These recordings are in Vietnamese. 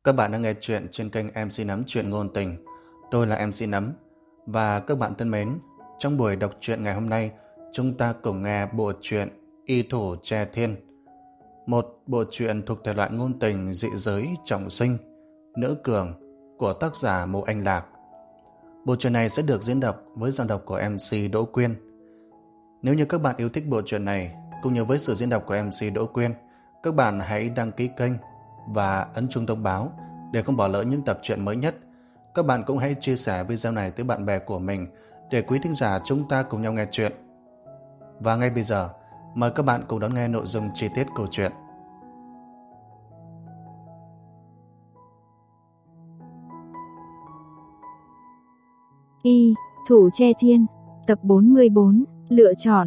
Các bạn đang nghe chuyện trên kênh MC Nấm Chuyện Ngôn Tình. Tôi là MC Nấm. Và các bạn thân mến, trong buổi đọc truyện ngày hôm nay, chúng ta cùng nghe bộ truyện Y Thủ Tre Thiên. Một bộ truyện thuộc thể loại ngôn tình dị giới trọng sinh, nữ cường của tác giả Mộ Anh Lạc. Bộ truyện này sẽ được diễn đọc với giọng đọc của MC Đỗ Quyên. Nếu như các bạn yêu thích bộ truyện này, cũng như với sự diễn đọc của MC Đỗ Quyên, các bạn hãy đăng ký kênh và ấn chuông thông báo để không bỏ lỡ những tập truyện mới nhất. Các bạn cũng hãy chia sẻ video này tới bạn bè của mình để quý thính giả chúng ta cùng nhau nghe chuyện. Và ngay bây giờ, mời các bạn cùng đón nghe nội dung chi tiết câu chuyện. Y Thủ Tre Thiên, tập 44, lựa chọn.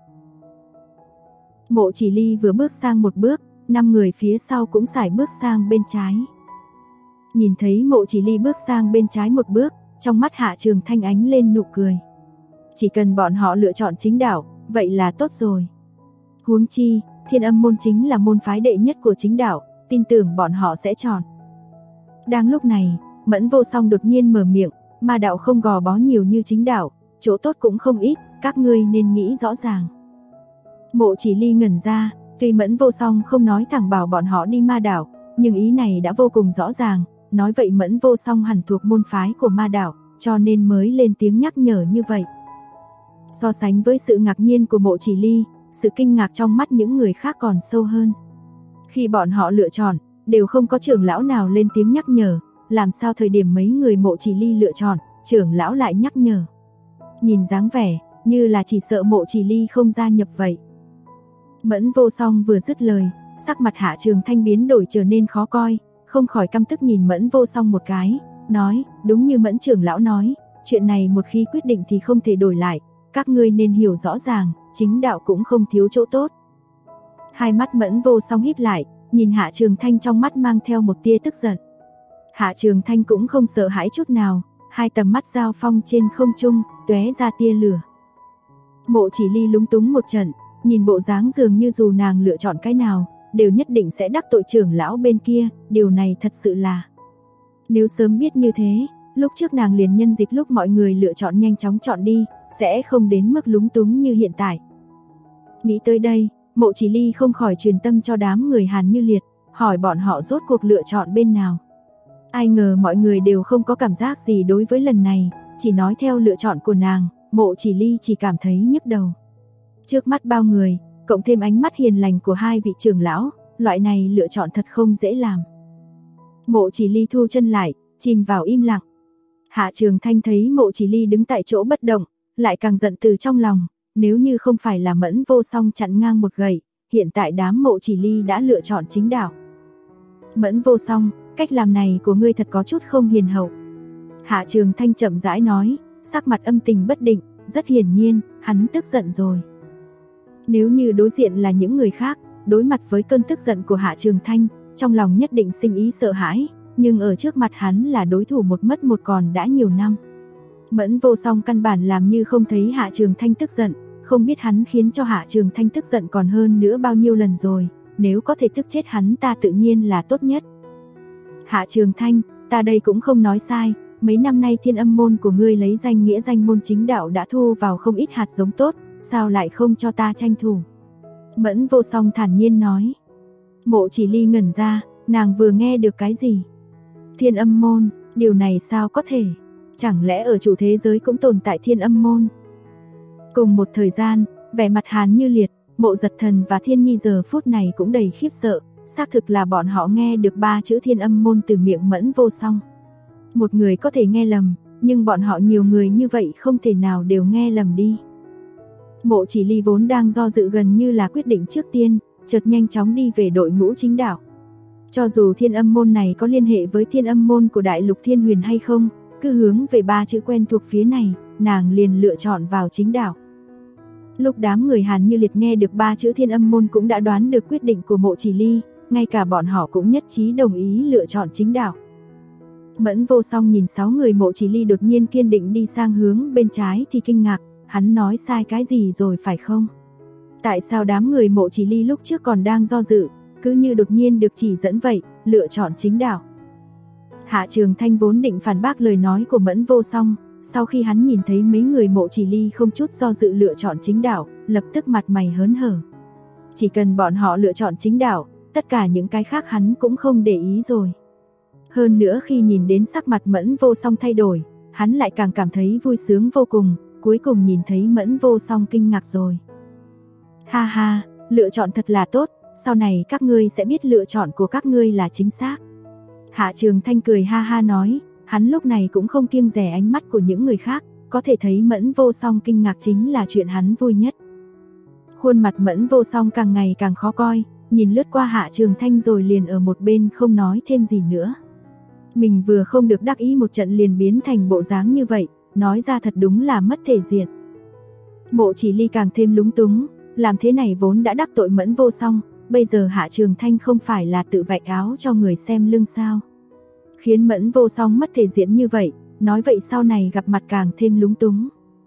Mộ Chỉ Ly vừa bước sang một bước, 5 người phía sau cũng sải bước sang bên trái. Nhìn thấy Mộ Chỉ Ly bước sang bên trái một bước, trong mắt Hạ Trường Thanh ánh lên nụ cười. Chỉ cần bọn họ lựa chọn chính đạo, vậy là tốt rồi. Huống chi, Thiên Âm môn chính là môn phái đệ nhất của chính đạo, tin tưởng bọn họ sẽ chọn. Đang lúc này, Mẫn Vô Song đột nhiên mở miệng, ma đạo không gò bó nhiều như chính đạo, chỗ tốt cũng không ít, các ngươi nên nghĩ rõ ràng. Mộ Chỉ Ly ngẩn ra, tuy Mẫn Vô Song không nói thẳng bảo bọn họ đi ma đạo, nhưng ý này đã vô cùng rõ ràng, nói vậy Mẫn Vô Song hẳn thuộc môn phái của ma đạo, cho nên mới lên tiếng nhắc nhở như vậy. So sánh với sự ngạc nhiên của Mộ Chỉ Ly, sự kinh ngạc trong mắt những người khác còn sâu hơn. Khi bọn họ lựa chọn, đều không có trưởng lão nào lên tiếng nhắc nhở, làm sao thời điểm mấy người Mộ Chỉ Ly lựa chọn, trưởng lão lại nhắc nhở. Nhìn dáng vẻ, như là chỉ sợ Mộ Chỉ Ly không gia nhập vậy. Mẫn Vô Song vừa dứt lời, sắc mặt Hạ Trường Thanh biến đổi trở nên khó coi, không khỏi căm tức nhìn Mẫn Vô Song một cái, nói, đúng như Mẫn trưởng lão nói, chuyện này một khi quyết định thì không thể đổi lại, các ngươi nên hiểu rõ ràng, chính đạo cũng không thiếu chỗ tốt. Hai mắt Mẫn Vô Song híp lại, nhìn Hạ Trường Thanh trong mắt mang theo một tia tức giận. Hạ Trường Thanh cũng không sợ hãi chút nào, hai tầm mắt giao phong trên không trung, tóe ra tia lửa. Mộ Chỉ Ly lúng túng một trận, nhìn bộ dáng dường như dù nàng lựa chọn cái nào, đều nhất định sẽ đắc tội trưởng lão bên kia, điều này thật sự là... Nếu sớm biết như thế, lúc trước nàng liền nhân dịp lúc mọi người lựa chọn nhanh chóng chọn đi, sẽ không đến mức lúng túng như hiện tại. Nghĩ tới đây, Mộ Chỉ Ly không khỏi truyền tâm cho đám người Hàn Như Liệt, hỏi bọn họ rốt cuộc lựa chọn bên nào. Ai ngờ mọi người đều không có cảm giác gì đối với lần này, chỉ nói theo lựa chọn của nàng, Mộ Chỉ Ly chỉ cảm thấy nhức đầu. Trước mắt bao người, cộng thêm ánh mắt hiền lành của hai vị trưởng lão, loại này lựa chọn thật không dễ làm. Mộ Chỉ Ly thu chân lại, chìm vào im lặng. Hạ Trường Thanh thấy Mộ Chỉ Ly đứng tại chỗ bất động, lại càng giận từ trong lòng, nếu như không phải là Mẫn Vô Song chặn ngang một gậy, hiện tại đám Mộ Chỉ Ly đã lựa chọn chính đạo. Mẫn Vô Song, cách làm này của ngươi thật có chút không hiền hậu. Hạ Trường Thanh chậm rãi nói, sắc mặt âm tình bất định, rất hiển nhiên, hắn tức giận rồi. Nếu như đối diện là những người khác, đối mặt với cơn tức giận của Hạ Trường Thanh, trong lòng nhất định sinh ý sợ hãi, nhưng ở trước mặt hắn là đối thủ một mất một còn đã nhiều năm. Mẫn Vô Song căn bản làm như không thấy Hạ Trường Thanh tức giận, không biết hắn khiến cho Hạ Trường Thanh tức giận còn hơn nữa bao nhiêu lần rồi, nếu có thể tức chết hắn ta tự nhiên là tốt nhất. Hạ Trường Thanh, ta đây cũng không nói sai, mấy năm nay Thiên Âm môn của ngươi lấy danh nghĩa danh môn chính đạo đã thu vào không ít hạt giống tốt, sao lại không cho ta tranh thủ? Mẫn Vô Song thản nhiên nói. Mộ Chỉ Ly ngẩn ra, nàng vừa nghe được cái gì? Thiên Âm môn, điều này sao có thể? Chẳng lẽ ở chủ thế giới cũng tồn tại Thiên Âm môn? Cùng một thời gian, vẻ mặt Hàn Như Liệt, Mộ Giật Thần và Thiên Nhi giờ phút này cũng đầy khiếp sợ, xác thực là bọn họ nghe được 3 chữ Thiên Âm môn từ miệng Mẫn Vô Song. Một người có thể nghe lầm, nhưng bọn họ nhiều người như vậy không thể nào đều nghe lầm đi. Mộ Chỉ Ly vốn đang do dự gần như là quyết định trước tiên, chợt nhanh chóng đi về đội ngũ chính đạo. Cho dù Thiên Âm môn này có liên hệ với Thiên Âm môn của Đại Lục Thiên Huyền hay không, cứ hướng về 3 chữ quen thuộc phía này, nàng liền lựa chọn vào chính đạo. Lúc đám người Hàn Như Liệt nghe được 3 chữ Thiên Âm môn cũng đã đoán được quyết định của Mộ Chỉ Ly, ngay cả bọn họ cũng nhất trí đồng ý lựa chọn chính đạo. Mẫn Vô Song nhìn 6 người Mộ Chỉ Ly đột nhiên kiên định đi sang hướng bên trái thì kinh ngạc, hắn nói sai cái gì rồi phải không? Tại sao đám người Mộ Chỉ Ly lúc trước còn đang do dự, cứ như đột nhiên được chỉ dẫn vậy, lựa chọn chính đạo? Hạ Trường Thanh vốn định phản bác lời nói của Mẫn Vô Song, sau khi hắn nhìn thấy mấy người Mộ Chỉ Ly không chút do dự lựa chọn chính đạo, lập tức mặt mày hớn hở. Chỉ cần bọn họ lựa chọn chính đạo, tất cả những cái khác hắn cũng không để ý rồi. Hơn nữa khi nhìn đến sắc mặt Mẫn Vô Song thay đổi, hắn lại càng cảm thấy vui sướng vô cùng, cuối cùng nhìn thấy Mẫn Vô Song kinh ngạc rồi. Ha ha, lựa chọn thật là tốt, sau này các ngươi sẽ biết lựa chọn của các ngươi là chính xác. Hạ Trường Thanh cười ha ha nói, hắn lúc này cũng không kiêng dè ánh mắt của những người khác, có thể thấy Mẫn Vô Song kinh ngạc chính là chuyện hắn vui nhất. Khuôn mặt Mẫn Vô Song càng ngày càng khó coi, nhìn lướt qua Hạ Trường Thanh rồi liền ở một bên không nói thêm gì nữa. Mình vừa không được đắc ý một trận liền biến thành bộ dáng như vậy, nói ra thật đúng là mất thể diện. Mộ Chỉ Ly càng thêm lúng túng, làm thế này vốn đã đắc tội Mẫn Vô Song, bây giờ Hạ Trường Thanh không phải là tự vạch áo cho người xem lưng sao. Khiến Mẫn Vô Song mất thể diện như vậy, nói vậy sau này gặp mặt càng thêm lúng túng.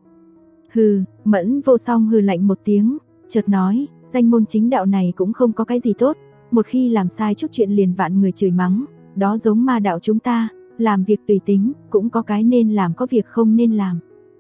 Hừ, Mẫn Vô Song hừ lạnh một tiếng, chợt nói, danh môn chính đạo này cũng không có cái gì tốt, một khi làm sai chút chuyện liền vạn người chửi mắng, đó giống ma đạo chúng ta, làm việc tùy tính, cũng có cái nên làm có việc không nên làm.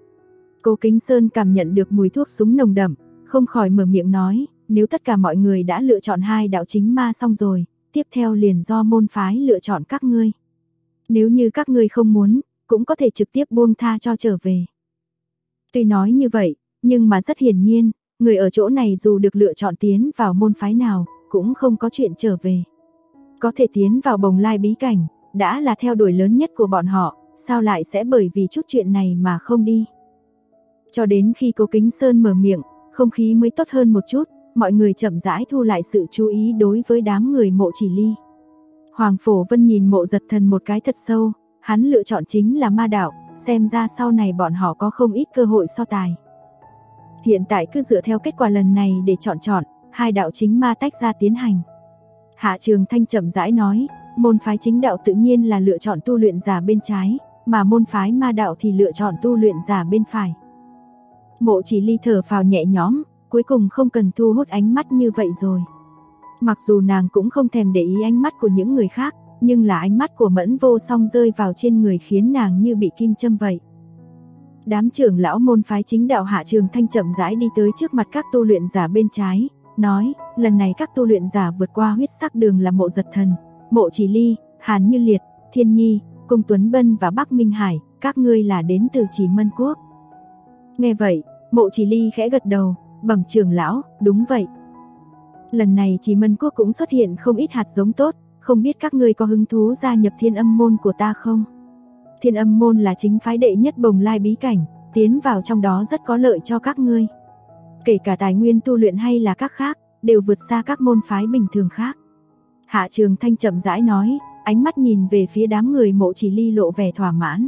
Cố Kính Sơn cảm nhận được mùi thuốc súng nồng đậm, không khỏi mở miệng nói, nếu tất cả mọi người đã lựa chọn hai đạo chính ma xong rồi, tiếp theo liền do môn phái lựa chọn các ngươi. Nếu như các ngươi không muốn, cũng có thể trực tiếp buông tha cho trở về. Tuy nói như vậy, nhưng mà rất hiển nhiên, người ở chỗ này dù được lựa chọn tiến vào môn phái nào, cũng không có chuyện trở về. Có thể tiến vào Bồng Lai bí cảnh, đã là theo đuổi lớn nhất của bọn họ, sao lại sẽ bởi vì chút chuyện này mà không đi. Cho đến khi Cố Kính Sơn mở miệng, không khí mới tốt hơn một chút, mọi người chậm rãi thu lại sự chú ý đối với đám người Mộ Chỉ Ly. Hoàng Phổ Vân nhìn Mộ Giật Thần một cái thật sâu, hắn lựa chọn chính là ma đạo, xem ra sau này bọn họ có không ít cơ hội so tài. Hiện tại cứ dựa theo kết quả lần này để chọn, hai đạo chính ma tách ra tiến hành. Hạ Trường Thanh chậm rãi nói, môn phái chính đạo tự nhiên là lựa chọn tu luyện giả bên trái, mà môn phái ma đạo thì lựa chọn tu luyện giả bên phải. Mộ Chỉ Ly thở phào nhẹ nhõm, cuối cùng không cần thu hút ánh mắt như vậy rồi. Mặc dù nàng cũng không thèm để ý ánh mắt của những người khác, nhưng là ánh mắt của Mẫn Vô Song rơi vào trên người khiến nàng như bị kim châm vậy. Đám trưởng lão môn phái chính đạo Hạ Trường Thanh chậm rãi đi tới trước mặt các tu luyện giả bên trái, nói, lần này các tu luyện giả vượt qua huyết sắc đường là Mộ Giật Thần, Mộ Chỉ Ly, Hàn Như Liệt, Thiên Nhi, Cung Tuấn Bân và Bắc Minh Hải, các ngươi là đến từ Chỉ Mân Quốc. Nghe vậy, Mộ Chỉ Ly khẽ gật đầu, bẩm trưởng lão, đúng vậy. Lần này Chỉ Mân Quốc cũng xuất hiện không ít hạt giống tốt, không biết các ngươi có hứng thú gia nhập Thiên Âm môn của ta không? Thiên Âm môn là chính phái đệ nhất Bồng Lai bí cảnh, tiến vào trong đó rất có lợi cho các ngươi. Kể cả tài nguyên tu luyện hay là các khác, đều vượt xa các môn phái bình thường khác. Hạ Trường Thanh chậm rãi nói, ánh mắt nhìn về phía đám người Mộ Chỉ Ly lộ vẻ thỏa mãn.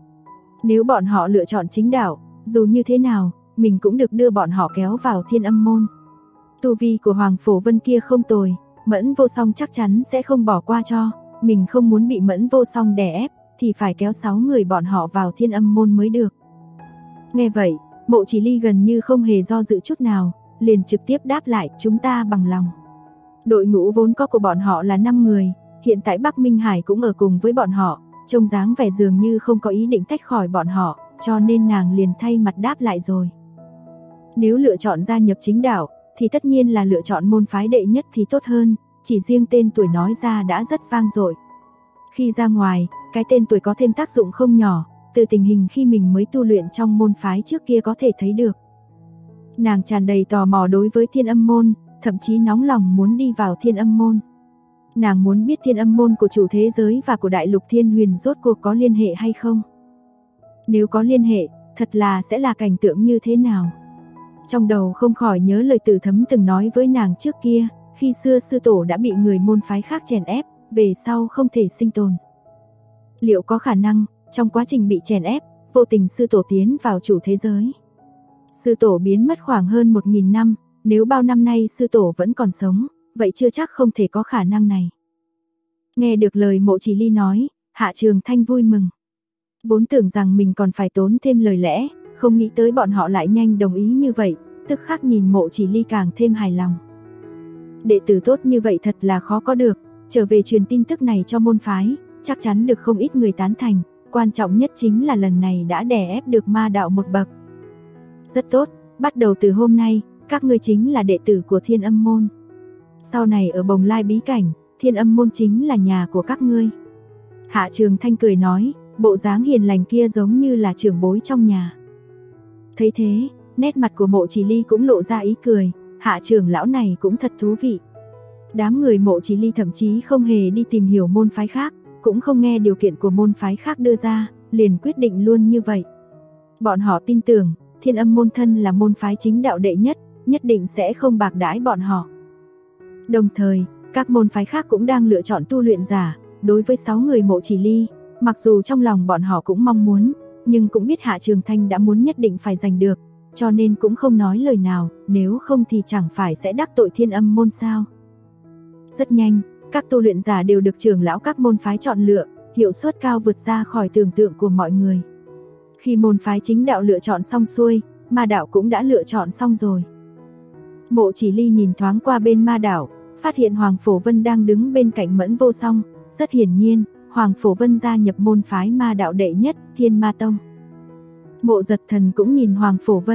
Nếu bọn họ lựa chọn chính đạo, dù như thế nào, mình cũng được đưa bọn họ kéo vào Thiên Âm môn. Tu vi của Hoàng Phổ Vân kia không tồi, Mẫn Vô Song chắc chắn sẽ không bỏ qua cho, mình không muốn bị Mẫn Vô Song đè ép, thì phải kéo 6 người bọn họ vào Thiên Âm môn mới được. Nghe vậy, Mộ Chỉ Ly gần như không hề do dự chút nào, liền trực tiếp đáp lại, chúng ta bằng lòng. Đội ngũ vốn có của bọn họ là 5 người, hiện tại Bắc Minh Hải cũng ở cùng với bọn họ, trông dáng vẻ dường như không có ý định tách khỏi bọn họ, cho nên nàng liền thay mặt đáp lại rồi. Nếu lựa chọn gia nhập chính đạo, thì tất nhiên là lựa chọn môn phái đệ nhất thì tốt hơn, chỉ riêng tên tuổi nói ra đã rất vang dội. Khi ra ngoài, cái tên tuổi có thêm tác dụng không nhỏ, từ tình hình khi mình mới tu luyện trong môn phái trước kia có thể thấy được. Nàng tràn đầy tò mò đối với Thiên Âm môn, thậm chí nóng lòng muốn đi vào Thiên Âm môn. Nàng muốn biết Thiên Âm môn của chủ thế giới và của đại lục Thiên Huyền rốt cuộc có liên hệ hay không. Nếu có liên hệ, thật là sẽ là cảnh tượng như thế nào. Trong đầu không khỏi nhớ lời Từ Thấm từng nói với nàng trước kia, khi xưa sư tổ đã bị người môn phái khác chèn ép, về sau không thể sinh tồn. Liệu có khả năng, trong quá trình bị chèn ép, vô tình sư tổ tiến vào chủ thế giới? Sư tổ biến mất khoảng hơn 1000 năm, nếu bao năm nay sư tổ vẫn còn sống, vậy chưa chắc không thể có khả năng này. Nghe được lời Mộ Chỉ Ly nói, Hạ Trường Thanh vui mừng. Vốn tưởng rằng mình còn phải tốn thêm lời lẽ, không nghĩ tới bọn họ lại nhanh đồng ý như vậy, tức khắc nhìn Mộ Chỉ Ly càng thêm hài lòng. Đệ tử tốt như vậy thật là khó có được, trở về truyền tin tức này cho môn phái, chắc chắn được không ít người tán thành, quan trọng nhất chính là lần này đã đè ép được ma đạo một bậc. Rất tốt, bắt đầu từ hôm nay, các ngươi chính là đệ tử của Thiên Âm môn. Sau này ở Bồng Lai bí cảnh, Thiên Âm môn chính là nhà của các ngươi. Hạ Trường Thanh cười nói, bộ dáng hiền lành kia giống như là trưởng bối trong nhà. Thấy thế, nét mặt của Mộ Chỉ Ly cũng lộ ra ý cười, Hạ trưởng lão này cũng thật thú vị. Đám người Mộ Chỉ Ly thậm chí không hề đi tìm hiểu môn phái khác, cũng không nghe điều kiện của môn phái khác đưa ra, liền quyết định luôn như vậy. Bọn họ tin tưởng, Thiên Âm môn thân là môn phái chính đạo đệ nhất, nhất định sẽ không bạc đãi bọn họ. Đồng thời, các môn phái khác cũng đang lựa chọn tu luyện giả, đối với 6 người Mộ Chỉ Ly, mặc dù trong lòng bọn họ cũng mong muốn, nhưng cũng biết Hạ Trường Thanh đã muốn nhất định phải giành được, cho nên cũng không nói lời nào, nếu không thì chẳng phải sẽ đắc tội Thiên Âm môn sao. Rất nhanh, các tu luyện giả đều được trưởng lão các môn phái chọn lựa, hiệu suất cao vượt ra khỏi tưởng tượng của mọi người. Khi môn phái chính đạo lựa chọn xong xuôi, ma đạo cũng đã lựa chọn xong rồi. Mộ Chỉ Ly nhìn thoáng qua bên ma đạo, phát hiện Hoàng Phổ Vân đang đứng bên cạnh Mẫn Vô Song, rất hiển nhiên, Hoàng Phổ Vân gia nhập môn phái ma đạo đệ nhất, Thiên Ma Tông. Mộ Giật Thần cũng nhìn Hoàng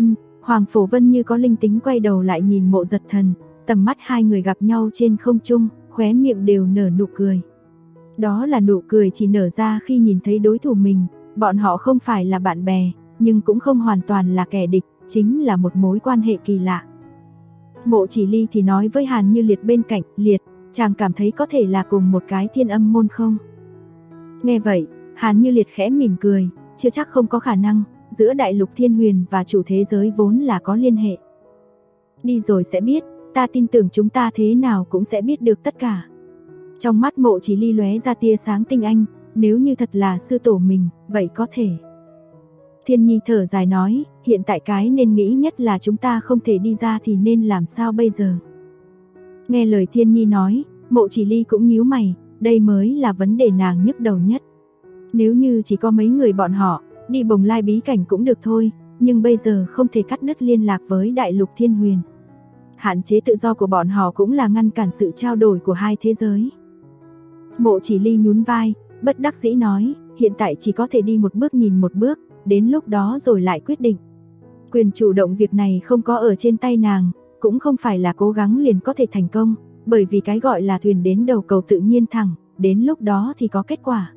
Phổ Vân như có linh tính quay đầu lại nhìn Mộ Giật Thần, tầm mắt hai người gặp nhau trên không trung, khóe miệng đều nở nụ cười. Đó là nụ cười chỉ nở ra khi nhìn thấy đối thủ mình, bọn họ không phải là bạn bè, nhưng cũng không hoàn toàn là kẻ địch, chính là một mối quan hệ kỳ lạ. Mộ Chỉ Ly thì nói với Hàn Như Liệt bên cạnh, Liệt, chàng cảm thấy có thể là cùng một cái Thiên Âm môn không? Nghe vậy, Hàn Như Liệt khẽ mỉm cười, chưa chắc không có khả năng, giữa đại lục thiên huyền và chủ thế giới vốn là có liên hệ. Đi rồi sẽ biết, ta tin tưởng chúng ta thế nào cũng sẽ biết được tất cả. Trong mắt Mộ Chỉ Ly lóe ra tia sáng tinh anh, nếu như thật là sư tổ mình, vậy có thể. Thiên Nhi thở dài nói, hiện tại cái nên nghĩ nhất là chúng ta không thể đi ra thì nên làm sao bây giờ. Nghe lời Thiên Nhi nói, Mộ Chỉ Ly cũng nhíu mày, đây mới là vấn đề nàng nhức đầu nhất. Nếu như chỉ có mấy người bọn họ, đi Bồng Lai bí cảnh cũng được thôi, nhưng bây giờ không thể cắt đứt liên lạc với đại lục thiên huyền. Hạn chế tự do của bọn họ cũng là ngăn cản sự trao đổi của hai thế giới. Mộ Chỉ Ly nhún vai, bất đắc dĩ nói, hiện tại chỉ có thể đi một bước nhìn một bước, đến lúc đó rồi lại quyết định. Quyền chủ động việc này không có ở trên tay nàng, cũng không phải là cố gắng liền có thể thành công, bởi vì cái gọi là thuyền đến đầu cầu tự nhiên thẳng, đến lúc đó thì có kết quả.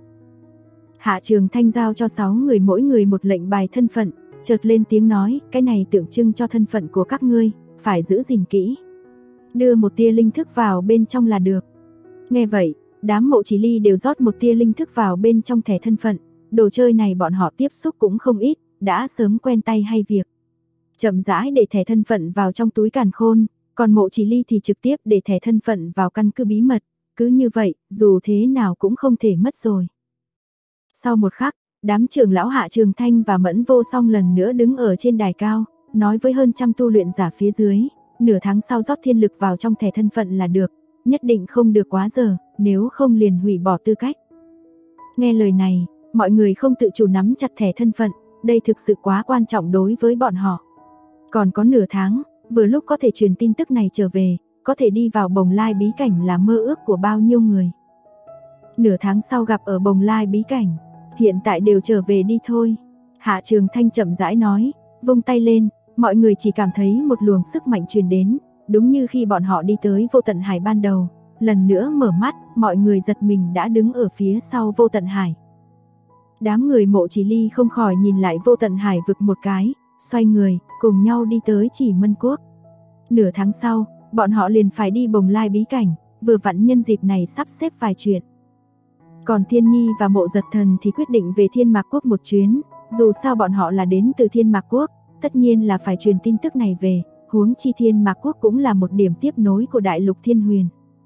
Hạ Trường Thanh giao cho 6 người mỗi người một lệnh bài thân phận, chợt lên tiếng nói, cái này tượng trưng cho thân phận của các ngươi, phải giữ gìn kỹ. Đưa một tia linh thức vào bên trong là được. Nghe vậy, đám Mộ Chỉ Ly đều rót một tia linh thức vào bên trong thẻ thân phận, đồ chơi này bọn họ tiếp xúc cũng không ít, đã sớm quen tay hay việc. Chậm rãi để thẻ thân phận vào trong túi càn khôn, còn Mộ Chỉ Ly thì trực tiếp để thẻ thân phận vào căn cứ bí mật, cứ như vậy, dù thế nào cũng không thể mất rồi. Sau một khắc, đám trưởng lão Hạ Trường Thanh và Mẫn Vô Song lần nữa đứng ở trên đài cao, nói với hơn trăm tu luyện giả phía dưới, nửa tháng sau rót thiên lực vào trong thẻ thân phận là được, nhất định không được quá giờ, nếu không liền hủy bỏ tư cách. Nghe lời này, mọi người không tự chủ nắm chặt thẻ thân phận, đây thực sự quá quan trọng đối với bọn họ. Còn có nửa tháng, vừa lúc có thể truyền tin tức này trở về, có thể đi vào Bồng Lai bí cảnh là mơ ước của bao nhiêu người. Nửa tháng sau gặp ở Bồng Lai bí cảnh, hiện tại đều trở về đi thôi. Hạ Trường Thanh chậm rãi nói, vung tay lên, mọi người chỉ cảm thấy một luồng sức mạnh truyền đến, đúng như khi bọn họ đi tới Vô Tận Hải ban đầu. Lần nữa mở mắt, mọi người giật mình đã đứng ở phía sau Vô Tận Hải. Đám người Mộ Chỉ Ly không khỏi nhìn lại Vô Tận Hải vực một cái, xoay người, cùng nhau đi tới Chỉ Mân Quốc. Nửa tháng sau, bọn họ liền phải đi Bồng Lai bí cảnh, vừa vặn nhân dịp này sắp xếp vài chuyện. Còn Thiên Nhi và Mộ Giật Thần thì quyết định về Thiên Mạc Quốc một chuyến, dù sao bọn họ là đến từ Thiên Mạc Quốc, tất nhiên là phải truyền tin tức này về, huống chi Thiên Mạc Quốc cũng là một điểm tiếp nối của đại lục thiên huyền.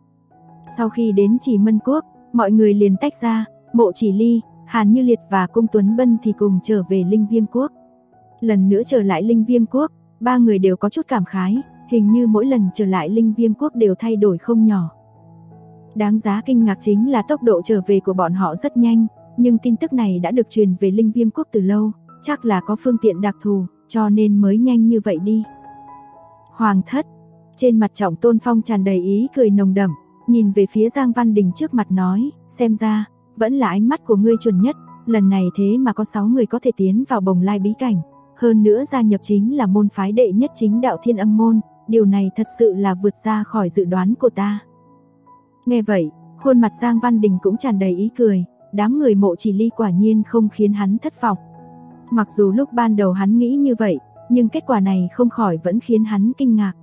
Sau khi đến Chỉ Mân Quốc, mọi người liền tách ra, Mộ Chỉ Ly, Hàn Như Liệt và Cung Tuấn Bân thì cùng trở về Linh Viêm Quốc. Lần nữa trở lại Linh Viêm Quốc, ba người đều có chút cảm khái, hình như mỗi lần trở lại Linh Viêm Quốc đều thay đổi không nhỏ. Đáng giá kinh ngạc chính là tốc độ trở về của bọn họ rất nhanh, nhưng tin tức này đã được truyền về Linh Viêm Quốc từ lâu, chắc là có phương tiện đặc thù, cho nên mới nhanh như vậy đi. Hoàng thất, trên mặt Trọng Tôn Phong tràn đầy ý cười nồng đậm, nhìn về phía Giang Văn Đình trước mặt nói, xem ra, vẫn là ánh mắt của ngươi chuẩn nhất, lần này thế mà có 6 người có thể tiến vào Bồng Lai bí cảnh, hơn nữa gia nhập chính là môn phái đệ nhất chính đạo Thiên Âm môn, điều này thật sự là vượt ra khỏi dự đoán của ta. Nghe vậy, khuôn mặt Giang Văn Đình cũng tràn đầy ý cười, đám người Mộ Chỉ Ly quả nhiên không khiến hắn thất vọng. Mặc dù lúc ban đầu hắn nghĩ như vậy, nhưng kết quả này không khỏi vẫn khiến hắn kinh ngạc.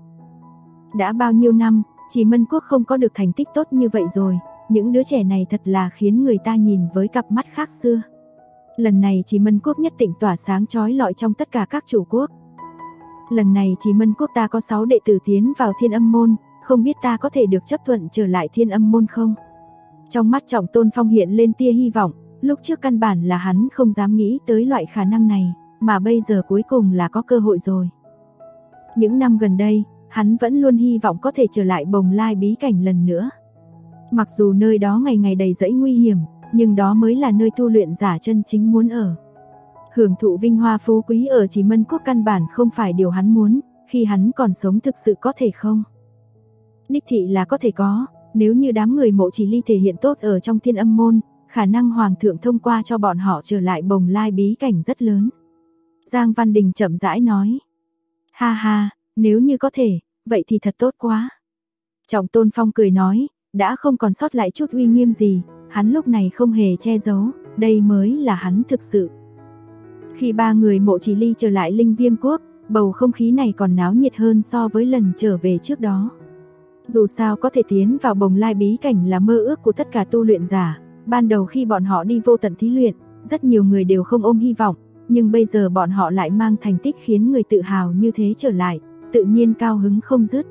Đã bao nhiêu năm, Chỉ Mân Quốc không có được thành tích tốt như vậy rồi, những đứa trẻ này thật là khiến người ta nhìn với cặp mắt khác xưa. Lần này Chỉ Mân Quốc nhất định tỏa sáng chói lọi trong tất cả các chủ quốc. Lần này Chỉ Mân Quốc ta có 6 đệ tử tiến vào Thiên Âm môn, không biết ta có thể được chấp thuận trở lại Thiên Âm môn không? Trong mắt Trọng Tôn Phong hiện lên tia hy vọng, lúc trước căn bản là hắn không dám nghĩ tới loại khả năng này, mà bây giờ cuối cùng là có cơ hội rồi. Những năm gần đây, hắn vẫn luôn hy vọng có thể trở lại Bồng Lai bí cảnh lần nữa. Mặc dù nơi đó ngày ngày đầy rẫy nguy hiểm, nhưng đó mới là nơi tu luyện giả chân chính muốn ở. Hưởng thụ vinh hoa phú quý ở Chỉ Mân Quốc căn bản không phải điều hắn muốn, khi hắn còn sống thực sự có thể không? Đích thị là có thể có, nếu như đám người Mộ Chỉ Ly thể hiện tốt ở trong Thiên Âm môn, khả năng Hoàng thượng thông qua cho bọn họ trở lại Bồng Lai bí cảnh rất lớn. Giang Văn Đình chậm rãi nói. Ha ha, nếu như có thể, vậy thì thật tốt quá. Trọng Tôn Phong cười nói, đã không còn sót lại chút uy nghiêm gì, hắn lúc này không hề che giấu, đây mới là hắn thực sự. Khi ba người Mộ Chỉ Ly trở lại Linh Viêm Quốc, bầu không khí này còn náo nhiệt hơn so với lần trở về trước đó. Dù sao có thể tiến vào Bồng Lai bí cảnh là mơ ước của tất cả tu luyện giả, ban đầu khi bọn họ đi vô tận thí luyện, rất nhiều người đều không ôm hy vọng, nhưng bây giờ bọn họ lại mang thành tích khiến người tự hào như thế trở lại, tự nhiên cao hứng không dứt.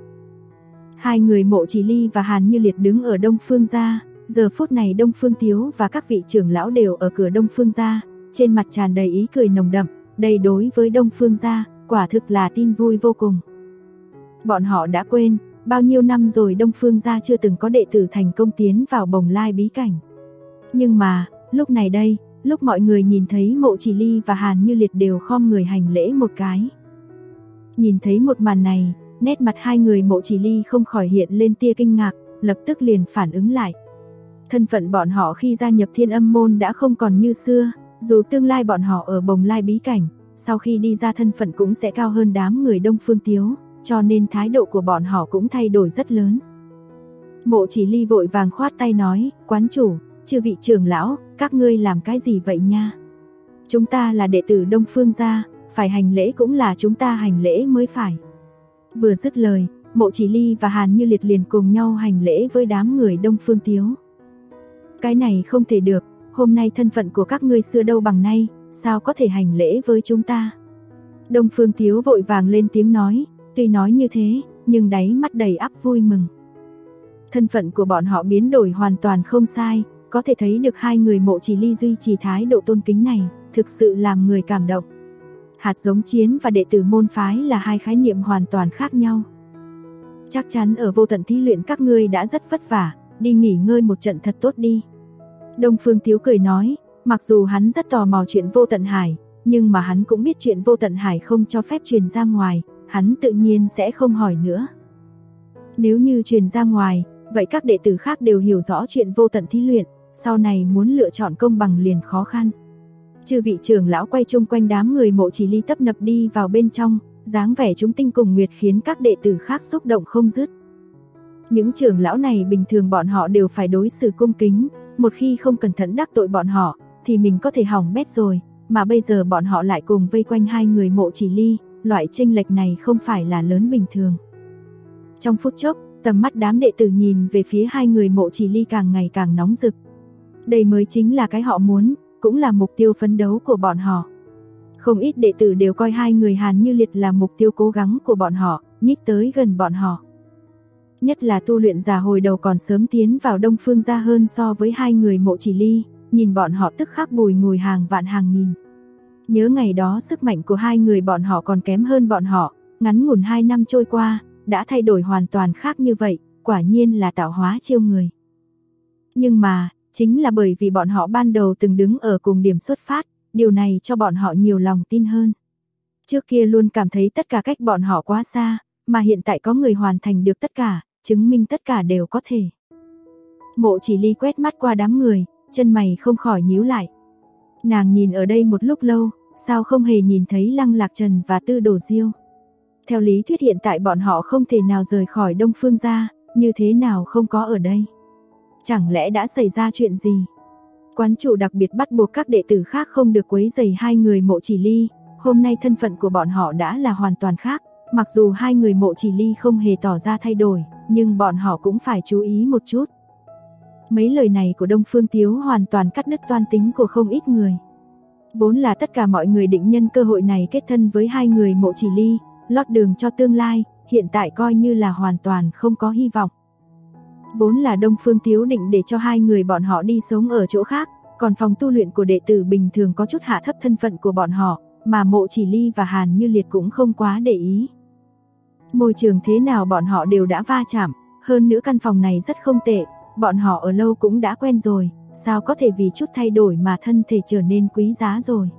Hai người Mộ Chỉ Ly và Hàn Như Liệt đứng ở Đông Phương gia, giờ phút này Đông Phương Tiếu và các vị trưởng lão đều ở cửa Đông Phương gia, trên mặt tràn đầy ý cười nồng đậm, đây đối với Đông Phương gia, quả thực là tin vui vô cùng. Bọn họ đã quên, bao nhiêu năm rồi Đông Phương gia chưa từng có đệ tử thành công tiến vào Bồng Lai bí cảnh. Nhưng mà, lúc này đây, lúc mọi người nhìn thấy Mộ Chỉ Ly và Hàn Như Liệt đều khom người hành lễ một cái. Nhìn thấy một màn này, nét mặt hai người Mộ Chỉ Ly không khỏi hiện lên tia kinh ngạc, lập tức liền phản ứng lại. Thân phận bọn họ khi gia nhập Thiên Âm môn đã không còn như xưa, dù tương lai bọn họ ở Bồng Lai bí cảnh, sau khi đi ra thân phận cũng sẽ cao hơn đám người Đông Phương Tiếu, cho nên thái độ của bọn họ cũng thay đổi rất lớn. Mộ Chỉ Ly vội vàng khoát tay nói, quán chủ, chư vị trưởng lão, các ngươi làm cái gì vậy nha? Chúng ta là đệ tử Đông Phương gia, phải hành lễ cũng là chúng ta hành lễ mới phải. Vừa dứt lời, Mộ Chỉ Ly và Hàn Như Liệt liền cùng nhau hành lễ với đám người Đông Phương Tiếu. Cái này không thể được, hôm nay thân phận của các ngươi xưa đâu bằng nay, sao có thể hành lễ với chúng ta? Đông Phương Tiếu vội vàng lên tiếng nói, tuy nói như thế, nhưng đáy mắt đầy ắp vui mừng. Thân phận của bọn họ biến đổi hoàn toàn không sai, có thể thấy được hai người Mộ Chỉ Ly duy trì thái độ tôn kính này, thực sự làm người cảm động. Hạt giống chiến và đệ tử môn phái là hai khái niệm hoàn toàn khác nhau. Chắc chắn ở vô tận thí luyện các ngươi đã rất vất vả, đi nghỉ ngơi một trận thật tốt đi. Đông Phương Tiếu cười nói, mặc dù hắn rất tò mò chuyện vô tận hải, nhưng mà hắn cũng biết chuyện vô tận hải không cho phép truyền ra ngoài, hắn tự nhiên sẽ không hỏi nữa. Nếu như truyền ra ngoài, vậy các đệ tử khác đều hiểu rõ chuyện vô tận thí luyện, sau này muốn lựa chọn công bằng liền khó khăn. Chư vị trưởng lão quay chung quanh đám người Mộ Chỉ Ly tấp nập đi vào bên trong, dáng vẻ chúng tinh cùng nguyệt khiến các đệ tử khác xúc động không dứt. Những trưởng lão này bình thường bọn họ đều phải đối xử cung kính, một khi không cẩn thận đắc tội bọn họ, thì mình có thể hỏng bét rồi, mà bây giờ bọn họ lại cùng vây quanh hai người Mộ Chỉ Ly, loại chênh lệch này không phải là lớn bình thường. Trong phút chốc, tầm mắt đám đệ tử nhìn về phía hai người Mộ Chỉ Ly càng ngày càng nóng rực. Đây mới chính là cái họ muốn, cũng là mục tiêu phấn đấu của bọn họ. Không ít đệ tử đều coi hai người Hàn Như Liệt là mục tiêu cố gắng của bọn họ, nhích tới gần bọn họ. Nhất là tu luyện giả hồi đầu còn sớm tiến vào Đông Phương gia hơn so với hai người Mộ Chỉ Ly, nhìn bọn họ tức khắc bùi ngùi hàng vạn hàng nghìn. Nhớ ngày đó sức mạnh của hai người bọn họ còn kém hơn bọn họ, ngắn ngủn 2 năm trôi qua, đã thay đổi hoàn toàn khác như vậy, quả nhiên là tạo hóa chiêu người. Nhưng mà, chính là bởi vì bọn họ ban đầu từng đứng ở cùng điểm xuất phát, điều này cho bọn họ nhiều lòng tin hơn. Trước kia luôn cảm thấy tất cả cách bọn họ quá xa, mà hiện tại có người hoàn thành được tất cả, chứng minh tất cả đều có thể. Mộ Chỉ Ly quét mắt qua đám người, chân mày không khỏi nhíu lại. Nàng nhìn ở đây một lúc lâu, sao không hề nhìn thấy Lăng Lạc Trần và Tư Đồ Diêu. Theo lý thuyết hiện tại bọn họ không thể nào rời khỏi Đông Phương gia, như thế nào không có ở đây? Chẳng lẽ đã xảy ra chuyện gì? Quán chủ đặc biệt bắt buộc các đệ tử khác không được quấy rầy hai người Mộ Chỉ Ly, hôm nay thân phận của bọn họ đã là hoàn toàn khác, mặc dù hai người Mộ Chỉ Ly không hề tỏ ra thay đổi, nhưng bọn họ cũng phải chú ý một chút. Mấy lời này của Đông Phương Tiếu hoàn toàn cắt đứt toan tính của không ít người. Vốn là tất cả mọi người định nhân cơ hội này kết thân với hai người Mộ Chỉ Ly, lót đường cho tương lai, hiện tại coi như là hoàn toàn không có hy vọng. Vốn là Đông Phương Tiếu định để cho hai người bọn họ đi sống ở chỗ khác, còn phòng tu luyện của đệ tử bình thường có chút hạ thấp thân phận của bọn họ, mà Mộ Chỉ Ly và Hàn Như Liệt cũng không quá để ý. Môi trường thế nào bọn họ đều đã va chạm, hơn nữa căn phòng này rất không tệ, bọn họ ở lâu cũng đã quen rồi, sao có thể vì chút thay đổi mà thân thể trở nên quý giá rồi.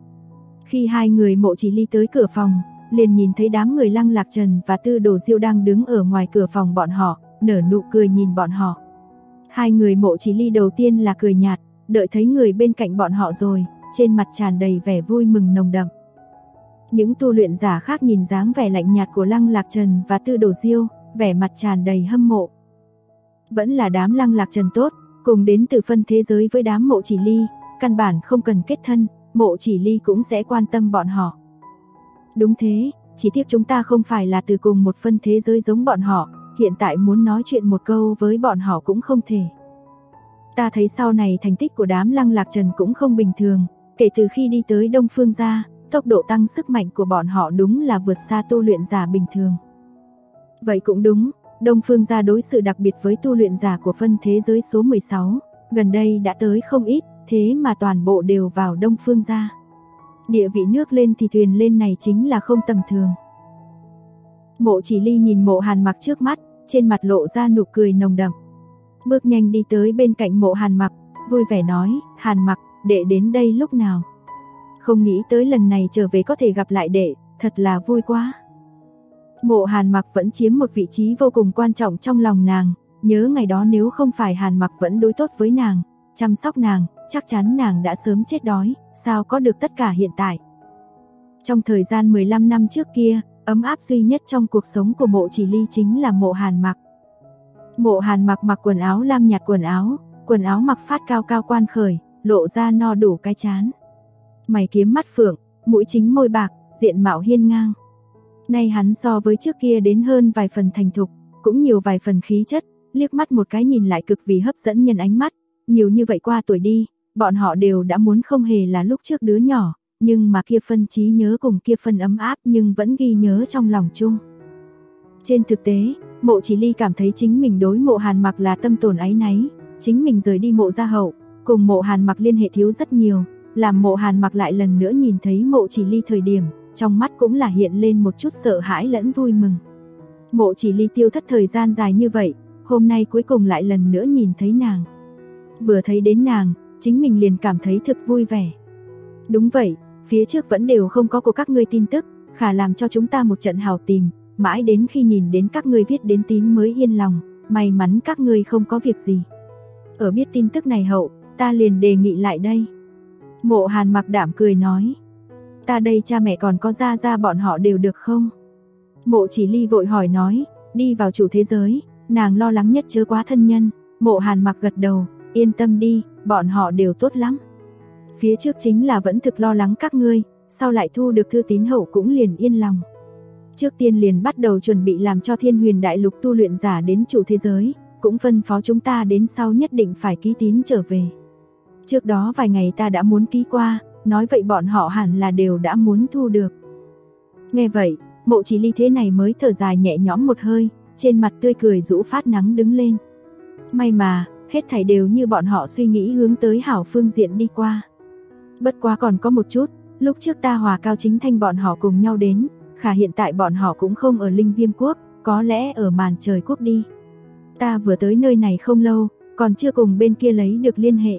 Khi hai người Mộ Chỉ Ly tới cửa phòng, liền nhìn thấy đám người Lăng Lạc Trần và Tư Đồ Diêu đang đứng ở ngoài cửa phòng bọn họ, nở nụ cười nhìn bọn họ. Hai người Mộ Chỉ Ly đầu tiên là cười nhạt, đợi thấy người bên cạnh bọn họ rồi, trên mặt tràn đầy vẻ vui mừng nồng đậm. Những tu luyện giả khác nhìn dáng vẻ lạnh nhạt của Lăng Lạc Trần và Tư Đồ Diêu, vẻ mặt tràn đầy hâm mộ. Vẫn là đám Lăng Lạc Trần tốt, cùng đến từ phân thế giới với đám Mộ Chỉ Ly, căn bản không cần kết thân, Mộ Chỉ Ly cũng sẽ quan tâm bọn họ. Đúng thế, chỉ tiếc chúng ta không phải là từ cùng một phân thế giới giống bọn họ, hiện tại muốn nói chuyện một câu với bọn họ cũng không thể. Ta thấy sau này thành tích của đám Lăng Lạc Trần cũng không bình thường, kể từ khi đi tới Đông Phương gia, tốc độ tăng sức mạnh của bọn họ đúng là vượt xa tu luyện giả bình thường. Vậy cũng đúng, Đông Phương gia đối xử đặc biệt với tu luyện giả của phân thế giới số 16, gần đây đã tới không ít, thế mà toàn bộ đều vào Đông Phương gia. Địa vị nước lên thì thuyền lên này chính là không tầm thường. Mộ Chỉ Ly nhìn Mộ Hàn Mặc trước mắt, trên mặt lộ ra nụ cười nồng đậm. Bước nhanh đi tới bên cạnh Mộ Hàn Mặc, vui vẻ nói, Hàn Mặc, đệ đến đây lúc nào? Không nghĩ tới lần này trở về có thể gặp lại đệ, thật là vui quá. Mộ Hàn Mặc vẫn chiếm một vị trí vô cùng quan trọng trong lòng nàng, nhớ ngày đó nếu không phải Hàn Mặc vẫn đối tốt với nàng, chăm sóc nàng, chắc chắn nàng đã sớm chết đói, sao có được tất cả hiện tại. Trong thời gian 15 năm trước kia, ấm áp duy nhất trong cuộc sống của Mộ Chỉ Ly chính là Mộ Hàn Mặc. Mộ Hàn Mặc mặc quần áo lam nhạt quần áo mặc phát cao cao quan khởi, lộ ra no đủ cái trán. Mày kiếm mắt phượng, mũi chính môi bạc, diện mạo hiên ngang. Nay hắn so với trước kia đến hơn vài phần thành thục, cũng nhiều vài phần khí chất, liếc mắt một cái nhìn lại cực vì hấp dẫn nhân ánh mắt. Nhiều như vậy qua tuổi đi, bọn họ đều đã muốn không hề là lúc trước đứa nhỏ, nhưng mà kia phân trí nhớ cùng kia phân ấm áp nhưng vẫn ghi nhớ trong lòng chung. Trên thực tế, Mộ Chỉ Ly cảm thấy chính mình đối Mộ Hàn Mặc là tâm tổn áy náy, chính mình rời đi Mộ gia hậu, cùng Mộ Hàn Mặc liên hệ thiếu rất nhiều, làm Mộ Hàn Mặc lại lần nữa nhìn thấy Mộ Chỉ Ly thời điểm, trong mắt cũng là hiện lên một chút sợ hãi lẫn vui mừng. Mộ Chỉ Ly tiêu thất thời gian dài như vậy, hôm nay cuối cùng lại lần nữa nhìn thấy nàng. Vừa thấy đến nàng, chính mình liền cảm thấy thực vui vẻ. Đúng vậy, phía trước vẫn đều không có của các ngươi tin tức, khả làm cho chúng ta một trận hào tìm, mãi đến khi nhìn đến các ngươi viết đến tín mới yên lòng, may mắn các ngươi không có việc gì. Ở biết tin tức này hậu, ta liền đề nghị lại đây. Mộ Hàn Mặc đạm cười nói, ta đây cha mẹ còn có gia bọn họ đều được không? Mộ Chỉ Ly vội hỏi nói, đi vào chủ thế giới, nàng lo lắng nhất chớ quá thân nhân. Mộ Hàn Mặc gật đầu, yên tâm đi, bọn họ đều tốt lắm. Phía trước chính là vẫn thực lo lắng các ngươi, sau lại thu được thư tín hậu cũng liền yên lòng. Trước tiên liền bắt đầu chuẩn bị làm cho Thiên Huyền Đại Lục tu luyện giả đến chủ thế giới, cũng phân phó chúng ta đến sau nhất định phải ký tín trở về. Trước đó vài ngày ta đã muốn ký qua, nói vậy bọn họ hẳn là đều đã muốn thu được. Nghe vậy, Mộ Chỉ Ly thế này mới thở dài nhẹ nhõm một hơi, trên mặt tươi cười rũ phát nắng đứng lên. May mà, hết thảy đều như bọn họ suy nghĩ hướng tới hảo phương diện đi qua. Bất quá còn có một chút, lúc trước ta hòa Cao Chính Thanh bọn họ cùng nhau đến, khả hiện tại bọn họ cũng không ở Linh Viêm Quốc, có lẽ ở Màn Trời Quốc đi. Ta vừa tới nơi này không lâu, còn chưa cùng bên kia lấy được liên hệ.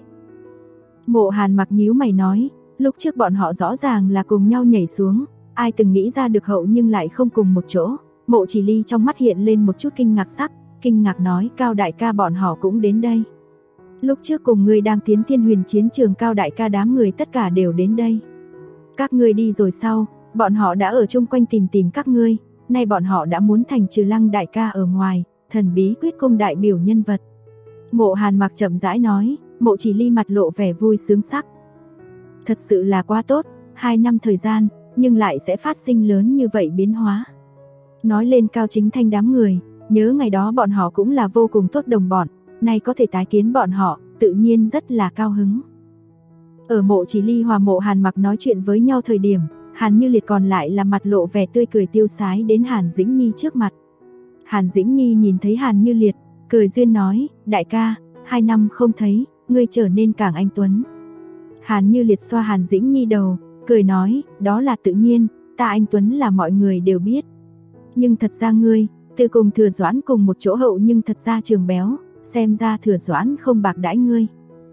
Mộ Hàn Mặc nhíu mày nói, lúc trước bọn họ rõ ràng là cùng nhau nhảy xuống, ai từng nghĩ ra được hậu nhưng lại không cùng một chỗ. Mộ Chỉ Ly trong mắt hiện lên một chút kinh ngạc sắc, kinh ngạc nói, Cao đại ca bọn họ cũng đến đây. Lúc trước cùng ngươi đang tiến Thiên Huyền chiến trường Cao đại ca đám người tất cả đều đến đây. Các ngươi đi rồi sau, bọn họ đã ở chung quanh tìm các ngươi, nay bọn họ đã muốn thành trừ Lăng đại ca ở ngoài, thần bí quyết cung đại biểu nhân vật. Mộ Hàn Mặc chậm rãi nói, Mộ Chỉ Ly mặt lộ vẻ vui sướng sắc. Thật sự là quá tốt, 2 năm thời gian, nhưng lại sẽ phát sinh lớn như vậy biến hóa. Nói lên Cao Chính Thanh đám người, nhớ ngày đó bọn họ cũng là vô cùng tốt đồng bọn, nay có thể tái kiến bọn họ, tự nhiên rất là cao hứng. Ở Mộ Chỉ Ly hòa Mộ Hàn Mặc nói chuyện với nhau thời điểm, Hàn Như Liệt còn lại là mặt lộ vẻ tươi cười tiêu sái đến Hàn Dĩnh Nhi trước mặt. Hàn Dĩnh Nhi nhìn thấy Hàn Như Liệt, cười duyên nói, đại ca, 2 năm không thấy, ngươi trở nên càng anh tuấn. Hàn Như Liệt xoa Hàn Dĩnh Nhi đầu, cười nói, đó là tự nhiên, ta anh tuấn là mọi người đều biết. Nhưng thật ra ngươi, từ cùng Thừa Doãn cùng một chỗ hậu nhưng thật ra trường béo, xem ra Thừa Doãn không bạc đãi ngươi.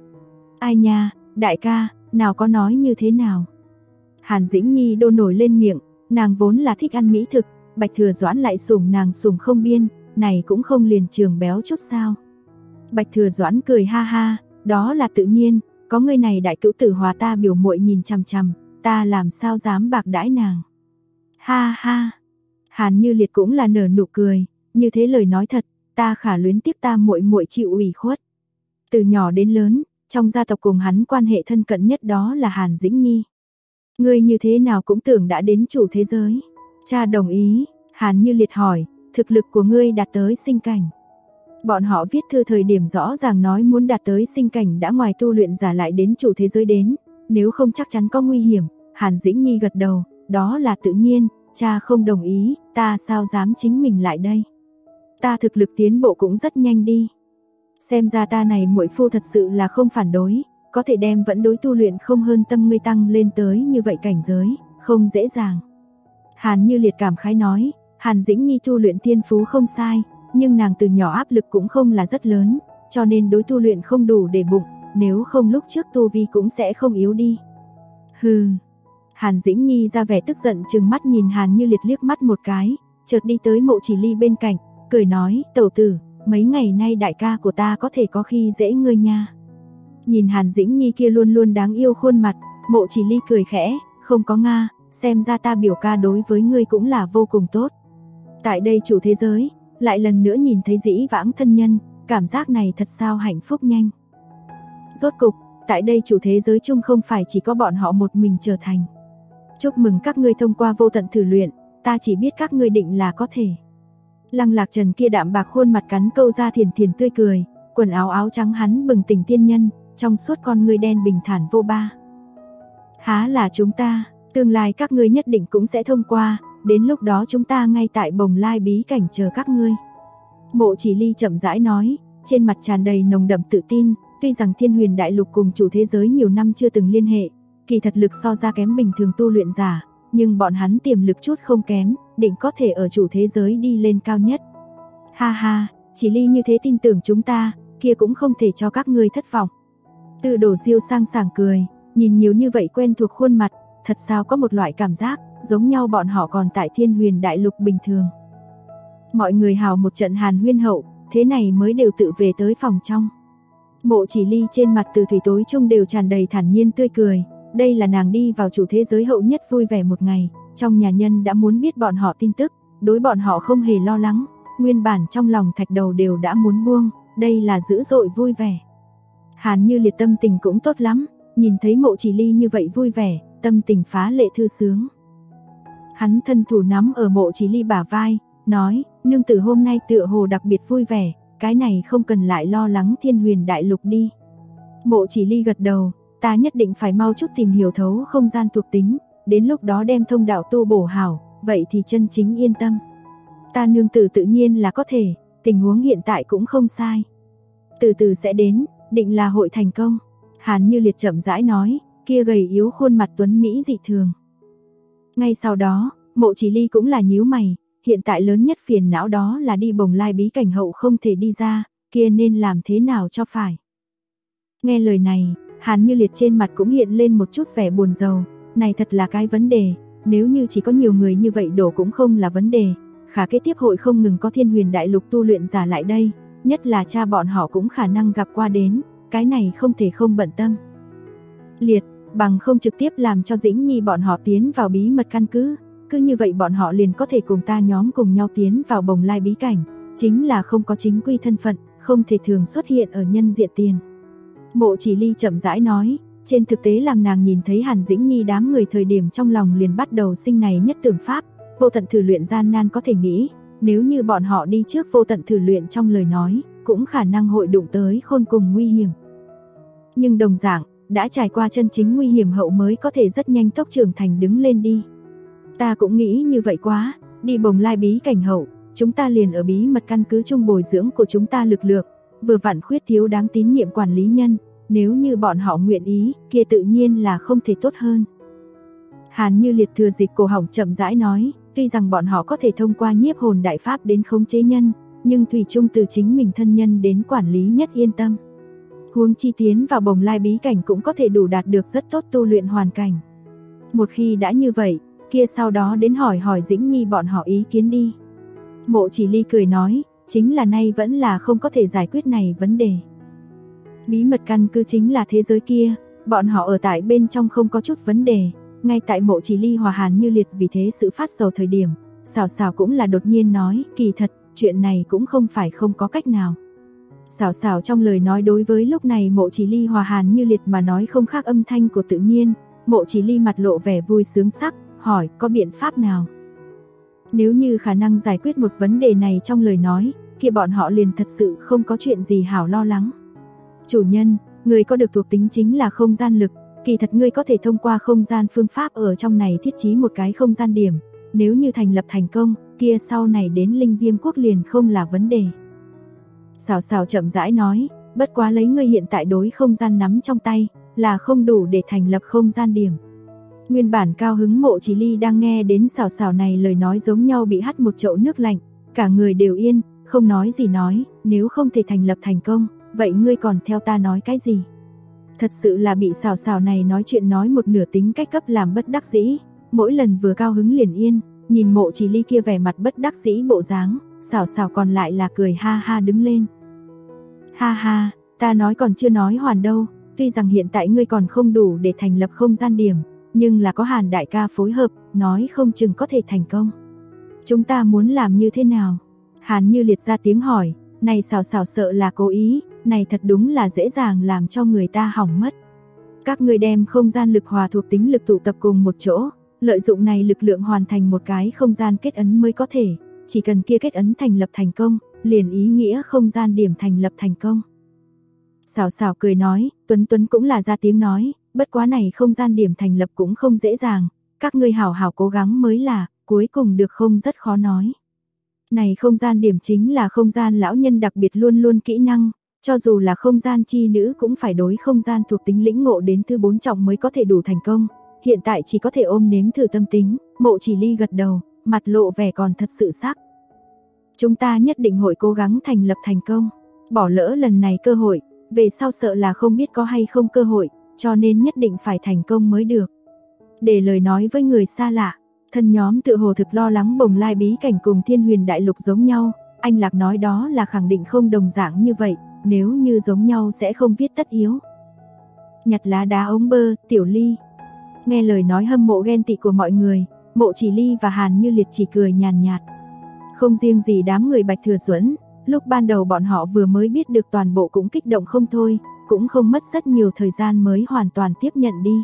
Ai nha, đại ca, nào có nói như thế nào. Hàn Dĩnh Nhi đô nổi lên miệng, nàng vốn là thích ăn mỹ thực, Bạch Thừa Doãn lại sủng nàng sủng không biên, này cũng không liền trường béo chút sao. Bạch Thừa Doãn cười ha ha, đó là tự nhiên, có người này đại cữu tử hòa ta biểu muội nhìn chằm chằm, ta làm sao dám bạc đãi nàng. Ha ha. Hàn Như Liệt cũng là nở nụ cười, như thế lời nói thật, ta khả luyến tiếc ta muội muội chịu ủy khuất. Từ nhỏ đến lớn, trong gia tộc cùng hắn quan hệ thân cận nhất đó là Hàn Dĩnh Nhi. Ngươi như thế nào cũng tưởng đã đến chủ thế giới. Cha đồng ý, Hàn Như Liệt hỏi, thực lực của ngươi đạt tới sinh cảnh. Bọn họ viết thư thời điểm rõ ràng nói muốn đạt tới sinh cảnh đã ngoài tu luyện giả lại đến chủ thế giới đến, nếu không chắc chắn có nguy hiểm. Hàn Dĩnh Nhi gật đầu, đó là tự nhiên, cha không đồng ý, ta sao dám chính mình lại đây. Ta thực lực tiến bộ cũng rất nhanh đi. Xem ra ta này muội phu thật sự là không phản đối, có thể đem vẫn đối tu luyện không hơn tâm ngươi tăng lên tới như vậy cảnh giới, không dễ dàng. Hàn Như Liệt cảm khái nói, Hàn Dĩnh Nhi tu luyện thiên phú không sai, nhưng nàng từ nhỏ áp lực cũng không là rất lớn, cho nên đối tu luyện không đủ để bụng, nếu không lúc trước tu vi cũng sẽ không yếu đi. Hừ. Hàn Dĩnh Nhi ra vẻ tức giận trừng mắt nhìn Hàn Như Liệt liếc mắt một cái, chợt đi tới Mộ Chỉ Ly bên cạnh, cười nói, tẩu tử, mấy ngày nay đại ca của ta có thể có khi dễ ngươi nha. Nhìn Hàn Dĩnh Nhi kia luôn luôn đáng yêu khuôn mặt, Mộ Chỉ Ly cười khẽ, không có nga, xem ra ta biểu ca đối với ngươi cũng là vô cùng tốt. Tại đây chủ thế giới, lại lần nữa nhìn thấy dĩ vãng thân nhân, cảm giác này thật sao hạnh phúc nhanh. Rốt cục, tại đây chủ thế giới chung không phải chỉ có bọn họ một mình trở thành. Chúc mừng các ngươi thông qua vô tận thử luyện, ta chỉ biết các ngươi định là có thể. Lăng Lạc Trần kia đạm bạc khuôn mặt cắn câu ra thiền thiền tươi cười, quần áo áo trắng hắn bừng tỉnh tiên nhân, trong suốt con ngươi đen bình thản vô ba. Há là chúng ta, tương lai các ngươi nhất định cũng sẽ thông qua, đến lúc đó chúng ta ngay tại Bồng Lai bí cảnh chờ các ngươi. Mộ Chỉ Ly chậm rãi nói, trên mặt tràn đầy nồng đậm tự tin, tuy rằng Thiên Huyền Đại Lục cùng chủ thế giới nhiều năm chưa từng liên hệ, kỳ thật lực so ra kém bình thường tu luyện giả, nhưng bọn hắn tiềm lực chút không kém, định có thể ở chủ thế giới đi lên cao nhất. Ha ha, Chỉ Ly như thế tin tưởng chúng ta, kia cũng không thể cho các ngươi thất vọng. Từ Đổ Diêu sang sảng cười, nhìn nhiều như vậy quen thuộc khuôn mặt, thật sao có một loại cảm giác, giống nhau bọn họ còn tại Thiên Huyền Đại Lục bình thường. Mọi người hào một trận hàn huyên hậu, thế này mới đều tự về tới phòng trong. Mộ Chỉ Ly trên mặt từ thủy tối chung đều tràn đầy thản nhiên tươi cười, đây là nàng đi vào chủ thế giới hậu nhất vui vẻ một ngày, trong nhà nhân đã muốn biết bọn họ tin tức, đối bọn họ không hề lo lắng, nguyên bản trong lòng thạch đầu đều đã muốn buông, đây là dữ dội vui vẻ. Hàn Như Liệt tâm tình cũng tốt lắm, nhìn thấy Mộ Chỉ Ly như vậy vui vẻ, tâm tình phá lệ thư sướng. Hắn thân thủ nắm ở Mộ Chỉ Ly bả vai, nói, nương tử hôm nay tựa hồ đặc biệt vui vẻ, cái này không cần lại lo lắng Thiên Huyền Đại Lục đi. Mộ Chỉ Ly gật đầu, ta nhất định phải mau chút tìm hiểu thấu không gian thuộc tính, đến lúc đó đem thông đạo tu bổ hảo, vậy thì chân chính yên tâm. Ta nương tử tự nhiên là có thể, tình huống hiện tại cũng không sai. Từ từ sẽ đến, định là hội thành công. Hàn Như Liệt chậm rãi nói, kia gầy yếu khuôn mặt tuấn mỹ dị thường. Ngay sau đó, Mộ Chỉ Ly cũng là nhíu mày, hiện tại lớn nhất phiền não đó là đi Bồng Lai bí cảnh hậu không thể đi ra, kia nên làm thế nào cho phải. Nghe lời này, Hàn Như Liệt trên mặt cũng hiện lên một chút vẻ buồn rầu, này thật là cái vấn đề, nếu như chỉ có nhiều người như vậy đổ cũng không là vấn đề, khả kế tiếp hội không ngừng có Thiên Huyền Đại Lục tu luyện giả lại đây, nhất là cha bọn họ cũng khả năng gặp qua đến, cái này không thể không bận tâm. Liệt, bằng không trực tiếp làm cho Dĩnh Nhi bọn họ tiến vào bí mật căn cứ, cứ như vậy bọn họ liền có thể cùng ta nhóm cùng nhau tiến vào Bồng Lai bí cảnh, chính là không có chính quy thân phận, không thể thường xuất hiện ở nhân diện tiền. Mộ Chỉ Ly chậm rãi nói, trên thực tế làm nàng nhìn thấy Hàn Dĩnh Nhi đám người thời điểm trong lòng liền bắt đầu sinh này nhất tưởng pháp, vô tận thử luyện gian nan có thể nghĩ, nếu như bọn họ đi trước vô tận thử luyện trong lời nói, cũng khả năng hội đụng tới khôn cùng nguy hiểm. Nhưng đồng dạng, đã trải qua chân chính nguy hiểm hậu mới có thể rất nhanh tốc trưởng thành đứng lên đi. Ta cũng nghĩ như vậy quá, đi Bồng Lai bí cảnh hậu, chúng ta liền ở bí mật căn cứ chung bồi dưỡng của chúng ta lực lượng, vừa vặn khuyết thiếu đáng tín nhiệm quản lý nhân, nếu như bọn họ nguyện ý, kia tự nhiên là không thể tốt hơn. Hàn Như Liệt thừa dịp cổ họng chậm rãi nói, tuy rằng bọn họ có thể thông qua nhiếp hồn đại pháp đến khống chế nhân, nhưng thủy chung từ chính mình thân nhân đến quản lý nhất yên tâm. Huống chi tiến vào Bồng Lai bí cảnh cũng có thể đủ đạt được rất tốt tu luyện hoàn cảnh. Một khi đã như vậy, kia sau đó đến hỏi Dĩnh Nhi bọn họ ý kiến đi. Mộ Chỉ Ly cười nói, chính là nay vẫn là không có thể giải quyết này vấn đề. Bí mật căn cứ chính là thế giới kia, bọn họ ở tại bên trong không có chút vấn đề. Ngay tại Mộ Chỉ Ly hòa Hàn Như Liệt vì thế sự phát sầu thời điểm, Sảo Sảo cũng là đột nhiên nói, kỳ thật, chuyện này cũng không phải không có cách nào. Sảo Sảo trong lời nói đối với lúc này Mộ Chỉ Ly hòa Hàn Như Liệt mà nói không khác âm thanh của tự nhiên. Mộ Chỉ Ly mặt lộ vẻ vui sướng sắc, hỏi có biện pháp nào? Nếu như khả năng giải quyết một vấn đề này trong lời nói, kia bọn họ liền thật sự không có chuyện gì hảo lo lắng. Chủ nhân, người có được thuộc tính chính là không gian lực, kỳ thật ngươi có thể thông qua không gian phương pháp ở trong này thiết trí một cái không gian điểm, nếu như thành lập thành công, kia sau này đến Linh Viêm quốc liền không là vấn đề. Sảo Sảo chậm rãi nói, bất quá lấy ngươi hiện tại đối không gian nắm trong tay, là không đủ để thành lập không gian điểm. Nguyên bản cao hứng Mộ Chỉ Ly đang nghe đến Sảo Sảo này lời nói giống nhau bị hắt một chậu nước lạnh, cả người đều yên, không nói gì nói, nếu không thể thành lập thành công, vậy ngươi còn theo ta nói cái gì? Thật sự là bị Sảo Sảo này nói chuyện nói một nửa tính cách cấp làm bất đắc dĩ, mỗi lần vừa cao hứng liền yên, nhìn Mộ Chỉ Ly kia vẻ mặt bất đắc dĩ bộ dáng, Sảo Sảo còn lại là cười ha ha đứng lên. Ha ha, ta nói còn chưa nói hoàn đâu, tuy rằng hiện tại ngươi còn không đủ để thành lập không gian điểm, nhưng là có Hàn đại ca phối hợp, nói không chừng có thể thành công. Chúng ta muốn làm như thế nào? Hàn Như Liệt ra tiếng hỏi, này Sảo Sảo sợ là cố ý, này thật đúng là dễ dàng làm cho người ta hỏng mất. Các ngươi đem không gian lực hòa thuộc tính lực tụ tập cùng một chỗ, lợi dụng này lực lượng hoàn thành một cái không gian kết ấn mới có thể, chỉ cần kia kết ấn thành lập thành công, liền ý nghĩa không gian điểm thành lập thành công. Sảo Sảo cười nói, Tuấn Tuấn cũng là ra tiếng nói, bất quá này không gian điểm thành lập cũng không dễ dàng, các ngươi hảo hảo cố gắng mới là, cuối cùng được không rất khó nói. Này không gian điểm chính là không gian lão nhân đặc biệt luôn luôn kỹ năng, cho dù là không gian chi nữ cũng phải đối không gian thuộc tính lĩnh ngộ đến thứ 4 trọng mới có thể đủ thành công, hiện tại chỉ có thể ôm nếm thử tâm tính. Mộ Chỉ Ly gật đầu, mặt lộ vẻ còn thật sự sắc. Chúng ta nhất định hội cố gắng thành lập thành công, bỏ lỡ lần này cơ hội, về sau sợ là không biết có hay không cơ hội, cho nên nhất định phải thành công mới được. Để lời nói với người xa lạ, thân nhóm tự hồ thực lo lắng Bồng Lai bí cảnh cùng Thiên Huyền đại lục giống nhau, anh Lạc nói đó là khẳng định không đồng dạng như vậy, nếu như giống nhau sẽ không viết tất yếu. Nhặt lá đá ống bơ, Tiểu Ly. Nghe lời nói hâm mộ ghen tị của mọi người, Mộ Chỉ Ly và Hàn Như Liệt chỉ cười nhàn nhạt. Không riêng gì đám người Bạch Thừa Duẫn, lúc ban đầu bọn họ vừa mới biết được toàn bộ cũng kích động không thôi, cũng không mất rất nhiều thời gian mới hoàn toàn tiếp nhận đi.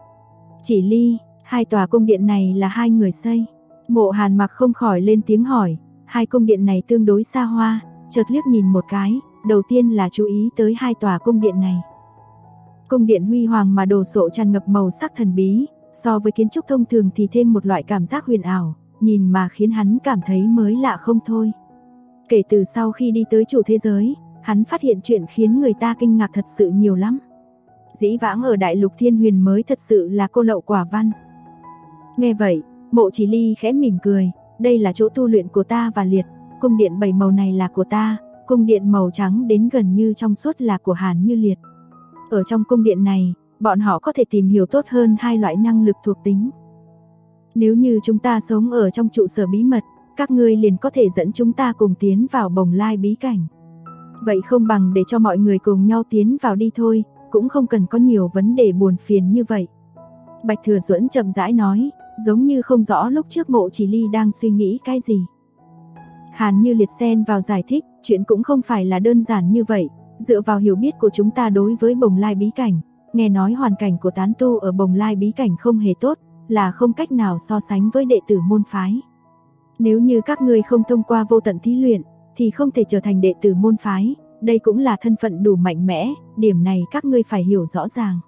Chỉ Ly, hai tòa cung điện này là hai người xây. Mộ Hàn mặc không khỏi lên tiếng hỏi, hai cung điện này tương đối xa hoa, chợt liếc nhìn một cái, đầu tiên là chú ý tới hai tòa cung điện này. Cung điện huy hoàng mà đồ sộ tràn ngập màu sắc thần bí, so với kiến trúc thông thường thì thêm một loại cảm giác huyền ảo, nhìn mà khiến hắn cảm thấy mới lạ không thôi. Kể từ sau khi đi tới chủ thế giới, hắn phát hiện chuyện khiến người ta kinh ngạc thật sự nhiều lắm. Dĩ vãng ở đại lục Thiên Huyền mới thật sự là cô lậu quả văn. Nghe vậy, Mộ Chỉ Ly khẽ mỉm cười, đây là chỗ tu luyện của ta và Liệt, cung điện 7 màu này là của ta, cung điện màu trắng đến gần như trong suốt là của Hàn Như Liệt. Ở trong cung điện này, bọn họ có thể tìm hiểu tốt hơn hai loại năng lực thuộc tính. Nếu như chúng ta sống ở trong trụ sở bí mật, các ngươi liền có thể dẫn chúng ta cùng tiến vào Bồng Lai bí cảnh. Vậy không bằng để cho mọi người cùng nhau tiến vào đi thôi, cũng không cần có nhiều vấn đề buồn phiền như vậy. Bạch Thừa Duẫn chậm rãi nói, giống như không rõ lúc trước Mộ Chỉ Ly đang suy nghĩ cái gì. Hàn Như Liệt xen vào giải thích, chuyện cũng không phải là đơn giản như vậy, dựa vào hiểu biết của chúng ta đối với Bồng Lai bí cảnh, nghe nói hoàn cảnh của tán tu ở Bồng Lai bí cảnh không hề tốt, là không cách nào so sánh với đệ tử môn phái. Nếu như các ngươi không thông qua vô tận thí luyện, thì không thể trở thành đệ tử môn phái, đây cũng là thân phận đủ mạnh mẽ, điểm này các ngươi phải hiểu rõ ràng.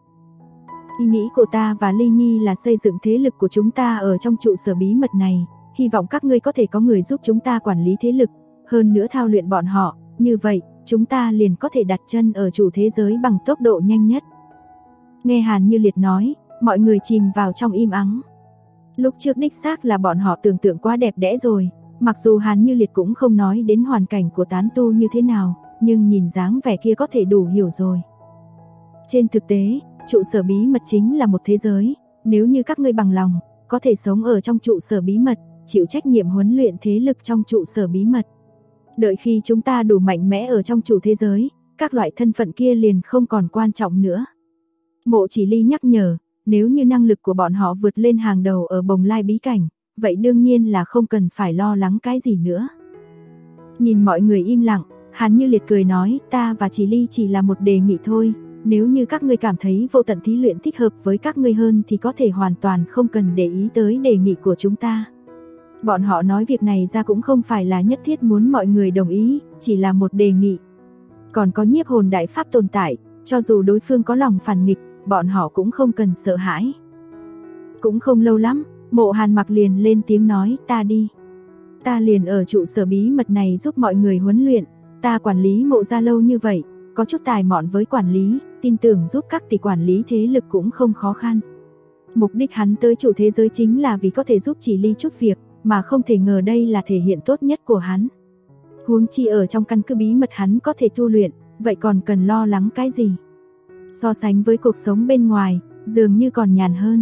Ý nghĩ của ta và Ly Nhi là xây dựng thế lực của chúng ta ở trong trụ sở bí mật này, hy vọng các ngươi có thể có người giúp chúng ta quản lý thế lực, hơn nữa thao luyện bọn họ, như vậy, chúng ta liền có thể đặt chân ở chủ thế giới bằng tốc độ nhanh nhất. Nghe Hàn Như Liệt nói, mọi người chìm vào trong im ắng. Lúc trước đích xác là bọn họ tưởng tượng quá đẹp đẽ rồi, mặc dù Hàn Như Liệt cũng không nói đến hoàn cảnh của tán tu như thế nào, nhưng nhìn dáng vẻ kia có thể đủ hiểu rồi. Trên thực tế, trụ sở bí mật chính là một thế giới, nếu như các ngươi bằng lòng, có thể sống ở trong trụ sở bí mật, chịu trách nhiệm huấn luyện thế lực trong trụ sở bí mật. Đợi khi chúng ta đủ mạnh mẽ ở trong chủ thế giới, các loại thân phận kia liền không còn quan trọng nữa. Mộ Chỉ Ly nhắc nhở, nếu như năng lực của bọn họ vượt lên hàng đầu ở Bồng Lai bí cảnh, vậy đương nhiên là không cần phải lo lắng cái gì nữa. Nhìn mọi người im lặng, Hàn Như Liệt cười nói, ta và Chỉ Ly chỉ là một đề nghị thôi, nếu như các ngươi cảm thấy vô tận thí luyện thích hợp với các ngươi hơn thì có thể hoàn toàn không cần để ý tới đề nghị của chúng ta. Bọn họ nói việc này ra cũng không phải là nhất thiết muốn mọi người đồng ý, chỉ là một đề nghị. Còn có nhiếp hồn đại pháp tồn tại, cho dù đối phương có lòng phản nghịch, bọn họ cũng không cần sợ hãi. Cũng không lâu lắm, Mộ Hàn Mặc liền lên tiếng nói, ta đi. Ta liền ở trụ sở bí mật này giúp mọi người huấn luyện, ta quản lý Mộ gia lâu như vậy, có chút tài mọn với quản lý, tin tưởng giúp các tỷ quản lý thế lực cũng không khó khăn. Mục đích hắn tới chủ thế giới chính là vì có thể giúp Chỉ Ly chút việc, mà không thể ngờ đây là thể hiện tốt nhất của hắn. Huống chi ở trong căn cứ bí mật hắn có thể tu luyện, vậy còn cần lo lắng cái gì? So sánh với cuộc sống bên ngoài, dường như còn nhàn hơn.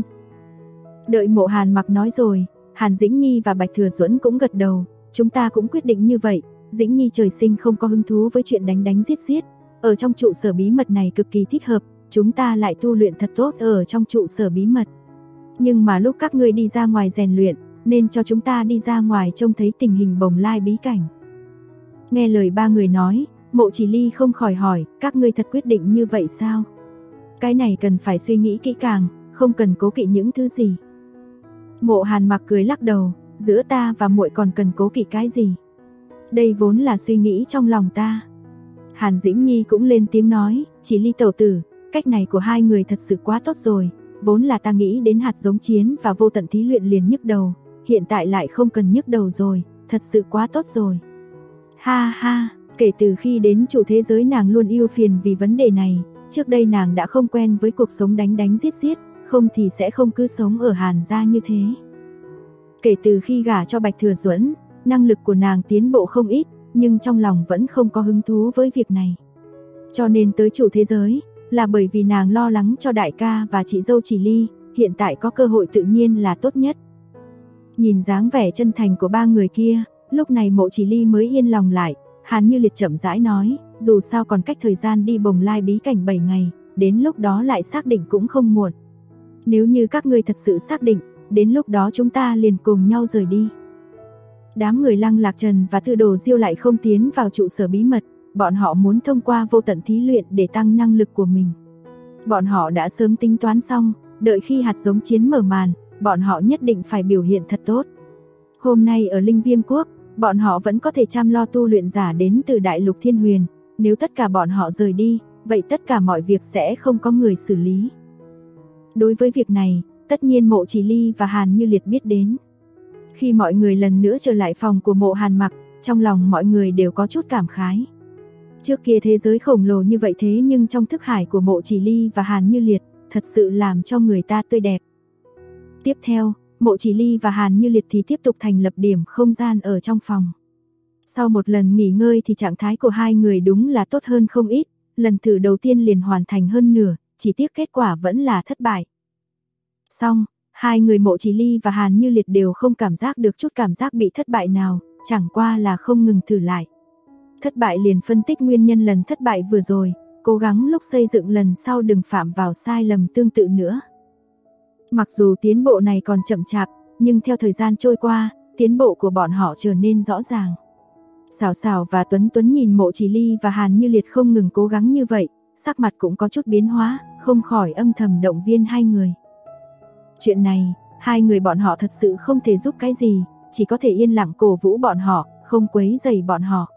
Đợi Mộ Hàn Mặc nói rồi, Hàn Dĩnh Nhi và Bạch Thừa Duẫn cũng gật đầu, chúng ta cũng quyết định như vậy. Dĩnh Nhi trời sinh không có hứng thú với chuyện đánh đánh giết giết, ở trong trụ sở bí mật này cực kỳ thích hợp, chúng ta lại tu luyện thật tốt ở trong trụ sở bí mật. Nhưng mà lúc các ngươi đi ra ngoài rèn luyện, nên cho chúng ta đi ra ngoài trông thấy tình hình Bồng Lai bí cảnh. Nghe lời ba người nói, Mộ Chỉ Ly không khỏi hỏi, các ngươi thật quyết định như vậy sao? Cái này cần phải suy nghĩ kỹ càng, không cần cố kỵ những thứ gì. Mộ Hàn Mặc cười lắc đầu, giữa ta và muội còn cần cố kỵ cái gì? Đây vốn là suy nghĩ trong lòng ta. Hàn Dĩnh Nhi cũng lên tiếng nói, Chỉ Ly tẩu tử, cách này của hai người thật sự quá tốt rồi, vốn là ta nghĩ đến hạt giống chiến và vô tận thí luyện liền nhức đầu, hiện tại lại không cần nhức đầu rồi, thật sự quá tốt rồi. Ha ha, kể từ khi đến chủ thế giới nàng luôn ưu phiền vì vấn đề này, trước đây nàng đã không quen với cuộc sống đánh đánh giết giết, không thì sẽ không cứ sống ở Hàn gia như thế. Kể từ khi gả cho Bạch Thừa Duẫn, năng lực của nàng tiến bộ không ít, nhưng trong lòng vẫn không có hứng thú với việc này. Cho nên tới chủ thế giới, là bởi vì nàng lo lắng cho đại ca và chị dâu Chỉ Ly, hiện tại có cơ hội tự nhiên là tốt nhất. Nhìn dáng vẻ chân thành của ba người kia, lúc này Mộ Chỉ Ly mới yên lòng lại, Hàn Như Liệt chậm rãi nói, dù sao còn cách thời gian đi Bồng Lai bí cảnh 7 ngày, đến lúc đó lại xác định cũng không muộn. Nếu như các ngươi thật sự xác định, đến lúc đó chúng ta liền cùng nhau rời đi. Đám người Lăng Lạc Trần và Thư Đồ Diêu lại không tiến vào trụ sở bí mật, bọn họ muốn thông qua vô tận thí luyện để tăng năng lực của mình. Bọn họ đã sớm tính toán xong, đợi khi hạt giống chiến mở màn, bọn họ nhất định phải biểu hiện thật tốt. Hôm nay ở Linh Viêm Quốc, bọn họ vẫn có thể chăm lo tu luyện giả đến từ Đại Lục Thiên Huyền, nếu tất cả bọn họ rời đi, vậy tất cả mọi việc sẽ không có người xử lý. Đối với việc này, tất nhiên Mộ Chỉ Ly và Hàn Như Liệt biết đến. Khi mọi người lần nữa trở lại phòng của Mộ Hàn Mặc, trong lòng mọi người đều có chút cảm khái. Trước kia thế giới khổng lồ như vậy thế nhưng trong thức hải của Mộ Chỉ Ly và Hàn Như Liệt, thật sự làm cho người ta tươi đẹp. Tiếp theo, Mộ Chỉ Ly và Hàn Như Liệt thì tiếp tục thành lập điểm không gian ở trong phòng. Sau một lần nghỉ ngơi thì trạng thái của hai người đúng là tốt hơn không ít, lần thử đầu tiên liền hoàn thành hơn nửa, chỉ tiếc kết quả vẫn là thất bại. Xong, hai người Mộ Chỉ Ly và Hàn Như Liệt đều không cảm giác được chút cảm giác bị thất bại nào, chẳng qua là không ngừng thử lại. Thất bại liền phân tích nguyên nhân lần thất bại vừa rồi, cố gắng lúc xây dựng lần sau đừng phạm vào sai lầm tương tự nữa. Mặc dù tiến bộ này còn chậm chạp, nhưng theo thời gian trôi qua, tiến bộ của bọn họ trở nên rõ ràng. Xảo Xảo và Tuấn Tuấn nhìn Mộ Chỉ Ly và Hàn Như Liệt không ngừng cố gắng như vậy, sắc mặt cũng có chút biến hóa, không khỏi âm thầm động viên hai người. Chuyện này, hai người bọn họ thật sự không thể giúp cái gì, chỉ có thể yên lặng cổ vũ bọn họ, không quấy rầy bọn họ.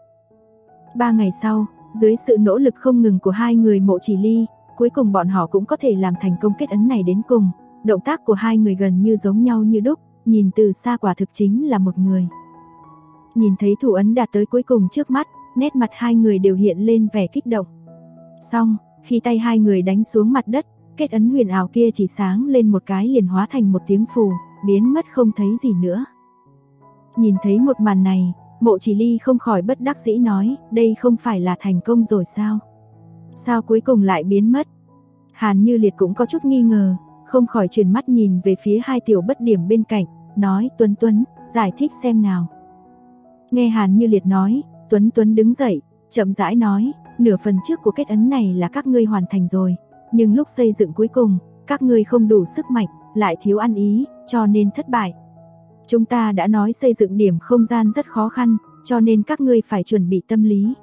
3 ngày sau, dưới sự nỗ lực không ngừng của hai người Mộ Chỉ Ly, cuối cùng bọn họ cũng có thể làm thành công kết ấn này đến cùng. Động tác của hai người gần như giống nhau như đúc, nhìn từ xa quả thực chính là một người. Nhìn thấy thủ ấn đạt tới cuối cùng trước mắt, nét mặt hai người đều hiện lên vẻ kích động. Xong, khi tay hai người đánh xuống mặt đất, kết ấn huyền ảo kia chỉ sáng lên một cái liền hóa thành một tiếng phù, biến mất không thấy gì nữa. Nhìn thấy một màn này, Mộ Chỉ Ly không khỏi bất đắc dĩ nói, đây không phải là thành công rồi sao? Sao cuối cùng lại biến mất? Hàn Như Liệt cũng có chút nghi ngờ, không khỏi chuyển mắt nhìn về phía hai tiểu bất điểm bên cạnh, nói Tuấn Tuấn, giải thích xem nào. Nghe Hàn Như Liệt nói, Tuấn Tuấn đứng dậy, chậm rãi nói, nửa phần trước của kết ấn này là các ngươi hoàn thành rồi, nhưng lúc xây dựng cuối cùng, các ngươi không đủ sức mạnh, lại thiếu ăn ý, cho nên thất bại. Chúng ta đã nói xây dựng điểm không gian rất khó khăn, cho nên các ngươi phải chuẩn bị tâm lý.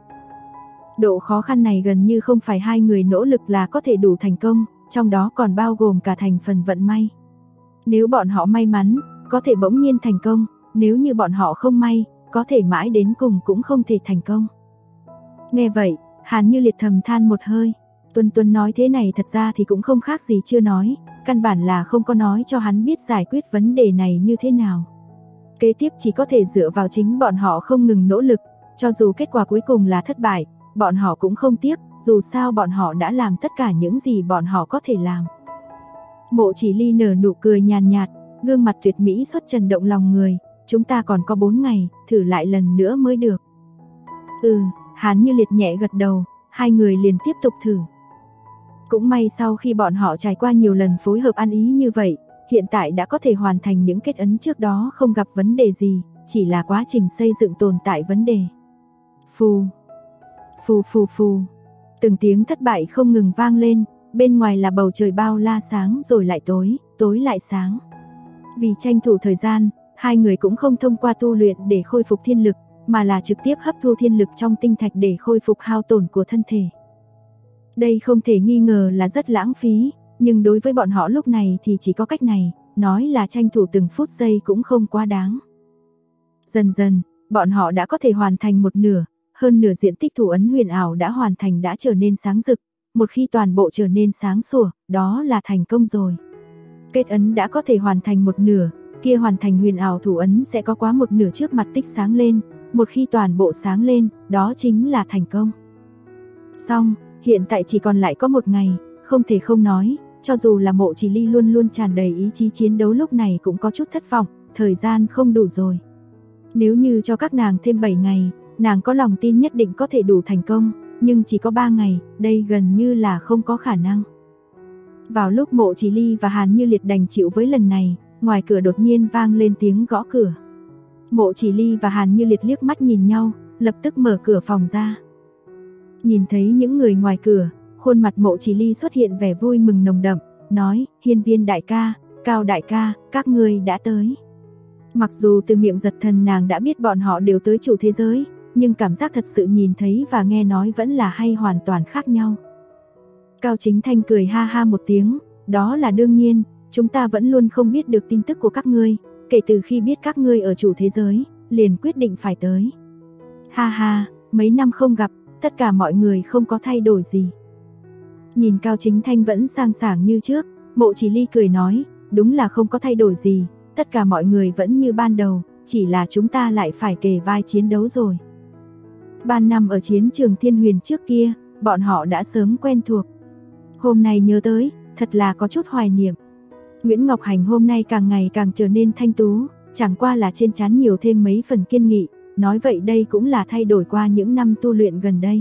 Độ khó khăn này gần như không phải hai người nỗ lực là có thể đủ thành công, trong đó còn bao gồm cả thành phần vận may. Nếu bọn họ may mắn, có thể bỗng nhiên thành công, nếu như bọn họ không may, có thể mãi đến cùng cũng không thể thành công. Nghe vậy, Hàn Như Liệt thầm than một hơi. Tuấn Tuấn nói thế này thật ra thì cũng không khác gì chưa nói, căn bản là không có nói cho hắn biết giải quyết vấn đề này như thế nào. Kế tiếp chỉ có thể dựa vào chính bọn họ không ngừng nỗ lực, cho dù kết quả cuối cùng là thất bại, bọn họ cũng không tiếc, dù sao bọn họ đã làm tất cả những gì bọn họ có thể làm. Mộ Chỉ Ly nở nụ cười nhàn nhạt, gương mặt tuyệt mỹ xuất trần động lòng người, chúng ta còn có 4 ngày, thử lại lần nữa mới được. Hàn Như Liệt nhẹ gật đầu, hai người liền tiếp tục thử. Cũng may sau khi bọn họ trải qua nhiều lần phối hợp ăn ý như vậy, hiện tại đã có thể hoàn thành những kết ấn trước đó không gặp vấn đề gì, chỉ là quá trình xây dựng tồn tại vấn đề. Phù, phù phù phù, từng tiếng thất bại không ngừng vang lên, bên ngoài là bầu trời bao la sáng rồi lại tối, tối lại sáng. Vì tranh thủ thời gian, hai người cũng không thông qua tu luyện để khôi phục thiên lực, mà là trực tiếp hấp thu thiên lực trong tinh thạch để khôi phục hao tổn của thân thể. Đây không thể nghi ngờ là rất lãng phí, nhưng đối với bọn họ lúc này thì chỉ có cách này, nói là tranh thủ từng phút giây cũng không quá đáng. Dần dần, bọn họ đã có thể hoàn thành một nửa, hơn nửa diện tích thủ ấn huyền ảo đã hoàn thành đã trở nên sáng rực, một khi toàn bộ trở nên sáng sủa, đó là thành công rồi. Kết ấn đã có thể hoàn thành một nửa, kia hoàn thành huyền ảo thủ ấn sẽ có quá một nửa trước mặt tích sáng lên, một khi toàn bộ sáng lên, đó chính là thành công. Xong, hiện tại chỉ còn lại có một ngày, không thể không nói, cho dù là Mộ Chỉ Ly luôn luôn tràn đầy ý chí chiến đấu lúc này cũng có chút thất vọng, thời gian không đủ rồi. Nếu như cho các nàng thêm 7 ngày, nàng có lòng tin nhất định có thể đủ thành công, nhưng chỉ có 3 ngày, đây gần như là không có khả năng. Vào lúc Mộ Chỉ Ly và Hàn Như Liệt đành chịu với lần này, ngoài cửa đột nhiên vang lên tiếng gõ cửa. Mộ Chỉ Ly và Hàn Như Liệt liếc mắt nhìn nhau, lập tức mở cửa phòng ra. Nhìn thấy những người ngoài cửa, khuôn mặt Mộ Chỉ Ly xuất hiện vẻ vui mừng nồng đậm, nói, Hiên Viên đại ca, Cao đại ca, các ngươi đã tới. Mặc dù từ miệng Giật Thần nàng đã biết bọn họ đều tới chủ thế giới, nhưng cảm giác thật sự nhìn thấy và nghe nói vẫn là hay hoàn toàn khác nhau. Cao Chính Thanh cười ha ha một tiếng, đó là đương nhiên, chúng ta vẫn luôn không biết được tin tức của các ngươi, kể từ khi biết các ngươi ở chủ thế giới, liền quyết định phải tới. Ha ha, mấy năm không gặp, tất cả mọi người không có thay đổi gì. Nhìn Cao Chính Thanh vẫn sang sảng như trước, Mộ Chỉ Ly cười nói, đúng là không có thay đổi gì, tất cả mọi người vẫn như ban đầu, chỉ là chúng ta lại phải kề vai chiến đấu rồi. 3 năm ở chiến trường Thiên Huyền trước kia, bọn họ đã sớm quen thuộc. Hôm nay nhớ tới, thật là có chút hoài niệm. Nguyễn Ngọc Hành hôm nay càng ngày càng trở nên thanh tú, chẳng qua là trên trán nhiều thêm mấy phần kiên nghị, nói vậy đây cũng là thay đổi qua những năm tu luyện gần đây.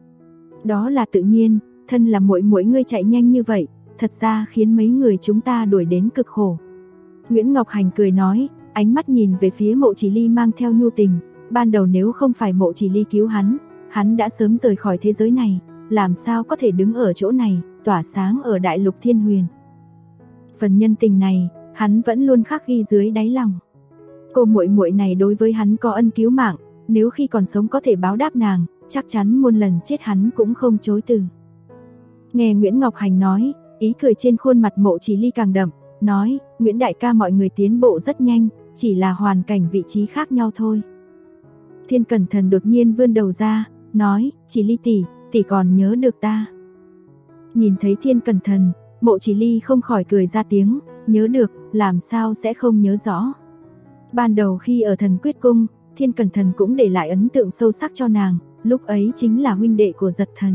Đó là tự nhiên, thân là muội muội ngươi chạy nhanh như vậy, thật ra khiến mấy người chúng ta đuổi đến cực khổ. Nguyễn Ngọc Hành cười nói, ánh mắt nhìn về phía Mộ Chỉ Ly mang theo nhu tình, ban đầu nếu không phải Mộ Chỉ Ly cứu hắn, hắn đã sớm rời khỏi thế giới này, làm sao có thể đứng ở chỗ này, tỏa sáng ở đại lục thiên huyền. Phần nhân tình này, hắn vẫn luôn khắc ghi dưới đáy lòng. Cô muội muội này đối với hắn có ân cứu mạng, nếu khi còn sống có thể báo đáp nàng, chắc chắn muôn lần chết hắn cũng không chối từ. Nghe Nguyễn Ngọc Hành nói, ý cười trên khuôn mặt Mộ Chỉ Ly càng đậm, nói, Nguyễn đại ca mọi người tiến bộ rất nhanh, chỉ là hoàn cảnh vị trí khác nhau thôi. Thiên Cẩn Thần đột nhiên vươn đầu ra, nói, Chỉ Ly tỷ còn nhớ được ta. Nhìn thấy Thiên Cẩn Thần, Mộ Chỉ Ly không khỏi cười ra tiếng, nhớ được, làm sao sẽ không nhớ rõ. Ban đầu khi ở Thần Quyết Cung, Thiên Cẩn Thần cũng để lại ấn tượng sâu sắc cho nàng, lúc ấy chính là huynh đệ của Giật Thần.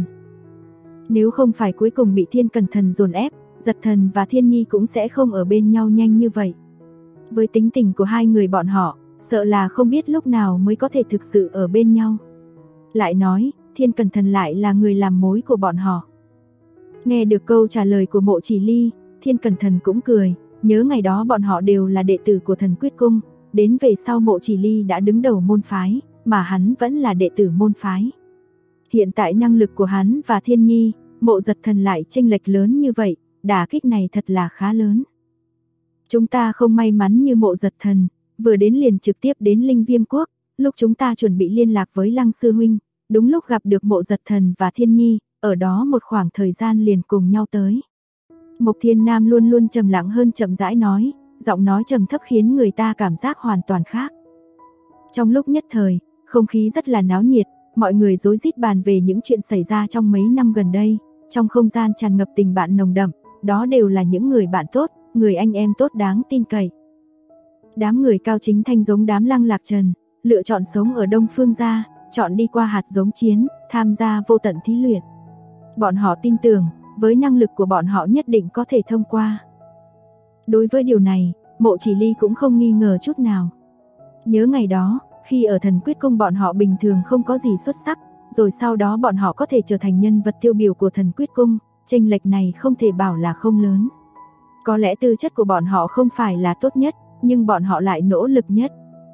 Nếu không phải cuối cùng bị Thiên Cẩn Thần dồn ép, Giật Thần và Thiên Nhi cũng sẽ không ở bên nhau nhanh như vậy. Với tính tình của hai người bọn họ, sợ là không biết lúc nào mới có thể thực sự ở bên nhau. Lại nói, Thiên Cẩn Thần lại là người làm mối của bọn họ. Nghe được câu trả lời của Mộ Chỉ Ly, Thiên Cẩn Thần cũng cười, nhớ ngày đó bọn họ đều là đệ tử của Thần Quyết Cung, đến về sau Mộ Chỉ Ly đã đứng đầu môn phái, mà hắn vẫn là đệ tử môn phái. Hiện tại năng lực của hắn và Thiên Nhi, Mộ Giật Thần lại chênh lệch lớn như vậy, đả kích này thật là khá lớn. Chúng ta không may mắn như Mộ Giật Thần, vừa đến liền trực tiếp đến Linh Viêm Quốc, lúc chúng ta chuẩn bị liên lạc với Lăng sư huynh, đúng lúc gặp được Mộ Giật Thần và Thiên Nhi, ở đó một khoảng thời gian liền cùng nhau tới. Mộc Thiên Nam luôn luôn trầm lặng hơn chậm rãi nói, giọng nói trầm thấp khiến người ta cảm giác hoàn toàn khác. Trong lúc nhất thời, không khí rất là náo nhiệt, mọi người rối rít bàn về những chuyện xảy ra trong mấy năm gần đây, trong không gian tràn ngập tình bạn nồng đậm, đó đều là những người bạn tốt, người anh em tốt đáng tin cậy. Đám người Cao Chính Thanh giống đám Lăng Lạc Trần, lựa chọn sống ở Đông Phương gia, chọn đi qua hạt giống chiến, tham gia vô tận thí luyện. Bọn họ tin tưởng, với năng lực của bọn họ nhất định có thể thông qua. Đối với điều này, Mộ Chỉ Ly cũng không nghi ngờ chút nào. Nhớ ngày đó, khi ở Thần Quyết Cung bọn họ bình thường không có gì xuất sắc, rồi sau đó bọn họ có thể trở thành nhân vật tiêu biểu của Thần Quyết Cung, chênh lệch này không thể bảo là không lớn. Có lẽ tư chất của bọn họ không phải là tốt nhất, nhưng bọn họ lại nỗ lực nhất.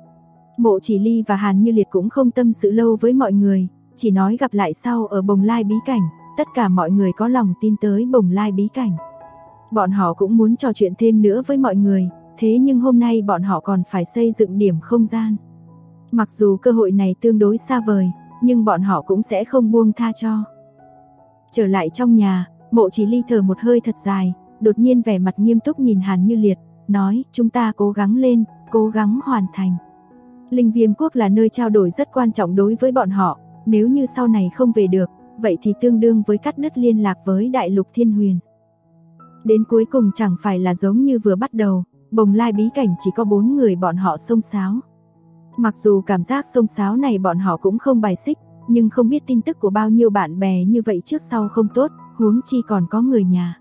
Mộ Chỉ Ly và Hàn Như Liệt cũng không tâm sự lâu với mọi người, chỉ nói gặp lại sau ở Bồng Lai bí cảnh, tất cả mọi người có lòng tin tới Bồng Lai bí cảnh. Bọn họ cũng muốn trò chuyện thêm nữa với mọi người, thế nhưng hôm nay bọn họ còn phải xây dựng điểm không gian. Mặc dù cơ hội này tương đối xa vời, nhưng bọn họ cũng sẽ không buông tha cho. Trở lại trong nhà, Mộ Chỉ Ly thở một hơi thật dài, đột nhiên vẻ mặt nghiêm túc nhìn Hàn Như Liệt, nói, chúng ta cố gắng lên, cố gắng hoàn thành. Linh Viêm Quốc là nơi trao đổi rất quan trọng đối với bọn họ, nếu như sau này không về được, vậy thì tương đương với cắt đứt liên lạc với Đại Lục Thiên Huyền. Đến cuối cùng chẳng phải là giống như vừa bắt đầu, Bồng Lai bí cảnh chỉ có 4 người bọn họ xông xáo. Mặc dù cảm giác xông xáo này bọn họ cũng không bài xích, nhưng không biết tin tức của bao nhiêu bạn bè như vậy trước sau không tốt, huống chi còn có người nhà.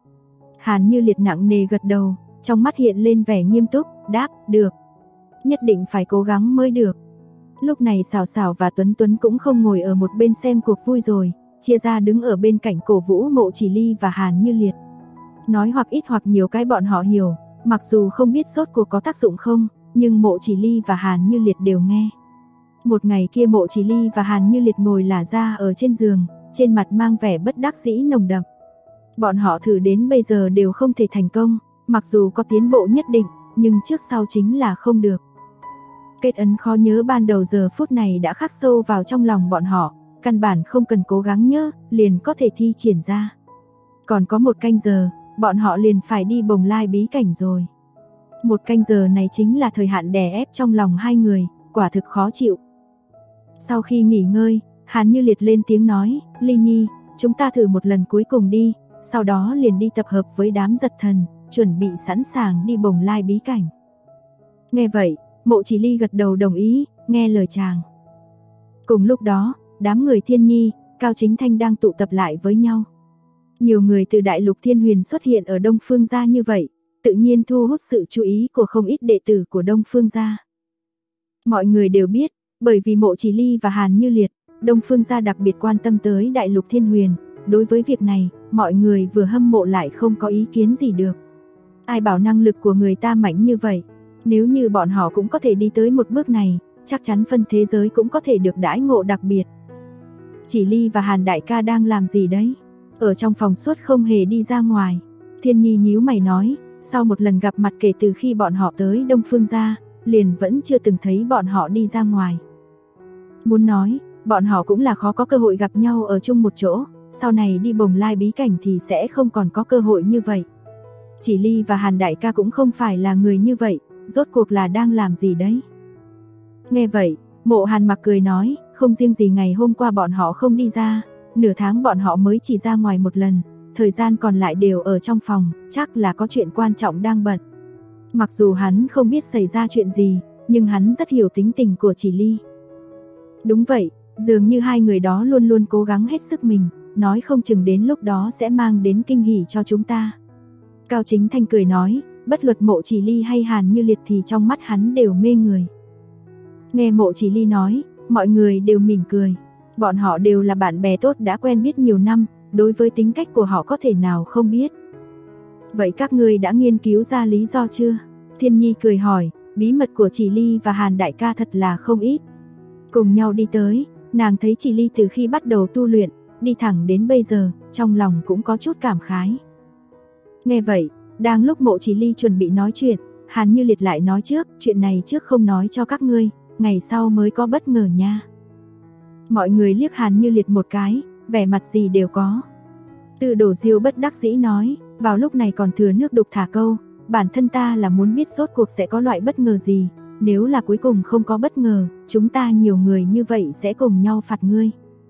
Hàn Như Liệt nặng nề gật đầu, trong mắt hiện lên vẻ nghiêm túc, đáp, được. Nhất định phải cố gắng mới được. Lúc này Sảo Sảo và Tuấn Tuấn cũng không ngồi ở một bên xem cuộc vui rồi, chia ra đứng ở bên cạnh cổ vũ Mộ Chỉ Ly và Hàn Như Liệt. Nói hoặc ít hoặc nhiều cái bọn họ hiểu, mặc dù không biết rốt cuộc có tác dụng không, nhưng Mộ Chỉ Ly và Hàn Như Liệt đều nghe. Một ngày kia Mộ Chỉ Ly và Hàn Như Liệt ngồi lả ra ở trên giường, trên mặt mang vẻ bất đắc dĩ nồng đậm. Bọn họ thử đến bây giờ đều không thể thành công, mặc dù có tiến bộ nhất định, nhưng trước sau chính là không được. Kết ấn khó nhớ ban đầu giờ phút này đã khắc sâu vào trong lòng bọn họ, căn bản không cần cố gắng nhớ, liền có thể thi triển ra. Còn có 1 canh giờ, bọn họ liền phải đi Bồng Lai bí cảnh rồi. 1 canh giờ này chính là thời hạn đè ép trong lòng hai người, quả thực khó chịu. Sau khi nghỉ ngơi, Hàn Như Liệt lên tiếng nói, Ly Nhi, chúng ta thử một lần cuối cùng đi, sau đó liền đi tập hợp với đám Giật Thần, chuẩn bị sẵn sàng đi Bồng Lai bí cảnh. Nghe vậy, Mộ Chỉ Ly gật đầu đồng ý, nghe lời chàng. Cùng lúc đó, đám người Thiên Nhi, Cao Chính Thanh đang tụ tập lại với nhau. Nhiều người từ Đại Lục Thiên Huyền xuất hiện ở Đông Phương gia như vậy, tự nhiên thu hút sự chú ý của không ít đệ tử của Đông Phương gia. Mọi người đều biết, bởi vì Mộ Chỉ Ly và Hàn Như Liệt, Đông Phương gia đặc biệt quan tâm tới Đại Lục Thiên Huyền, đối với việc này, mọi người vừa hâm mộ lại không có ý kiến gì được. Ai bảo năng lực của người ta mạnh như vậy, nếu như bọn họ cũng có thể đi tới một bước này, chắc chắn phân thế giới cũng có thể được đãi ngộ đặc biệt. Chỉ Ly và Hàn đại ca đang làm gì đấy? Ở trong phòng suốt không hề đi ra ngoài. Thiên Nhi nhíu mày nói, sau một lần gặp mặt kể từ khi bọn họ tới Đông Phương gia, liền vẫn chưa từng thấy bọn họ đi ra ngoài. Muốn nói, bọn họ cũng là khó có cơ hội gặp nhau ở chung một chỗ, sau này đi Bồng Lai bí cảnh thì sẽ không còn có cơ hội như vậy. Chỉ Ly và Hàn đại ca cũng không phải là người như vậy, rốt cuộc là đang làm gì đấy? Nghe vậy, Mộ Hàn Mặc cười nói, không riêng gì ngày hôm qua bọn họ không đi ra, nửa tháng bọn họ mới chỉ ra ngoài một lần, thời gian còn lại đều ở trong phòng, chắc là có chuyện quan trọng đang bận. Mặc dù hắn không biết xảy ra chuyện gì, nhưng hắn rất hiểu tính tình của Chỉ Ly. Đúng vậy, dường như hai người đó luôn luôn cố gắng hết sức mình, nói không chừng đến lúc đó sẽ mang đến kinh hỉ cho chúng ta. Cao Chính Thanh cười nói, bất luận Mộ Chỉ Ly hay Hàn Như Liệt thì trong mắt hắn đều mê người. Nghe Mộ Chỉ Ly nói, mọi người đều mỉm cười. Bọn họ đều là bạn bè tốt đã quen biết nhiều năm, đối với tính cách của họ có thể nào không biết. Vậy các ngươi đã nghiên cứu ra lý do chưa? Thiên Nhi cười hỏi, bí mật của Chỉ Ly và Hàn đại ca thật là không ít. Cùng nhau đi tới, nàng thấy Chỉ Ly từ khi bắt đầu tu luyện, đi thẳng đến bây giờ, trong lòng cũng có chút cảm khái. Nghe vậy, đang lúc Mộ Chỉ Ly chuẩn bị nói chuyện, Hàn Như Liệt lại nói trước, chuyện này trước không nói cho các ngươi, ngày sau mới có bất ngờ nha. Mọi người liếc Hàn Như Liệt một cái, vẻ mặt gì đều có. Từ Đổ Diêu bất đắc dĩ nói, vào lúc này còn thừa nước đục thả câu, bản thân ta là muốn biết rốt cuộc sẽ có loại bất ngờ gì, nếu là cuối cùng không có bất ngờ, chúng ta nhiều người như vậy sẽ cùng nhau phạt ngươi.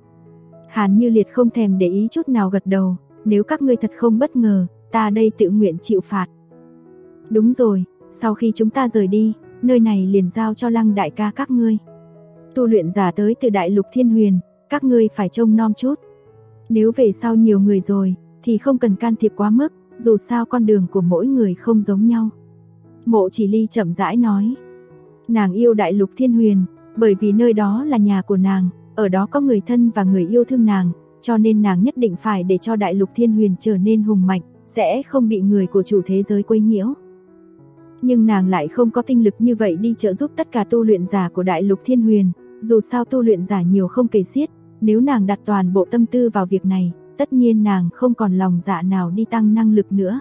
Hàn Như Liệt không thèm để ý chút nào gật đầu, nếu các ngươi thật không bất ngờ, ta đây tự nguyện chịu phạt. Đúng rồi, sau khi chúng ta rời đi, nơi này liền giao cho Lăng đại ca các ngươi. Tu luyện giả tới từ Đại Lục Thiên Huyền, các ngươi phải trông nom chút. Nếu về sau nhiều người rồi, thì không cần can thiệp quá mức, dù sao con đường của mỗi người không giống nhau. Mộ Chỉ Ly chậm rãi nói. Nàng yêu Đại Lục Thiên Huyền, bởi vì nơi đó là nhà của nàng, ở đó có người thân và người yêu thương nàng, cho nên nàng nhất định phải để cho Đại Lục Thiên Huyền trở nên hùng mạnh, sẽ không bị người của chủ thế giới quấy nhiễu. Nhưng nàng lại không có tinh lực như vậy đi trợ giúp tất cả tu luyện giả của Đại Lục Thiên Huyền, dù sao tu luyện giả nhiều không kể xiết, nếu nàng đặt toàn bộ tâm tư vào việc này, tất nhiên nàng không còn lòng dạ nào đi tăng năng lực nữa.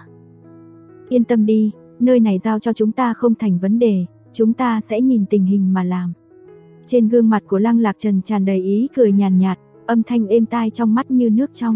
Yên tâm đi, nơi này giao cho chúng ta không thành vấn đề, chúng ta sẽ nhìn tình hình mà làm. Trên gương mặt của Lăng Lạc Trần tràn đầy ý cười nhàn nhạt, âm thanh êm tai trong mắt như nước trong.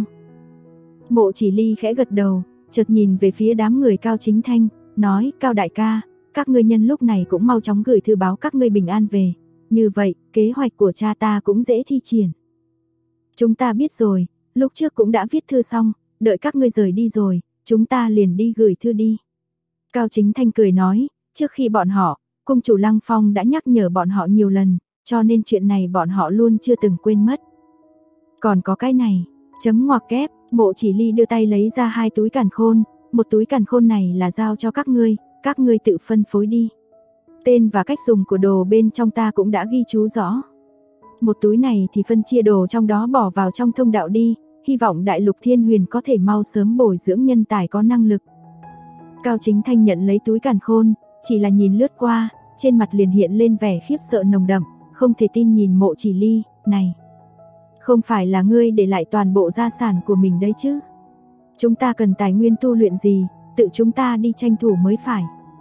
Mộ Chỉ Ly khẽ gật đầu, chợt nhìn về phía đám người Cao Chính Thanh, nói, Cao đại ca, các ngươi nhân lúc này cũng mau chóng gửi thư báo các ngươi bình an về, như vậy, kế hoạch của cha ta cũng dễ thi triển. Chúng ta biết rồi, lúc trước cũng đã viết thư xong, đợi các ngươi rời đi rồi, chúng ta liền đi gửi thư đi. Cao Chính Thanh cười nói, trước khi bọn họ, cung chủ Lăng Phong đã nhắc nhở bọn họ nhiều lần, cho nên chuyện này bọn họ luôn chưa từng quên mất. Còn có cái này, chấm ngoặc kép, Mộ Chỉ Ly đưa tay lấy ra 2 túi càn khôn, một túi càn khôn này là giao cho các ngươi tự phân phối đi. Tên và cách dùng của đồ bên trong ta cũng đã ghi chú rõ. Một túi này thì phân chia đồ trong đó bỏ vào trong thông đạo đi, hy vọng Đại Lục Thiên Huyền có thể mau sớm bồi dưỡng nhân tài có năng lực. Cao Chính Thanh nhận lấy túi càn khôn, chỉ là nhìn lướt qua, trên mặt liền hiện lên vẻ khiếp sợ nồng đậm, không thể tin nhìn Mộ Chỉ Ly, này, không phải là ngươi để lại toàn bộ gia sản của mình đấy chứ? Chúng ta cần tài nguyên tu luyện gì, tự chúng ta đi tranh thủ mới phải.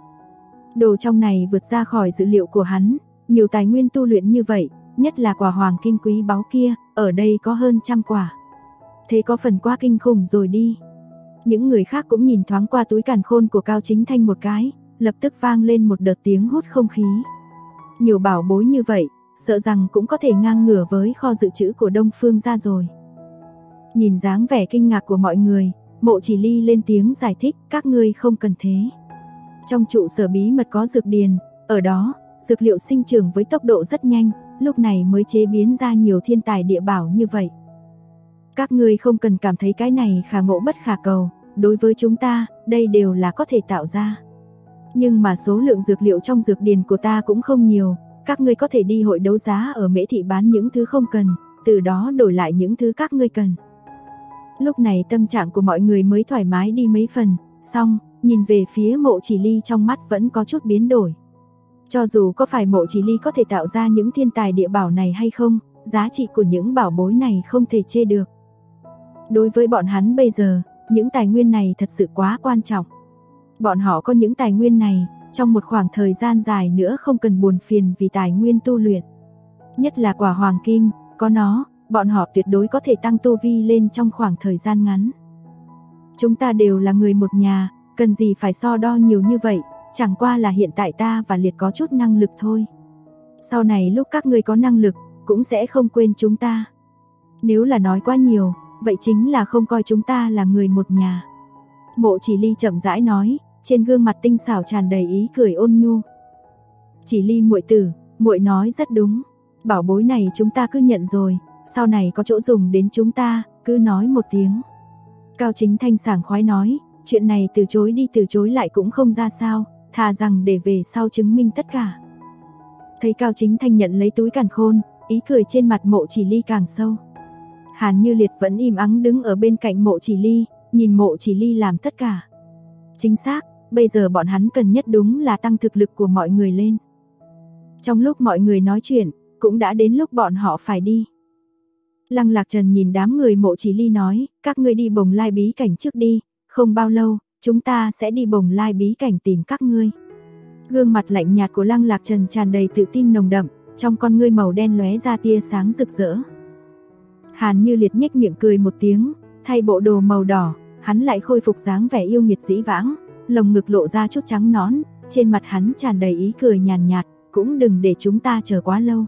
Đồ trong này vượt ra khỏi dự liệu của hắn, nhiều tài nguyên tu luyện như vậy, nhất là quả hoàng kim quý báu kia, ở đây có hơn 100 quả. Thế có phần quá kinh khủng rồi đi. Những người khác cũng nhìn thoáng qua túi càn khôn của Cao Chính Thanh một cái, lập tức vang lên một đợt tiếng hút không khí. Nhiều bảo bối như vậy, sợ rằng cũng có thể ngang ngửa với kho dự trữ của Đông Phương gia rồi. Nhìn dáng vẻ kinh ngạc của mọi người, Mộ Chỉ Ly lên tiếng giải thích, các ngươi không cần thế. Trong trụ sở bí mật có dược điền, ở đó, dược liệu sinh trưởng với tốc độ rất nhanh, lúc này mới chế biến ra nhiều thiên tài địa bảo như vậy. Các ngươi không cần cảm thấy cái này khả ngộ bất khả cầu, đối với chúng ta, đây đều là có thể tạo ra. Nhưng mà số lượng dược liệu trong dược điền của ta cũng không nhiều, các ngươi có thể đi hội đấu giá ở Mễ Thị bán những thứ không cần, từ đó đổi lại những thứ các ngươi cần. Lúc này tâm trạng của mọi người mới thoải mái đi mấy phần, xong, nhìn về phía Mộ Chỉ Ly trong mắt vẫn có chút biến đổi. Cho dù có phải Mộ Chỉ Ly có thể tạo ra những thiên tài địa bảo này hay không, giá trị của những bảo bối này không thể chê được. Đối với bọn hắn bây giờ, những tài nguyên này thật sự quá quan trọng. Bọn họ có những tài nguyên này, trong một khoảng thời gian dài nữa không cần buồn phiền vì tài nguyên tu luyện. Nhất là quả hoàng kim, có nó, bọn họ tuyệt đối có thể tăng tu vi lên trong khoảng thời gian ngắn. Chúng ta đều là người một nhà, cần gì phải so đo nhiều như vậy, chẳng qua là hiện tại ta và Liệt có chút năng lực thôi. Sau này lúc các ngươi có năng lực, cũng sẽ không quên chúng ta. Nếu là nói quá nhiều, vậy chính là không coi chúng ta là người một nhà. Mộ Chỉ Ly chậm rãi nói, trên gương mặt tinh xảo tràn đầy ý cười ôn nhu. Chỉ Ly muội tử, muội nói rất đúng. Bảo bối này chúng ta cứ nhận rồi, sau này có chỗ dùng đến chúng ta, cứ nói một tiếng. Cao Chính Thanh sảng khoái nói, chuyện này từ chối đi từ chối lại cũng không ra sao, thà rằng để về sau chứng minh tất cả. Thấy Cao Chính Thanh nhận lấy túi càn khôn, ý cười trên mặt Mộ Chỉ Ly càng sâu. Hàn Như Liệt vẫn im ắng đứng ở bên cạnh Mộ Chỉ Ly, nhìn Mộ Chỉ Ly làm tất cả. Chính xác, bây giờ bọn hắn cần nhất đúng là tăng thực lực của mọi người lên. Trong lúc mọi người nói chuyện, cũng đã đến lúc bọn họ phải đi. Lăng Lạc Trần nhìn đám người Mộ Chỉ Ly nói, các ngươi đi Bồng Lai bí cảnh trước đi, không bao lâu, chúng ta sẽ đi Bồng Lai bí cảnh tìm các ngươi. Gương mặt lạnh nhạt của Lăng Lạc Trần tràn đầy tự tin nồng đậm, trong con ngươi màu đen lóe ra tia sáng rực rỡ. Hàn Như Liệt nhếch miệng cười một tiếng, thay bộ đồ màu đỏ, hắn lại khôi phục dáng vẻ yêu nghiệt dĩ vãng, lồng ngực lộ ra chút trắng nõn, trên mặt hắn tràn đầy ý cười nhàn nhạt, cũng đừng để chúng ta chờ quá lâu.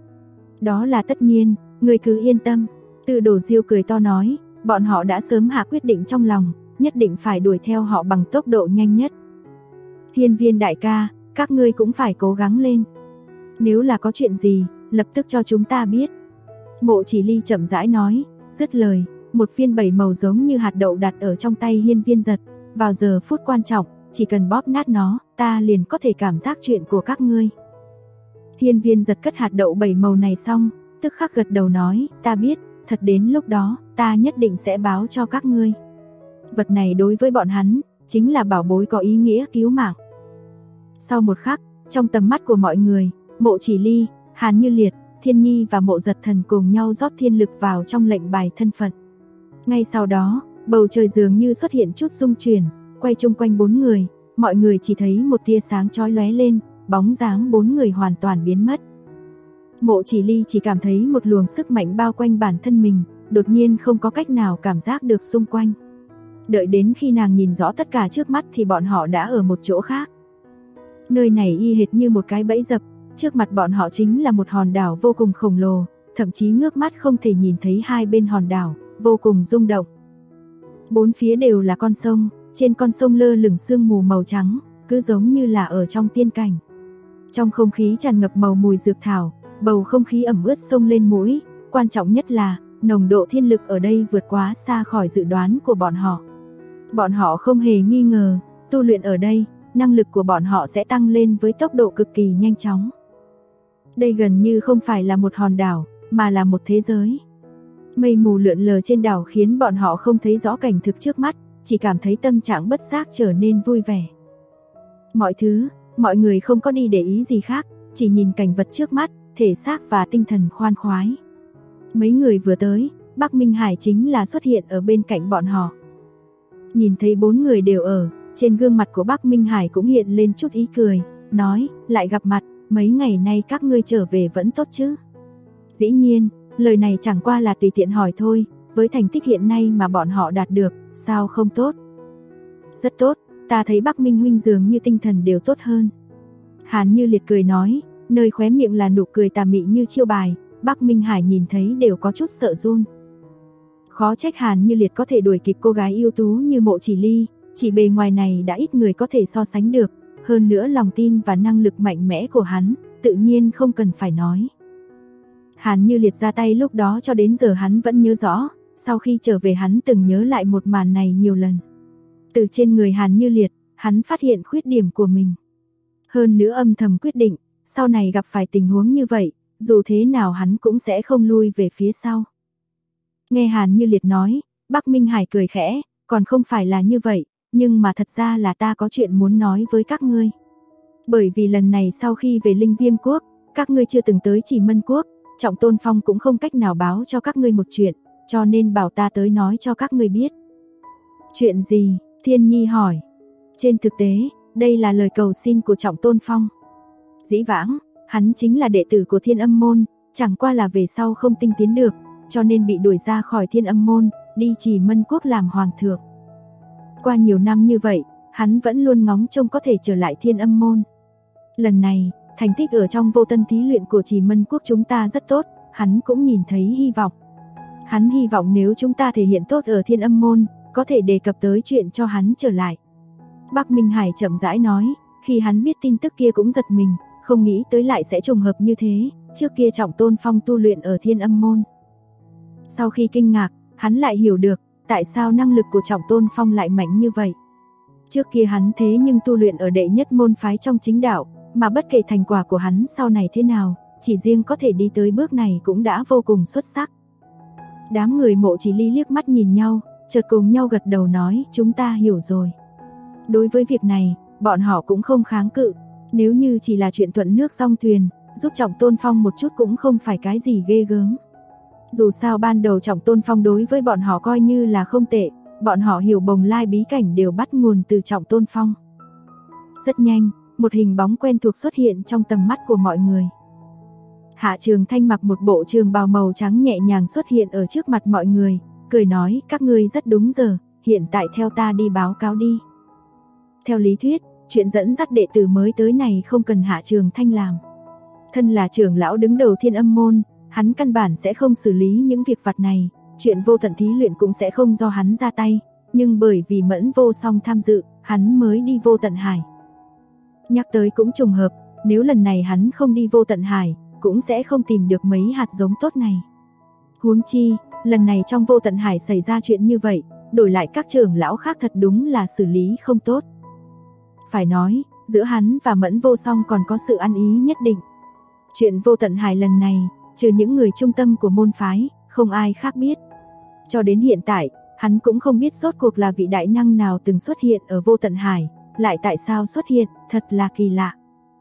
Đó là tất nhiên, ngươi cứ yên tâm. Tư Đồ Diêu cười to nói, bọn họ đã sớm hạ quyết định trong lòng, nhất định phải đuổi theo họ bằng tốc độ nhanh nhất. Hiên Viên đại ca, các ngươi cũng phải cố gắng lên. Nếu là có chuyện gì, lập tức cho chúng ta biết. Mộ Chỉ Ly chậm rãi nói, dứt lời, một viên bảy màu giống như hạt đậu đặt ở trong tay Hiên Viên Giật. Vào giờ phút quan trọng, chỉ cần bóp nát nó, ta liền có thể cảm giác chuyện của các ngươi. Hiên Viên Giật cất hạt đậu bảy màu này xong, tức khắc gật đầu nói, ta biết, thật đến lúc đó, ta nhất định sẽ báo cho các ngươi. Vật này đối với bọn hắn, chính là bảo bối có ý nghĩa cứu mạng. Sau một khắc, trong tầm mắt của mọi người, Mộ Chỉ Ly, Hàn Như Liệt, Thiên Nhi và Mộ Giật Thần cùng nhau rót thiên lực vào trong lệnh bài thân phận. Ngay sau đó, bầu trời dường như xuất hiện chút rung chuyển, quay chung quanh bốn người, mọi người chỉ thấy một tia sáng chói lóe lên, bóng dáng bốn người hoàn toàn biến mất. Mộ Chỉ Ly chỉ cảm thấy một luồng sức mạnh bao quanh bản thân mình, đột nhiên không có cách nào cảm giác được xung quanh. Đợi đến khi nàng nhìn rõ tất cả trước mắt thì bọn họ đã ở một chỗ khác. Nơi này y hệt như một cái bẫy dập, trước mặt bọn họ chính là một hòn đảo vô cùng khổng lồ, thậm chí ngước mắt không thể nhìn thấy hai bên hòn đảo, vô cùng rung động. Bốn phía đều là con sông, trên con sông lơ lửng sương mù màu trắng, cứ giống như là ở trong tiên cảnh. Trong không khí tràn ngập màu mùi dược thảo, bầu không khí ẩm ướt xông lên mũi, quan trọng nhất là nồng độ thiên lực ở đây vượt quá xa khỏi dự đoán của bọn họ. Bọn họ không hề nghi ngờ, tu luyện ở đây, năng lực của bọn họ sẽ tăng lên với tốc độ cực kỳ nhanh chóng. Đây gần như không phải là một hòn đảo, mà là một thế giới. Mây mù lượn lờ trên đảo khiến bọn họ không thấy rõ cảnh thực trước mắt, chỉ cảm thấy tâm trạng bất giác trở nên vui vẻ. Mọi người không có đi để ý gì khác, chỉ nhìn cảnh vật trước mắt, thể xác và tinh thần khoan khoái. Mấy người vừa tới, Bắc Minh Hải chính là xuất hiện ở bên cạnh bọn họ. Nhìn thấy bốn người đều ở, trên gương mặt của Bắc Minh Hải cũng hiện lên chút ý cười, nói, lại gặp mặt, mấy ngày nay các ngươi trở về vẫn tốt chứ? Dĩ nhiên, lời này chẳng qua là tùy tiện hỏi thôi, với thành tích hiện nay mà bọn họ đạt được, sao không tốt? Rất tốt, ta thấy Bắc Minh huynh dường như tinh thần đều tốt hơn. Hàn Như Liệt cười nói, nơi khóe miệng là nụ cười tà mị như chiêu bài, Bắc Minh Hải nhìn thấy đều có chút sợ run. Khó trách Hàn Như Liệt có thể đuổi kịp cô gái ưu tú như Mộ Chỉ Ly, chỉ bề ngoài này đã ít người có thể so sánh được, hơn nữa lòng tin và năng lực mạnh mẽ của hắn, tự nhiên không cần phải nói. Hàn Như Liệt ra tay lúc đó cho đến giờ hắn vẫn nhớ rõ, sau khi trở về hắn từng nhớ lại một màn này nhiều lần. Từ trên người Hàn Như Liệt, hắn phát hiện khuyết điểm của mình. Hơn nữa âm thầm quyết định, sau này gặp phải tình huống như vậy, dù thế nào hắn cũng sẽ không lui về phía sau. Nghe Hàn Như Liệt nói, Bắc Minh Hải cười khẽ, còn không phải là như vậy, nhưng mà thật ra là ta có chuyện muốn nói với các ngươi. Bởi vì lần này sau khi về Linh Viêm Quốc, các ngươi chưa từng tới Chỉ Mân Quốc, Trọng Tôn Phong cũng không cách nào báo cho các ngươi một chuyện, cho nên bảo ta tới nói cho các ngươi biết. Chuyện gì? Thiên Nhi hỏi. Trên thực tế, đây là lời cầu xin của Trọng Tôn Phong. Dĩ vãng, hắn chính là đệ tử của Thiên Âm Môn, chẳng qua là về sau không tinh tiến được, cho nên bị đuổi ra khỏi Thiên Âm Môn, đi Trì Mân Quốc làm hoàng thượng. Qua nhiều năm như vậy, hắn vẫn luôn ngóng trông có thể trở lại Thiên Âm Môn. Lần này, thành tích ở trong vô tân thí luyện của Trì Mân Quốc chúng ta rất tốt, hắn cũng nhìn thấy hy vọng. Hắn hy vọng nếu chúng ta thể hiện tốt ở Thiên Âm Môn, có thể đề cập tới chuyện cho hắn trở lại. Bắc Minh Hải chậm rãi nói, khi hắn biết tin tức kia cũng giật mình, không nghĩ tới lại sẽ trùng hợp như thế, trước kia Trọng Tôn Phong tu luyện ở Thiên Âm Môn. Sau khi kinh ngạc, hắn lại hiểu được, tại sao năng lực của Trọng Tôn Phong lại mạnh như vậy. Trước kia hắn thế nhưng tu luyện ở đệ nhất môn phái trong chính đạo, mà bất kể thành quả của hắn sau này thế nào, chỉ riêng có thể đi tới bước này cũng đã vô cùng xuất sắc. Đám người Mộ Chỉ Ly liếc mắt nhìn nhau, chợt cùng nhau gật đầu nói, chúng ta hiểu rồi. Đối với việc này, bọn họ cũng không kháng cự, nếu như chỉ là chuyện thuận nước dong thuyền, giúp Trọng Tôn Phong một chút cũng không phải cái gì ghê gớm. Dù sao ban đầu Trọng Tôn Phong đối với bọn họ coi như là không tệ, bọn họ hiểu bồng lai bí cảnh đều bắt nguồn từ Trọng Tôn Phong. Rất nhanh, một hình bóng quen thuộc xuất hiện trong tầm mắt của mọi người. Hạ Trường Thanh mặc một bộ trường bào màu trắng nhẹ nhàng xuất hiện ở trước mặt mọi người, cười nói, các ngươi rất đúng giờ, hiện tại theo ta đi báo cáo đi. Theo lý thuyết, chuyện dẫn dắt đệ tử mới tới này không cần Hạ Trường Thanh làm. Thân là trưởng lão đứng đầu Thiên Âm Môn, hắn căn bản sẽ không xử lý những việc vặt này, chuyện vô tận thí luyện cũng sẽ không do hắn ra tay, nhưng bởi vì Mẫn Vô Song tham dự, hắn mới đi Vô Tận Hải. Nhắc tới cũng trùng hợp, nếu lần này hắn không đi Vô Tận Hải, cũng sẽ không tìm được mấy hạt giống tốt này. Huống chi, lần này trong Vô Tận Hải xảy ra chuyện như vậy, đổi lại các trưởng lão khác thật đúng là xử lý không tốt. Phải nói, giữa hắn và Mẫn Vô Song còn có sự ăn ý nhất định. Chuyện Vô Tận Hải lần này, trừ những người trung tâm của môn phái, không ai khác biết. Cho đến hiện tại, hắn cũng không biết rốt cuộc là vị đại năng nào từng xuất hiện ở Vô Tận Hải, lại tại sao xuất hiện, thật là kỳ lạ.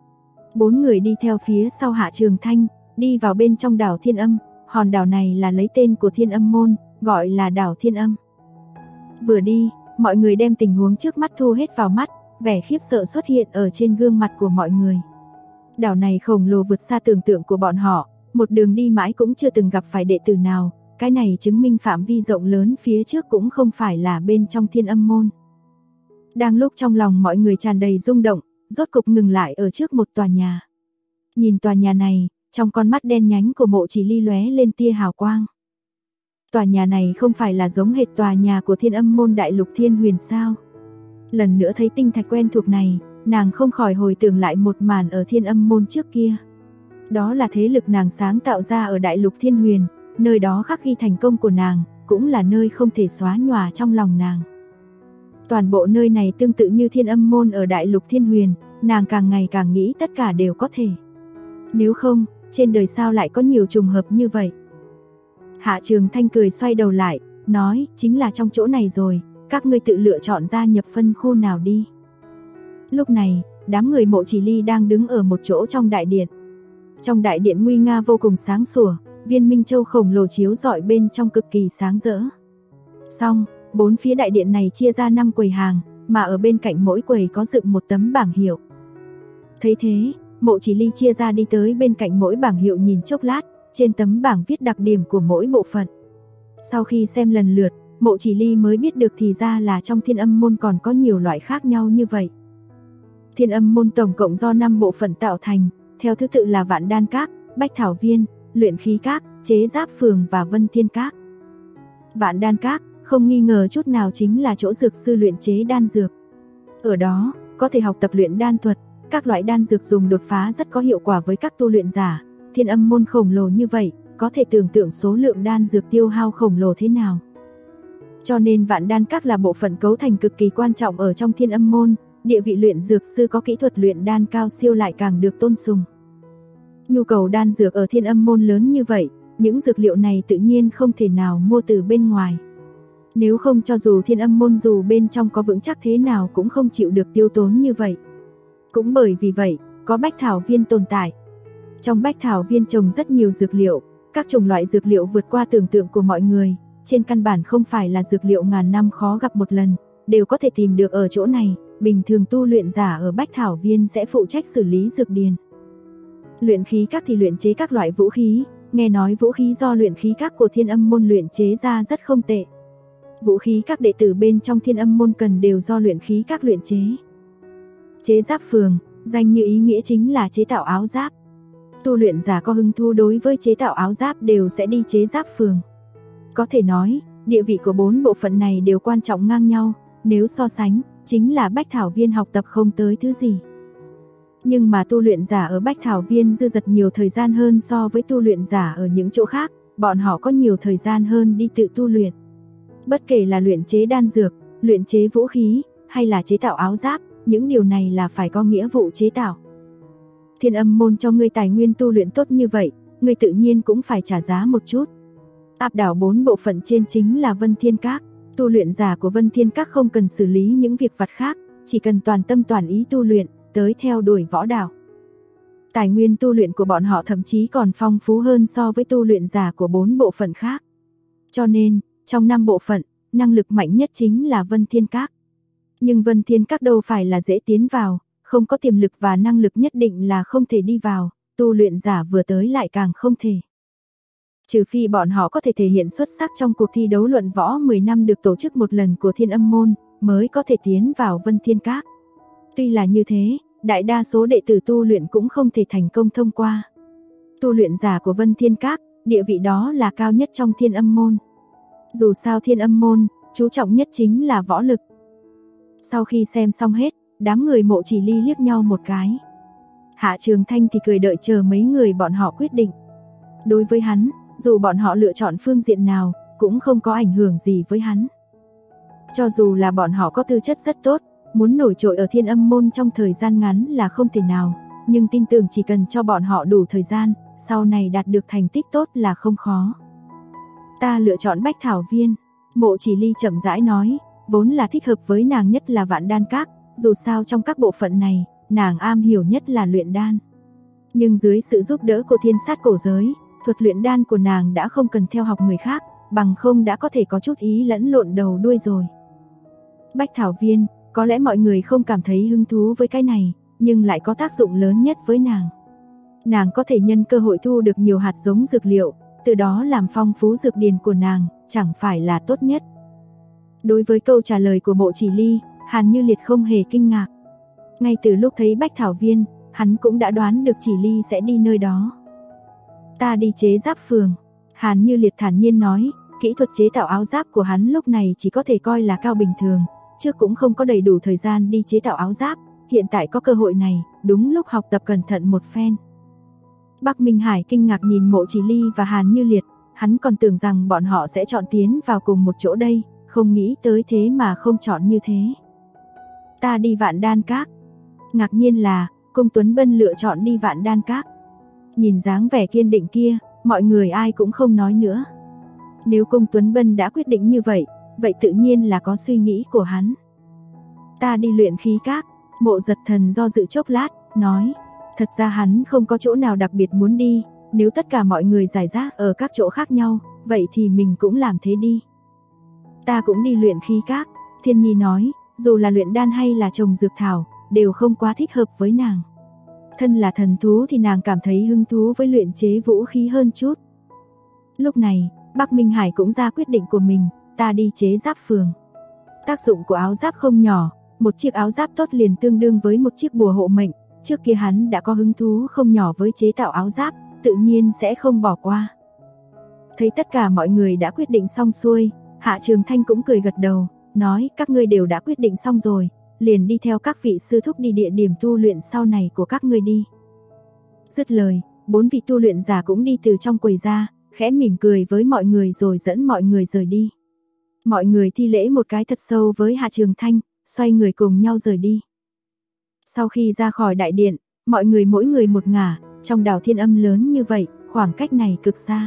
4 người đi theo phía sau Hạ Trường Thanh, đi vào bên trong đảo Thiên Âm, hòn đảo này là lấy tên của Thiên Âm Môn, gọi là đảo Thiên Âm. Vừa đi, mọi người đem tình huống trước mắt thu hết vào mắt, vẻ khiếp sợ xuất hiện ở trên gương mặt của mọi người. Đảo này khổng lồ vượt xa tưởng tượng của bọn họ, một đường đi mãi cũng chưa từng gặp phải đệ tử nào, cái này chứng minh phạm vi rộng lớn phía trước cũng không phải là bên trong Thiên Âm Môn. Đang lúc trong lòng mọi người tràn đầy rung động, rốt cục ngừng lại ở trước một tòa nhà. Nhìn tòa nhà này, trong con mắt đen nhánh của Mộ Chỉ Ly lóe lên tia hào quang. Tòa nhà này không phải là giống hệt tòa nhà của Thiên Âm Môn Đại Lục Thiên Huyền sao? Lần nữa thấy tinh thạch quen thuộc này, nàng không khỏi hồi tưởng lại một màn ở Thiên Âm Môn trước kia. Đó là thế lực nàng sáng tạo ra ở Đại Lục Thiên Huyền, nơi đó khắc ghi thành công của nàng, cũng là nơi không thể xóa nhòa trong lòng nàng. Toàn bộ nơi này tương tự như Thiên Âm Môn ở Đại Lục Thiên Huyền, nàng càng ngày càng nghĩ tất cả đều có thể. Nếu không, trên đời sao lại có nhiều trùng hợp như vậy? Hạ Trường Thanh cười xoay đầu lại, nói, chính là trong chỗ này rồi, các ngươi tự lựa chọn gia nhập phân khu nào đi. Lúc này, đám người Mộ Chỉ Ly đang đứng ở một chỗ trong đại điện. Trong đại điện nguy nga vô cùng sáng sủa, viên minh châu khổng lồ chiếu rọi bên trong cực kỳ sáng rỡ. Xong, 4 phía đại điện này chia ra 5 quầy hàng, mà ở bên cạnh mỗi quầy có dựng một tấm bảng hiệu. Thấy thế, Mộ Chỉ Ly chia ra đi tới bên cạnh mỗi bảng hiệu nhìn chốc lát, trên tấm bảng viết đặc điểm của mỗi bộ phận. Sau khi xem lần lượt, Mộ Chỉ Ly mới biết được thì ra là trong Thiên Âm Môn còn có nhiều loại khác nhau như vậy. Thiên Âm Môn tổng cộng do 5 bộ phận tạo thành, theo thứ tự là Vạn Đan Các, Bách Thảo Viên, Luyện Khí Các, Chế Giáp Phường và Vân Thiên Các. Vạn Đan Các không nghi ngờ chút nào chính là chỗ dược sư luyện chế đan dược. Ở đó, có thể học tập luyện đan thuật, các loại đan dược dùng đột phá rất có hiệu quả với các tu luyện giả. Thiên Âm Môn khổng lồ như vậy, có thể tưởng tượng số lượng đan dược tiêu hao khổng lồ thế nào. Cho nên Vạn Đan Các là bộ phận cấu thành cực kỳ quan trọng ở trong Thiên Âm Môn, địa vị luyện dược sư có kỹ thuật luyện đan cao siêu lại càng được tôn sùng. Nhu cầu đan dược ở Thiên Âm Môn lớn như vậy, những dược liệu này tự nhiên không thể nào mua từ bên ngoài. Nếu không cho dù Thiên Âm Môn dù bên trong có vững chắc thế nào cũng không chịu được tiêu tốn như vậy. Cũng bởi vì vậy, có Bách Thảo Viên tồn tại. Trong Bách Thảo Viên trồng rất nhiều dược liệu, các chủng loại dược liệu vượt qua tưởng tượng của mọi người, trên căn bản không phải là dược liệu ngàn năm khó gặp một lần, đều có thể tìm được ở chỗ này. Bình thường tu luyện giả ở Bách Thảo Viên sẽ phụ trách xử lý dược điền. Luyện khí các thì luyện chế các loại vũ khí, nghe nói vũ khí do luyện khí các của Thiên Âm môn luyện chế ra rất không tệ. Vũ khí các đệ tử bên trong Thiên Âm môn cần đều do luyện khí các luyện chế. Chế giáp phường, danh như ý nghĩa chính là chế tạo áo giáp. Tu luyện giả có hứng thú đối với chế tạo áo giáp đều sẽ đi chế giáp phường. Có thể nói, địa vị của 4 bộ phận này đều quan trọng ngang nhau, nếu so sánh, chính là Bách Thảo Viên học tập không tới thứ gì. Nhưng mà tu luyện giả ở Bách Thảo Viên dư dật nhiều thời gian hơn so với tu luyện giả ở những chỗ khác, bọn họ có nhiều thời gian hơn đi tự tu luyện. Bất kể là luyện chế đan dược, luyện chế vũ khí, hay là chế tạo áo giáp, những điều này là phải có nghĩa vụ chế tạo. Thiên Âm môn cho ngươi tài nguyên tu luyện tốt như vậy, ngươi tự nhiên cũng phải trả giá một chút. Áp đảo 4 bộ phận trên chính là Vân Thiên Các. Tu luyện giả của Vân Thiên Các không cần xử lý những việc vặt khác, chỉ cần toàn tâm toàn ý tu luyện, tới theo đuổi võ đạo. Tài nguyên tu luyện của bọn họ thậm chí còn phong phú hơn so với tu luyện giả của 4 bộ phận khác. Cho nên, trong 5 bộ phận, năng lực mạnh nhất chính là Vân Thiên Các. Nhưng Vân Thiên Các đâu phải là dễ tiến vào, không có tiềm lực và năng lực nhất định là không thể đi vào, tu luyện giả vừa tới lại càng không thể. Trừ phi bọn họ có thể thể hiện xuất sắc trong cuộc thi đấu luận võ 10 năm được tổ chức một lần của Thiên Âm môn, mới có thể tiến vào Vân Thiên Các. Tuy là như thế, đại đa số đệ tử tu luyện cũng không thể thành công thông qua. Tu luyện giả của Vân Thiên Các, địa vị đó là cao nhất trong Thiên Âm môn. Dù sao Thiên Âm môn, chú trọng nhất chính là võ lực. Sau khi xem xong hết, đám người Mộ Chỉ Ly liếc nhau một cái. Hạ Trường Thanh thì cười đợi chờ mấy người bọn họ quyết định. Đối với hắn, dù bọn họ lựa chọn phương diện nào, cũng không có ảnh hưởng gì với hắn. Cho dù là bọn họ có tư chất rất tốt, muốn nổi trội ở Thiên Âm môn trong thời gian ngắn là không thể nào, nhưng tin tưởng chỉ cần cho bọn họ đủ thời gian, sau này đạt được thành tích tốt là không khó. Ta lựa chọn Bách Thảo Viên, Mộ Chỉ Ly chậm rãi nói, vốn là thích hợp với nàng nhất là Vạn Đan Các, dù sao trong các bộ phận này, nàng am hiểu nhất là luyện đan. Nhưng dưới sự giúp đỡ của Thiên Sát cổ giới, thuật luyện đan của nàng đã không cần theo học người khác, bằng không đã có thể có chút ý lẫn lộn đầu đuôi rồi. Bách Thảo Viên, có lẽ mọi người không cảm thấy hứng thú với cái này, nhưng lại có tác dụng lớn nhất với nàng. Nàng có thể nhân cơ hội thu được nhiều hạt giống dược liệu, từ đó làm phong phú dược điền của nàng, chẳng phải là tốt nhất. Đối với câu trả lời của Mộ Chỉ Ly, Hàn Như Liệt không hề kinh ngạc. Ngay từ lúc thấy Bách Thảo Viên, hắn cũng đã đoán được Chỉ Ly sẽ đi nơi đó. Ta đi chế giáp phường, Hàn Như Liệt thản nhiên nói, kỹ thuật chế tạo áo giáp của hắn lúc này chỉ có thể coi là cao bình thường, trước cũng không có đầy đủ thời gian đi chế tạo áo giáp, hiện tại có cơ hội này, đúng lúc học tập cẩn thận một phen. Bắc Minh Hải kinh ngạc nhìn Mộ Chỉ Ly và Hàn Như Liệt, hắn còn tưởng rằng bọn họ sẽ chọn tiến vào cùng một chỗ đây, không nghĩ tới thế mà không chọn như thế. Ta đi Vạn Đan Các. Ngạc nhiên là, Cung Tuấn Bân lựa chọn đi Vạn Đan Các. Nhìn dáng vẻ kiên định kia, mọi người ai cũng không nói nữa. Nếu Cung Tuấn Bân đã quyết định như vậy, vậy tự nhiên là có suy nghĩ của hắn. Ta đi Luyện Khí Các. Mộ Giật Thần do dự chốc lát, nói, thật ra hắn không có chỗ nào đặc biệt muốn đi, nếu tất cả mọi người rải rác ở các chỗ khác nhau, vậy thì mình cũng làm thế đi. Ta cũng đi Luyện Khí Các. Thiên Nhi nói, dù là luyện đan hay là trồng dược thảo, đều không quá thích hợp với nàng. Thân là thần thú thì nàng cảm thấy hứng thú với luyện chế vũ khí hơn chút. Lúc này, Bắc Minh Hải cũng ra quyết định của mình, ta đi chế giáp phường. Tác dụng của áo giáp không nhỏ, một chiếc áo giáp tốt liền tương đương với một chiếc bùa hộ mệnh. Trước kia hắn đã có hứng thú không nhỏ với chế tạo áo giáp, tự nhiên sẽ không bỏ qua. Thấy tất cả mọi người đã quyết định xong xuôi, Hạ Trường Thanh cũng cười gật đầu, nói các ngươi đều đã quyết định xong rồi, liền đi theo các vị sư thúc đi địa điểm tu luyện sau này của các ngươi đi. Dứt lời, 4 vị tu luyện giả cũng đi từ trong quầy ra, khẽ mỉm cười với mọi người rồi dẫn mọi người rời đi. Mọi người thi lễ một cái thật sâu với Hạ Trường Thanh, xoay người cùng nhau rời đi. Sau khi ra khỏi đại điện, mọi người mỗi người một ngả, trong đảo Thiên Âm lớn như vậy, khoảng cách này cực xa.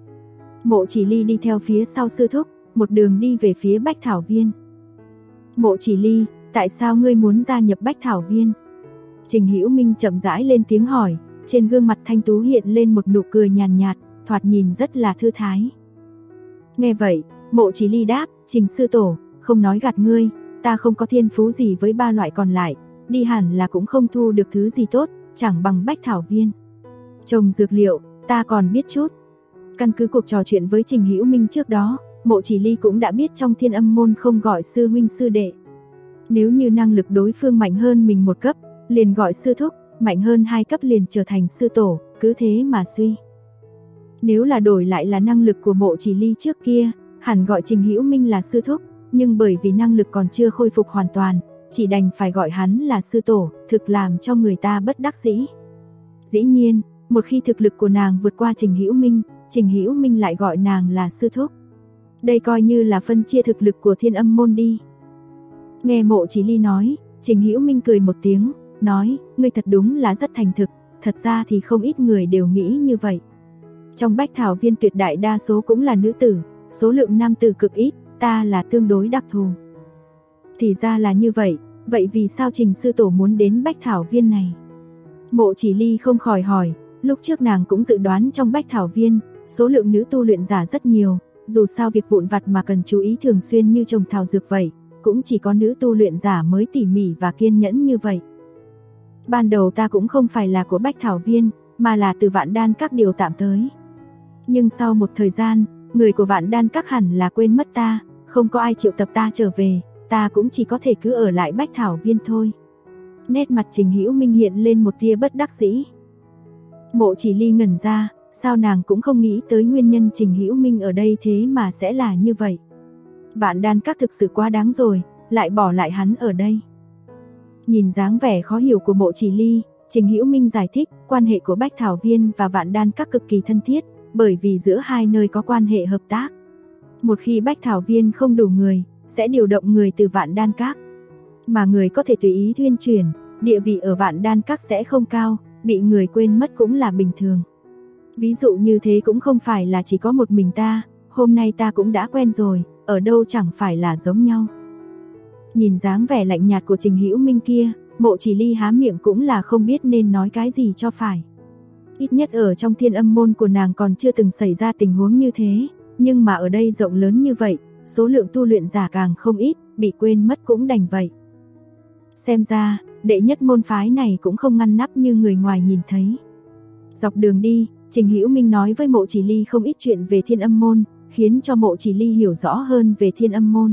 Mộ Chỉ Ly đi theo phía sau sư thúc, một đường đi về phía Bách Thảo Viên. Mộ Chỉ Ly, tại sao ngươi muốn gia nhập Bách Thảo Viên? Trình Hữu Minh chậm rãi lên tiếng hỏi, trên gương mặt thanh tú hiện lên một nụ cười nhàn nhạt, thoạt nhìn rất là thư thái. Nghe vậy, Mộ Chỉ Ly đáp, Trình sư tổ, không nói gạt ngươi, ta không có thiên phú gì với ba loại còn lại, đi hẳn là cũng không thu được thứ gì tốt, chẳng bằng bách thảo viên. Trồng dược liệu, ta còn biết chút. Căn cứ cuộc trò chuyện với Trình Hữu Minh trước đó, Mộ Chỉ Ly cũng đã biết trong Thiên Âm môn không gọi sư huynh sư đệ. Nếu như năng lực đối phương mạnh hơn mình một cấp, liền gọi sư thúc, mạnh hơn 2 cấp liền trở thành sư tổ, cứ thế mà suy. Nếu là đổi lại là năng lực của Mộ Chỉ Ly trước kia, hẳn gọi Trình Hữu Minh là sư thúc, nhưng bởi vì năng lực còn chưa khôi phục hoàn toàn, chỉ đành phải gọi hắn là sư tổ, thực làm cho người ta bất đắc dĩ. Dĩ nhiên, một khi thực lực của nàng vượt qua Trình Hữu Minh lại gọi nàng là sư thúc. Đây coi như là phân chia thực lực của Thiên Âm môn đi. Nghe Mộ Chỉ Ly nói, Trình Hữu Minh cười một tiếng, nói, ngươi thật đúng là rất thành thực, thật ra thì không ít người đều nghĩ như vậy. Trong bách thảo viên tuyệt đại đa số cũng là nữ tử, số lượng nam tử cực ít, ta là tương đối đặc thù. Thì ra là như vậy, vậy vì sao Trình sư tổ muốn đến bách thảo viên này? Mộ Chỉ Ly không khỏi hỏi, lúc trước nàng cũng dự đoán trong bách thảo viên, số lượng nữ tu luyện giả rất nhiều, dù sao việc vụn vặt mà cần chú ý thường xuyên như trồng thảo dược vậy, cũng chỉ có nữ tu luyện giả mới tỉ mỉ và kiên nhẫn như vậy. Ban đầu ta cũng không phải là của bách thảo viên, mà là từ Vạn Đan Các điều tạm tới. Nhưng sau một thời gian, người của Vạn Đan Các hẳn là quên mất ta, không có ai triệu tập ta trở về, ta cũng chỉ có thể cứ ở lại bách thảo viên thôi. Nét mặt Trình Hữu Minh hiện lên một tia bất đắc dĩ. Mộ Chỉ Ly ngẩn ra, sao nàng cũng không nghĩ tới nguyên nhân Trình Hữu Minh ở đây thế mà sẽ là như vậy. Vạn Đan Các thực sự quá đáng rồi, lại bỏ lại hắn ở đây. Nhìn dáng vẻ khó hiểu của Mộ Chỉ Ly, Trình Hữu Minh giải thích, quan hệ của Bách Thảo Viên và Vạn Đan Các cực kỳ thân thiết, bởi vì giữa hai nơi có quan hệ hợp tác. Một khi Bách Thảo Viên không đủ người, sẽ điều động người từ Vạn Đan Các. Mà người có thể tùy ý thuyên chuyển, địa vị ở Vạn Đan Các sẽ không cao, bị người quên mất cũng là bình thường. Ví dụ như thế cũng không phải là chỉ có một mình ta, hôm nay ta cũng đã quen rồi, ở đâu chẳng phải là giống nhau. Nhìn dáng vẻ lạnh nhạt của Trình Hữu Minh kia, Mộ Chỉ Ly há miệng cũng là không biết nên nói cái gì cho phải. Ít nhất ở trong Thiên Âm môn của nàng còn chưa từng xảy ra tình huống như thế, nhưng mà ở đây rộng lớn như vậy, số lượng tu luyện giả càng không ít, bị quên mất cũng đành vậy. Xem ra, đệ nhất môn phái này cũng không ngăn nắp như người ngoài nhìn thấy. Dọc đường đi, Trình Hữu Minh nói với Mộ Chỉ Ly không ít chuyện về Thiên Âm môn, khiến cho Mộ Chỉ Ly hiểu rõ hơn về Thiên Âm môn.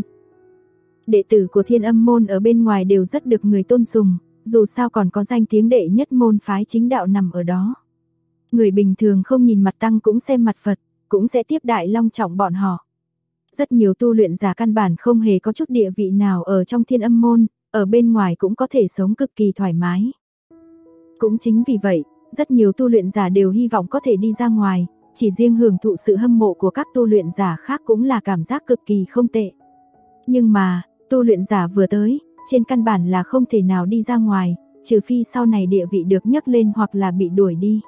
Đệ tử của Thiên Âm môn ở bên ngoài đều rất được người tôn sùng, dù sao còn có danh tiếng đệ nhất môn phái chính đạo nằm ở đó. Người bình thường không nhìn mặt tăng cũng xem mặt Phật, cũng sẽ tiếp đại long trọng bọn họ. Rất nhiều tu luyện giả căn bản không hề có chút địa vị nào ở trong Thiên Âm môn, ở bên ngoài cũng có thể sống cực kỳ thoải mái. Cũng chính vì vậy, rất nhiều tu luyện giả đều hy vọng có thể đi ra ngoài, chỉ riêng hưởng thụ sự hâm mộ của các tu luyện giả khác cũng là cảm giác cực kỳ không tệ. Nhưng mà, tu luyện giả vừa tới, trên căn bản là không thể nào đi ra ngoài, trừ phi sau này địa vị được nhấc lên hoặc là bị đuổi đi.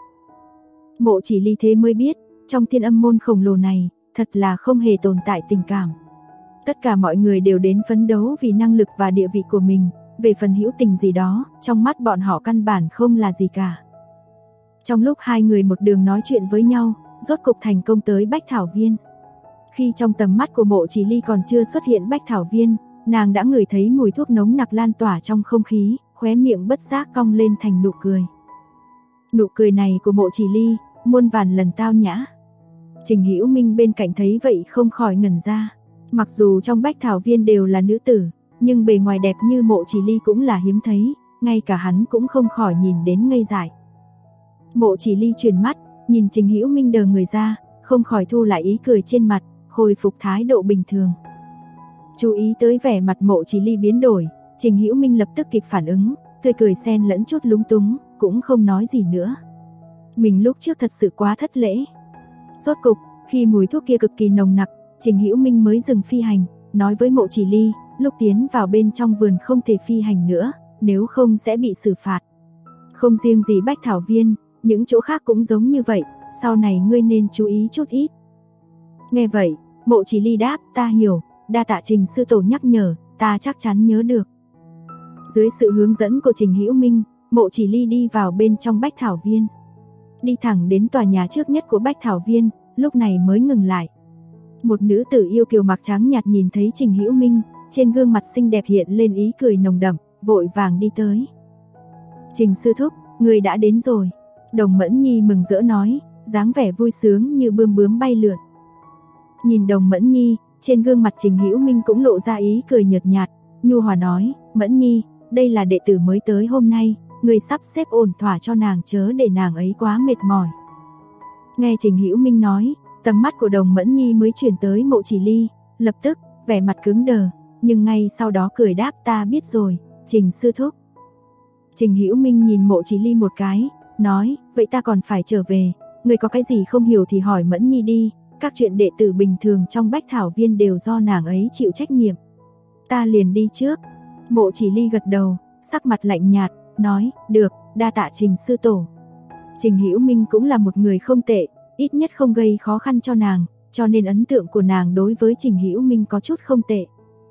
Mộ Chỉ Ly thế mới biết, trong Thiên Âm môn khổng lồ này, thật là không hề tồn tại tình cảm. Tất cả mọi người đều đến phấn đấu vì năng lực và địa vị của mình, về phần hữu tình gì đó, trong mắt bọn họ căn bản không là gì cả. Trong lúc hai người một đường nói chuyện với nhau, rốt cục thành công tới Bách Thảo Viên. Khi trong tầm mắt của Mộ Chỉ Ly còn chưa xuất hiện Bách Thảo Viên, nàng đã ngửi thấy mùi thuốc nồng nặc lan tỏa trong không khí, khóe miệng bất giác cong lên thành nụ cười. Nụ cười này của Mộ Chỉ Ly, muôn vàn lần tao nhã. Trình Hữu Minh bên cạnh thấy vậy không khỏi ngẩn ra. Mặc dù trong Bách Thảo Viên đều là nữ tử, nhưng bề ngoài đẹp như Mộ Chỉ Ly cũng là hiếm thấy, ngay cả hắn cũng không khỏi nhìn đến ngây dại. Mộ Chỉ Ly chuyển mắt, nhìn Trình Hữu Minh đờ người ra, không khỏi thu lại ý cười trên mặt, khôi phục thái độ bình thường. Chú ý tới vẻ mặt Mộ Chỉ Ly biến đổi, Trình Hữu Minh lập tức kịp phản ứng, tươi cười xen lẫn chút lúng túng, cũng không nói gì nữa. Mình lúc trước thật sự quá thất lễ. Rốt cục, khi mùi thuốc kia cực kỳ nồng nặc, Trình Hữu Minh mới dừng phi hành, nói với Mộ Chỉ Ly, lúc tiến vào bên trong vườn không thể phi hành nữa, nếu không sẽ bị xử phạt. Không riêng gì Bách Thảo Viên, những chỗ khác cũng giống như vậy, sau này ngươi nên chú ý chút ít. Nghe vậy, Mộ Chỉ Ly đáp, ta hiểu, đa tạ Trình sư tổ nhắc nhở, ta chắc chắn nhớ được. Dưới sự hướng dẫn của Trình Hữu Minh, Mộ Chỉ Ly đi vào bên trong Bách Thảo Viên. đi thẳng đến tòa nhà trước nhất của Bách Thảo Viên, lúc này mới ngừng lại. Một nữ tử yêu kiều mặc trắng nhạt nhìn thấy Trình Hữu Minh, trên gương mặt xinh đẹp hiện lên ý cười nồng đậm, vội vàng đi tới. Trình sư thúc, người đã đến rồi. Đồng Mẫn Nhi mừng rỡ nói, dáng vẻ vui sướng như bươm bướm bay lượn. Nhìn Đồng Mẫn Nhi, trên gương mặt Trình Hữu Minh cũng lộ ra ý cười nhợt nhạt, nhu hòa nói, Mẫn Nhi, đây là đệ tử mới tới hôm nay, người sắp xếp ổn thỏa cho nàng chớ để nàng ấy quá mệt mỏi. Nghe Trình Hữu Minh nói, tầm mắt của Đồng Mẫn Nhi mới chuyển tới Mộ Chỉ Ly, lập tức, vẻ mặt cứng đờ, nhưng ngay sau đó cười đáp ta biết rồi, Trình sư thúc. Trình Hữu Minh nhìn Mộ Chỉ Ly một cái, nói, vậy ta còn phải trở về, người có cái gì không hiểu thì hỏi Mẫn Nhi đi, các chuyện đệ tử bình thường trong Bách Thảo Viên đều do nàng ấy chịu trách nhiệm. Ta liền đi trước. Mộ Chỉ Ly gật đầu, sắc mặt lạnh nhạt, nói, được, đa tạ Trình sư tổ. Trình Hữu Minh cũng là một người không tệ, ít nhất không gây khó khăn cho nàng, cho nên ấn tượng của nàng đối với Trình Hữu Minh có chút không tệ.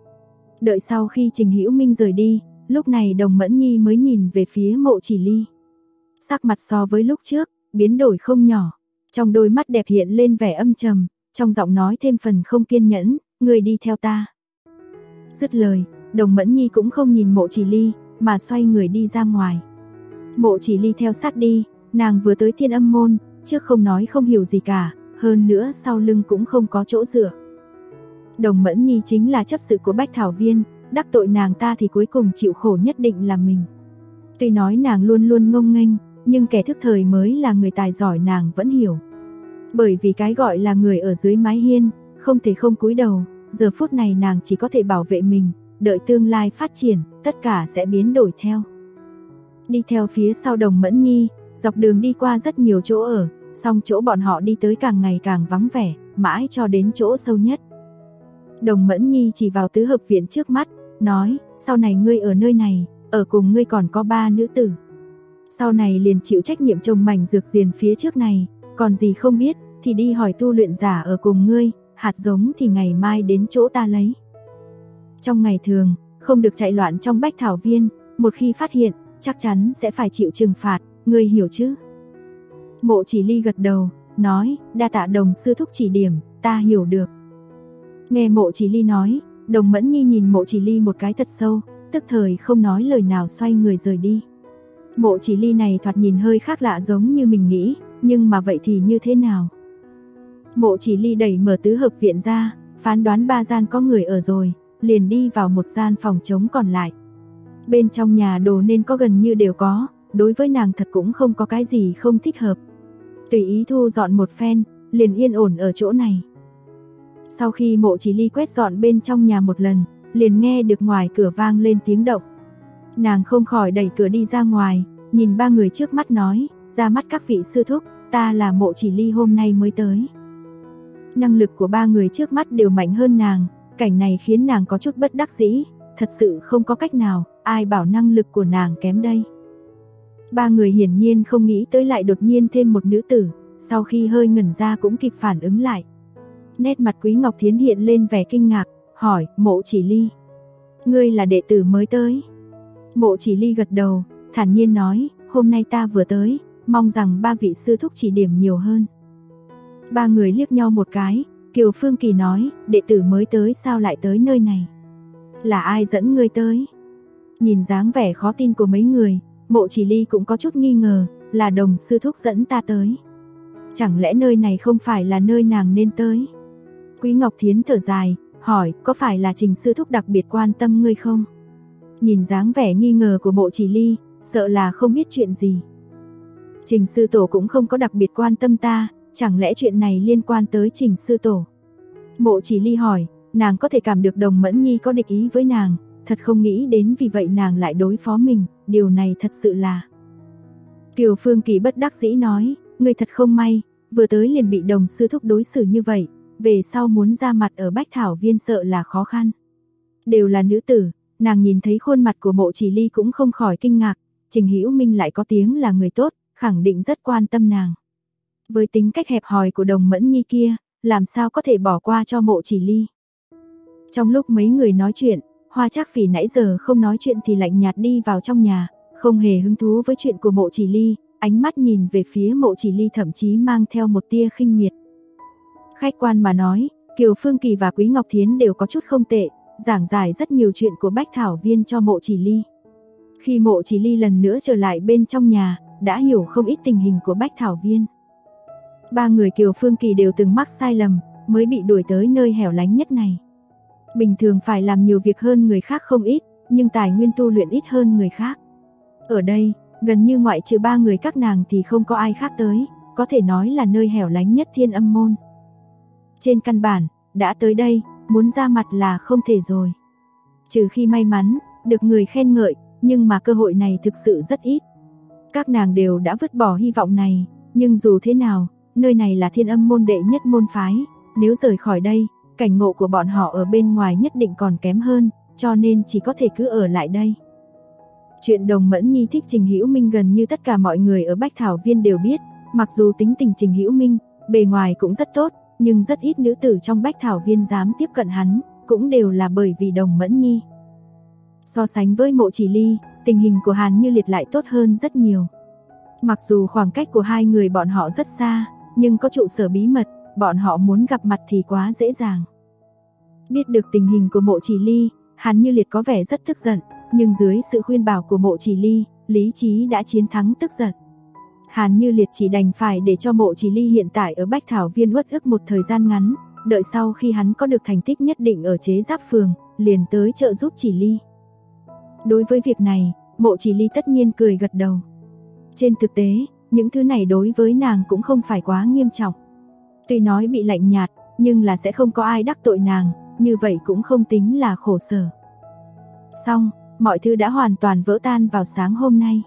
Đợi sau khi Trình Hữu Minh rời đi, lúc này Đồng Mẫn Nhi mới nhìn về phía Mộ Chỉ Ly. Sắc mặt so với lúc trước, biến đổi không nhỏ, trong đôi mắt đẹp hiện lên vẻ âm trầm, trong giọng nói thêm phần không kiên nhẫn, người đi theo ta. Dứt lời, Đồng Mẫn Nhi cũng không nhìn Mộ Chỉ Ly, mà xoay người đi ra ngoài. Mộ Chỉ Ly theo sát đi, nàng vừa tới Thiên Âm môn, trước không nói không hiểu gì cả, hơn nữa sau lưng cũng không có chỗ dựa. Đồng Mẫn Nhi chính là chấp sự của Bách Thảo Viên, đắc tội nàng ta thì cuối cùng chịu khổ nhất định là mình. Tuy nói nàng luôn luôn ngông nghênh, nhưng kẻ thức thời mới là người tài giỏi nàng vẫn hiểu. Bởi vì cái gọi là người ở dưới mái hiên, không thể không cúi đầu, giờ phút này nàng chỉ có thể bảo vệ mình, đợi tương lai phát triển, tất cả sẽ biến đổi theo. Đi theo phía sau Đồng Mẫn Nhi, dọc đường đi qua rất nhiều chỗ ở, song chỗ bọn họ đi tới càng ngày càng vắng vẻ, mãi cho đến chỗ sâu nhất. Đồng Mẫn Nhi chỉ vào tứ hợp viện trước mắt, nói, sau này ngươi ở nơi này, ở cùng ngươi còn có 3 nữ tử. Sau này liền chịu trách nhiệm trồng mảnh dược diền phía trước này, còn gì không biết, thì đi hỏi tu luyện giả ở cùng ngươi, hạt giống thì ngày mai đến chỗ ta lấy. Trong ngày thường, không được chạy loạn trong Bách Thảo Viên, một khi phát hiện, chắc chắn sẽ phải chịu trừng phạt, ngươi hiểu chứ? Mộ Chỉ Ly gật đầu, nói, đa tạ Đồng sư thúc chỉ điểm, ta hiểu được. Nghe Mộ Chỉ Ly nói, Đồng Mẫn Nhi nhìn Mộ Chỉ Ly một cái thật sâu, tức thời không nói lời nào xoay người rời đi. Mộ Chỉ Ly này thoạt nhìn hơi khác lạ giống như mình nghĩ, nhưng mà vậy thì như thế nào? Mộ Chỉ Ly đẩy mở tứ hợp viện ra, phán đoán 3 gian có người ở rồi, liền đi vào một gian phòng trống còn lại. Bên trong nhà đồ nên có gần như đều có, đối với nàng thật cũng không có cái gì không thích hợp. Tùy ý thu dọn một phen, liền yên ổn ở chỗ này. Sau khi Mộ Chỉ Ly quét dọn bên trong nhà một lần, liền nghe được ngoài cửa vang lên tiếng động. Nàng không khỏi đẩy cửa đi ra ngoài, nhìn 3 người trước mắt nói, ra mắt các vị sư thúc, ta là Mộ Chỉ Ly hôm nay mới tới. Năng lực của 3 người trước mắt đều mạnh hơn nàng, cảnh này khiến nàng có chút bất đắc dĩ, thật sự không có cách nào, ai bảo năng lực của nàng kém đây. 3 người hiển nhiên không nghĩ tới lại đột nhiên thêm một nữ tử, sau khi hơi ngẩn ra cũng kịp phản ứng lại. Nét mặt Quý Ngọc Thiến hiện lên vẻ kinh ngạc, hỏi, Mộ Chỉ Ly, ngươi là đệ tử mới tới? Mộ Chỉ Ly gật đầu, thản nhiên nói, hôm nay ta vừa tới, mong rằng 3 vị sư thúc chỉ điểm nhiều hơn. 3 người liếc nhau một cái, Kiều Phương Kỳ nói, đệ tử mới tới sao lại tới nơi này? Là ai dẫn ngươi tới? Nhìn dáng vẻ khó tin của mấy người, Mộ Chỉ Ly cũng có chút nghi ngờ, là Đồng sư thúc dẫn ta tới. Chẳng lẽ nơi này không phải là nơi nàng nên tới? Quý Ngọc Thiến thở dài, hỏi, có phải là Trình sư thúc đặc biệt quan tâm ngươi không? Nhìn dáng vẻ nghi ngờ của Mộ Chỉ Ly, sợ là không biết chuyện gì. Trình sư tổ cũng không có đặc biệt quan tâm ta, chẳng lẽ chuyện này liên quan tới Trình sư tổ? Mộ Chỉ Ly hỏi, nàng có thể cảm được Đồng Mẫn Nhi có địch ý với nàng, thật không nghĩ đến vì vậy nàng lại đối phó mình, điều này thật sự là... Kiều Phương Kỳ bất đắc dĩ nói, ngươi thật không may, vừa tới liền bị Đồng sư thúc đối xử như vậy, về sau muốn ra mặt ở Bách Thảo Viên sợ là khó khăn. Đều là nữ tử, nàng nhìn thấy khuôn mặt của Mộ Chỉ Ly cũng không khỏi kinh ngạc, Trình Hữu Minh lại có tiếng là người tốt, khẳng định rất quan tâm nàng. Với tính cách hẹp hòi của Đồng Mẫn Nhi kia, làm sao có thể bỏ qua cho Mộ Chỉ Ly. Trong lúc mấy người nói chuyện, Hoa Trác Phỉ nãy giờ không nói chuyện thì lạnh nhạt đi vào trong nhà, không hề hứng thú với chuyện của Mộ Chỉ Ly, ánh mắt nhìn về phía Mộ Chỉ Ly thậm chí mang theo một tia khinh miệt. Khách quan mà nói, Kiều Phương Kỳ và Quý Ngọc Thiến đều có chút không tệ, giảng giải rất nhiều chuyện của Bách Thảo Viên cho Mộ Chỉ Ly. Khi Mộ Chỉ Ly lần nữa trở lại bên trong nhà, đã hiểu không ít tình hình của Bách Thảo Viên. Ba người Kiều Phương Kỳ đều từng mắc sai lầm, mới bị đuổi tới nơi hẻo lánh nhất này. Bình thường phải làm nhiều việc hơn người khác không ít, nhưng tài nguyên tu luyện ít hơn người khác. Ở đây, gần như ngoại trừ ba người các nàng thì không có ai khác tới, có thể nói là nơi hẻo lánh nhất Thiên Âm Môn. Trên căn bản, đã tới đây, muốn ra mặt là không thể rồi. Trừ khi may mắn, được người khen ngợi, nhưng mà cơ hội này thực sự rất ít. Các nàng đều đã vứt bỏ hy vọng này, nhưng dù thế nào, nơi này là Thiên Âm Môn đệ nhất môn phái, nếu rời khỏi đây, cảnh ngộ của bọn họ ở bên ngoài nhất định còn kém hơn, cho nên chỉ có thể cứ ở lại đây. Chuyện Đồng Mẫn Nhi thích Trình Hữu Minh gần như tất cả mọi người ở Bách Thảo Viên đều biết, mặc dù tính tình Trình Hữu Minh, bề ngoài cũng rất tốt, nhưng rất ít nữ tử trong Bách Thảo Viên dám tiếp cận hắn, cũng đều là bởi vì Đồng Mẫn Nhi. So sánh với Mộ Chỉ Ly, tình hình của Hàn Như Liệt lại tốt hơn rất nhiều. Mặc dù khoảng cách của hai người bọn họ rất xa, nhưng có trụ sở bí mật, bọn họ muốn gặp mặt thì quá dễ dàng. Biết được tình hình của Mộ Chỉ Ly, Hàn Như Liệt có vẻ rất tức giận, nhưng dưới sự khuyên bảo của Mộ Chỉ Ly, lý trí đã chiến thắng tức giận. Hàn Như Liệt chỉ đành phải để cho Mộ Chỉ Ly hiện tại ở Bách Thảo Viên uất ức một thời gian ngắn, đợi sau khi hắn có được thành tích nhất định ở chế giáp phường, liền tới trợ giúp Chỉ Ly. Đối với việc này, Mộ Chỉ Ly tất nhiên cười gật đầu. Trên thực tế, những thứ này đối với nàng cũng không phải quá nghiêm trọng. Tuy nói bị lạnh nhạt, nhưng là sẽ không có ai đắc tội nàng, như vậy cũng không tính là khổ sở. Xong, mọi thứ đã hoàn toàn vỡ tan vào sáng hôm nay.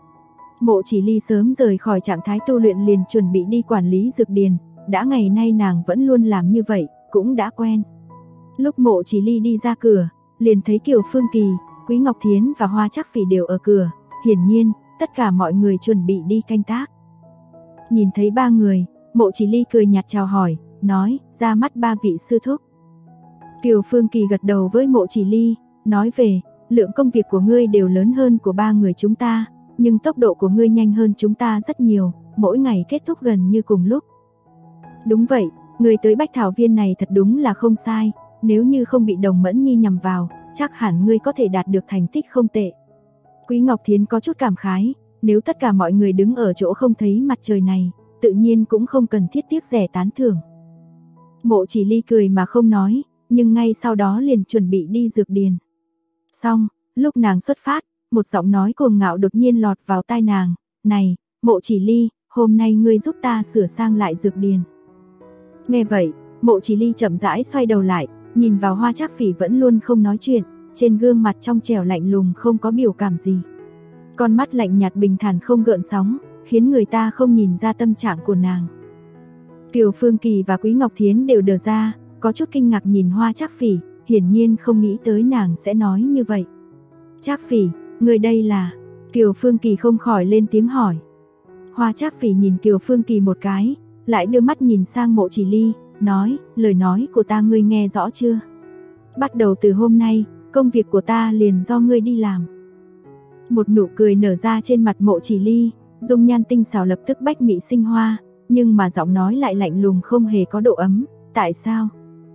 Mộ Chỉ Ly sớm rời khỏi trạng thái tu luyện liền chuẩn bị đi quản lý dược điền, đã ngày nay nàng vẫn luôn làm như vậy, cũng đã quen. Lúc Mộ Chỉ Ly đi ra cửa, liền thấy Kiều Phương Kỳ, Quý Ngọc Thiến và Hoa Trác Phỉ đều ở cửa, hiển nhiên, tất cả mọi người chuẩn bị đi canh tác. Nhìn thấy ba người, Mộ Chỉ Ly cười nhạt chào hỏi, nói, ra mắt ba vị sư thúc. Kiều Phương Kỳ gật đầu với Mộ Chỉ Ly, nói về, lượng công việc của ngươi đều lớn hơn của ba người chúng ta, nhưng tốc độ của ngươi nhanh hơn chúng ta rất nhiều, mỗi ngày kết thúc gần như cùng lúc. Đúng vậy, ngươi tới Bách Thảo Viên này thật đúng là không sai, nếu như không bị Đồng Mẫn Nhi nhằm vào, chắc hẳn ngươi có thể đạt được thành tích không tệ. Quý Ngọc Thiến có chút cảm khái, nếu tất cả mọi người đứng ở chỗ không thấy mặt trời này, tự nhiên cũng không cần thiết tiếc rẻ tán thưởng. Mộ Chỉ Ly cười mà không nói, nhưng ngay sau đó liền chuẩn bị đi dược điền. Xong, lúc nàng xuất phát, một giọng nói cuồng ngạo đột nhiên lọt vào tai nàng, này, Mộ Chỉ Ly, hôm nay ngươi giúp ta sửa sang lại dược điền. Nghe vậy, Mộ Chỉ Ly chậm rãi xoay đầu lại, nhìn vào Hoa Trác Phỉ vẫn luôn không nói chuyện, trên gương mặt trong trẻo lạnh lùng không có biểu cảm gì. Con mắt lạnh nhạt bình thản không gợn sóng, khiến người ta không nhìn ra tâm trạng của nàng. Kiều Phương Kỳ và Quý Ngọc Thiến đều đờ ra, có chút kinh ngạc nhìn Hoa Trác Phỉ, hiển nhiên không nghĩ tới nàng sẽ nói như vậy. Trác Phỉ, người đây là... Kiều Phương Kỳ không khỏi lên tiếng hỏi. Hoa Trác Phỉ nhìn Kiều Phương Kỳ một cái, lại đưa mắt nhìn sang Mộ Chỉ Ly, nói, lời nói của ta ngươi nghe rõ chưa? Bắt đầu từ hôm nay, công việc của ta liền do ngươi đi làm. Một nụ cười nở ra trên mặt Mộ Chỉ Ly, dung nhan tinh xảo lập tức bách mị sinh hoa, nhưng mà giọng nói lại lạnh lùng không hề có độ ấm, tại sao?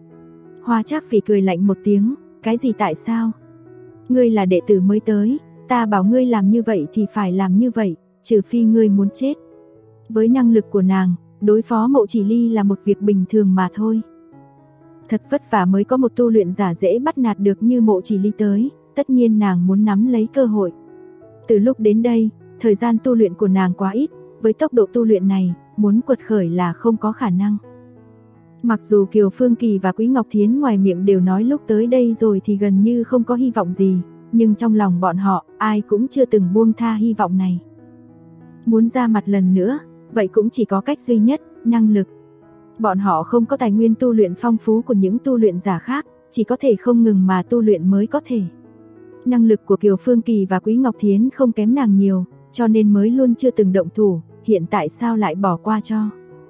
Hoa Trác Phỉ cười lạnh một tiếng, cái gì tại sao? Ngươi là đệ tử mới tới, ta bảo ngươi làm như vậy thì phải làm như vậy, trừ phi ngươi muốn chết. Với năng lực của nàng, đối phó Mộ Chỉ Ly là một việc bình thường mà thôi. Thật vất vả mới có một tu luyện giả dễ bắt nạt được như Mộ Chỉ Ly tới, tất nhiên nàng muốn nắm lấy cơ hội. Từ lúc đến đây, thời gian tu luyện của nàng quá ít, với tốc độ tu luyện này, muốn quật khởi là không có khả năng. Mặc dù Kiều Phương Kỳ và Quý Ngọc Thiến ngoài miệng đều nói lúc tới đây rồi thì gần như không có hy vọng gì, nhưng trong lòng bọn họ, ai cũng chưa từng buông tha hy vọng này. Muốn ra mặt lần nữa, vậy cũng chỉ có cách duy nhất, năng lực. Bọn họ không có tài nguyên tu luyện phong phú của những tu luyện giả khác, chỉ có thể không ngừng mà tu luyện mới có thể. Năng lực của Kiều Phương Kỳ và Quý Ngọc Thiến không kém nàng nhiều, cho nên mới luôn chưa từng động thủ, hiện tại sao lại bỏ qua cho.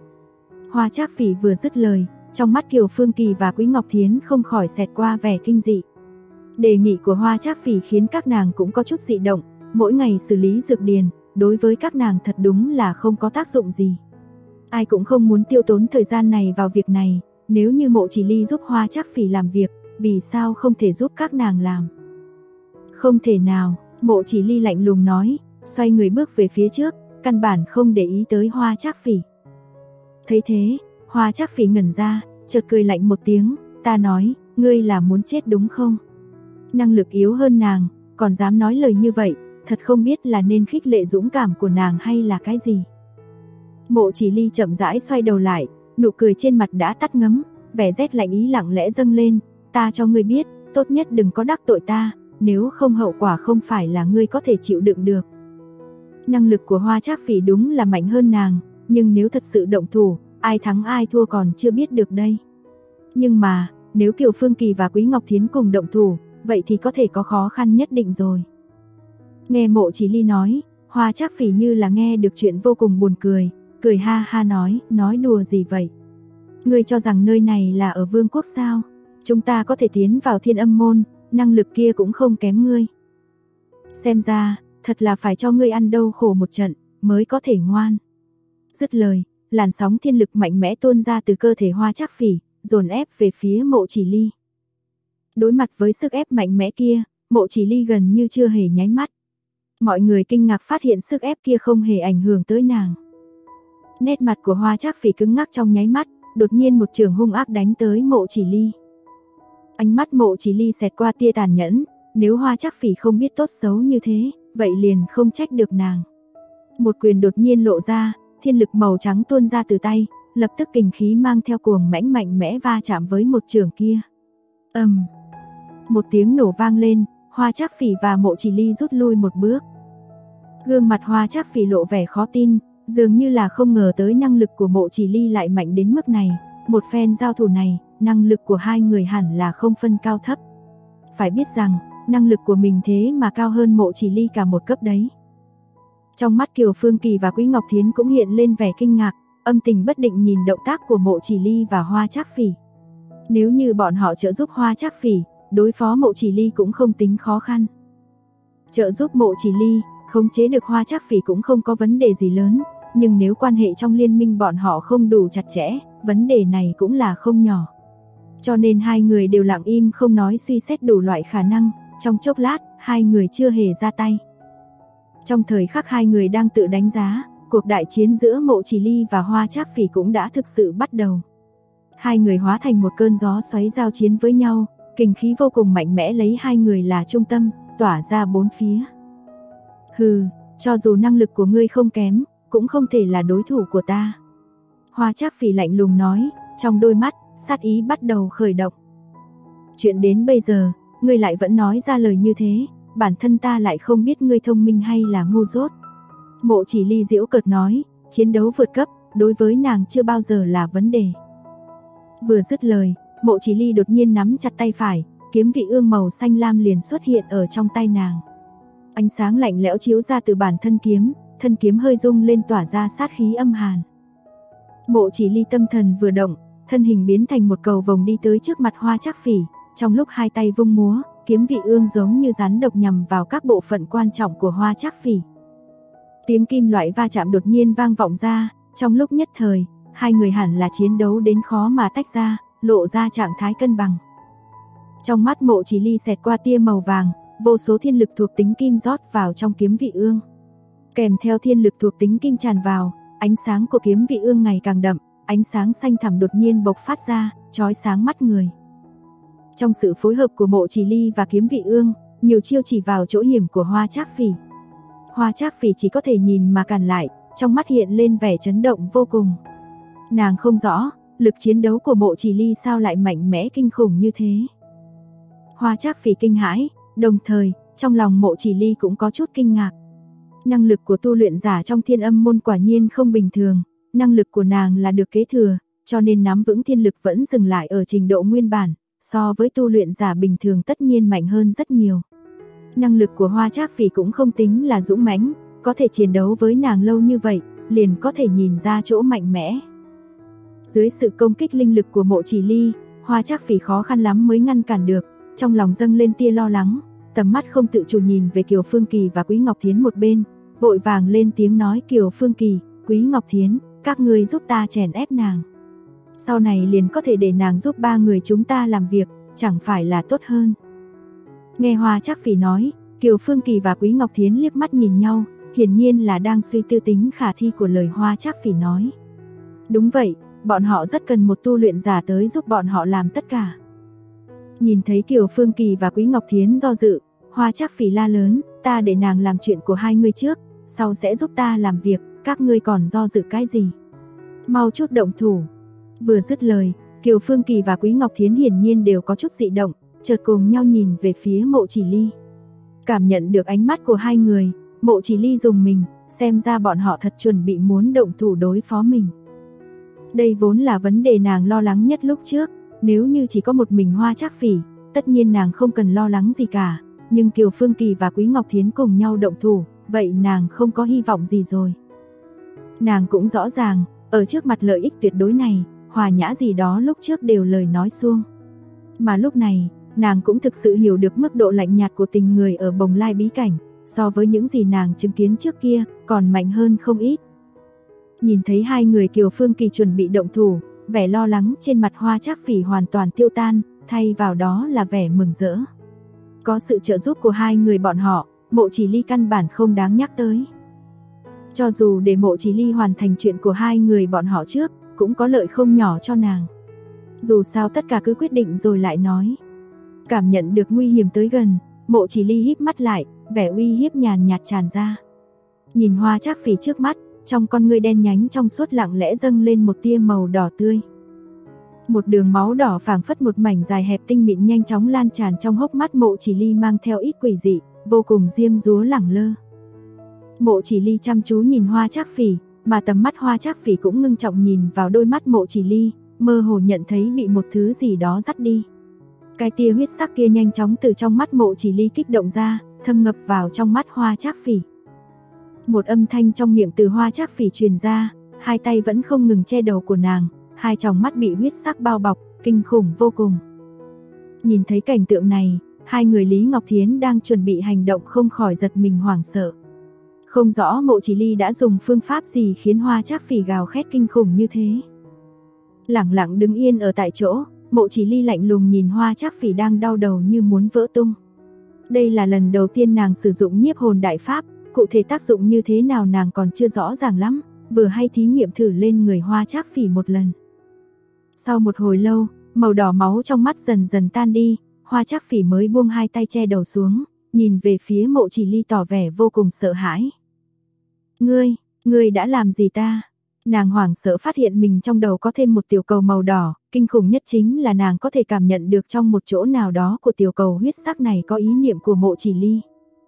Hoa Trác Phỉ vừa dứt lời, trong mắt Kiều Phương Kỳ và Quý Ngọc Thiến không khỏi xẹt qua vẻ kinh dị. Đề nghị của Hoa Trác Phỉ khiến các nàng cũng có chút dị động, mỗi ngày xử lý dược điền, đối với các nàng thật đúng là không có tác dụng gì. Ai cũng không muốn tiêu tốn thời gian này vào việc này, nếu như Mộ Chỉ Ly giúp Hoa Trác Phỉ làm việc, vì sao không thể giúp các nàng làm? Không thể nào, Mộ Chỉ Ly lạnh lùng nói, xoay người bước về phía trước, căn bản không để ý tới Hoa Trác Phỉ. Thấy thế, Hoa Trác Phỉ ngẩn ra, chợt cười lạnh một tiếng, ta nói, ngươi là muốn chết đúng không? Năng lực yếu hơn nàng, còn dám nói lời như vậy, thật không biết là nên khích lệ dũng cảm của nàng hay là cái gì. Mộ Chỉ Ly chậm rãi xoay đầu lại, nụ cười trên mặt đã tắt ngấm, vẻ rét lạnh ý lặng lẽ dâng lên, ta cho ngươi biết, tốt nhất đừng có đắc tội ta, nếu không hậu quả không phải là ngươi có thể chịu đựng được. Năng lực của Hoa Trác Phỉ đúng là mạnh hơn nàng, nhưng nếu thật sự động thủ, ai thắng ai thua còn chưa biết được đây. Nhưng mà, nếu Kiều Phương Kỳ và Quý Ngọc Thiến cùng động thủ, vậy thì có thể có khó khăn nhất định rồi. Nghe Mộ Chỉ Ly nói, Hoa Trác Phỉ như là nghe được chuyện vô cùng buồn cười, cười ha ha nói đùa gì vậy? Ngươi cho rằng nơi này là ở vương quốc sao? Chúng ta có thể tiến vào Thiên Âm môn, năng lực kia cũng không kém ngươi. Xem ra, thật là phải cho ngươi ăn đau khổ một trận, mới có thể ngoan. Dứt lời, làn sóng thiên lực mạnh mẽ tuôn ra từ cơ thể Hoa Trác Phỉ, dồn ép về phía Mộ Chỉ Ly. Đối mặt với sức ép mạnh mẽ kia, Mộ Chỉ Ly gần như chưa hề nháy mắt. Mọi người kinh ngạc phát hiện sức ép kia không hề ảnh hưởng tới nàng. Nét mặt của Hoa Trác Phỉ cứng ngắc trong nháy mắt, đột nhiên một chưởng hung ác đánh tới Mộ Chỉ Ly. Ánh mắt Mộ Chỉ Ly xẹt qua tia tàn nhẫn, nếu Hoa Trác Phỉ không biết tốt xấu như thế, vậy liền không trách được nàng. Một quyền đột nhiên lộ ra, thiên lực màu trắng tuôn ra từ tay, lập tức kình khí mang theo cuồng mãnh mạnh mẽ va chạm với một chưởng kia. Một tiếng nổ vang lên, Hoa Trác Phỉ và Mộ Chỉ Ly rút lui một bước. Gương mặt Hoa Trác Phỉ lộ vẻ khó tin, dường như là không ngờ tới năng lực của Mộ Chỉ Ly lại mạnh đến mức này. Một phen giao thủ này, năng lực của hai người hẳn là không phân cao thấp. Phải biết rằng, năng lực của mình thế mà cao hơn Mộ Chỉ Ly cả một cấp đấy. Trong mắt Kiều Phương Kỳ và Quý Ngọc Thiến cũng hiện lên vẻ kinh ngạc, âm tình bất định nhìn động tác của Mộ Chỉ Ly và Hoa Trác Phỉ. Nếu như bọn họ trợ giúp Hoa Trác Phỉ, đối phó Mộ Chỉ Ly cũng không tính khó khăn. Trợ giúp Mộ Chỉ Ly, khống chế được Hoa Trác Phỉ cũng không có vấn đề gì lớn, nhưng nếu quan hệ trong liên minh bọn họ không đủ chặt chẽ, vấn đề này cũng là không nhỏ. Cho nên hai người đều lặng im không nói, suy xét đủ loại khả năng, trong chốc lát, hai người chưa hề ra tay. Trong thời khắc hai người đang tự đánh giá, cuộc đại chiến giữa Mộ Chỉ Ly và Hoa Trác Phỉ cũng đã thực sự bắt đầu. Hai người hóa thành một cơn gió xoáy giao chiến với nhau, kình khí vô cùng mạnh mẽ lấy hai người là trung tâm, tỏa ra bốn phía. Hừ, cho dù năng lực của ngươi không kém, cũng không thể là đối thủ của ta. Hoa Trác Phỉ lạnh lùng nói, trong đôi mắt, sát ý bắt đầu khởi động. Chuyện đến bây giờ, ngươi lại vẫn nói ra lời như thế, bản thân ta lại không biết ngươi thông minh hay là ngu dốt. Mộ Chỉ Ly giễu cợt nói, chiến đấu vượt cấp, đối với nàng chưa bao giờ là vấn đề. Vừa dứt lời, Mộ Chỉ Ly đột nhiên nắm chặt tay phải, kiếm vị ương màu xanh lam liền xuất hiện ở trong tay nàng. Ánh sáng lạnh lẽo chiếu ra từ bản thân kiếm hơi rung lên tỏa ra sát khí âm hàn. Mộ Chỉ Ly tâm thần vừa động, thân hình biến thành một cầu vồng đi tới trước mặt Hoa Trác Phỉ, trong lúc hai tay vung múa, kiếm vị ương giống như rắn độc nhằm vào các bộ phận quan trọng của Hoa Trác Phỉ. Tiếng kim loại va chạm đột nhiên vang vọng ra, trong lúc nhất thời, hai người hẳn là chiến đấu đến khó mà tách ra, lộ ra trạng thái cân bằng. Trong mắt Mộ Chỉ Ly xẹt qua tia màu vàng, vô số thiên lực thuộc tính kim rót vào trong kiếm vị ương. Kèm theo thiên lực thuộc tính kim tràn vào, ánh sáng của kiếm vị ương ngày càng đậm, ánh sáng xanh thẳm đột nhiên bộc phát ra, chói sáng mắt người. Trong sự phối hợp của Mộ Chỉ Ly và kiếm vị ương, nhiều chiêu chỉ vào chỗ hiểm của Hoa Trác Phỉ. Hoa Trác Phỉ chỉ có thể nhìn mà cản lại, trong mắt hiện lên vẻ chấn động vô cùng. Nàng không rõ, lực chiến đấu của Mộ Chỉ Ly sao lại mạnh mẽ kinh khủng như thế. Hoa Trác Phỉ kinh hãi, đồng thời, trong lòng Mộ Chỉ Ly cũng có chút kinh ngạc. Năng lực của tu luyện giả trong Thiên Âm môn quả nhiên không bình thường, năng lực của nàng là được kế thừa, cho nên nắm vững thiên lực vẫn dừng lại ở trình độ nguyên bản, so với tu luyện giả bình thường tất nhiên mạnh hơn rất nhiều. Năng lực của Hoa Trác Phỉ cũng không tính là dũng mãnh, có thể chiến đấu với nàng lâu như vậy, liền có thể nhìn ra chỗ mạnh mẽ. Dưới sự công kích linh lực của Mộ Chỉ Ly, Hoa Trác Phỉ khó khăn lắm mới ngăn cản được, trong lòng dâng lên tia lo lắng, tầm mắt không tự chủ nhìn về Kiều Phương Kỳ và Quý Ngọc Thiến một bên, vội vàng lên tiếng nói Kiều Phương Kỳ, Quý Ngọc Thiến, các ngươi giúp ta chèn ép nàng. Sau này liền có thể để nàng giúp ba người chúng ta làm việc, chẳng phải là tốt hơn. Nghe Hoa Trác Phỉ nói, Kiều Phương Kỳ và Quý Ngọc Thiến liếc mắt nhìn nhau, hiển nhiên là đang suy tư tính khả thi của lời Hoa Trác Phỉ nói. Đúng vậy, bọn họ rất cần một tu luyện giả tới giúp bọn họ làm tất cả. Nhìn thấy Kiều Phương Kỳ và Quý Ngọc Thiến do dự, Hoa Trác Phỉ la lớn, ta để nàng làm chuyện của hai người trước, sau sẽ giúp ta làm việc, các ngươi còn do dự cái gì? Mau chút động thủ. Vừa dứt lời, Kiều Phương Kỳ và Quý Ngọc Thiến hiển nhiên đều có chút dị động, chợt cùng nhau nhìn về phía Mộ Chỉ Ly. Cảm nhận được ánh mắt của hai người, Mộ Chỉ Ly rùng mình, xem ra bọn họ thật chuẩn bị muốn động thủ đối phó mình. Đây vốn là vấn đề nàng lo lắng nhất lúc trước, nếu như chỉ có một mình Hoa Trác Phỉ, tất nhiên nàng không cần lo lắng gì cả, nhưng Kiều Phương Kỳ và Quý Ngọc Thiến cùng nhau động thủ, vậy nàng không có hy vọng gì rồi. Nàng cũng rõ ràng, ở trước mặt lợi ích tuyệt đối này, hòa nhã gì đó lúc trước đều lời nói suông. Mà lúc này, nàng cũng thực sự hiểu được mức độ lạnh nhạt của tình người ở Bồng Lai bí cảnh, so với những gì nàng chứng kiến trước kia, còn mạnh hơn không ít. Nhìn thấy hai người Kiều Phương Kỳ chuẩn bị động thủ, vẻ lo lắng trên mặt Hoa Trác Phỉ hoàn toàn tiêu tan, thay vào đó là vẻ mừng rỡ. Có sự trợ giúp của hai người bọn họ, Mộ Chỉ Ly căn bản không đáng nhắc tới. Cho dù để Mộ Chỉ Ly hoàn thành chuyện của hai người bọn họ trước, cũng có lợi không nhỏ cho nàng. Dù sao tất cả cứ quyết định rồi lại nói. Cảm nhận được nguy hiểm tới gần, Mộ Chỉ Ly híp mắt lại, vẻ uy hiếp nhàn nhạt tràn ra. Nhìn Hoa Trác Phỉ trước mắt, trong con ngươi đen nhánh trong suốt lặng lẽ dâng lên một tia màu đỏ tươi. Một đường máu đỏ phảng phất một mảnh dài hẹp tinh mịn nhanh chóng lan tràn trong hốc mắt Mộ Chỉ Ly mang theo ít quỷ dị, vô cùng diêm dúa lẳng lơ. Mộ Chỉ Ly chăm chú nhìn Hoa Trác Phỉ, mà tầm mắt Hoa Trác Phỉ cũng ngưng trọng nhìn vào đôi mắt Mộ Chỉ Ly, mơ hồ nhận thấy bị một thứ gì đó dắt đi. Cái tia huyết sắc kia nhanh chóng từ trong mắt Mộ Chỉ Ly kích động ra, thâm ngập vào trong mắt Hoa Trác Phỉ. Một âm thanh trong miệng từ Hoa Trác Phỉ truyền ra, hai tay vẫn không ngừng che đầu của nàng, hai tròng mắt bị huyết sắc bao bọc, kinh khủng vô cùng. Nhìn thấy cảnh tượng này, hai người Lý Ngọc Thiến đang chuẩn bị hành động không khỏi giật mình hoảng sợ. Không rõ Mộ Chỉ Ly đã dùng phương pháp gì khiến Hoa Trác Phỉ gào khét kinh khủng như thế. Lẳng lặng đứng yên ở tại chỗ, Mộ Chỉ Ly lạnh lùng nhìn Hoa Trác Phỉ đang đau đầu như muốn vỡ tung. Đây là lần đầu tiên nàng sử dụng nhiếp hồn đại pháp, cụ thể tác dụng như thế nào nàng còn chưa rõ ràng lắm, vừa hay thí nghiệm thử lên người Hoa Trác Phỉ một lần. Sau một hồi lâu, màu đỏ máu trong mắt dần dần tan đi, Hoa Trác Phỉ mới buông hai tay che đầu xuống, nhìn về phía Mộ Chỉ Ly tỏ vẻ vô cùng sợ hãi. Ngươi đã làm gì ta? Nàng hoảng sợ phát hiện mình trong đầu có thêm một tiểu cầu màu đỏ, kinh khủng nhất chính là nàng có thể cảm nhận được trong một chỗ nào đó của tiểu cầu huyết sắc này có ý niệm của Mộ Chỉ Ly.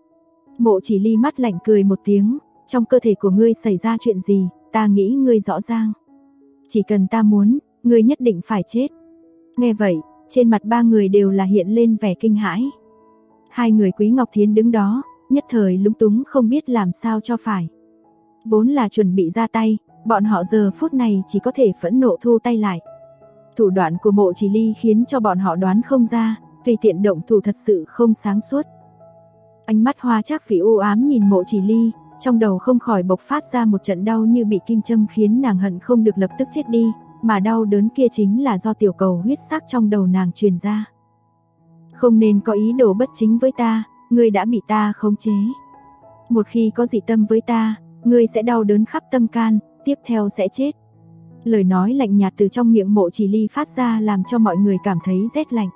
Mộ Chỉ Ly mắt lạnh cười một tiếng, trong cơ thể của ngươi xảy ra chuyện gì, ta nghĩ ngươi rõ ràng. Chỉ cần ta muốn, ngươi nhất định phải chết. Nghe vậy, trên mặt ba người đều là hiện lên vẻ kinh hãi. Hai người Quý Ngọc Thiến đứng đó, nhất thời lúng túng không biết làm sao cho phải. Vốn là chuẩn bị ra tay, bọn họ giờ phút này chỉ có thể phẫn nộ thu tay lại. Thủ đoạn của Mộ Chỉ Ly khiến cho bọn họ đoán không ra, tùy tiện động thủ thật sự không sáng suốt. Ánh mắt Hoa Trác Phỉ u ám nhìn Mộ Chỉ Ly, trong đầu không khỏi bộc phát ra một trận đau như bị kim châm khiến nàng hận không được lập tức chết đi, mà đau đớn kia chính là do tiểu cầu huyết sắc trong đầu nàng truyền ra. Không nên có ý đồ bất chính với ta, ngươi đã bị ta khống chế. Một khi có dị tâm với ta, ngươi sẽ đau đớn khắp tâm can, tiếp theo sẽ chết. Lời nói lạnh nhạt từ trong miệng Mộ Chỉ Ly phát ra làm cho mọi người cảm thấy rét lạnh.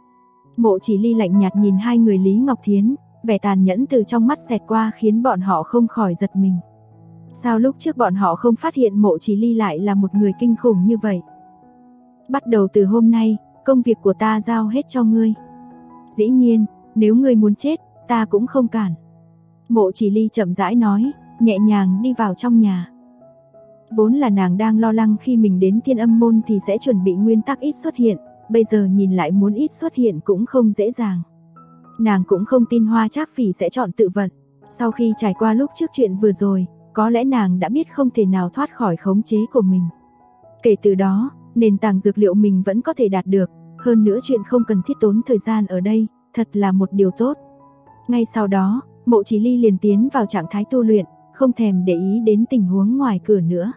Mộ Chỉ Ly lạnh nhạt nhìn hai người Lý Ngọc Thiến, vẻ tàn nhẫn từ trong mắt xẹt qua khiến bọn họ không khỏi giật mình. Sao lúc trước bọn họ không phát hiện Mộ Chỉ Ly lại là một người kinh khủng như vậy? Bắt đầu từ hôm nay, công việc của ta giao hết cho ngươi. Dĩ nhiên, nếu ngươi muốn chết, ta cũng không cản. Mộ Chỉ Ly chậm rãi nói, nhẹ nhàng đi vào trong nhà. Vốn là nàng đang lo lắng khi mình đến Thiên Âm Môn thì sẽ chuẩn bị nguyên tắc ít xuất hiện, bây giờ nhìn lại muốn ít xuất hiện cũng không dễ dàng. Nàng cũng không tin Hoa Trác Phỉ sẽ chọn tự vận. Sau khi trải qua lúc trước chuyện vừa rồi, có lẽ nàng đã biết không thể nào thoát khỏi khống chế của mình. Kể từ đó, nền tảng dược liệu mình vẫn có thể đạt được, hơn nữa chuyện không cần thiết tốn thời gian ở đây, thật là một điều tốt. Ngay sau đó, Mộ Chỉ Ly liền tiến vào trạng thái tu luyện, không thèm để ý đến tình huống ngoài cửa nữa.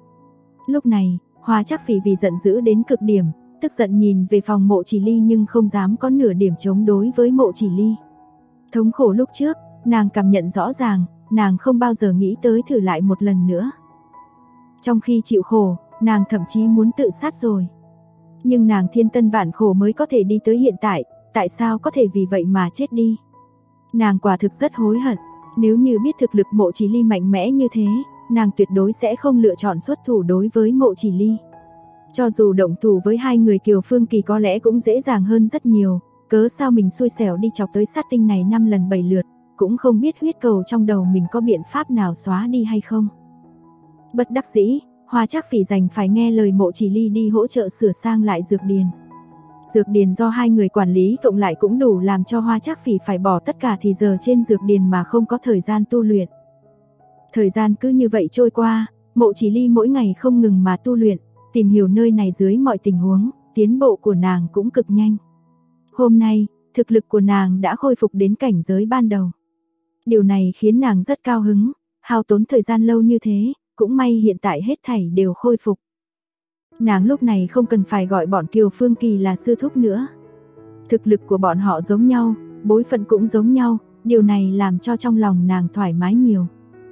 Lúc này, Hoa Trác Phỉ vì giận dữ đến cực điểm, tức giận nhìn về phòng Mộ Chỉ Ly nhưng không dám có nửa điểm chống đối với Mộ Chỉ Ly. Thống khổ lúc trước, nàng cảm nhận rõ ràng, nàng không bao giờ nghĩ tới thử lại một lần nữa. Trong khi chịu khổ, nàng thậm chí muốn tự sát rồi. Nhưng nàng thiên tân vạn khổ mới có thể đi tới hiện tại sao có thể vì vậy mà chết đi. Nàng quả thực rất hối hận, nếu như biết thực lực Mộ Chỉ Ly mạnh mẽ như thế, nàng tuyệt đối sẽ không lựa chọn xuất thủ đối với Mộ Chỉ Ly. Cho dù động thủ với hai người Kiều Phương Kỳ có lẽ cũng dễ dàng hơn rất nhiều, cớ sao mình xui xẻo đi chọc tới sát tinh này 5 lần 7 lượt, cũng không biết huyết cầu trong đầu mình có biện pháp nào xóa đi hay không. Bất đắc dĩ, Hoa Trác Phỉ đành phải nghe lời Mộ Chỉ Ly đi hỗ trợ sửa sang lại dược điền. Dược điền do hai người quản lý cộng lại cũng đủ làm cho Hoa Trác Phỉ phải bỏ tất cả thì giờ trên dược điền mà không có thời gian tu luyện. Thời gian cứ như vậy trôi qua, Mộ Chỉ Ly mỗi ngày không ngừng mà tu luyện, tìm hiểu nơi này dưới mọi tình huống, tiến bộ của nàng cũng cực nhanh. Hôm nay, thực lực của nàng đã khôi phục đến cảnh giới ban đầu. Điều này khiến nàng rất cao hứng, hao tốn thời gian lâu như thế, cũng may hiện tại hết thảy đều khôi phục. Nàng lúc này không cần phải gọi bọn Kiều Phương Kỳ là sư thúc nữa. Thực lực của bọn họ giống nhau, bối phận cũng giống nhau, điều này làm cho trong lòng nàng thoải mái nhiều.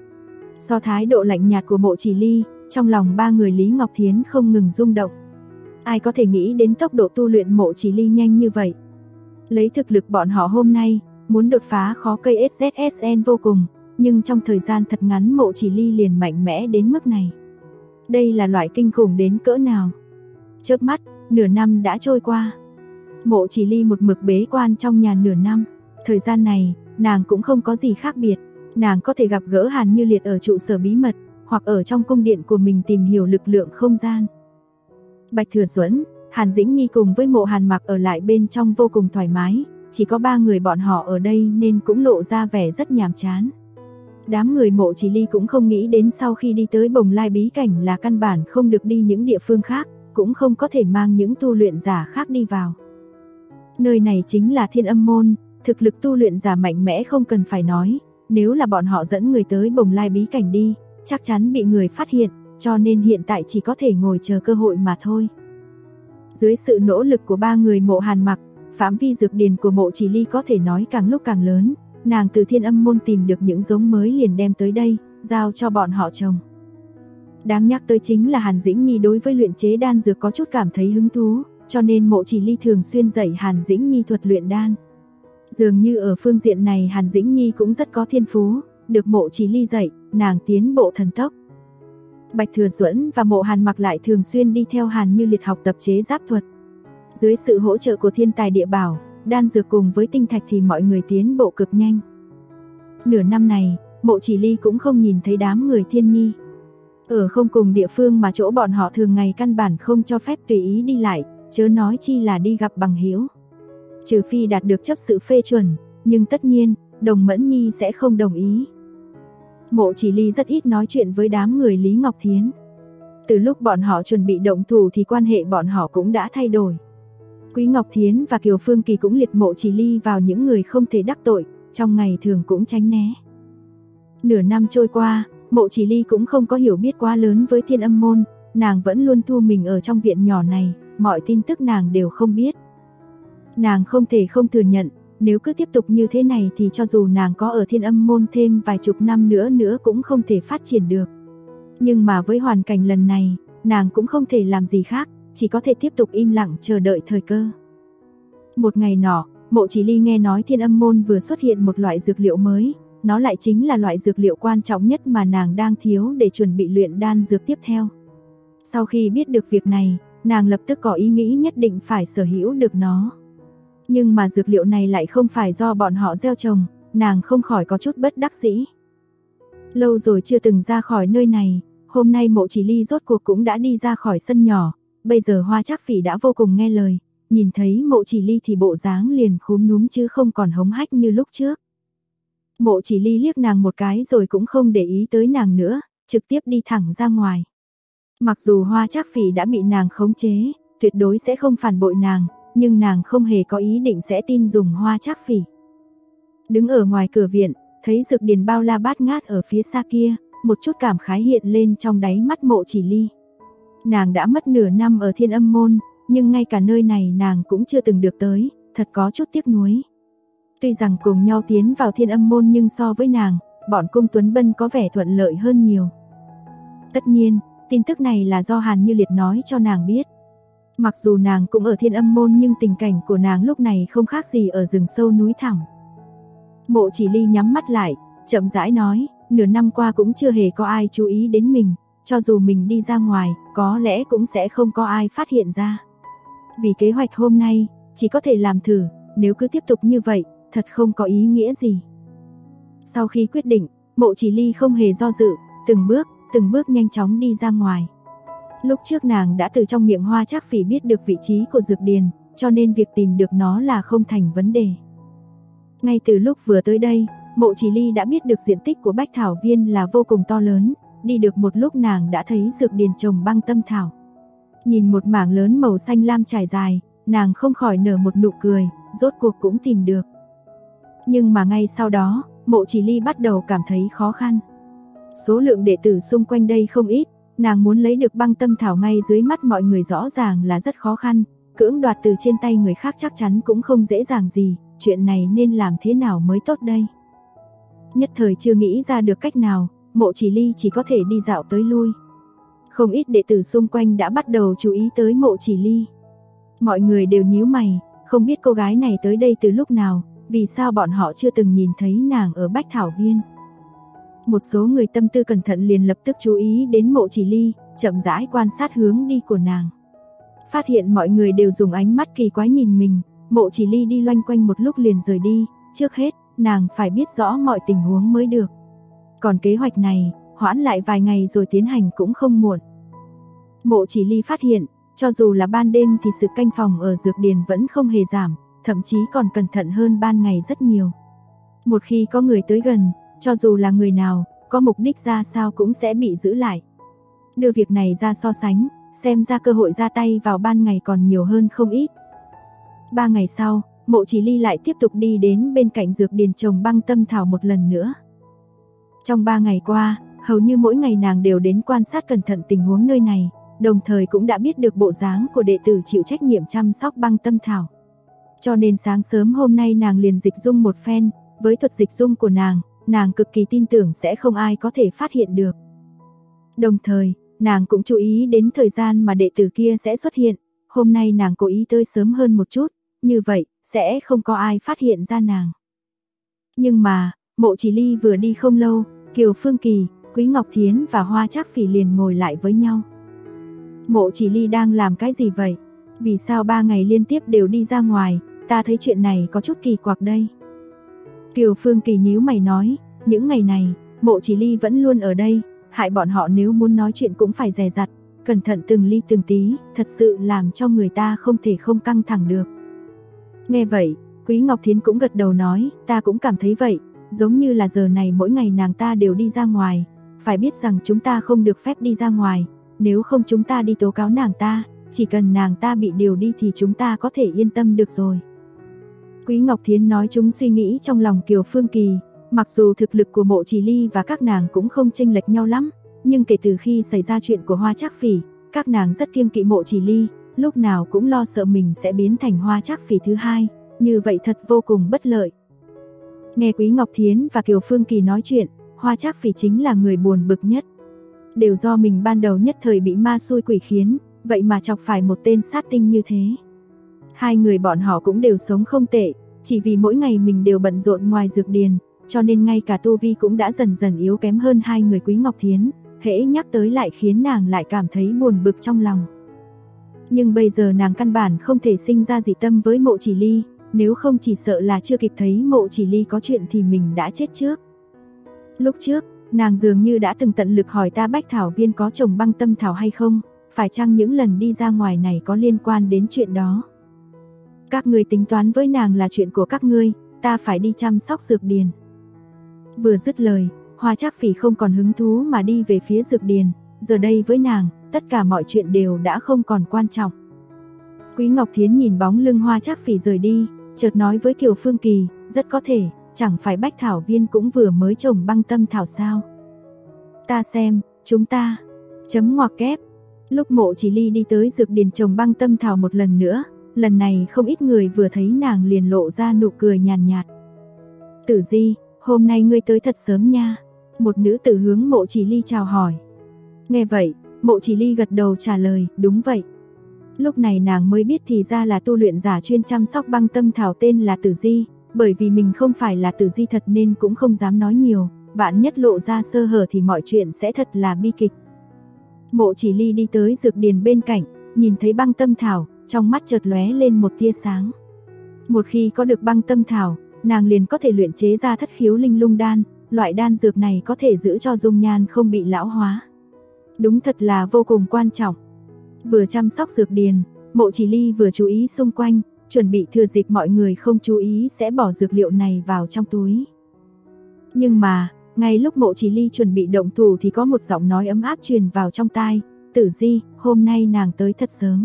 Do thái độ lạnh nhạt của Mộ Chỉ Ly, trong lòng ba người Lý Ngọc Thiến không ngừng rung động. Ai có thể nghĩ đến tốc độ tu luyện Mộ Chỉ Ly nhanh như vậy. Lấy thực lực bọn họ hôm nay, muốn đột phá khó cây SZSN vô cùng, nhưng trong thời gian thật ngắn Mộ Chỉ Ly liền mạnh mẽ đến mức này. Đây là loại kinh khủng đến cỡ nào? Chớp mắt, nửa năm đã trôi qua. Mộ Chỉ Ly một mực bế quan trong nhà nửa năm. Thời gian này, nàng cũng không có gì khác biệt. Nàng có thể gặp gỡ Hàn Như Liệt ở trụ sở bí mật, hoặc ở trong cung điện của mình tìm hiểu lực lượng không gian. Bạch Thừa Duẫn, Hàn Dĩnh Nhi cùng với Mộ Hàn Mặc ở lại bên trong vô cùng thoải mái, chỉ có 3 người bọn họ ở đây nên cũng lộ ra vẻ rất nhàm chán. Đám người Mộ Chỉ Ly cũng không nghĩ đến sau khi đi tới Bồng Lai bí cảnh là căn bản không được đi những địa phương khác, cũng không có thể mang những tu luyện giả khác đi vào. Nơi này chính là Thiên Âm môn, thực lực tu luyện giả mạnh mẽ không cần phải nói, nếu là bọn họ dẫn người tới Bồng Lai bí cảnh đi, chắc chắn bị người phát hiện, cho nên hiện tại chỉ có thể ngồi chờ cơ hội mà thôi. Dưới sự nỗ lực của 3 người Mộ Hàn Mặc, phạm vi dược điền của Mộ Chỉ Ly có thể nói càng lúc càng lớn, nàng từ Thiên Âm môn tìm được những giống mới liền đem tới đây, giao cho bọn họ trồng. Đáng nhắc tới chính là Hàn Dĩnh Nhi đối với luyện chế đan dược có chút cảm thấy hứng thú, cho nên Mộ Chỉ Ly thường xuyên dạy Hàn Dĩnh Nhi thuật luyện đan. Dường như ở phương diện này Hàn Dĩnh Nhi cũng rất có thiên phú, được Mộ Chỉ Ly dạy, nàng tiến bộ thần tốc. Bạch Thừa Duẫn và Mộ Hàn Mặc lại thường xuyên đi theo Hàn Như Liệt học tập chế giáp thuật. Dưới sự hỗ trợ của thiên tài địa bảo, đan dược cùng với tinh thạch thì mọi người tiến bộ cực nhanh. Nửa năm này, Mộ Chỉ Ly cũng không nhìn thấy đám người Thiên Nhi. Ở không cùng địa phương mà chỗ bọn họ thường ngày căn bản không cho phép tùy ý đi lại, chớ nói chi là đi gặp bằng hữu. Trừ phi đạt được chấp sự phê chuẩn, nhưng tất nhiên, Đồng Mẫn Nhi sẽ không đồng ý. Mộ Chỉ Ly rất ít nói chuyện với đám người Lý Ngọc Thiến. Từ lúc bọn họ chuẩn bị động thủ thì quan hệ bọn họ cũng đã thay đổi. Quý Ngọc Thiến và Kiều Phương Kỳ cũng liệt Mộ Chỉ Ly vào những người không thể đắc tội, trong ngày thường cũng tránh né. Nửa năm trôi qua, Mộ Chỉ Ly cũng không có hiểu biết quá lớn với Thiên Âm môn, nàng vẫn luôn thu mình ở trong viện nhỏ này, mọi tin tức nàng đều không biết. Nàng không thể không thừa nhận, nếu cứ tiếp tục như thế này thì cho dù nàng có ở Thiên Âm môn thêm vài chục năm nữa cũng không thể phát triển được. Nhưng mà với hoàn cảnh lần này, nàng cũng không thể làm gì khác, chỉ có thể tiếp tục im lặng chờ đợi thời cơ. Một ngày nọ, Mộ Chỉ Ly nghe nói Thiên Âm môn vừa xuất hiện một loại dược liệu mới, nó lại chính là loại dược liệu quan trọng nhất mà nàng đang thiếu để chuẩn bị luyện đan dược tiếp theo. Sau khi biết được việc này, nàng lập tức có ý nghĩ nhất định phải sở hữu được nó. Nhưng mà dược liệu này lại không phải do bọn họ gieo trồng, nàng không khỏi có chút bất đắc dĩ. Lâu rồi chưa từng ra khỏi nơi này, hôm nay Mộ Chỉ Ly rốt cuộc cũng đã đi ra khỏi sân nhỏ, bây giờ Hoa Trác Phỉ đã vô cùng nghe lời, nhìn thấy Mộ Chỉ Ly thì bộ dáng liền khúm núm chứ không còn hống hách như lúc trước. Mộ Chỉ Ly liếc nàng một cái rồi cũng không để ý tới nàng nữa, trực tiếp đi thẳng ra ngoài. Mặc dù Hoa Trác Phỉ đã bị nàng khống chế, tuyệt đối sẽ không phản bội nàng, nhưng nàng không hề có ý định sẽ tin dùng Hoa Trác Phỉ. Đứng ở ngoài cửa viện, thấy dược điền bao la bát ngát ở phía xa kia, một chút cảm khái hiện lên trong đáy mắt Mộ Chỉ Ly. Nàng đã mất nửa năm ở Thiên Âm môn, nhưng ngay cả nơi này nàng cũng chưa từng được tới, thật có chút tiếc nuối. Tuy rằng cùng nhau tiến vào Thiên Âm môn nhưng so với nàng, bọn cung Tuấn Bân có vẻ thuận lợi hơn nhiều. Tất nhiên, tin tức này là do Hàn Như Liệt nói cho nàng biết. Mặc dù nàng cũng ở Thiên Âm môn nhưng tình cảnh của nàng lúc này không khác gì ở rừng sâu núi thẳm. Mộ Chỉ Ly nhắm mắt lại, chậm rãi nói, nửa năm qua cũng chưa hề có ai chú ý đến mình, cho dù mình đi ra ngoài, có lẽ cũng sẽ không có ai phát hiện ra. Vì kế hoạch hôm nay, chỉ có thể làm thử, nếu cứ tiếp tục như vậy, thật không có ý nghĩa gì. Sau khi quyết định, Mộ Chỉ Ly không hề do dự, từng bước nhanh chóng đi ra ngoài. Lúc trước nàng đã từ trong miệng Hoa Trác Phỉ biết được vị trí của dược điền, cho nên việc tìm được nó là không thành vấn đề. Ngay từ lúc vừa tới đây, Mộ Chỉ Ly đã biết được diện tích của Bách Thảo Viên là vô cùng to lớn, đi được một lúc nàng đã thấy dược điền trồng băng tâm thảo. Nhìn một mảng lớn màu xanh lam trải dài, nàng không khỏi nở một nụ cười, rốt cuộc cũng tìm được. Nhưng mà ngay sau đó, Mộ Chỉ Ly bắt đầu cảm thấy khó khăn. Số lượng đệ tử xung quanh đây không ít, nàng muốn lấy được băng tâm thảo ngay dưới mắt mọi người rõ ràng là rất khó khăn, cưỡng đoạt từ trên tay người khác chắc chắn cũng không dễ dàng gì, chuyện này nên làm thế nào mới tốt đây? Nhất thời chưa nghĩ ra được cách nào, Mộ Chỉ Ly chỉ có thể đi dạo tới lui. Không ít đệ tử xung quanh đã bắt đầu chú ý tới Mộ Chỉ Ly. Mọi người đều nhíu mày, không biết cô gái này tới đây từ lúc nào, vì sao bọn họ chưa từng nhìn thấy nàng ở Bách Thảo Viên. Một số người tâm tư cẩn thận liền lập tức chú ý đến Mộ Chỉ Ly, chậm rãi quan sát hướng đi của nàng. Phát hiện mọi người đều dùng ánh mắt kỳ quái nhìn mình, Mộ Chỉ Ly đi loanh quanh một lúc liền rời đi, trước hết, nàng phải biết rõ mọi tình huống mới được. Còn kế hoạch này, hoãn lại vài ngày rồi tiến hành cũng không muộn. Mộ Chỉ Ly phát hiện, cho dù là ban đêm thì sự canh phòng ở dược điền vẫn không hề giảm, thậm chí còn cẩn thận hơn ban ngày rất nhiều. Một khi có người tới gần, cho dù là người nào, có mục đích ra sao cũng sẽ bị giữ lại. Đưa việc này ra so sánh, xem ra cơ hội ra tay vào ban ngày còn nhiều hơn không ít. 3 ngày sau, Mộ Chỉ Ly lại tiếp tục đi đến bên cạnh dược điền trồng băng tâm thảo một lần nữa. Trong 3 ngày qua, hầu như mỗi ngày nàng đều đến quan sát cẩn thận tình huống nơi này, đồng thời cũng đã biết được bộ dáng của đệ tử chịu trách nhiệm chăm sóc băng tâm thảo. Cho nên sáng sớm hôm nay nàng liền dịch dung một phen, với thuật dịch dung của nàng cực kỳ tin tưởng sẽ không ai có thể phát hiện được. Đồng thời, nàng cũng chú ý đến thời gian mà đệ tử kia sẽ xuất hiện, hôm nay nàng cố ý tới sớm hơn một chút, như vậy, sẽ không có ai phát hiện ra nàng. Nhưng mà, Mộ Chỉ Ly vừa đi không lâu, Kiều Phương Kỳ, Quý Ngọc Thiến và Hoa Trác Phỉ liền ngồi lại với nhau. Mộ Chỉ Ly đang làm cái gì vậy? Vì sao 3 ngày liên tiếp đều đi ra ngoài, ta thấy chuyện này có chút kỳ quặc đây. Kiều Phương Kỳ nhíu mày nói, những ngày này, Mộ Chỉ Ly vẫn luôn ở đây, hại bọn họ nếu muốn nói chuyện cũng phải dè dặt, cẩn thận từng ly từng tí, thật sự làm cho người ta không thể không căng thẳng được. Nghe vậy, Quý Ngọc Thiến cũng gật đầu nói, ta cũng cảm thấy vậy, giống như là giờ này mỗi ngày nàng ta đều đi ra ngoài, phải biết rằng chúng ta không được phép đi ra ngoài, nếu không chúng ta đi tố cáo nàng ta, chỉ cần nàng ta bị điều đi thì chúng ta có thể yên tâm được rồi. Quý Ngọc Thiến nói chúng suy nghĩ trong lòng Kiều Phương Kỳ, mặc dù thực lực của Mộ Chỉ Ly và các nàng cũng không chênh lệch nhau lắm, nhưng kể từ khi xảy ra chuyện của Hoa Trác Phỉ, các nàng rất kiêng kỵ Mộ Chỉ Ly, lúc nào cũng lo sợ mình sẽ biến thành Hoa Trác Phỉ thứ hai, như vậy thật vô cùng bất lợi. Nghe Quý Ngọc Thiến và Kiều Phương Kỳ nói chuyện, Hoa Trác Phỉ chính là người buồn bực nhất. Đều do mình ban đầu nhất thời bị ma xui quỷ khiến, vậy mà chọc phải một tên sát tinh như thế. Hai người bọn họ cũng đều sống không tệ, chỉ vì mỗi ngày mình đều bận rộn ngoài dược điền, cho nên ngay cả tu vi cũng đã dần dần yếu kém hơn hai người Quý Ngọc Thiến, hễ nhắc tới lại khiến nàng lại cảm thấy buồn bực trong lòng. Nhưng bây giờ nàng căn bản không thể sinh ra dị tâm với Mộ Chỉ Ly, nếu không chỉ sợ là chưa kịp thấy Mộ Chỉ Ly có chuyện thì mình đã chết trước. Lúc trước, nàng dường như đã từng tận lực hỏi ta Bách Thảo Viên có trồng băng tâm thảo hay không, phải chăng những lần đi ra ngoài này có liên quan đến chuyện đó. Các ngươi tính toán với nàng là chuyện của các ngươi, ta phải đi chăm sóc dược điền. Vừa dứt lời, Hoa Trác Phỉ không còn hứng thú mà đi về phía dược điền, giờ đây với nàng, tất cả mọi chuyện đều đã không còn quan trọng. Quý Ngọc Thiến nhìn bóng lưng Hoa Trác Phỉ rời đi, chợt nói với Kiều Phương Kỳ, rất có thể, chẳng phải Bách Thảo Viên cũng vừa mới trồng băng tâm thảo sao? Ta xem, chúng ta, chấm ngoặc kép. Lúc Mộ Chỉ Ly đi tới dược điền trồng băng tâm thảo một lần nữa, lần này không ít người vừa thấy nàng liền lộ ra nụ cười nhàn nhạt. Tử Di, hôm nay ngươi tới thật sớm nha. Một nữ tử hướng Mộ Chỉ Ly chào hỏi. Nghe vậy, Mộ Chỉ Ly gật đầu trả lời, đúng vậy. Lúc này nàng mới biết thì ra là tu luyện giả chuyên chăm sóc băng tâm thảo tên là Tử Di, bởi vì mình không phải là Tử Di thật nên cũng không dám nói nhiều, vạn nhất lộ ra sơ hở thì mọi chuyện sẽ thật là bi kịch. Mộ Chỉ Ly đi tới dược điền bên cạnh, nhìn thấy băng tâm thảo, trong mắt chợt lóe lên một tia sáng. Một khi có được băng tâm thảo, nàng liền có thể luyện chế ra Thất Khiếu Linh Lung đan, loại đan dược này có thể giữ cho dung nhan không bị lão hóa. Đúng thật là vô cùng quan trọng. Vừa chăm sóc dược điền, Mộ Chỉ Ly vừa chú ý xung quanh, chuẩn bị thừa dịp mọi người không chú ý sẽ bỏ dược liệu này vào trong túi. Nhưng mà, ngay lúc Mộ Chỉ Ly chuẩn bị động thủ thì có một giọng nói ấm áp truyền vào trong tai, Tử Di, hôm nay nàng tới thật sớm.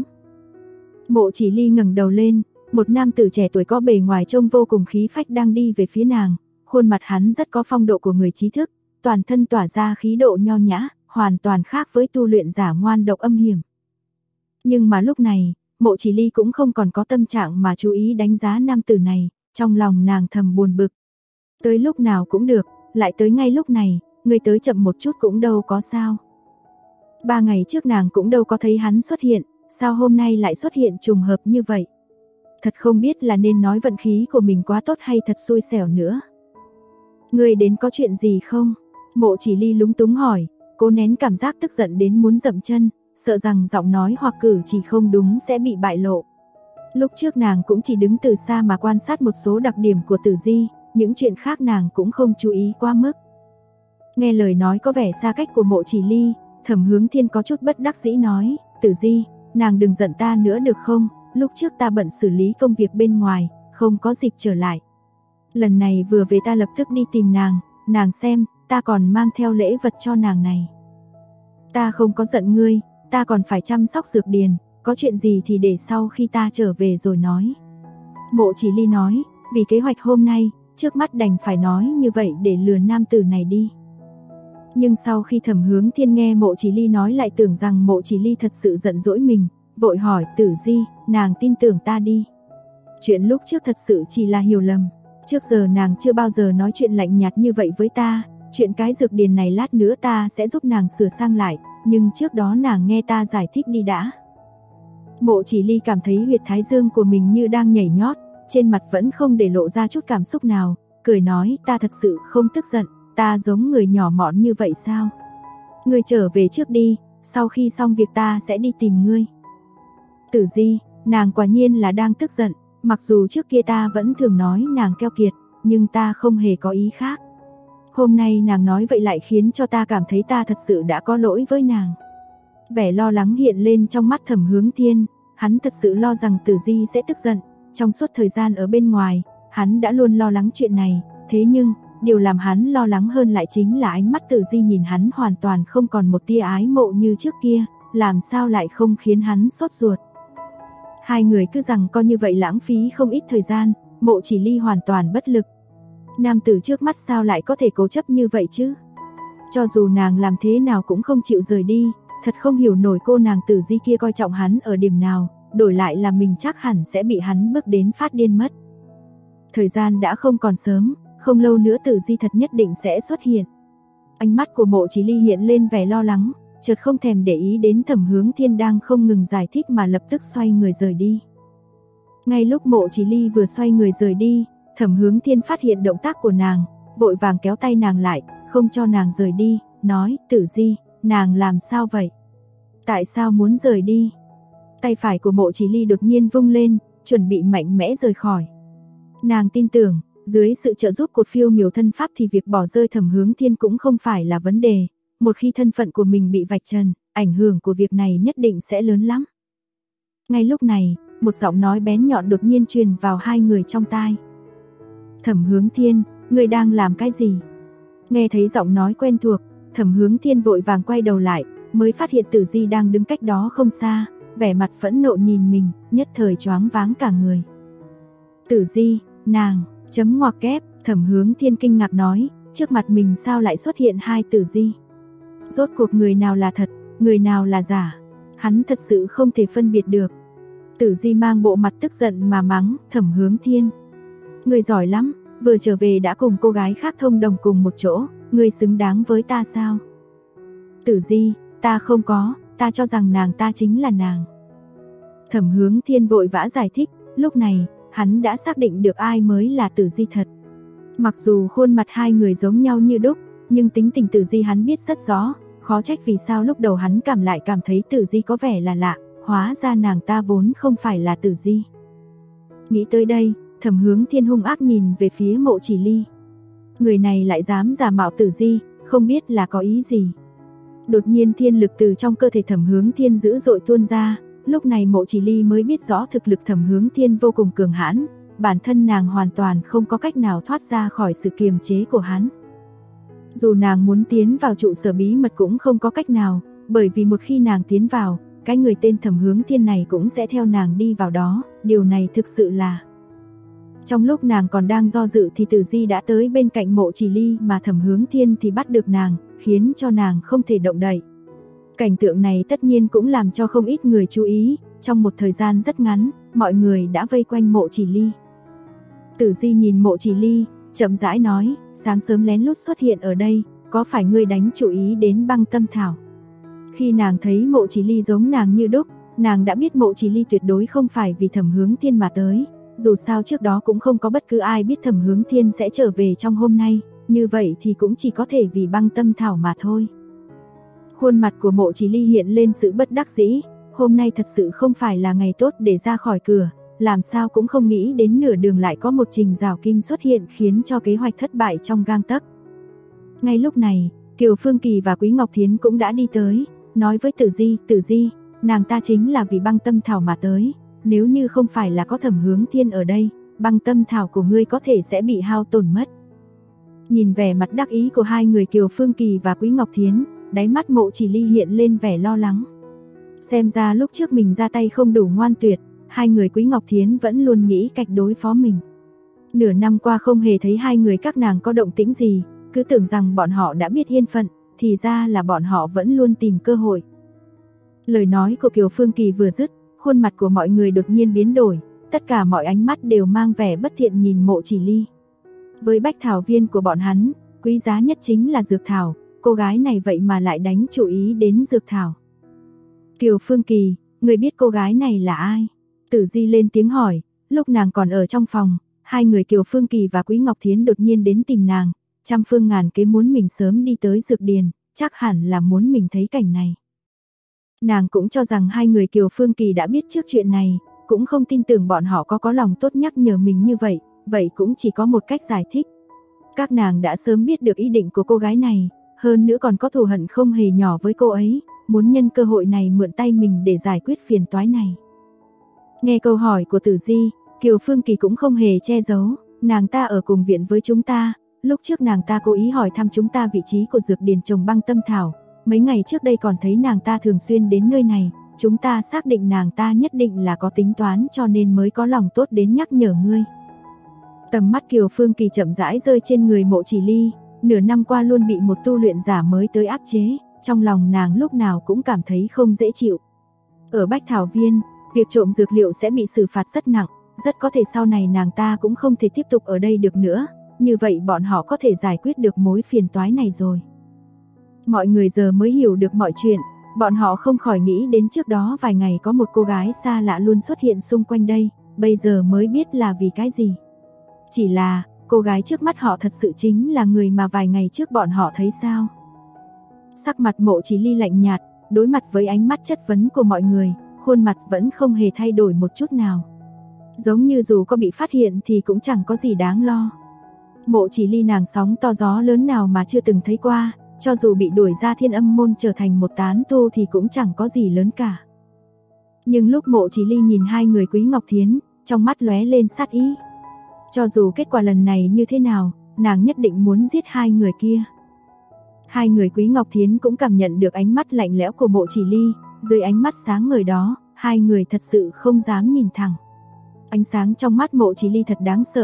Mộ Chỉ Ly ngẩng đầu lên, một nam tử trẻ tuổi có bề ngoài trông vô cùng khí phách đang đi về phía nàng, khuôn mặt hắn rất có phong độ của người trí thức, toàn thân tỏa ra khí độ nho nhã, hoàn toàn khác với tu luyện giả ngoan độc âm hiểm. Nhưng mà lúc này, Mộ Chỉ Ly cũng không còn có tâm trạng mà chú ý đánh giá nam tử này, trong lòng nàng thầm buồn bực. Tới lúc nào cũng được, lại tới ngay lúc này, người tới chậm một chút cũng đâu có sao. 3 ngày trước nàng cũng đâu có thấy hắn xuất hiện, sao hôm nay lại xuất hiện trùng hợp như vậy? Thật không biết là nên nói vận khí của mình quá tốt hay thật xui xẻo nữa. Người đến có chuyện gì không? Mộ Chỉ Ly lúng túng hỏi, cố nén cảm giác tức giận đến muốn dậm chân, sợ rằng giọng nói hoặc cử chỉ không đúng sẽ bị bại lộ. Lúc trước nàng cũng chỉ đứng từ xa mà quan sát một số đặc điểm của Tử Di, những chuyện khác nàng cũng không chú ý quá mức. Nghe lời nói có vẻ xa cách của Mộ Chỉ Ly, Thẩm Hướng Thiên có chút bất đắc dĩ nói, Tử Di, nàng đừng giận ta nữa được không, lúc trước ta bận xử lý công việc bên ngoài, không có dịp trở lại. Lần này vừa về ta lập tức đi tìm nàng xem, ta còn mang theo lễ vật cho nàng này. Ta không có giận ngươi, ta còn phải chăm sóc dược điền, có chuyện gì thì để sau khi ta trở về rồi nói. Mộ Chỉ Ly nói, vì kế hoạch hôm nay, trước mắt đành phải nói như vậy để lừa nam tử này đi. Nhưng sau khi Thẩm Hướng Thiên nghe Mộ Chỉ Ly nói lại tưởng rằng Mộ Chỉ Ly thật sự giận dỗi mình, vội hỏi Tử Di, nàng tin tưởng ta đi. Chuyện lúc trước thật sự chỉ là hiểu lầm, trước giờ nàng chưa bao giờ nói chuyện lạnh nhạt như vậy với ta, chuyện cái dược điền này lát nữa ta sẽ giúp nàng sửa sang lại, nhưng trước đó nàng nghe ta giải thích đi đã. Mộ Chỉ Ly cảm thấy huyệt thái dương của mình như đang nhảy nhót, trên mặt vẫn không để lộ ra chút cảm xúc nào, cười nói ta thật sự không tức giận, ta giống người nhỏ mọn như vậy sao? Ngươi trở về trước đi, sau khi xong việc ta sẽ đi tìm ngươi. Tử Di, nàng quả nhiên là đang tức giận, mặc dù trước kia ta vẫn thường nói nàng keo kiệt, nhưng ta không hề có ý khác. Hôm nay nàng nói vậy lại khiến cho ta cảm thấy ta thật sự đã có lỗi với nàng. Vẻ lo lắng hiện lên trong mắt Thẩm Hướng Thiên, hắn thật sự lo rằng Tử Di sẽ tức giận, trong suốt thời gian ở bên ngoài, hắn đã luôn lo lắng chuyện này, thế nhưng, điều làm hắn lo lắng hơn lại chính là ánh mắt Tử Di nhìn hắn hoàn toàn không còn một tia ái mộ như trước kia, làm sao lại không khiến hắn sốt ruột. Hai người cứ rằng coi như vậy lãng phí không ít thời gian, Mộ Chỉ Ly hoàn toàn bất lực. Nam tử trước mắt sao lại có thể cố chấp như vậy chứ? Cho dù nàng làm thế nào cũng không chịu rời đi, thật không hiểu nổi cô nàng Tử Di kia coi trọng hắn ở điểm nào, đổi lại là mình chắc hẳn sẽ bị hắn bước đến phát điên mất. Thời gian đã không còn sớm, không lâu nữa Tử Di thật nhất định sẽ xuất hiện. Ánh mắt của Mộ Chỉ Ly hiện lên vẻ lo lắng, chợt không thèm để ý đến Thẩm Hướng Thiên đang không ngừng giải thích mà lập tức xoay người rời đi. Ngay lúc Mộ Chỉ Ly vừa xoay người rời đi, Thẩm Hướng Thiên phát hiện động tác của nàng, vội vàng kéo tay nàng lại, không cho nàng rời đi, nói, Tử Di, nàng làm sao vậy? Tại sao muốn rời đi? Tay phải của Mộ Chỉ Ly đột nhiên vung lên, chuẩn bị mạnh mẽ rời khỏi. Nàng tin tưởng, dưới sự trợ giúp của phiêu miểu thân pháp thì việc bỏ rơi Thẩm Hướng Thiên cũng không phải là vấn đề. Một khi thân phận của mình bị vạch trần, ảnh hưởng của việc này nhất định sẽ lớn lắm. Ngay lúc này, một giọng nói bén nhọn đột nhiên truyền vào hai người trong tai. Thẩm Hướng Thiên, ngươi đang làm cái gì? Nghe thấy giọng nói quen thuộc, Thẩm Hướng Thiên vội vàng quay đầu lại, mới phát hiện Tử Di đang đứng cách đó không xa, vẻ mặt phẫn nộ nhìn mình, nhất thời choáng váng cả người. Tử Di, nàng, chấm ngoặc kép, Thẩm Hướng Thiên kinh ngạc nói, trước mặt mình sao lại xuất hiện hai Tử Di? Rốt cuộc người nào là thật, người nào là giả? Hắn thật sự không thể phân biệt được. Tử Di mang bộ mặt tức giận mà mắng Thẩm Hướng Thiên. Người giỏi lắm, vừa trở về đã cùng cô gái khác thông đồng cùng một chỗ, người xứng đáng với ta sao? Tử Di, ta không có, ta cho rằng nàng ta chính là nàng. Thẩm Hướng Thiên vội vã giải thích, lúc này, hắn đã xác định được ai mới là Tử Di thật. Mặc dù khuôn mặt hai người giống nhau như đúc, nhưng tính tình Tử Di hắn biết rất rõ, khó trách vì sao lúc đầu hắn cảm thấy Tử Di có vẻ là lạ, hóa ra nàng ta vốn không phải là Tử Di. Nghĩ tới đây, Thẩm Hướng Thiên hung ác nhìn về phía Mộ Chỉ Ly. Người này lại dám giả mạo Tử Di, không biết là có ý gì. Đột nhiên thiên lực từ trong cơ thể Thẩm Hướng Thiên dữ dội tuôn ra, lúc này Mộ Chỉ Ly mới biết rõ thực lực Thẩm Hướng Thiên vô cùng cường hãn, bản thân nàng hoàn toàn không có cách nào thoát ra khỏi sự kiềm chế của hắn. Dù nàng muốn tiến vào trụ sở bí mật cũng không có cách nào, bởi vì một khi nàng tiến vào, cái người tên Thẩm Hướng Thiên này cũng sẽ theo nàng đi vào đó, điều này thực sự là... Trong lúc nàng còn đang do dự thì Tử Di đã tới bên cạnh Mộ Chỉ Ly mà Thẩm Hướng Thiên thì bắt được nàng, khiến cho nàng không thể động đậy. Cảnh tượng này tất nhiên cũng làm cho không ít người chú ý, trong một thời gian rất ngắn, mọi người đã vây quanh Mộ Chỉ Ly. Tử Di nhìn Mộ Chỉ Ly, chậm rãi nói, sáng sớm lén lút xuất hiện ở đây, có phải ngươi đánh chú ý đến Băng Tâm Thảo? Khi nàng thấy Mộ Chỉ Ly giống nàng như đúc, nàng đã biết Mộ Chỉ Ly tuyệt đối không phải vì Thẩm Hướng Thiên mà tới, dù sao trước đó cũng không có bất cứ ai biết Thẩm Hướng Thiên sẽ trở về trong hôm nay, như vậy thì cũng chỉ có thể vì Băng Tâm Thảo mà thôi. Khuôn mặt của Mộ Chỉ Ly hiện lên sự bất đắc dĩ, hôm nay thật sự không phải là ngày tốt để ra khỏi cửa, làm sao cũng không nghĩ đến nửa đường lại có một Trình Giảo Kim xuất hiện khiến cho kế hoạch thất bại trong gang tấc. Ngay lúc này, Kiều Phương Kỳ và Quý Ngọc Thiến cũng đã đi tới, nói với Tử Di, nàng ta chính là vì Băng Tâm Thảo mà tới, nếu như không phải là có Thẩm Hướng Thiên ở đây, Băng Tâm Thảo của ngươi có thể sẽ bị hao tổn mất. Nhìn vẻ mặt đắc ý của hai người Kiều Phương Kỳ và Quý Ngọc Thiến, đáy mắt Mộ Chỉ Ly hiện lên vẻ lo lắng. Xem ra lúc trước mình ra tay không đủ ngoan tuyệt, hai người Quý Ngọc Thiến vẫn luôn nghĩ cách đối phó mình. Nửa năm qua không hề thấy hai người các nàng có động tĩnh gì, cứ tưởng rằng bọn họ đã biết yên phận, thì ra là bọn họ vẫn luôn tìm cơ hội. Lời nói của Kiều Phương Kỳ vừa dứt, khuôn mặt của mọi người đột nhiên biến đổi, tất cả mọi ánh mắt đều mang vẻ bất thiện nhìn Mộ Chỉ Ly. Với bách thảo viên của bọn hắn, quý giá nhất chính là dược thảo, cô gái này vậy mà lại đánh chú ý đến dược thảo. Kiều Phương Kỳ, người biết cô gái này là ai? Tử Di lên tiếng hỏi, lúc nàng còn ở trong phòng, hai người Kiều Phương Kỳ và Quý Ngọc Thiến đột nhiên đến tìm nàng, trăm phương ngàn kế muốn mình sớm đi tới dược điền, chắc hẳn là muốn mình thấy cảnh này. Nàng cũng cho rằng hai người Kiều Phương Kỳ đã biết trước chuyện này, cũng không tin tưởng bọn họ có lòng tốt nhắc nhở mình như vậy, vậy cũng chỉ có một cách giải thích. Các nàng đã sớm biết được ý định của cô gái này, hơn nữa còn có thù hận không hề nhỏ với cô ấy, muốn nhân cơ hội này mượn tay mình để giải quyết phiền toái này. Nghe câu hỏi của Tử Di, Kiều Phương Kỳ cũng không hề che giấu, nàng ta ở cùng viện với chúng ta, lúc trước nàng ta cố ý hỏi thăm chúng ta vị trí của dược điền trồng Băng Tâm Thảo, mấy ngày trước đây còn thấy nàng ta thường xuyên đến nơi này, chúng ta xác định nàng ta nhất định là có tính toán cho nên mới có lòng tốt đến nhắc nhở ngươi. Tầm mắt Kiều Phương Kỳ chậm rãi rơi trên người Mộ Chỉ Ly, nửa năm qua luôn bị một tu luyện giả mới tới áp chế, trong lòng nàng lúc nào cũng cảm thấy không dễ chịu. Ở Bách Thảo Viên, việc trộm dược liệu sẽ bị xử phạt rất nặng, rất có thể sau này nàng ta cũng không thể tiếp tục ở đây được nữa, như vậy bọn họ có thể giải quyết được mối phiền toái này rồi. Mọi người giờ mới hiểu được mọi chuyện, bọn họ không khỏi nghĩ đến trước đó vài ngày có một cô gái xa lạ luôn xuất hiện xung quanh đây, bây giờ mới biết là vì cái gì. Chỉ là, cô gái trước mắt họ thật sự chính là người mà vài ngày trước bọn họ thấy sao? Sắc mặt Mộ Chỉ Ly lạnh nhạt, đối mặt với ánh mắt chất vấn của mọi người, khuôn mặt vẫn không hề thay đổi một chút nào. Giống như dù có bị phát hiện thì cũng chẳng có gì đáng lo. Mộ Chỉ Ly nàng sóng to gió lớn nào mà chưa từng thấy qua, cho dù bị đuổi ra Thiên Âm môn trở thành một tán tu thì cũng chẳng có gì lớn cả. Nhưng lúc Mộ Chỉ Ly nhìn hai người Quý Ngọc Thiến, trong mắt lóe lên sát ý. Cho dù kết quả lần này như thế nào, nàng nhất định muốn giết hai người kia. Hai người Quý Ngọc Thiến cũng cảm nhận được ánh mắt lạnh lẽo của Mộ Chỉ Ly, dưới ánh mắt sáng ngời đó, hai người thật sự không dám nhìn thẳng. Ánh sáng trong mắt Mộ Chỉ Ly thật đáng sợ,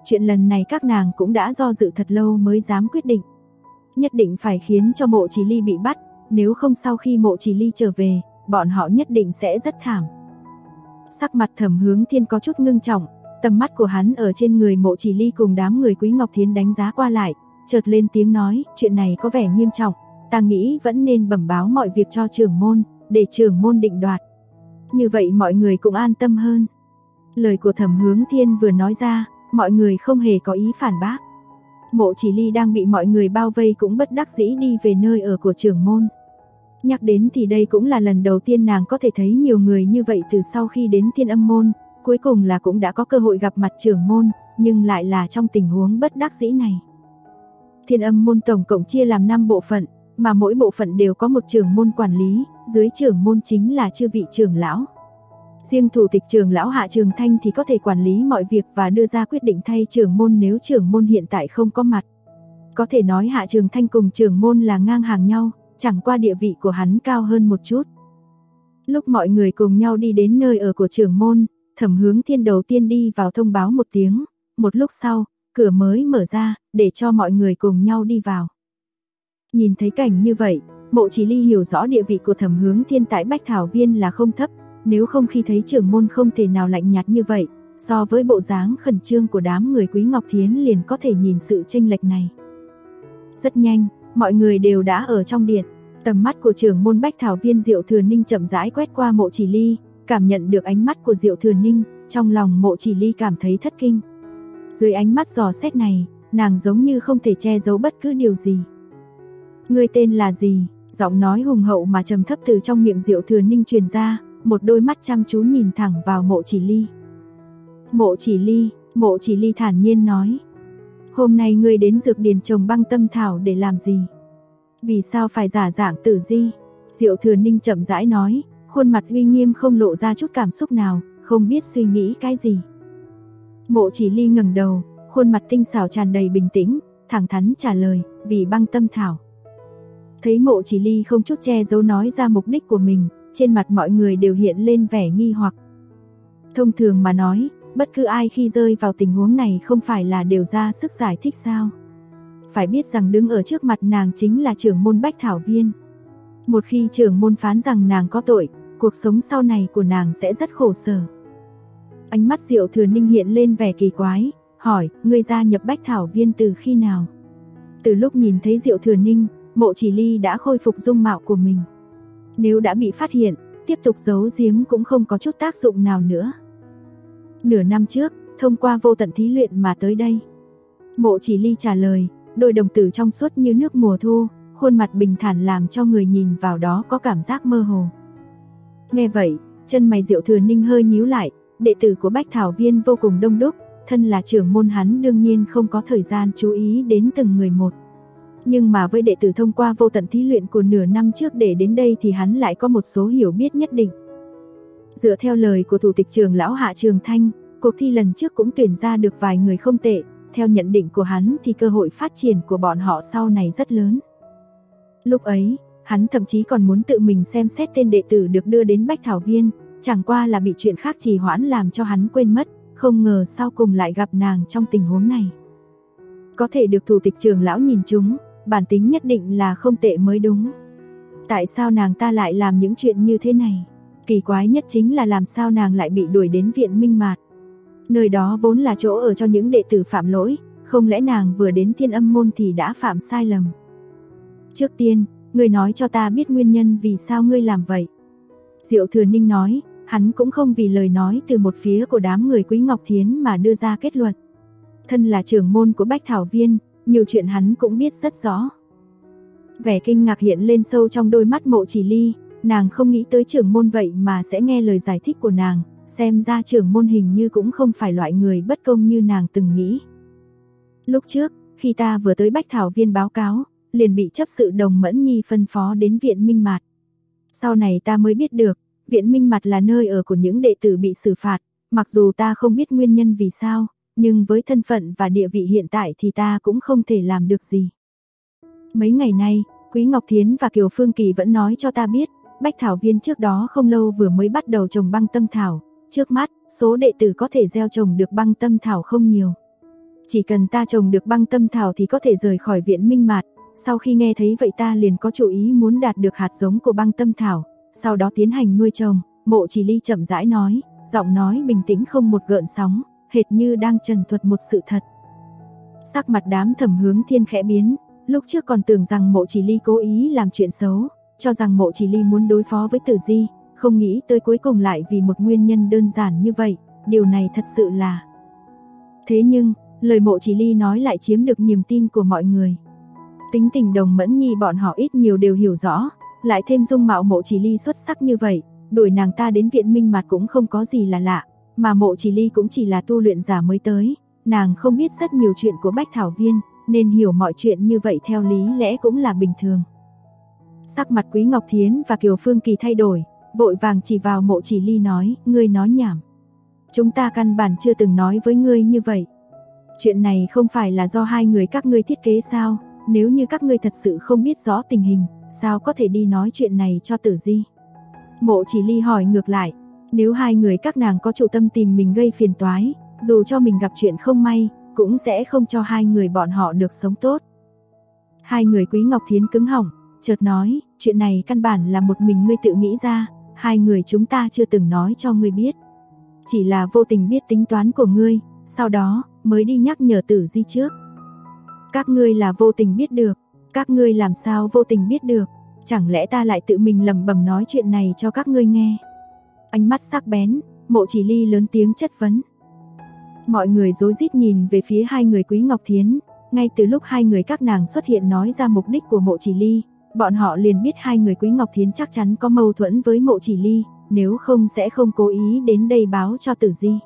Chuyện lần này các nàng cũng đã do dự thật lâu mới dám quyết định. Nhất định phải khiến cho Mộ Chỉ Ly bị bắt, nếu không sau khi Mộ Chỉ Ly trở về, bọn họ nhất định sẽ rất thảm. Sắc mặt Thẩm Hướng Thiên có chút ngưng trọng, tầm mắt của hắn ở trên người Mộ Chỉ Ly cùng đám người Quý Ngọc Thiến đánh giá qua lại, chợt lên tiếng nói, chuyện này có vẻ nghiêm trọng, ta nghĩ vẫn nên bẩm báo mọi việc cho trưởng môn, để trưởng môn định đoạt. Như vậy mọi người cũng an tâm hơn. Lời của Thẩm Hướng Thiên vừa nói ra, mọi người không hề có ý phản bác. Mộ Chỉ Ly đang bị mọi người bao vây cũng bất đắc dĩ đi về nơi ở của trưởng môn. Nhắc đến thì đây cũng là lần đầu tiên nàng có thể thấy nhiều người như vậy từ sau khi đến Thiên Âm môn, cuối cùng là cũng đã có cơ hội gặp mặt trưởng môn, nhưng lại là trong tình huống bất đắc dĩ này. Thiên Âm môn tổng cộng chia làm 5 bộ phận, mà mỗi bộ phận đều có một trưởng môn quản lý, dưới trưởng môn chính là chư vị trưởng lão. Riêng thủ tịch trưởng lão Hạ Trường Thanh thì có thể quản lý mọi việc và đưa ra quyết định thay trưởng môn nếu trưởng môn hiện tại không có mặt. Có thể nói Hạ Trường Thanh cùng trưởng môn là ngang hàng nhau, chẳng qua địa vị của hắn cao hơn một chút. Lúc mọi người cùng nhau đi đến nơi ở của trưởng môn, Thẩm Hướng Thiên đầu tiên đi vào thông báo một tiếng, một lúc sau, cửa mới mở ra, để cho mọi người cùng nhau đi vào. Nhìn thấy cảnh như vậy, Mộ Chỉ Ly hiểu rõ địa vị của Thẩm Hướng Thiên tại Bách Thảo Viên là không thấp, nếu không khi thấy trưởng môn không thể nào lạnh nhạt như vậy, so với bộ dáng khẩn trương của đám người Quý Ngọc Thiến liền có thể nhìn sự chênh lệch này. Rất nhanh, mọi người đều đã ở trong điện, tầm mắt của trưởng môn Bách Thảo Viên Diệu Thừa Ninh chậm rãi quét qua Mộ Chỉ Ly, cảm nhận được ánh mắt của Diệu Thừa Ninh, trong lòng Mộ Chỉ Ly cảm thấy thất kinh. Dưới ánh mắt dò xét này, nàng giống như không thể che giấu bất cứ điều gì. Ngươi tên là gì? Giọng nói hùng hậu mà trầm thấp từ trong miệng Diệu Thừa Ninh truyền ra, một đôi mắt chăm chú nhìn thẳng vào Mộ Chỉ Ly. Mộ Chỉ Ly thản nhiên nói. Hôm nay ngươi đến dược điền trồng băng tâm thảo để làm gì? Vì sao phải giả dạng Tử Di? Diệu Thừa Ninh chậm rãi nói, khuôn mặt uy nghiêm không lộ ra chút cảm xúc nào, không biết suy nghĩ cái gì. Mộ Chỉ Ly ngẩng đầu, khuôn mặt tinh xảo tràn đầy bình tĩnh, thẳng thắn trả lời, vì băng tâm thảo. Thấy Mộ Chỉ Ly không chút che giấu nói ra mục đích của mình, trên mặt mọi người đều hiện lên vẻ nghi hoặc. Thông thường mà nói, bất cứ ai khi rơi vào tình huống này không phải là đều ra sức giải thích sao? Phải biết rằng đứng ở trước mặt nàng chính là trưởng môn Bách Thảo Viên. Một khi trưởng môn phán rằng nàng có tội, cuộc sống sau này của nàng sẽ rất khổ sở. Ánh mắt Diệu Thừa Ninh hiện lên vẻ kỳ quái, hỏi, ngươi gia nhập Bách Thảo Viên từ khi nào? Từ lúc nhìn thấy Diệu Thừa Ninh, Mộ Chỉ Ly đã khôi phục dung mạo của mình. Nếu đã bị phát hiện, tiếp tục giấu giếm cũng không có chút tác dụng nào nữa. Nửa năm trước, thông qua vô tận thí luyện mà tới đây. Mộ Chỉ Ly trả lời, đôi đồng tử trong suốt như nước mùa thu, khuôn mặt bình thản làm cho người nhìn vào đó có cảm giác mơ hồ. Nghe vậy, chân mày Diệu Thừa Ninh hơi nhíu lại, đệ tử của Bách Thảo Viên vô cùng đông đúc, thân là trưởng môn hắn đương nhiên không có thời gian chú ý đến từng người một. Nhưng mà với đệ tử thông qua vô tận thí luyện của nửa năm trước để đến đây thì hắn lại có một số hiểu biết nhất định. Dựa theo lời của thủ tịch trưởng lão Hạ Trường Thanh, cuộc thi lần trước cũng tuyển ra được vài người không tệ, theo nhận định của hắn thì cơ hội phát triển của bọn họ sau này rất lớn. Lúc ấy, hắn thậm chí còn muốn tự mình xem xét tên đệ tử được đưa đến Bách Thảo Viên, chẳng qua là bị chuyện khác trì hoãn làm cho hắn quên mất, không ngờ sau cùng lại gặp nàng trong tình huống này. Có thể được thủ tịch trưởng lão nhìn trúng, bản tính nhất định là không tệ mới đúng. Tại sao nàng ta lại làm những chuyện như thế này? Kỳ quái nhất chính là làm sao nàng lại bị đuổi đến viện Minh Mạt. Nơi đó vốn là chỗ ở cho những đệ tử phạm lỗi, không lẽ nàng vừa đến Thiên Âm môn thì đã phạm sai lầm? Trước tiên, ngươi nói cho ta biết nguyên nhân vì sao ngươi làm vậy. Diệu Thừa Ninh nói, hắn cũng không vì lời nói từ một phía của đám người Quý Ngọc Thiến mà đưa ra kết luận. Thân là trưởng môn của Bách Thảo Viên, nhiều chuyện hắn cũng biết rất rõ. Vẻ kinh ngạc hiện lên sâu trong đôi mắt Mộ Chỉ Ly, nàng không nghĩ tới trưởng môn vậy mà sẽ nghe lời giải thích của nàng, xem ra trưởng môn hình như cũng không phải loại người bất công như nàng từng nghĩ. Lúc trước, khi ta vừa tới Bách Thảo Viên báo cáo, liền bị chấp sự Đồng Mẫn Nhi phân phó đến viện Minh Mạt. Sau này ta mới biết được, viện Minh Mạt là nơi ở của những đệ tử bị xử phạt, mặc dù ta không biết nguyên nhân vì sao, nhưng với thân phận và địa vị hiện tại thì ta cũng không thể làm được gì. Mấy ngày nay, Quý Ngọc Thiến và Kiều Phương Kỳ vẫn nói cho ta biết, Bách Thảo Viên trước đó không lâu vừa mới bắt đầu trồng băng tâm thảo, trước mắt, số đệ tử có thể gieo trồng được băng tâm thảo không nhiều. Chỉ cần ta trồng được băng tâm thảo thì có thể rời khỏi viện Minh Mạt. Sau khi nghe thấy vậy ta liền có chủ ý muốn đạt được hạt giống của băng tâm thảo, sau đó tiến hành nuôi trồng. Mộ Chỉ Ly chậm rãi nói, giọng nói bình tĩnh không một gợn sóng, hệt như đang trần thuật một sự thật. Sắc mặt đám Thẩm Hướng Thiên khẽ biến, lúc trước còn tưởng rằng Mộ Chỉ Ly cố ý làm chuyện xấu, cho rằng Mộ Chỉ Ly muốn đối phó với Tử Di, không nghĩ tới cuối cùng lại vì một nguyên nhân đơn giản như vậy, điều này thật sự là... Thế nhưng, lời Mộ Chỉ Ly nói lại chiếm được niềm tin của mọi người. Tính tình Đồng Mẫn Nhi bọn họ ít nhiều đều hiểu rõ, lại thêm dung mạo Mộ Chỉ Ly xuất sắc như vậy, đuổi nàng ta đến viện Minh Mạt cũng không có gì là lạ, mà Mộ Chỉ Ly cũng chỉ là tu luyện giả mới tới, nàng không biết rất nhiều chuyện của Bách Thảo Viên, nên hiểu mọi chuyện như vậy theo lý lẽ cũng là bình thường. Sắc mặt Quý Ngọc Thiến và Kiều Phương Kỳ thay đổi, vội vàng chỉ vào Mộ Chỉ Ly nói, ngươi nói nhảm. Chúng ta căn bản chưa từng nói với ngươi như vậy. Chuyện này không phải là do hai người các ngươi thiết kế sao? Nếu như các ngươi thật sự không biết rõ tình hình, sao có thể đi nói chuyện này cho Tử Di? Mộ Chỉ Ly hỏi ngược lại, nếu hai người các nàng có chủ tâm tìm mình gây phiền toái, dù cho mình gặp chuyện không may, cũng sẽ không cho hai người bọn họ được sống tốt. Hai người Quý Ngọc Thiến cứng họng, chợt nói, chuyện này căn bản là một mình ngươi tự nghĩ ra, hai người chúng ta chưa từng nói cho ngươi biết. Chỉ là vô tình biết tính toán của ngươi, sau đó mới đi nhắc nhở Tử Di trước. Các ngươi là vô tình biết được, các ngươi làm sao vô tình biết được, chẳng lẽ ta lại tự mình lẩm bẩm nói chuyện này cho các ngươi nghe? Ánh mắt sắc bén, Mộ Chỉ Ly lớn tiếng chất vấn. Mọi người rối rít nhìn về phía hai người Quý Ngọc Thiến, ngay từ lúc hai người các nàng xuất hiện nói ra mục đích của Mộ Chỉ Ly, bọn họ liền biết hai người Quý Ngọc Thiến chắc chắn có mâu thuẫn với Mộ Chỉ Ly, nếu không sẽ không cố ý đến đây báo cho Tử Di.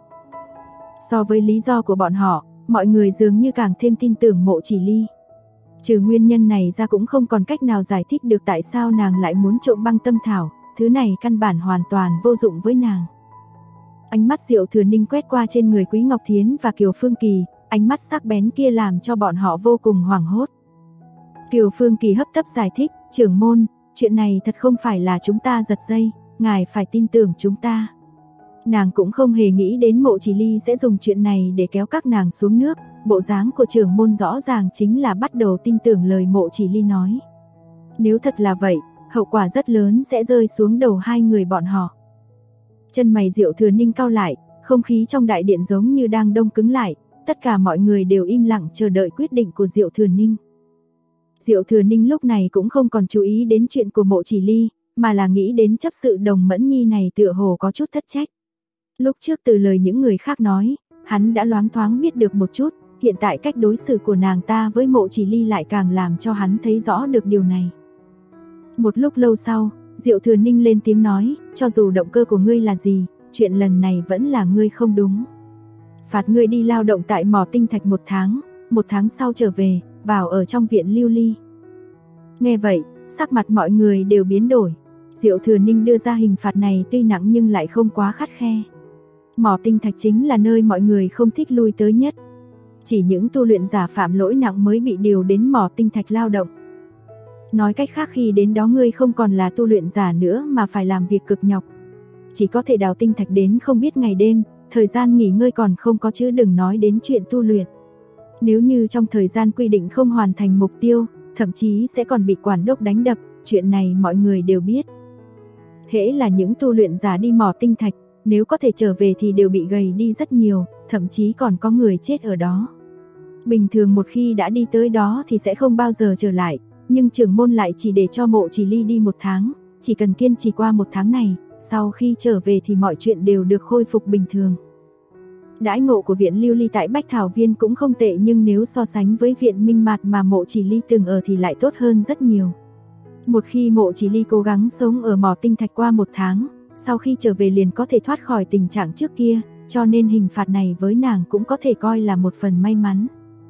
So với lý do của bọn họ, mọi người dường như càng thêm tin tưởng Mộ Chỉ Ly. Trừ nguyên nhân này ra cũng không còn cách nào giải thích được tại sao nàng lại muốn trộm băng tâm thảo, thứ này căn bản hoàn toàn vô dụng với nàng. Ánh mắt Diệu Thừa Ninh quét qua trên người Quý Ngọc Thiến và Kiều Phương Kỳ, ánh mắt sắc bén kia làm cho bọn họ vô cùng hoảng hốt. Kiều Phương Kỳ hấp tấp giải thích, trưởng môn, chuyện này thật không phải là chúng ta giật dây, ngài phải tin tưởng chúng ta. Nàng cũng không hề nghĩ đến Mộ Chỉ Ly sẽ dùng chuyện này để kéo các nàng xuống nước, bộ dáng của trưởng môn rõ ràng chính là bắt đầu tin tưởng lời Mộ Chỉ Ly nói. Nếu thật là vậy, hậu quả rất lớn sẽ rơi xuống đầu hai người bọn họ. Chân mày Diệu Thừa Ninh cau lại, không khí trong đại điện giống như đang đông cứng lại, tất cả mọi người đều im lặng chờ đợi quyết định của Diệu Thừa Ninh. Diệu Thừa Ninh lúc này cũng không còn chú ý đến chuyện của Mộ Chỉ Ly, mà là nghĩ đến chấp sự Đồng Mẫn Nhi này tựa hồ có chút thất trách. Lúc trước từ lời những người khác nói, hắn đã loáng thoáng biết được một chút, hiện tại cách đối xử của nàng ta với Mộ Chỉ Ly lại càng làm cho hắn thấy rõ được điều này. Một lúc lâu sau, Diệu Thừa Ninh lên tiếng nói, cho dù động cơ của ngươi là gì, chuyện lần này vẫn là ngươi không đúng. Phạt ngươi đi lao động tại mỏ tinh thạch một tháng sau trở về, vào ở trong viện Lưu Ly. Nghe vậy, sắc mặt mọi người đều biến đổi. Diệu Thừa Ninh đưa ra hình phạt này tuy nặng nhưng lại không quá khắt khe. Mỏ tinh thạch chính là nơi mọi người không thích lui tới nhất. Chỉ những tu luyện giả phạm lỗi nặng mới bị điều đến mỏ tinh thạch lao động. Nói cách khác khi đến đó ngươi không còn là tu luyện giả nữa mà phải làm việc cực nhọc. Chỉ có thể đào tinh thạch đến không biết ngày đêm, thời gian nghỉ ngơi còn không có chứ đừng nói đến chuyện tu luyện. Nếu như trong thời gian quy định không hoàn thành mục tiêu, thậm chí sẽ còn bị quản đốc đánh đập, chuyện này mọi người đều biết. Hễ là những tu luyện giả đi mỏ tinh thạch, nếu có thể trở về thì đều bị gầy đi rất nhiều, thậm chí còn có người chết ở đó. Bình thường một khi đã đi tới đó thì sẽ không bao giờ trở lại, nhưng trưởng môn lại chỉ để cho Mộ Chỉ Ly đi 1 tháng, chỉ cần kiên trì qua 1 tháng này, sau khi trở về thì mọi chuyện đều được khôi phục bình thường. Đãi ngộ của viện Lưu Ly tại Bách Thảo Viên cũng không tệ nhưng nếu so sánh với viện Minh Mạt mà Mộ Chỉ Ly từng ở thì lại tốt hơn rất nhiều. Một khi Mộ Chỉ Ly cố gắng sống ở mỏ tinh thạch qua 1 tháng, sau khi trở về liền có thể thoát khỏi tình trạng trước kia, cho nên hình phạt này với nàng cũng có thể coi là một phần may mắn.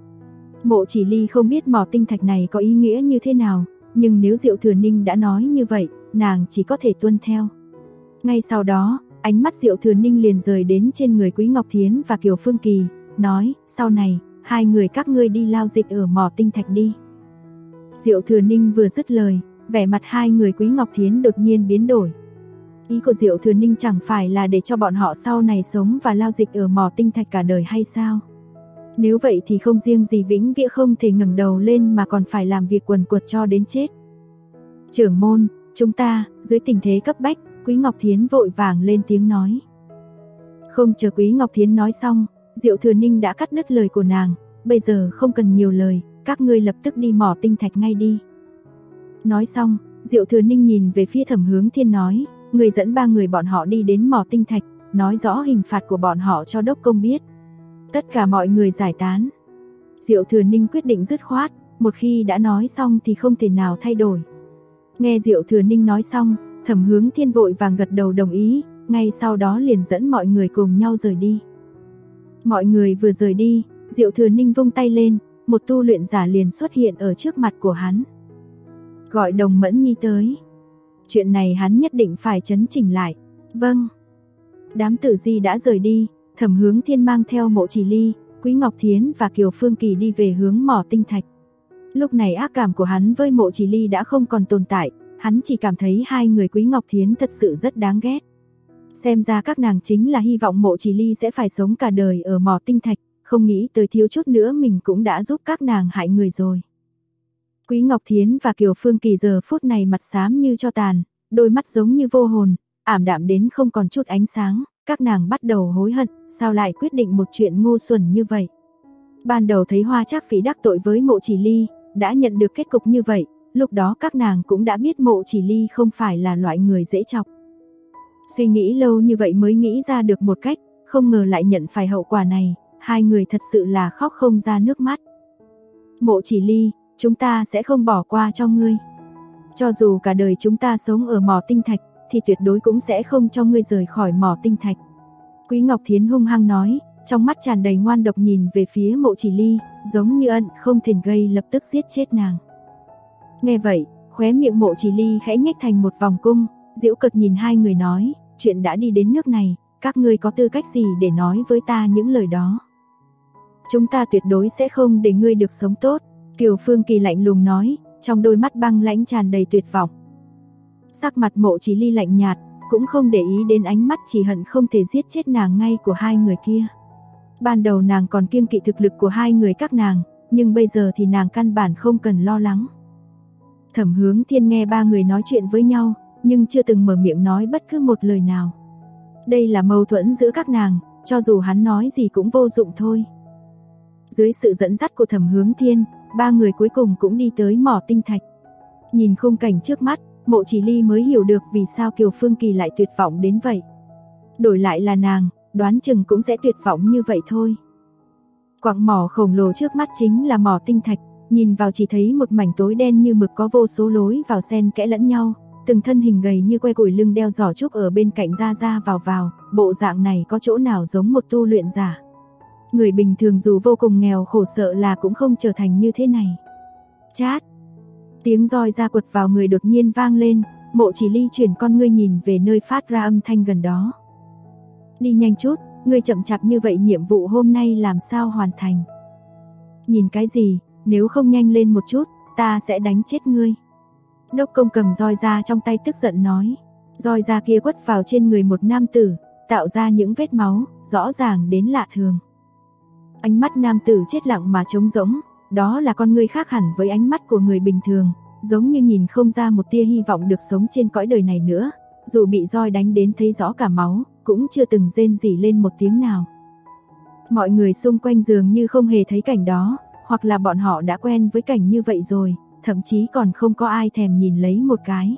Mộ Chỉ Ly không biết mỏ tinh thạch này có ý nghĩa như thế nào, nhưng nếu Diệu Thừa Ninh đã nói như vậy, nàng chỉ có thể tuân theo. Ngay sau đó, ánh mắt Diệu Thừa Ninh liền rời đến trên người Quý Ngọc Thiến và Kiều Phương Kỳ, nói, sau này, hai người các ngươi đi lao dịch ở mỏ tinh thạch đi. Diệu Thừa Ninh vừa dứt lời, vẻ mặt hai người Quý Ngọc Thiến đột nhiên biến đổi. Ý của Diệu Thừa Ninh chẳng phải là để cho bọn họ sau này sống và lao dịch ở mỏ tinh thạch cả đời hay sao? Nếu vậy thì không riêng gì vĩnh viễn không thể ngẩng đầu lên mà còn phải làm việc quần quật cho đến chết. Trưởng môn, chúng ta, dưới tình thế cấp bách, Quý Ngọc Thiến vội vàng lên tiếng nói. Không chờ Quý Ngọc Thiến nói xong, Diệu Thừa Ninh đã cắt đứt lời của nàng, bây giờ không cần nhiều lời, các ngươi lập tức đi mỏ tinh thạch ngay đi. Nói xong, Diệu Thừa Ninh nhìn về phía Thẩm Hướng Thiên nói, người dẫn 3 người bọn họ đi đến mỏ tinh thạch, nói rõ hình phạt của bọn họ cho đốc công biết. Tất cả mọi người giải tán. Diệu Thừa Ninh quyết định dứt khoát, một khi đã nói xong thì không thể nào thay đổi. Nghe Diệu Thừa Ninh nói xong, Thẩm Hướng Thiên vội vàng gật đầu đồng ý, ngay sau đó liền dẫn mọi người cùng nhau rời đi. Mọi người vừa rời đi, Diệu Thừa Ninh vung tay lên, một tu luyện giả liền xuất hiện ở trước mặt của hắn. Gọi Đồng Mẫn Nhi tới. Chuyện này hắn nhất định phải chấn chỉnh lại. Vâng. Đám tử di đã rời đi, Thẩm Hướng Thiên mang theo Mộ Chỉ Ly, Quý Ngọc Thiến và Kiều Phương Kỳ đi về hướng mỏ tinh thạch. Lúc này ác cảm của hắn với Mộ Chỉ Ly đã không còn tồn tại, hắn chỉ cảm thấy hai người Quý Ngọc Thiến thật sự rất đáng ghét. Xem ra các nàng chính là hy vọng Mộ Chỉ Ly sẽ phải sống cả đời ở mỏ tinh thạch, không nghĩ tới thiếu chút nữa mình cũng đã giúp các nàng hại người rồi. Quý Ngọc Thiến và Kiều Phương Kỳ giờ phút này mặt xám như tro tàn, đôi mắt giống như vô hồn, ảm đạm đến không còn chút ánh sáng, các nàng bắt đầu hối hận, sao lại quyết định một chuyện ngu xuẩn như vậy. Ban đầu thấy Hoa Trác Phỉ đắc tội với Mộ Chỉ Ly, đã nhận được kết cục như vậy, lúc đó các nàng cũng đã biết Mộ Chỉ Ly không phải là loại người dễ chọc. Suy nghĩ lâu như vậy mới nghĩ ra được một cách, không ngờ lại nhận phải hậu quả này, hai người thật sự là khóc không ra nước mắt. Mộ Chỉ Ly, chúng ta sẽ không bỏ qua cho ngươi. Cho dù cả đời chúng ta sống ở mỏ tinh thạch, thì tuyệt đối cũng sẽ không cho ngươi rời khỏi mỏ tinh thạch. Quý Ngọc Thiến hung hăng nói, trong mắt tràn đầy ngoan độc nhìn về phía Mộ Chỉ Ly, giống như ẩn không thể gây lập tức giết chết nàng. Nghe vậy, khóe miệng Mộ Chỉ Ly khẽ nhếch thành một vòng cung, giễu cợt nhìn hai người nói, chuyện đã đi đến nước này, các ngươi có tư cách gì để nói với ta những lời đó. Chúng ta tuyệt đối sẽ không để ngươi được sống tốt. Kiều Phương Kỳ lạnh lùng nói, trong đôi mắt băng lãnh tràn đầy tuyệt vọng. Sắc mặt Mộ Chỉ Ly lạnh nhạt, cũng không để ý đến ánh mắt chỉ hận không thể giết chết nàng ngay của hai người kia. Ban đầu nàng còn kiêng kỵ thực lực của hai người các nàng, nhưng bây giờ thì nàng căn bản không cần lo lắng. Thẩm Hướng Thiên nghe ba người nói chuyện với nhau, nhưng chưa từng mở miệng nói bất cứ một lời nào. Đây là mâu thuẫn giữa các nàng, cho dù hắn nói gì cũng vô dụng thôi. Dưới sự dẫn dắt của Thẩm Hướng Thiên, ba người cuối cùng cũng đi tới mỏ tinh thạch. Nhìn khung cảnh trước mắt, Mộ Chỉ Ly mới hiểu được vì sao Kiều Phương Kỳ lại tuyệt vọng đến vậy. Đổi lại là nàng, đoán chừng cũng sẽ tuyệt vọng như vậy thôi. Quặng mỏ khổng lồ trước mắt chính là mỏ tinh thạch, nhìn vào chỉ thấy một mảnh tối đen như mực có vô số lối vào xen kẽ lẫn nhau, từng thân hình gầy như que củi lưng đeo giỏ trúc ở bên cạnh ra ra vào, bộ dạng này có chỗ nào giống một tu luyện giả. Người bình thường dù vô cùng nghèo khổ sợ là cũng không trở thành như thế này. Chát! Tiếng roi ra quật vào người đột nhiên vang lên, Mộ Chỉ Ly chuyển con ngươi nhìn về nơi phát ra âm thanh gần đó. Đi nhanh chút, ngươi chậm chạp như vậy nhiệm vụ hôm nay làm sao hoàn thành. Nhìn cái gì, nếu không nhanh lên một chút, ta sẽ đánh chết ngươi. Đốc công cầm roi ra trong tay tức giận nói. Roi ra kia quất vào trên người một nam tử, tạo ra những vết máu, rõ ràng đến lạ thường. Ánh mắt nam tử chết lặng mà trống rỗng, đó là con ngươi khác hẳn với ánh mắt của người bình thường, giống như nhìn không ra một tia hy vọng được sống trên cõi đời này nữa, dù bị roi đánh đến thấy rõ cả máu, cũng chưa từng rên rỉ lên một tiếng nào. Mọi người xung quanh dường như không hề thấy cảnh đó, hoặc là bọn họ đã quen với cảnh như vậy rồi, thậm chí còn không có ai thèm nhìn lấy một cái.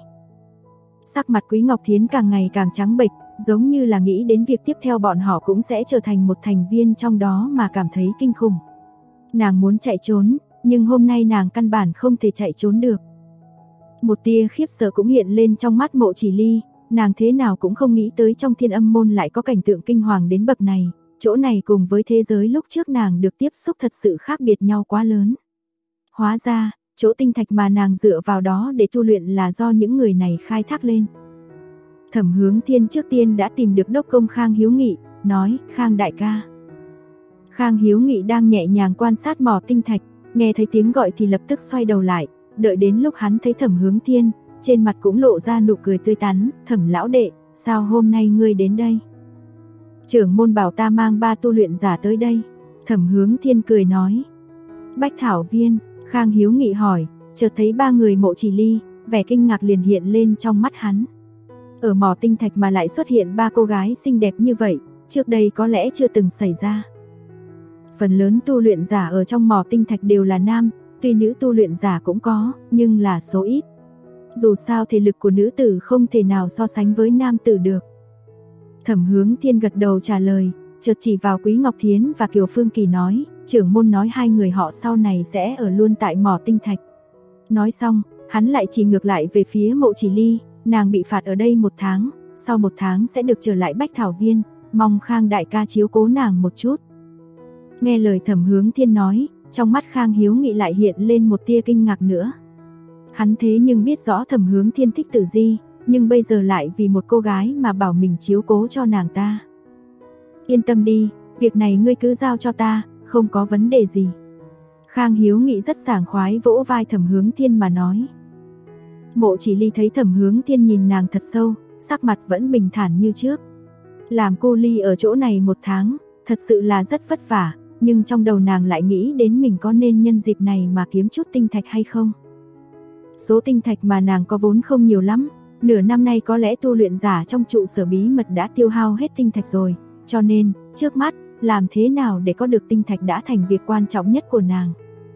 Sắc mặt Quý Ngọc Thiến càng ngày càng trắng bệch, giống như là nghĩ đến việc tiếp theo bọn họ cũng sẽ trở thành một thành viên trong đó mà cảm thấy kinh khủng. Nàng muốn chạy trốn, nhưng hôm nay nàng căn bản không thể chạy trốn được. Một tia khiếp sợ cũng hiện lên trong mắt Mộ Chỉ Ly, nàng thế nào cũng không nghĩ tới trong Thiên Âm môn lại có cảnh tượng kinh hoàng đến bậc này, chỗ này cùng với thế giới lúc trước nàng được tiếp xúc thật sự khác biệt nhau quá lớn. Hóa ra, chỗ tinh thạch mà nàng dựa vào đó để tu luyện là do những người này khai thác lên. Thẩm Hướng Thiên trước tiên đã tìm được đốc công Khang Hiếu Nghị, nói, Khang đại ca. Khang Hiếu Nghị đang nhẹ nhàng quan sát mỏ tinh thạch, nghe thấy tiếng gọi thì lập tức xoay đầu lại, đợi đến lúc hắn thấy Thẩm Hướng Thiên, trên mặt cũng lộ ra nụ cười tươi tắn, Thẩm lão đệ, sao hôm nay ngươi đến đây? Trưởng môn bảo ta mang 3 tu luyện giả tới đây. Thẩm Hướng Thiên cười nói. Bách Thảo Viên, Khang Hiếu Nghị hỏi, chợt thấy ba người Mộ Chỉ Ly, vẻ kinh ngạc liền hiện lên trong mắt hắn. Ở mỏ tinh thạch mà lại xuất hiện ba cô gái xinh đẹp như vậy, trước đây có lẽ chưa từng xảy ra. Phần lớn tu luyện giả ở trong mỏ tinh thạch đều là nam, tuy nữ tu luyện giả cũng có, nhưng là số ít. Dù sao thể lực của nữ tử không thể nào so sánh với nam tử được. Thẩm Hướng Thiên gật đầu trả lời, chợt chỉ vào Quý Ngọc Thiến và Kiều Phương Kỳ nói, trưởng môn nói hai người họ sau này sẽ ở luôn tại mỏ tinh thạch. Nói xong, hắn lại chỉ ngược lại về phía Mộ Chỉ Ly, nàng bị phạt ở đây 1 tháng, sau 1 tháng sẽ được trở lại Bách Thảo Viên, mong Khang đại ca chiếu cố nàng một chút. Nghe lời Thẩm Hướng Thiên nói, trong mắt Khang Hiếu Nghị lại hiện lên một tia kinh ngạc nữa. Hắn thế nhưng biết rõ Thẩm Hướng Thiên thích Tử Di, nhưng bây giờ lại vì một cô gái mà bảo mình chiếu cố cho nàng ta. Yên tâm đi, việc này ngươi cứ giao cho ta, không có vấn đề gì. Khang Hiếu Nghị rất sảng khoái vỗ vai Thẩm Hướng Thiên mà nói. Mộ Chỉ Ly thấy Thẩm Hướng Thiên nhìn nàng thật sâu, sắc mặt vẫn bình thản như trước. Làm cô Ly ở chỗ này 1 tháng, thật sự là rất vất vả, nhưng trong đầu nàng lại nghĩ đến mình có nên nhân dịp này mà kiếm chút tinh thạch hay không. Số tinh thạch mà nàng có vốn không nhiều lắm, nửa năm nay có lẽ tu luyện giả trong trụ sở bí mật đã tiêu hao hết tinh thạch rồi, cho nên, trước mắt, làm thế nào để có được tinh thạch đã thành việc quan trọng nhất của nàng.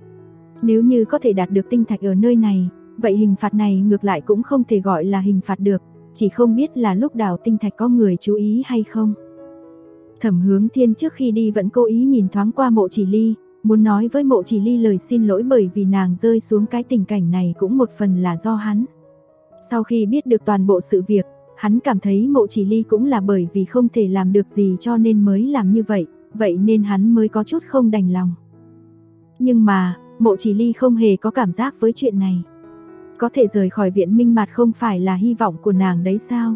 Nếu như có thể đạt được tinh thạch ở nơi này, vậy hình phạt này ngược lại cũng không thể gọi là hình phạt được, chỉ không biết là lúc đào tinh thạch có người chú ý hay không. Thẩm Hướng Thiên trước khi đi vẫn cố ý nhìn thoáng qua Mộ Chỉ Ly, muốn nói với Mộ Chỉ Ly lời xin lỗi bởi vì nàng rơi xuống cái tình cảnh này cũng một phần là do hắn. Sau khi biết được toàn bộ sự việc, hắn cảm thấy Mộ Chỉ Ly cũng là bởi vì không thể làm được gì cho nên mới làm như vậy, vậy nên hắn mới có chút không đành lòng. Nhưng mà, Mộ Chỉ Ly không hề có cảm giác với chuyện này. Có thể rời khỏi viện Minh Mạt không phải là hy vọng của nàng đấy sao?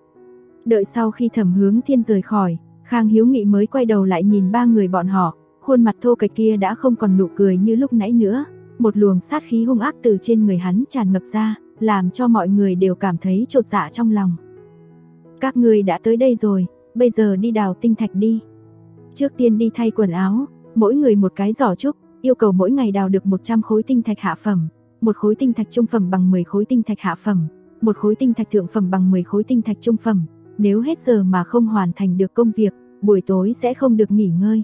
Đợi sau khi Thẩm Hướng Thiên rời khỏi, Khang Hiếu Nghị mới quay đầu lại nhìn ba người bọn họ, khuôn mặt thô kệch kia đã không còn nụ cười như lúc nãy nữa, một luồng sát khí hung ác từ trên người hắn tràn ngập ra, làm cho mọi người đều cảm thấy chột dạ trong lòng. Các người đã tới đây rồi, bây giờ đi đào tinh thạch đi. Trước tiên đi thay quần áo, mỗi người một cái giỏ trúc, yêu cầu mỗi ngày đào được 100 khối tinh thạch hạ phẩm, 1 khối tinh thạch trung phẩm bằng 10 khối tinh thạch hạ phẩm, 1 khối tinh thạch thượng phẩm bằng 10 khối tinh thạch trung phẩm. Nếu hết giờ mà không hoàn thành được công việc, buổi tối sẽ không được nghỉ ngơi.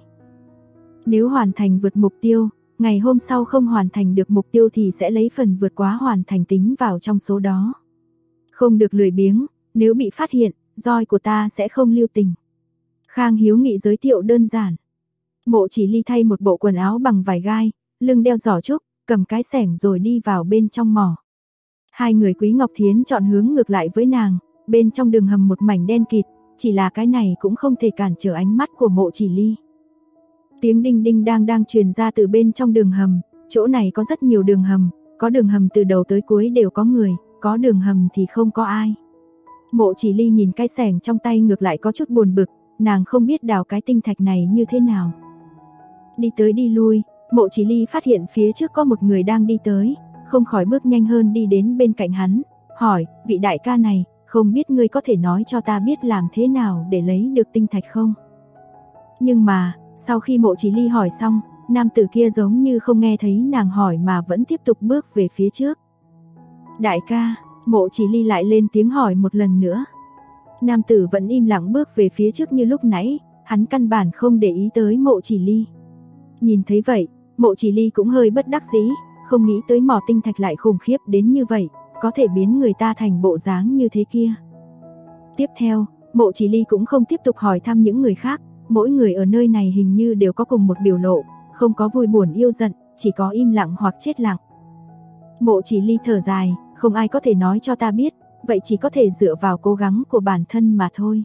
Nếu hoàn thành vượt mục tiêu, ngày hôm sau không hoàn thành được mục tiêu thì sẽ lấy phần vượt quá hoàn thành tính vào trong số đó. Không được lười biếng, nếu bị phát hiện, roi của ta sẽ không lưu tình. Khang Hiếu Nghị giới thiệu đơn giản. Mộ Chỉ Ly thay một bộ quần áo bằng vải gai, lưng đeo giỏ trúc, cầm cái xẻng rồi đi vào bên trong mỏ. Hai người Quý Ngọc Thiến chọn hướng ngược lại với nàng, bên trong đường hầm một mảnh đen kịt, chỉ là cái này cũng không thể cản trở ánh mắt của Mộ Chỉ Ly. Tiếng đinh đinh đang truyền ra từ bên trong đường hầm, chỗ này có rất nhiều đường hầm, có đường hầm từ đầu tới cuối đều có người, có đường hầm thì không có ai. Mộ Chỉ Ly nhìn cái xẻng trong tay ngược lại có chút buồn bực, nàng không biết đào cái tinh thạch này như thế nào. Đi tới đi lui, Mộ Chỉ Ly phát hiện phía trước có một người đang đi tới, không khỏi bước nhanh hơn đi đến bên cạnh hắn, hỏi, vị đại ca này, không biết ngươi có thể nói cho ta biết làm thế nào để lấy được tinh thạch không? Nhưng mà, sau khi Mộ Chỉ Ly hỏi xong, nam tử kia giống như không nghe thấy nàng hỏi mà vẫn tiếp tục bước về phía trước. Đại ca, Mộ Chỉ Ly lại lên tiếng hỏi một lần nữa. Nam tử vẫn im lặng bước về phía trước như lúc nãy, hắn căn bản không để ý tới Mộ Chỉ Ly. Nhìn thấy vậy, Mộ Chỉ Ly cũng hơi bất đắc dĩ, không nghĩ tới mỏ tinh thạch lại khủng khiếp đến như vậy, có thể biến người ta thành bộ dáng như thế kia. Tiếp theo, Mộ Chỉ Ly cũng không tiếp tục hỏi thăm những người khác, mỗi người ở nơi này hình như đều có cùng một biểu lộ, không có vui buồn yêu giận, chỉ có im lặng hoặc chết lặng. Mộ Chỉ Ly thở dài, không ai có thể nói cho ta biết, vậy chỉ có thể dựa vào cố gắng của bản thân mà thôi.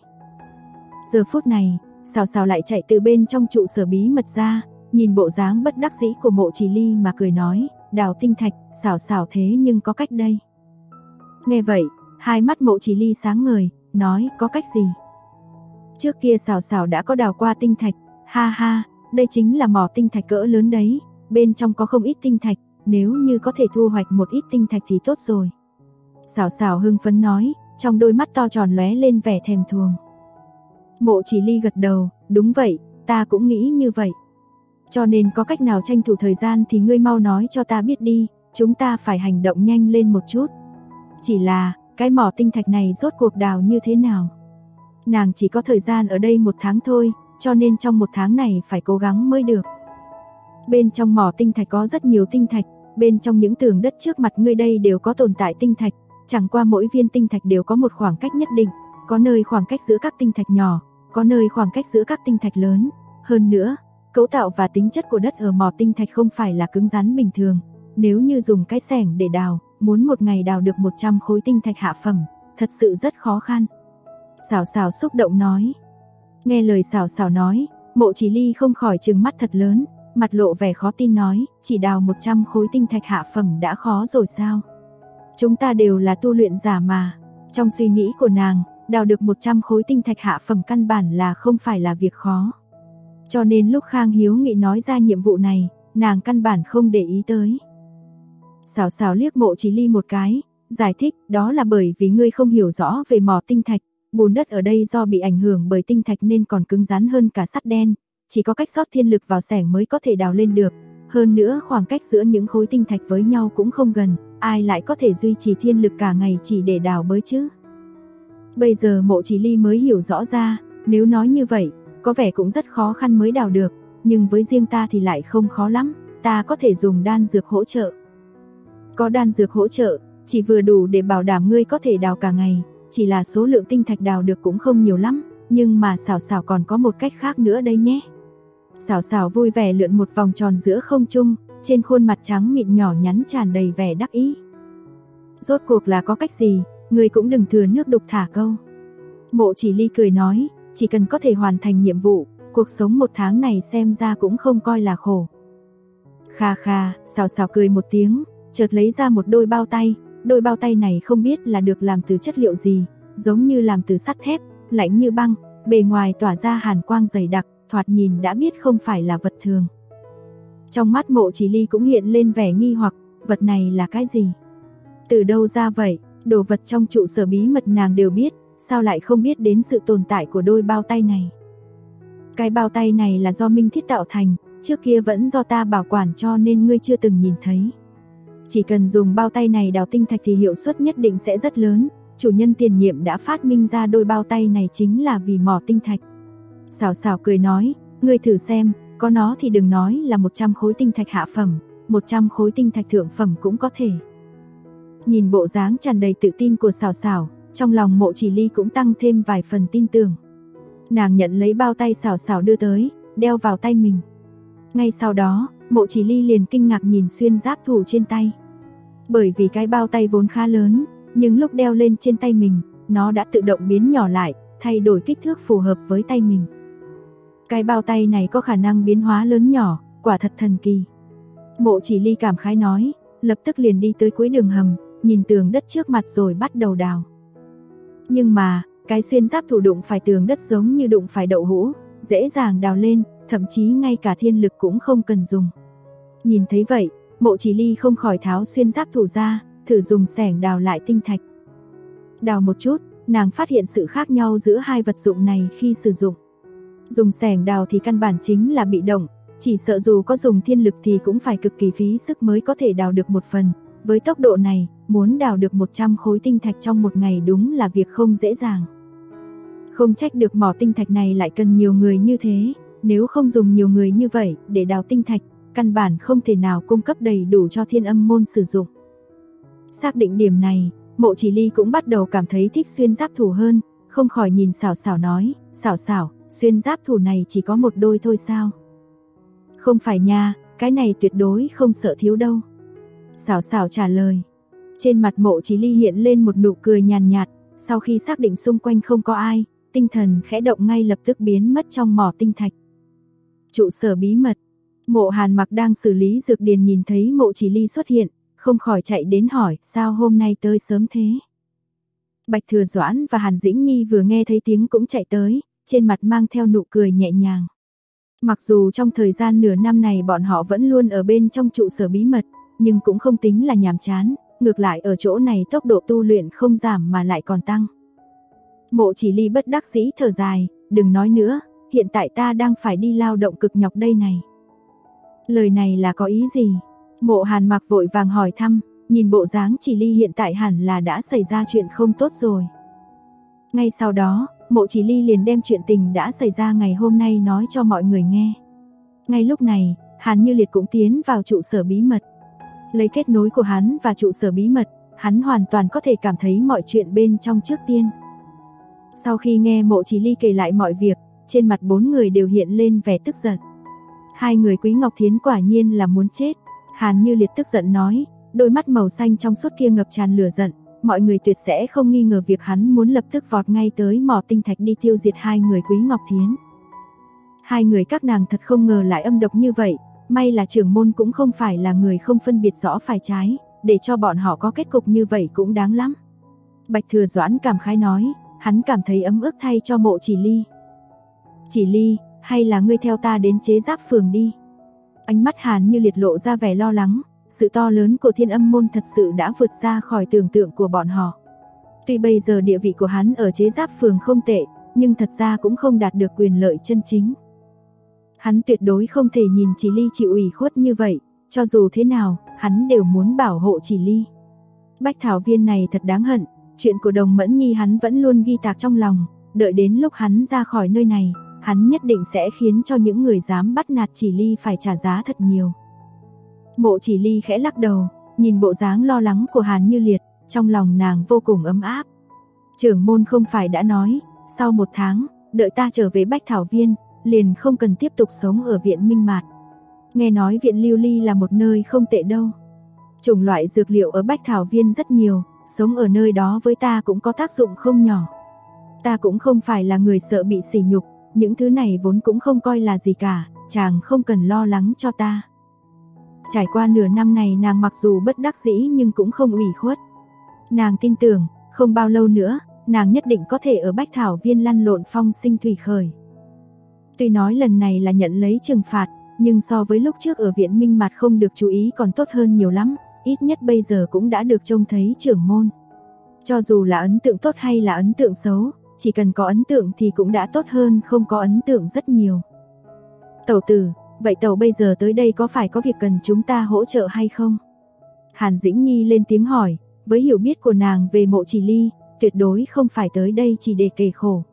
Giờ phút này, Sào Sào lại chạy từ bên trong trụ sở bí mật ra, nhìn bộ dáng bất đắc dĩ của Mộ Chỉ Ly mà cười nói, đào tinh thạch, Sào Sào thế nhưng có cách đây. Nghe vậy, hai mắt Mộ Chỉ Ly sáng ngời, nói có cách gì? Trước kia Sào Sào đã có đào qua tinh thạch, ha ha, đây chính là mỏ tinh thạch cỡ lớn đấy, bên trong có không ít tinh thạch, nếu như có thể thu hoạch một ít tinh thạch thì tốt rồi. Sào Sào hưng phấn nói, trong đôi mắt to tròn lóe lên vẻ thèm thuồng. Mộ Chỉ Ly gật đầu, đúng vậy, ta cũng nghĩ như vậy. Cho nên có cách nào tranh thủ thời gian thì ngươi mau nói cho ta biết đi, chúng ta phải hành động nhanh lên một chút. Chỉ là, cái mỏ tinh thạch này rốt cuộc đào như thế nào? Nàng chỉ có thời gian ở đây 1 tháng thôi, cho nên trong 1 tháng này phải cố gắng mới được. Bên trong mỏ tinh thạch có rất nhiều tinh thạch, bên trong những tường đất trước mặt ngươi đây đều có tồn tại tinh thạch, chẳng qua mỗi viên tinh thạch đều có một khoảng cách nhất định, có nơi khoảng cách giữa các tinh thạch nhỏ, có nơi khoảng cách giữa các tinh thạch lớn. Hơn nữa, cấu tạo và tính chất của đất ở mỏ tinh thạch không phải là cứng rắn bình thường. Nếu như dùng cái xẻng để đào, muốn một ngày đào được 100 khối tinh thạch hạ phẩm, thật sự rất khó khăn. Xảo Xảo xúc động nói. Nghe lời Xảo Xảo nói, Mộ Chỉ Ly không khỏi trừng mắt thật lớn, mặt lộ vẻ khó tin nói, chỉ đào 100 khối tinh thạch hạ phẩm đã khó rồi sao? Chúng ta đều là tu luyện giả mà. Trong suy nghĩ của nàng, đào được 100 khối tinh thạch hạ phẩm căn bản là không phải là việc khó. Cho nên lúc Khang Hiếu Nghị nói ra nhiệm vụ này, nàng căn bản không để ý tới. Xảo Xảo liếc Mộ Chỉ Ly một cái, giải thích, đó là bởi vì ngươi không hiểu rõ về mỏ tinh thạch, bùn đất ở đây do bị ảnh hưởng bởi tinh thạch nên còn cứng rắn hơn cả sắt đen, chỉ có cách rót thiên lực vào xẻng mới có thể đào lên được. Hơn nữa khoảng cách giữa những khối tinh thạch với nhau cũng không gần, ai lại có thể duy trì thiên lực cả ngày chỉ để đào bới chứ? Bây giờ Mộ Chỉ Ly mới hiểu rõ ra, nếu nói như vậy, có vẻ cũng rất khó khăn mới đào được, nhưng với riêng ta thì lại không khó lắm, ta có thể dùng đan dược hỗ trợ. Có đan dược hỗ trợ, chỉ vừa đủ để bảo đảm ngươi có thể đào cả ngày, chỉ là số lượng tinh thạch đào được cũng không nhiều lắm, nhưng mà Xảo Xảo còn có một cách khác nữa đây nhé. Xảo Xảo vui vẻ lượn một vòng tròn giữa không trung, trên khuôn mặt trắng mịn nhỏ nhắn tràn đầy vẻ đắc ý. Rốt cuộc là có cách gì, ngươi cũng đừng thừa nước đục thả câu. Mộ Chỉ Ly cười nói, chỉ cần có thể hoàn thành nhiệm vụ, cuộc sống 1 tháng này xem ra cũng không coi là khổ. Kha kha, Xảo Xảo cười một tiếng, chợt lấy ra một đôi bao tay, đôi bao tay này không biết là được làm từ chất liệu gì, giống như làm từ sắt thép, lạnh như băng, bề ngoài tỏa ra hàn quang dày đặc, thoạt nhìn đã biết không phải là vật thường. Trong mắt Mộ Chỉ Ly cũng hiện lên vẻ nghi hoặc, vật này là cái gì? Từ đâu ra vậy? Đồ vật trong trụ sở bí mật nàng đều biết, sao lại không biết đến sự tồn tại của đôi bao tay này? Cái bao tay này là do Minh Thiết tạo thành, trước kia vẫn do ta bảo quản cho nên ngươi chưa từng nhìn thấy. Chỉ cần dùng bao tay này đào tinh thạch thì hiệu suất nhất định sẽ rất lớn, chủ nhân tiền nhiệm đã phát minh ra đôi bao tay này chính là vì mỏ tinh thạch. Xảo Xảo cười nói, ngươi thử xem, có nó thì đừng nói là 100 khối tinh thạch hạ phẩm, 100 khối tinh thạch thượng phẩm cũng có thể. Nhìn bộ dáng tràn đầy tự tin của Xảo Xảo, trong lòng Mộ Chỉ Ly cũng tăng thêm vài phần tin tưởng. Nàng nhận lấy bao tay Xảo Xảo đưa tới, đeo vào tay mình. Ngay sau đó, Mộ Chỉ Ly liền kinh ngạc nhìn xuyên giáp thủ trên tay. Bởi vì cái bao tay vốn khá lớn, nhưng lúc đeo lên trên tay mình, nó đã tự động biến nhỏ lại, thay đổi kích thước phù hợp với tay mình. Cái bao tay này có khả năng biến hóa lớn nhỏ, quả thật thần kỳ. Mộ Chỉ Ly cảm khái nói, lập tức liền đi tới cuối đường hầm, nhìn tường đất trước mặt rồi bắt đầu đào. Nhưng mà, cái xuyên giáp thủ đụng phải tường đất giống như đụng phải đậu hũ, dễ dàng đào lên, thậm chí ngay cả thiên lực cũng không cần dùng. Nhìn thấy vậy, Mộ Chỉ Ly không khỏi tháo xuyên giáp thủ ra, thử dùng xẻng đào lại tinh thạch. Đào một chút, nàng phát hiện sự khác nhau giữa hai vật dụng này khi sử dụng. Dùng xẻng đào thì căn bản chính là bị động, chỉ sợ dù có dùng thiên lực thì cũng phải cực kỳ phí sức mới có thể đào được một phần. Với tốc độ này, muốn đào được 100 khối tinh thạch trong một ngày đúng là việc không dễ dàng. Không trách được mỏ tinh thạch này lại cần nhiều người như thế, nếu không dùng nhiều người như vậy để đào tinh thạch, căn bản không thể nào cung cấp đầy đủ cho Thiên Âm môn sử dụng. Xác định điểm này, Mộ Chỉ Ly cũng bắt đầu cảm thấy thích xuyên giáp thủ hơn, không khỏi nhìn Xảo Xảo nói, Xảo Xảo, xuyên giáp thủ này chỉ có một đôi thôi sao? Không phải nha, cái này tuyệt đối không sợ thiếu đâu. Xảo Xảo trả lời. Trên mặt Mộ Chỉ Ly hiện lên một nụ cười nhàn nhạt, sau khi xác định xung quanh không có ai, tinh thần khẽ động ngay lập tức biến mất trong mỏ tinh thạch. Trụ sở bí mật. Mộ Hàn Mặc đang xử lý dược điền nhìn thấy Mộ Chỉ Ly xuất hiện, không khỏi chạy đến hỏi, sao hôm nay tới sớm thế? Bạch Thừa Doãn và Hàn Dĩnh Nhi vừa nghe thấy tiếng cũng chạy tới, trên mặt mang theo nụ cười nhẹ nhàng. Mặc dù trong thời gian nửa năm này bọn họ vẫn luôn ở bên trong trụ sở bí mật, nhưng cũng không tính là nhàm chán, ngược lại ở chỗ này tốc độ tu luyện không giảm mà lại còn tăng. Mộ Chỉ Ly bất đắc dĩ thở dài, đừng nói nữa, hiện tại ta đang phải đi lao động cực nhọc đây này. Lời này là có ý gì? Mộ Hàn Mặc vội vàng hỏi thăm, nhìn bộ dáng Chỉ Ly hiện tại hẳn là đã xảy ra chuyện không tốt rồi. Ngay sau đó, Mộ Chỉ Ly liền đem chuyện tình đã xảy ra ngày hôm nay nói cho mọi người nghe. Ngay lúc này, Hàn Như Liệt cũng tiến vào trụ sở bí mật. Lấy kết nối của hắn và trụ sở bí mật, hắn hoàn toàn có thể cảm thấy mọi chuyện bên trong trước tiên. Sau khi nghe Mộ Chỉ Ly kể lại mọi việc, trên mặt 4 người đều hiện lên vẻ tức giận. 2 người Quý Ngọc Thiến quả nhiên là muốn chết. Hàn Như Liệt tức giận nói, đôi mắt màu xanh trong suốt kia ngập tràn lửa giận, mọi người tuyệt sẽ không nghi ngờ việc hắn muốn lập tức vọt ngay tới mỏ tinh thạch đi tiêu diệt 2 người Quý Ngọc Thiến. 2 người các nàng thật không ngờ lại âm độc như vậy, may là trưởng môn cũng không phải là người không phân biệt rõ phải trái, để cho bọn họ có kết cục như vậy cũng đáng lắm. Bạch Thừa Doãn cảm khái nói, hắn cảm thấy ấm ức thay cho Mộ Chỉ Ly. Chỉ Ly, hay là ngươi theo ta đến chế giáp phường đi. Ánh mắt Hàn Như Liệt lộ ra vẻ lo lắng, sự to lớn của Thiên Âm môn thật sự đã vượt ra khỏi tưởng tượng của bọn họ. Tuy bây giờ địa vị của hắn ở chế giáp phường không tệ, nhưng thật ra cũng không đạt được quyền lợi chân chính. Hắn tuyệt đối không thể nhìn Chỉ Ly chịu ủy khuất như vậy, cho dù thế nào, hắn đều muốn bảo hộ Chỉ Ly. Bách Thảo Viên này thật đáng hận, chuyện của Đồng Mẫn Nhi hắn vẫn luôn ghi tạc trong lòng, đợi đến lúc hắn ra khỏi nơi này, hắn nhất định sẽ khiến cho những người dám bắt nạt Chỉ Ly phải trả giá thật nhiều. Mộ Chỉ Ly khẽ lắc đầu, nhìn bộ dáng lo lắng của Hàn Như Liệt, trong lòng nàng vô cùng ấm áp. Trưởng môn không phải đã nói, sau 1 tháng, đợi ta trở về Bách Thảo Viên, liền không cần tiếp tục sống ở viện Minh Mạt. Nghe nói viện Lưu Ly là một nơi không tệ đâu. Chủng loại dược liệu ở Bách Thảo Viên rất nhiều, sống ở nơi đó với ta cũng có tác dụng không nhỏ. Ta cũng không phải là người sợ bị sỉ nhục, những thứ này vốn cũng không coi là gì cả, chàng không cần lo lắng cho ta. Trải qua nửa năm này nàng mặc dù bất đắc dĩ nhưng cũng không ủy khuất. Nàng tin tưởng, không bao lâu nữa, nàng nhất định có thể ở Bách Thảo Viên lăn lộn phong sinh thủy khởi. Tuy nói lần này là nhận lấy trừng phạt, nhưng so với lúc trước ở viện Minh Mạt không được chú ý còn tốt hơn nhiều lắm, ít nhất bây giờ cũng đã được trông thấy trưởng môn. Cho dù là ấn tượng tốt hay là ấn tượng xấu, chỉ cần có ấn tượng thì cũng đã tốt hơn không có ấn tượng rất nhiều. Tẩu tử, vậy tẩu bây giờ tới đây có phải có việc cần chúng ta hỗ trợ hay không? Hàn Dĩnh Nhi lên tiếng hỏi, với hiểu biết của nàng về Mộ Chỉ Ly, tuyệt đối không phải tới đây chỉ để kể khổ.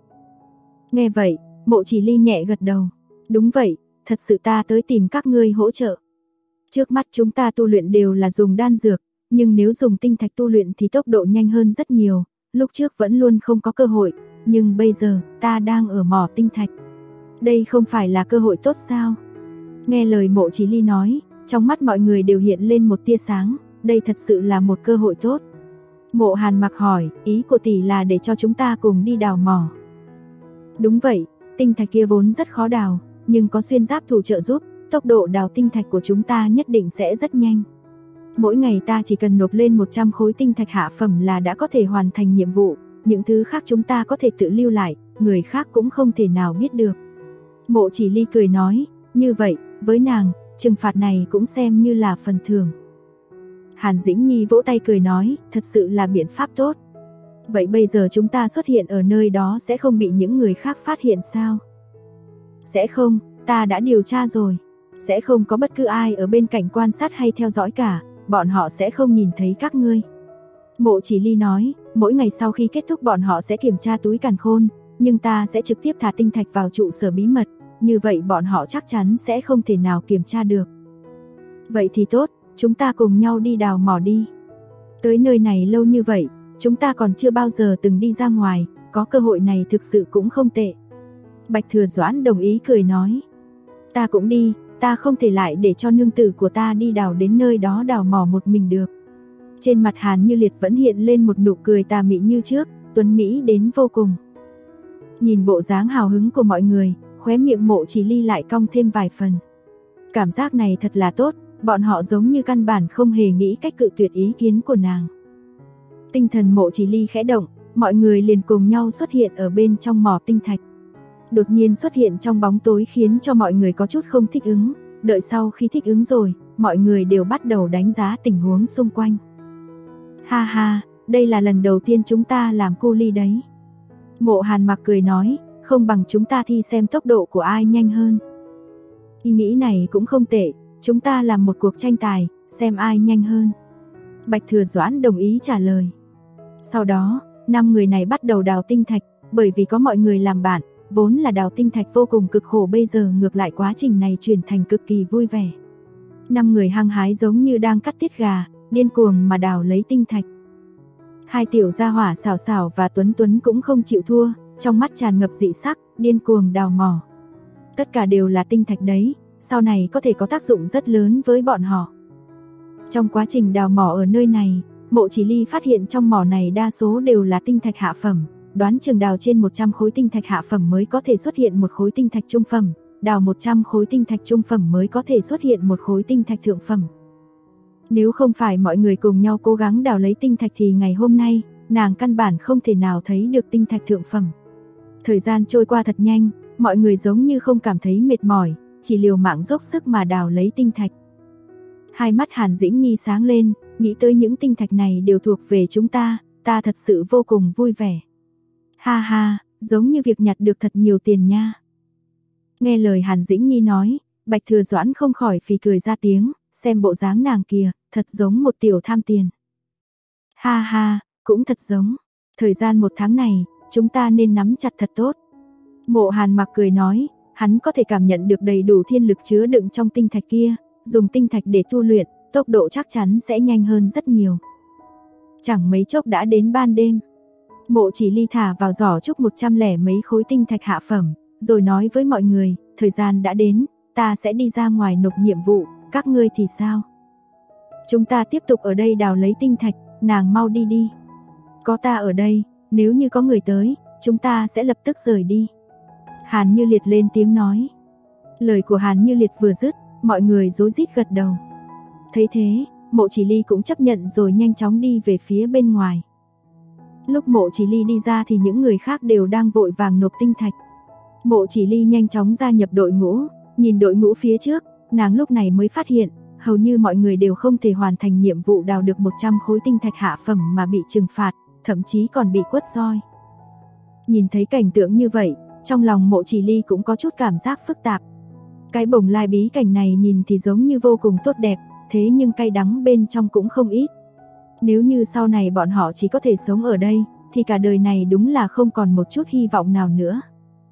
Nghe vậy, Mộ Chỉ Ly nhẹ gật đầu, đúng vậy, thật sự ta tới tìm các ngươi hỗ trợ. Trước mắt chúng ta tu luyện đều là dùng đan dược, nhưng nếu dùng tinh thạch tu luyện thì tốc độ nhanh hơn rất nhiều, lúc trước vẫn luôn không có cơ hội, nhưng bây giờ ta đang ở mỏ tinh thạch. Đây không phải là cơ hội tốt sao? Nghe lời Mộ Chỉ Ly nói, trong mắt mọi người đều hiện lên một tia sáng, đây thật sự là một cơ hội tốt. Mộ Hàn Mặc hỏi, ý của tỷ là để cho chúng ta cùng đi đào mỏ. Đúng vậy, tinh thạch kia vốn rất khó đào, nhưng có xuyên giáp thủ trợ giúp, tốc độ đào tinh thạch của chúng ta nhất định sẽ rất nhanh. Mỗi ngày ta chỉ cần nộp lên 100 khối tinh thạch hạ phẩm là đã có thể hoàn thành nhiệm vụ, những thứ khác chúng ta có thể tự lưu lại, người khác cũng không thể nào biết được. Mộ Chỉ Ly cười nói, như vậy, với nàng, trừng phạt này cũng xem như là phần thưởng. Hàn Dĩnh Nhi vỗ tay cười nói, thật sự là biện pháp tốt. Vậy bây giờ chúng ta xuất hiện ở nơi đó sẽ không bị những người khác phát hiện sao? Sẽ không, ta đã điều tra rồi. Sẽ không có bất cứ ai ở bên cạnh quan sát hay theo dõi cả, bọn họ sẽ không nhìn thấy các ngươi. Mộ Chỉ Ly nói, mỗi ngày sau khi kết thúc bọn họ sẽ kiểm tra túi càn khôn, nhưng ta sẽ trực tiếp thả tinh thạch vào trụ sở bí mật, như vậy bọn họ chắc chắn sẽ không thể nào kiểm tra được. Vậy thì tốt, chúng ta cùng nhau đi đào mỏ đi. Tới nơi này lâu như vậy, chúng ta còn chưa bao giờ từng đi ra ngoài, có cơ hội này thực sự cũng không tệ. Bạch Thừa Doãn đồng ý cười nói, ta cũng đi, ta không thể lại để cho nương tử của ta đi đào đến nơi đó đào mỏ một mình được. Trên mặt Hàn Như Liệt vẫn hiện lên một nụ cười tà mị như trước, tuấn mỹ đến vô cùng. Nhìn bộ dáng hào hứng của mọi người, khóe miệng Mộ Chỉ Ly lại cong thêm vài phần. Cảm giác này thật là tốt, bọn họ giống như căn bản không hề nghĩ cách cự tuyệt ý kiến của nàng. Tinh thần Mộ Chỉ Ly khẽ động, mọi người liền cùng nhau xuất hiện ở bên trong mỏ tinh thạch. Đột nhiên xuất hiện trong bóng tối khiến cho mọi người có chút không thích ứng, đợi sau khi thích ứng rồi, mọi người đều bắt đầu đánh giá tình huống xung quanh. Ha ha, đây là lần đầu tiên chúng ta làm cu ly đấy. Mộ Hàn Mặc cười nói, không bằng chúng ta thi xem tốc độ của ai nhanh hơn. Ý nghĩ này cũng không tệ, chúng ta làm một cuộc tranh tài, xem ai nhanh hơn. Bạch Thừa Doãn đồng ý trả lời. Sau đó, 5 người này bắt đầu đào tinh thạch, bởi vì có mọi người làm bạn, vốn là đào tinh thạch vô cùng cực khổ, bây giờ ngược lại quá trình này chuyển thành cực kỳ vui vẻ. 5 người hăng hái giống như đang cắt tiết gà, điên cuồng mà đào lấy tinh thạch. Hai tiểu gia hỏa Xảo Xảo và Tuấn Tuấn cũng không chịu thua, trong mắt tràn ngập dị sắc, điên cuồng đào mỏ. Tất cả đều là tinh thạch đấy, sau này có thể có tác dụng rất lớn với bọn họ. Trong quá trình đào mỏ ở nơi này, Mộ Chỉ Ly phát hiện trong mỏ này đa số đều là tinh thạch hạ phẩm, đoán chừng đào trên 100 khối tinh thạch hạ phẩm mới có thể xuất hiện một khối tinh thạch trung phẩm, đào 100 khối tinh thạch trung phẩm mới có thể xuất hiện một khối tinh thạch thượng phẩm. Nếu không phải mọi người cùng nhau cố gắng đào lấy tinh thạch thì ngày hôm nay, nàng căn bản không thể nào thấy được tinh thạch thượng phẩm. Thời gian trôi qua thật nhanh, mọi người giống như không cảm thấy mệt mỏi, chỉ liều mạng dốc sức mà đào lấy tinh thạch. Hai mắt Hàn Dĩnh Nhi sáng lên, nghĩ tới những tinh thạch này đều thuộc về chúng ta thật sự vô cùng vui vẻ. Ha ha, giống như việc nhặt được thật nhiều tiền nha. Nghe lời Hàn Dĩnh Nhi nói, Bạch Thừa Doãn không khỏi phì cười ra tiếng, xem bộ dáng nàng kìa, thật giống một tiểu tham tiền. Ha ha, cũng thật giống. Thời gian 1 tháng này, chúng ta nên nắm chặt thật tốt. Mộ Hàn Mặc cười nói, hắn có thể cảm nhận được đầy đủ thiên lực chứa đựng trong tinh thạch kia, dùng tinh thạch để tu luyện, tốc độ chắc chắn sẽ nhanh hơn rất nhiều. Chẳng mấy chốc đã đến ban đêm. Mộ Chỉ Ly thả vào giỏ trúc 100 lẻ mấy khối tinh thạch hạ phẩm, rồi nói với mọi người, thời gian đã đến, ta sẽ đi ra ngoài nộp nhiệm vụ, các ngươi thì sao? Chúng ta tiếp tục ở đây đào lấy tinh thạch, nàng mau đi đi. Có ta ở đây, nếu như có người tới, chúng ta sẽ lập tức rời đi. Hàn Như Liệt lên tiếng nói. Lời của Hàn Như Liệt vừa dứt, mọi người rối rít gật đầu. Thấy thế, Mộ Chỉ Ly cũng chấp nhận rồi nhanh chóng đi về phía bên ngoài. Lúc Mộ Chỉ Ly đi ra thì những người khác đều đang vội vàng nộp tinh thạch. Mộ Chỉ Ly nhanh chóng gia nhập đội ngũ, nhìn đội ngũ phía trước, nàng lúc này mới phát hiện, hầu như mọi người đều không thể hoàn thành nhiệm vụ đào được 100 khối tinh thạch hạ phẩm mà bị trừng phạt, thậm chí còn bị quất roi. Nhìn thấy cảnh tượng như vậy, trong lòng Mộ Chỉ Ly cũng có chút cảm giác phức tạp. Cái bồng lai bí cảnh này nhìn thì giống như vô cùng tốt đẹp, thế nhưng cay đắng bên trong cũng không ít. Nếu như sau này bọn họ chỉ có thể sống ở đây, thì cả đời này đúng là không còn một chút hy vọng nào nữa.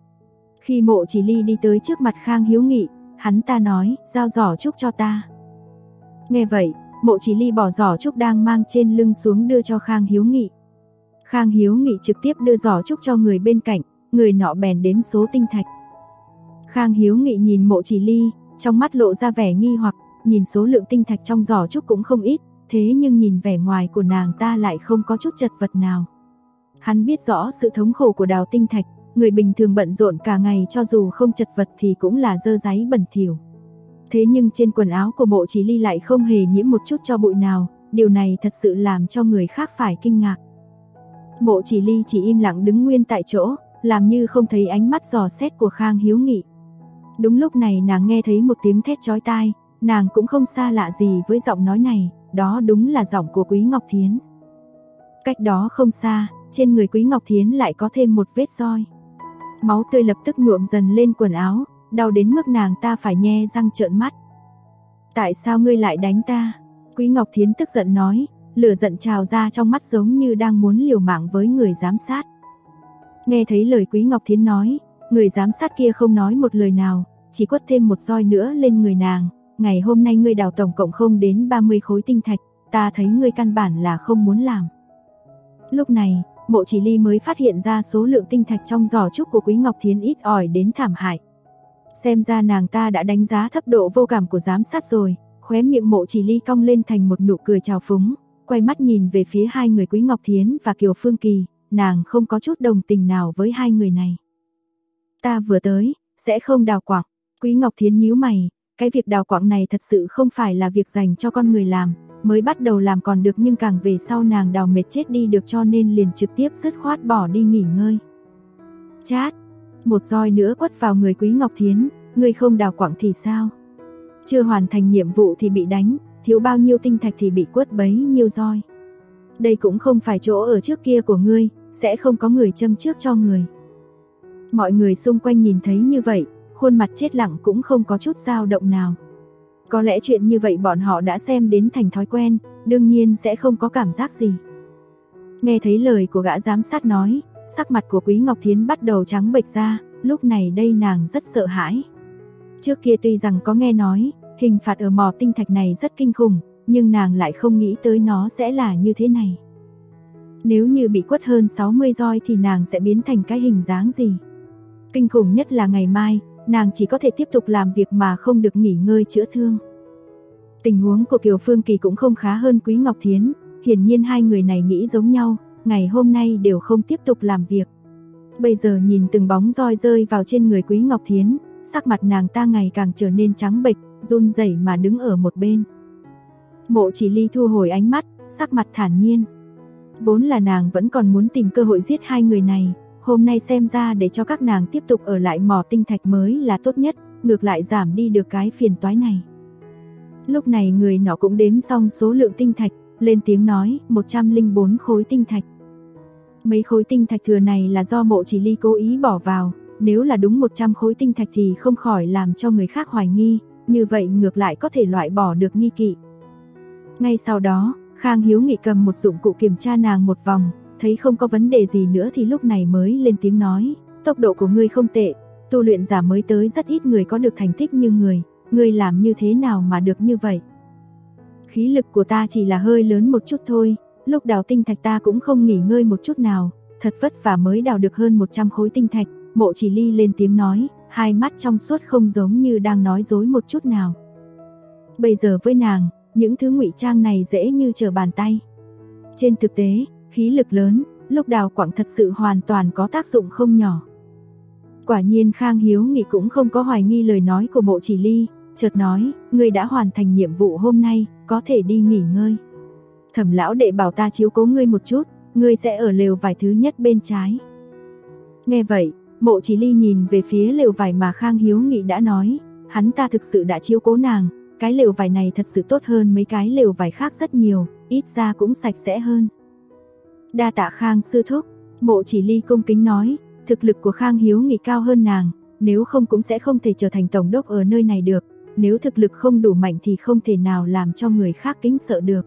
Khi Mộ Chỉ Ly đi tới trước mặt Khang Hiếu Nghị, hắn ta nói, giao giỏ trúc cho ta. Nghe vậy, Mộ Chỉ Ly bỏ giỏ trúc đang mang trên lưng xuống đưa cho Khang Hiếu Nghị. Khang Hiếu Nghị trực tiếp đưa giỏ trúc cho người bên cạnh, người nọ bèn đếm số tinh thạch. Khang Hiếu Nghị nhìn Mộ Chỉ Ly, trong mắt lộ ra vẻ nghi hoặc, nhìn số lượng tinh thạch trong giỏ trúc cũng không ít, thế nhưng nhìn vẻ ngoài của nàng ta lại không có chút chật vật nào. Hắn biết rõ sự thống khổ của đào tinh thạch, người bình thường bận rộn cả ngày cho dù không chật vật thì cũng là dơ dáy bẩn thỉu. Thế nhưng trên quần áo của Mộ Chỉ Ly lại không hề nhiễm một chút tro bụi nào, điều này thật sự làm cho người khác phải kinh ngạc. Mộ Chỉ Ly chỉ im lặng đứng nguyên tại chỗ, làm như không thấy ánh mắt dò xét của Khang Hiếu Nghị. Đúng lúc này nàng nghe thấy một tiếng thét chói tai, nàng cũng không xa lạ gì với giọng nói này, đó đúng là giọng của Quý Ngọc Thiến. Cách đó không xa, trên người Quý Ngọc Thiến lại có thêm một vết roi. Máu tươi lập tức nhuộm dần lên quần áo, đau đến mức nàng ta phải nhe răng trợn mắt. Tại sao ngươi lại đánh ta? Quý Ngọc Thiến tức giận nói, lửa giận trào ra trong mắt giống như đang muốn liều mạng với người giám sát. Nghe thấy lời Quý Ngọc Thiến nói, người giám sát kia không nói một lời nào, chỉ quất thêm một roi nữa lên người nàng. Ngày hôm nay ngươi đào tổng cộng không đến 30 khối tinh thạch, ta thấy ngươi căn bản là không muốn làm. Lúc này, Mộ Chỉ Ly mới phát hiện ra số lượng tinh thạch trong giỏ trúc của Quý Ngọc Thiến ít ỏi đến thảm hại. Xem ra nàng ta đã đánh giá thấp độ vô cảm của giám sát rồi, khóe miệng Mộ Chỉ Ly cong lên thành một nụ cười trào phúng, quay mắt nhìn về phía hai người Quý Ngọc Thiến và Kiều Phương Kỳ, nàng không có chút đồng tình nào với hai người này. Ta vừa tới, sẽ không đào quặng. Quý Ngọc Thiến nhíu mày, cái việc đào quặng này thật sự không phải là việc dành cho con người làm, mới bắt đầu làm còn được nhưng càng về sau nàng đào mệt chết đi được cho nên liền trực tiếp dứt khoát bỏ đi nghỉ ngơi. Chát, một roi nữa quất vào người Quý Ngọc Thiến, ngươi không đào quặng thì sao? Chưa hoàn thành nhiệm vụ thì bị đánh, thiếu bao nhiêu tinh thạch thì bị quất bấy nhiêu roi. Đây cũng không phải chỗ ở trước kia của ngươi, sẽ không có người châm trước cho người. Mọi người xung quanh nhìn thấy như vậy, khuôn mặt chết lặng cũng không có chút dao động nào. Có lẽ chuyện như vậy bọn họ đã xem đến thành thói quen, đương nhiên sẽ không có cảm giác gì. Nghe thấy lời của gã giám sát nói, sắc mặt của Quý Ngọc Thiến bắt đầu trắng bệch ra, lúc này đây nàng rất sợ hãi. Trước kia tuy rằng có nghe nói, hình phạt ở mỏ tinh thạch này rất kinh khủng, nhưng nàng lại không nghĩ tới nó sẽ là như thế này. Nếu như bị quất hơn 60 roi thì nàng sẽ biến thành cái hình dáng gì? Kinh khủng nhất là ngày mai, nàng chỉ có thể tiếp tục làm việc mà không được nghỉ ngơi chữa thương. Tình huống của Kiều Phương Kỳ cũng không khá hơn Quý Ngọc Thiến, hiển nhiên hai người này nghĩ giống nhau, ngày hôm nay đều không tiếp tục làm việc. Bây giờ nhìn từng bóng roi rơi vào trên người Quý Ngọc Thiến, sắc mặt nàng ta ngày càng trở nên trắng bệch, run rẩy mà đứng ở một bên. Mộ Chỉ Ly thu hồi ánh mắt, sắc mặt thản nhiên. Vốn là nàng vẫn còn muốn tìm cơ hội giết hai người này, hôm nay xem ra để cho các nàng tiếp tục ở lại mỏ tinh thạch mới là tốt nhất, ngược lại giảm đi được cái phiền toái này. Lúc này người nọ cũng đếm xong số lượng tinh thạch, lên tiếng nói 104 khối tinh thạch. Mấy khối tinh thạch thừa này là do Mộ Chỉ Ly cố ý bỏ vào, nếu là đúng 100 khối tinh thạch thì không khỏi làm cho người khác hoài nghi, như vậy ngược lại có thể loại bỏ được nghi kỵ. Ngay sau đó, Khang Hiếu Nghị cầm một dụng cụ kiểm tra nàng một vòng, thấy không có vấn đề gì nữa thì lúc này mới lên tiếng nói, tốc độ của ngươi không tệ, tu luyện giả mới tới rất ít người có được thành tích như ngươi làm như thế nào mà được như vậy? Khí lực của ta chỉ là hơi lớn một chút thôi, lúc đào tinh thạch ta cũng không nghỉ ngơi một chút nào, thật vất vả mới đào được hơn 100 khối tinh thạch. Mộ Chỉ Ly lên tiếng nói, hai mắt trong suốt không giống như đang nói dối một chút nào. Bây giờ với nàng, những thứ ngụy trang này dễ như trở bàn tay. Trên thực tế, khí lực lớn, lúc đào quặng thật sự hoàn toàn có tác dụng không nhỏ. Quả nhiên Khang Hiếu Nghị cũng không có hoài nghi lời nói của Mộ Chỉ Ly, chợt nói, ngươi đã hoàn thành nhiệm vụ hôm nay, có thể đi nghỉ ngơi. Thẩm lão đệ bảo ta chiếu cố ngươi một chút, ngươi sẽ ở lều vải thứ nhất bên trái. Nghe vậy, Mộ Chỉ Ly nhìn về phía lều vải mà Khang Hiếu Nghị đã nói, hắn ta thực sự đã chiếu cố nàng, cái lều vải này thật sự tốt hơn mấy cái lều vải khác rất nhiều, ít ra cũng sạch sẽ hơn. Đa tạ Khang sư thúc, Mộ Chỉ Ly cung kính nói, thực lực của Khang Hiếu Nghị cao hơn nàng, nếu không cũng sẽ không thể trở thành tổng đốc ở nơi này được, nếu thực lực không đủ mạnh thì không thể nào làm cho người khác kính sợ được.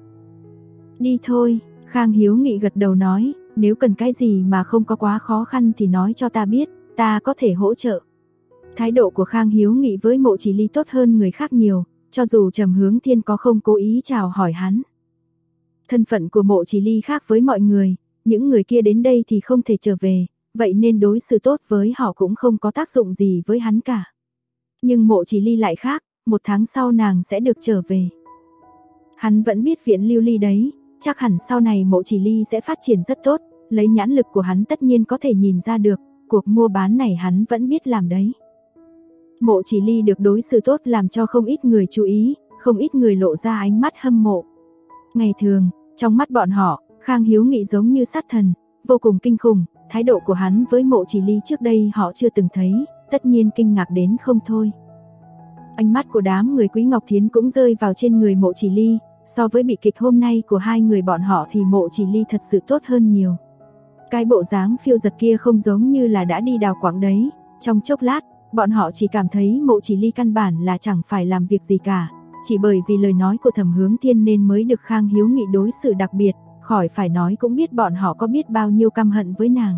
Đi thôi, Khang Hiếu Nghị gật đầu nói, nếu cần cái gì mà không có quá khó khăn thì nói cho ta biết, ta có thể hỗ trợ. Thái độ của Khang Hiếu Nghị với Mộ Chỉ Ly tốt hơn người khác nhiều, cho dù Trầm Hướng Thiên có không cố ý chào hỏi hắn. Thân phận của Mộ Chỉ Ly khác với mọi người, những người kia đến đây thì không thể trở về, vậy nên đối xử tốt với họ cũng không có tác dụng gì với hắn cả. Nhưng Mộ Chỉ Ly lại khác, 1 tháng sau nàng sẽ được trở về. Hắn vẫn biết Viện Lưu Ly đấy, chắc hẳn sau này Mộ Chỉ Ly sẽ phát triển rất tốt, lấy nhãn lực của hắn tất nhiên có thể nhìn ra được, cuộc mua bán này hắn vẫn biết làm đấy. Mộ Chỉ Ly được đối xử tốt làm cho không ít người chú ý, không ít người lộ ra ánh mắt hâm mộ. Ngày thường, trong mắt bọn họ, Khang Hiếu Nghị giống như sát thần, vô cùng kinh khủng, thái độ của hắn với Mộ Chỉ Ly trước đây họ chưa từng thấy, tất nhiên kinh ngạc đến không thôi. Ánh mắt của đám người Quý Ngọc Thiến cũng rơi vào trên người Mộ Chỉ Ly, so với bị kịch hôm nay của hai người bọn họ thì Mộ Chỉ Ly thật sự tốt hơn nhiều. Cái bộ dáng phiêu giật kia không giống như là đã đi đào quặng đấy, trong chốc lát, bọn họ chỉ cảm thấy Mộ Chỉ Ly căn bản là chẳng phải làm việc gì cả, chỉ bởi vì lời nói của Thẩm Hướng Thiên nên mới được Khang Hiếu Nghị đối xử đặc biệt, khỏi phải nói cũng biết bọn họ có biết bao nhiêu căm hận với nàng.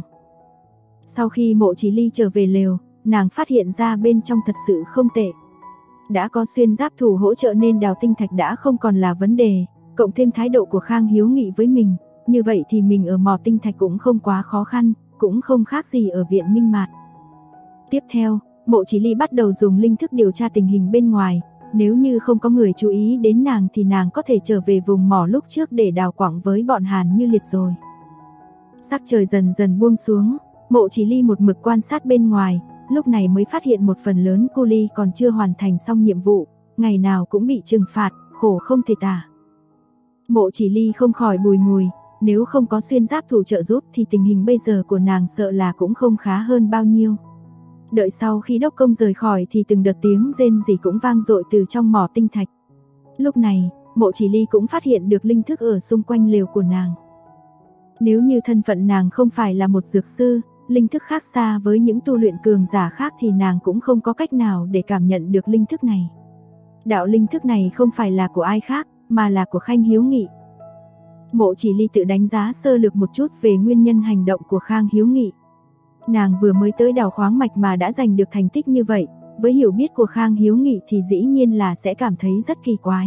Sau khi Mộ Chỉ Ly trở về lều, nàng phát hiện ra bên trong thật sự không tệ. Đã có xuyên giáp thủ hỗ trợ nên đào tinh thạch đã không còn là vấn đề, cộng thêm thái độ của Khang Hiếu Nghị với mình, như vậy thì mình ở mỏ tinh thạch cũng không quá khó khăn, cũng không khác gì ở Viện Minh Mạt. Tiếp theo, Mộ Chỉ Ly bắt đầu dùng linh thức điều tra tình hình bên ngoài, nếu như không có người chú ý đến nàng thì nàng có thể trở về vùng mỏ lúc trước để đào quặng với bọn Hàn Như Liệt rồi. Sắc trời dần dần buông xuống, Mộ Chỉ Ly một mực quan sát bên ngoài, lúc này mới phát hiện một phần lớn cu ly còn chưa hoàn thành xong nhiệm vụ, ngày nào cũng bị trừng phạt, khổ không thể tả. Mộ Chỉ Ly không khỏi bùi ngùi, nếu không có xuyên giáp thủ trợ giúp thì tình hình bây giờ của nàng sợ là cũng không khá hơn bao nhiêu. Đợi sau khi đốc công rời khỏi thì từng đợt tiếng rên rỉ cũng vang dội từ trong mỏ tinh thạch. Lúc này, Mộ Chỉ Ly cũng phát hiện được linh thức ở xung quanh lều của nàng. Nếu như thân phận nàng không phải là một dược sư, linh thức khác xa với những tu luyện cường giả khác thì nàng cũng không có cách nào để cảm nhận được linh thức này. Đạo linh thức này không phải là của ai khác, mà là của Khang Hiếu Nghị. Mộ Chỉ Ly tự đánh giá sơ lược một chút về nguyên nhân hành động của Khang Hiếu Nghị. Nàng vừa mới tới đào khoáng mạch mà đã giành được thành tích như vậy, với hiểu biết của Khang Hiếu Nghị thì dĩ nhiên là sẽ cảm thấy rất kỳ quái.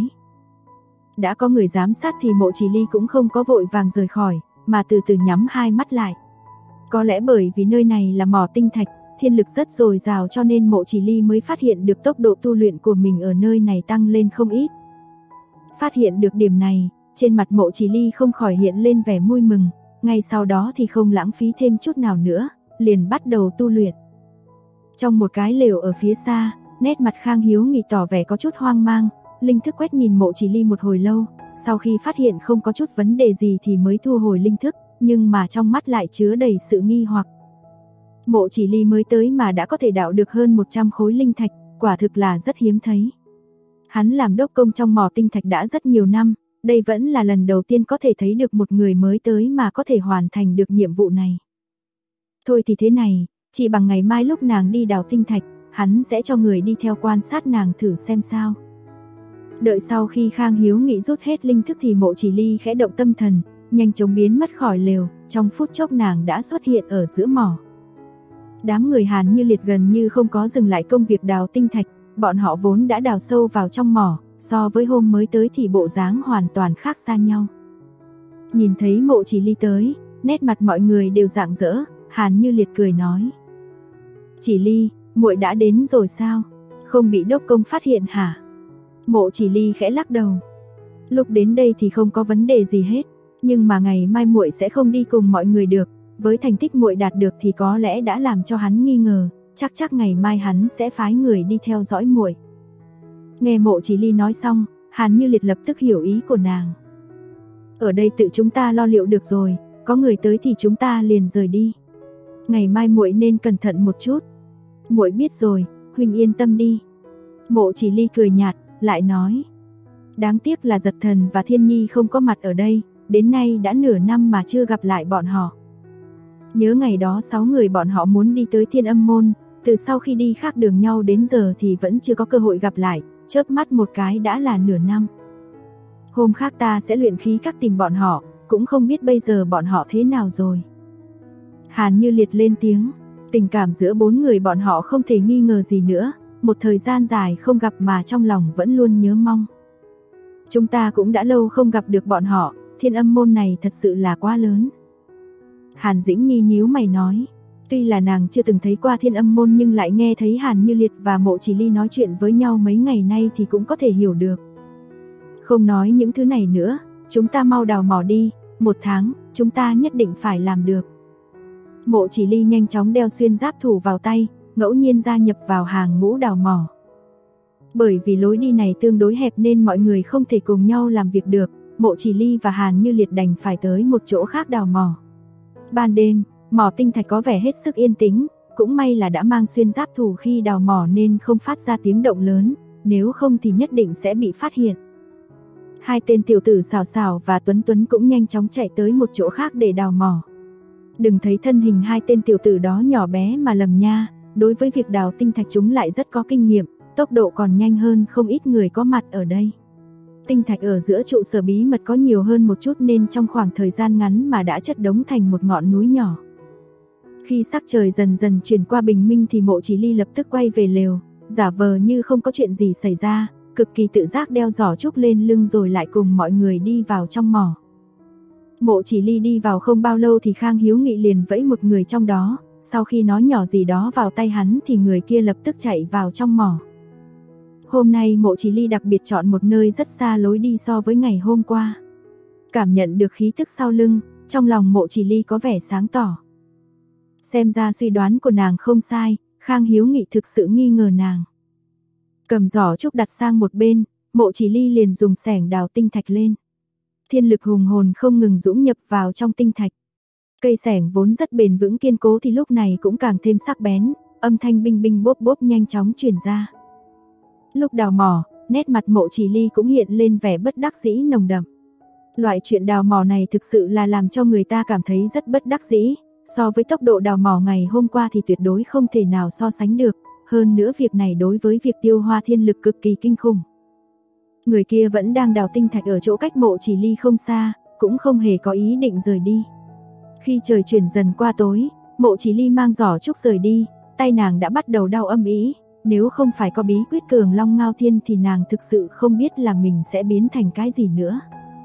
Đã có người giám sát thì Mộ Chỉ Ly cũng không có vội vàng rời khỏi, mà từ từ nhắm hai mắt lại. Có lẽ bởi vì nơi này là mỏ tinh thạch, thiên lực rất dồi dào cho nên Mộ Chỉ Ly mới phát hiện được tốc độ tu luyện của mình ở nơi này tăng lên không ít. Phát hiện được điểm này, trên mặt Mộ Chỉ Ly không khỏi hiện lên vẻ vui mừng, ngay sau đó thì không lãng phí thêm chút nào nữa, liền bắt đầu tu luyện. Trong một cái lều ở phía xa, nét mặt Khang Hiếu Nghị tỏ vẻ có chút hoang mang, linh thức quét nhìn Mộ Chỉ Ly một hồi lâu, sau khi phát hiện không có chút vấn đề gì thì mới thu hồi linh thức, nhưng mà trong mắt lại chứa đầy sự nghi hoặc. Mộ Chỉ Ly mới tới mà đã có thể đạo được hơn 100 khối linh thạch, quả thực là rất hiếm thấy. Hắn làm đốc công trong mỏ tinh thạch đã rất nhiều năm, đây vẫn là lần đầu tiên có thể thấy được một người mới tới mà có thể hoàn thành được nhiệm vụ này. Thôi thì thế này, chỉ bằng ngày mai lúc nàng đi đào tinh thạch, hắn sẽ cho người đi theo quan sát nàng thử xem sao. Đợi sau khi Khang Hiếu Nghị rút hết linh thức thì Mộ Chỉ Ly khẽ động tâm thần, nhanh chóng biến mất khỏi lều, trong phút chốc nàng đã xuất hiện ở giữa mỏ. Đám người Hàn Như Liệt gần như không có dừng lại công việc đào tinh thạch, bọn họ vốn đã đào sâu vào trong mỏ, so với hôm mới tới thì bộ dáng hoàn toàn khác xa nhau. Nhìn thấy Mộ Chỉ Ly tới, nét mặt mọi người đều rạng rỡ, Hàn Như Liệt cười nói: "Chỉ Ly, muội đã đến rồi sao? Không bị đốc công phát hiện hả?" Mộ Chỉ Ly khẽ lắc đầu. Lúc đến đây thì không có vấn đề gì hết, nhưng mà ngày mai muội sẽ không đi cùng mọi người được, với thành tích muội đạt được thì có lẽ đã làm cho hắn nghi ngờ, chắc ngày mai hắn sẽ phái người đi theo dõi muội. Nghe Mộ Chỉ Ly nói xong, Hàn Như Liệt lập tức hiểu ý của nàng. Ở đây tự chúng ta lo liệu được rồi, có người tới thì chúng ta liền rời đi. Ngày mai muội nên cẩn thận một chút. Muội biết rồi, huynh yên tâm đi. Mộ Chỉ Ly cười nhạt, lại nói: đáng tiếc là Giật Thần và Thiên Nhi không có mặt ở đây, đến nay đã nửa năm mà chưa gặp lại bọn họ. Nhớ ngày đó 6 người bọn họ muốn đi tới Thiên Âm Môn, từ sau khi đi khác đường nhau đến giờ thì vẫn chưa có cơ hội gặp lại, chớp mắt một cái đã là nửa năm. Hôm khác ta sẽ luyện khí các tìm bọn họ, cũng không biết bây giờ bọn họ thế nào rồi. Hàn Như Liệt lên tiếng, tình cảm giữa 4 người bọn họ không thể nghi ngờ gì nữa, một thời gian dài không gặp mà trong lòng vẫn luôn nhớ mong. Chúng ta cũng đã lâu không gặp được bọn họ, Thiên Âm Môn này thật sự là quá lớn. Hàn Dĩnh Nhi nhíu mày nói, tuy là nàng chưa từng thấy qua Thiên Âm Môn nhưng lại nghe thấy Hàn Như Liệt và Mộ Chỉ Ly nói chuyện với nhau mấy ngày nay thì cũng có thể hiểu được. Không nói những thứ này nữa, chúng ta mau đào mỏ đi, 1 tháng, chúng ta nhất định phải làm được. Mộ Chỉ Ly nhanh chóng đeo xuyên giáp thủ vào tay, ngẫu nhiên gia nhập vào hàng ngũ đào mỏ. Bởi vì lối đi này tương đối hẹp nên mọi người không thể cùng nhau làm việc được, Mộ Chỉ Ly và Hàn Như Liệt đành phải tới một chỗ khác đào mỏ. Ban đêm, mỏ tinh thạch có vẻ hết sức yên tĩnh, cũng may là đã mang xuyên giáp thủ khi đào mỏ nên không phát ra tiếng động lớn, nếu không thì nhất định sẽ bị phát hiện. 2 tên tiểu tử Xảo Xảo và Tuấn Tuấn cũng nhanh chóng chạy tới một chỗ khác để đào mỏ. Đừng thấy thân hình 2 tên tiểu tử đó nhỏ bé mà lầm nha, đối với việc đào tinh thạch chúng lại rất có kinh nghiệm, tốc độ còn nhanh hơn không ít người có mặt ở đây. Tinh thạch ở giữa trụ sở bí mật có nhiều hơn một chút nên trong khoảng thời gian ngắn mà đã chất đống thành một ngọn núi nhỏ. Khi sắc trời dần dần chuyển qua bình minh thì Mộ Chỉ Ly lập tức quay về lều, giả vờ như không có chuyện gì xảy ra, cực kỳ tự giác đeo giỏ trúc lên lưng rồi lại cùng mọi người đi vào trong mỏ. Mộ Chỉ Ly đi vào không bao lâu thì Khang Hiếu Nghị liền vẫy một người trong đó, sau khi nói nhỏ gì đó vào tay hắn thì người kia lập tức chạy vào trong mỏ. Hôm nay Mộ Chỉ Ly đặc biệt chọn một nơi rất xa lối đi so với ngày hôm qua. Cảm nhận được khí tức sau lưng, trong lòng Mộ Chỉ Ly có vẻ sáng tỏ. Xem ra suy đoán của nàng không sai, Khang Hiếu Nghị thực sự nghi ngờ nàng. Cầm giỏ trúc đặt sang một bên, Mộ Chỉ Ly liền dùng xẻng đào tinh thạch lên. Thiên lực hùng hồn không ngừng dũng nhập vào trong tinh thạch. Cây xẻng vốn rất bền vững kiên cố thì lúc này cũng càng thêm sắc bén, âm thanh binh binh bốp bốp nhanh chóng truyền ra. Lúc đào mỏ, nét mặt Mộ Chỉ Ly cũng hiện lên vẻ bất đắc dĩ nồng đậm. Loại chuyện đào mỏ này thực sự là làm cho người ta cảm thấy rất bất đắc dĩ, so với tốc độ đào mỏ ngày hôm qua thì tuyệt đối không thể nào so sánh được, hơn nữa việc này đối với việc tiêu hoa thiên lực cực kỳ kinh khủng. Người kia vẫn đang đào tinh thạch ở chỗ cách Mộ Chỉ Ly không xa, cũng không hề có ý định rời đi. Khi trời chuyển dần qua tối, Mộ Chỉ Ly mang giỏ trúc rời đi, tay nàng đã bắt đầu đau âm ỉ, nếu không phải có bí quyết Cường Long Ngao Thiên thì nàng thực sự không biết là mình sẽ biến thành cái gì nữa.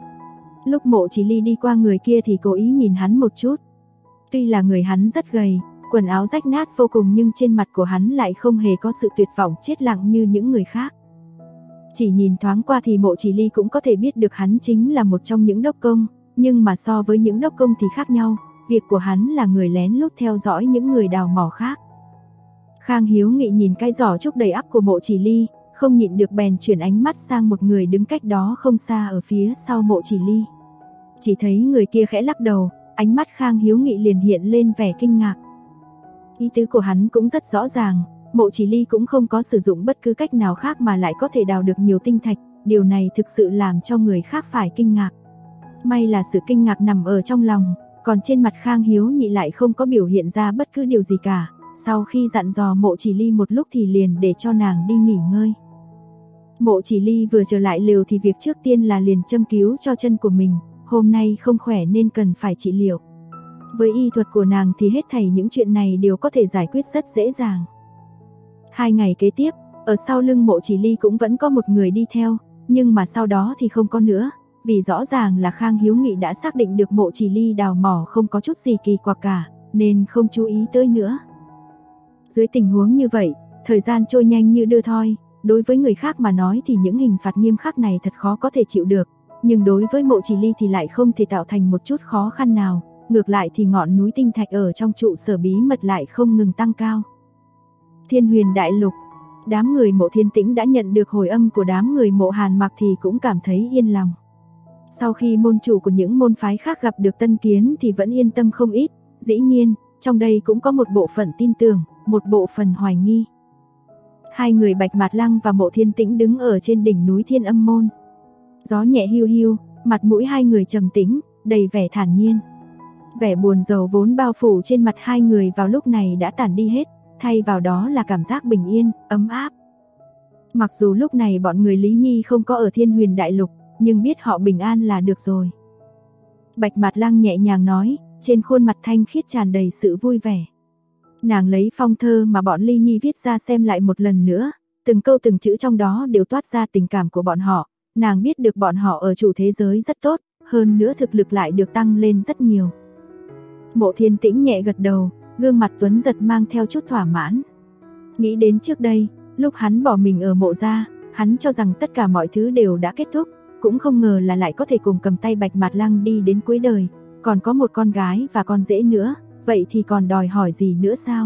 Lúc Mộ Chỉ Ly đi qua người kia thì cố ý nhìn hắn một chút. Tuy là người hắn rất gầy, quần áo rách nát vô cùng nhưng trên mặt của hắn lại không hề có sự tuyệt vọng chết lặng như những người khác. Chỉ nhìn thoáng qua thì Mộ Chỉ Ly cũng có thể biết được hắn chính là một trong những đốc công, nhưng mà so với những đốc công thì khác nhau, việc của hắn là người lén lút theo dõi những người đào mỏ khác. Khang Hiếu Nghị nhìn cái giỏ trúc đầy ắp của Mộ Chỉ Ly, không nhịn được bèn chuyển ánh mắt sang một người đứng cách đó không xa ở phía sau Mộ Chỉ Ly. Chỉ thấy người kia khẽ lắc đầu, ánh mắt Khang Hiếu Nghị liền hiện lên vẻ kinh ngạc. Ý tứ của hắn cũng rất rõ ràng, Mộ Chỉ Ly cũng không có sử dụng bất cứ cách nào khác mà lại có thể đào được nhiều tinh thạch, điều này thực sự làm cho người khác phải kinh ngạc. May là sự kinh ngạc nằm ở trong lòng, còn trên mặt Khang Hiếu Nghị lại không có biểu hiện ra bất cứ điều gì cả. Sau khi dặn dò Mộ Chỉ Ly một lúc thì liền để cho nàng đi nghỉ ngơi. Mộ Chỉ Ly vừa trở lại lều thì việc trước tiên là liền châm cứu cho chân của mình, hôm nay không khỏe nên cần phải trị liệu. Với y thuật của nàng thì hết thảy những chuyện này đều có thể giải quyết rất dễ dàng. 2 ngày kế tiếp, ở sau lưng Mộ Chỉ Ly cũng vẫn có một người đi theo, nhưng mà sau đó thì không có nữa, vì rõ ràng là Khang Hiếu Nghị đã xác định được Mộ Chỉ Ly đào mỏ không có chút gì kỳ quặc cả, nên không chú ý tới nữa. Dưới tình huống như vậy, thời gian trôi nhanh như đưa thoi, đối với người khác mà nói thì những hình phạt nghiêm khắc này thật khó có thể chịu được, nhưng đối với Mộ Chỉ Ly thì lại không thể tạo thành một chút khó khăn nào, ngược lại thì ngọn núi tinh thạch ở trong trụ sở bí mật lại không ngừng tăng cao. Thiên Huyền Đại Lục, đám người Mộ Thiên Tĩnh đã nhận được hồi âm của đám người Mộ Hàn Mặc thì cũng cảm thấy yên lòng. Sau khi môn chủ của những môn phái khác gặp được tân kiến thì vẫn yên tâm không ít, dĩ nhiên, trong đây cũng có một bộ phận tin tưởng, một bộ phận hoài nghi. Hai người Bạch Mạt Lăng và Mộ Thiên Tĩnh đứng ở trên đỉnh núi Thiên Âm Môn. Gió nhẹ hiu hiu, mặt mũi hai người trầm tĩnh, đầy vẻ thản nhiên. Vẻ buồn rầu vốn bao phủ trên mặt hai người vào lúc này đã tản đi hết, thay vào đó là cảm giác bình yên, ấm áp. Mặc dù lúc này bọn người Lý Nhi không có ở Thiên Huyền Đại Lục, nhưng biết họ bình an là được rồi. Bạch Mạt Lăng nhẹ nhàng nói, trên khuôn mặt thanh khiết tràn đầy sự vui vẻ. Nàng lấy phong thơ mà bọn Ly Nhi viết ra xem lại một lần nữa, từng câu từng chữ trong đó đều toát ra tình cảm của bọn họ, nàng biết được bọn họ ở chủ thế giới rất tốt, hơn nữa thực lực lại được tăng lên rất nhiều. Mộ Thiên Tĩnh nhẹ gật đầu, gương mặt tuấn giật mang theo chút thỏa mãn. Nghĩ đến trước đây, lúc hắn bỏ mình ở Mộ gia, hắn cho rằng tất cả mọi thứ đều đã kết thúc, cũng không ngờ là lại có thể cùng cầm tay Bạch Mạt Lăng đi đến cuối đời, còn có một con gái và con rể nữa, vậy thì còn đòi hỏi gì nữa sao?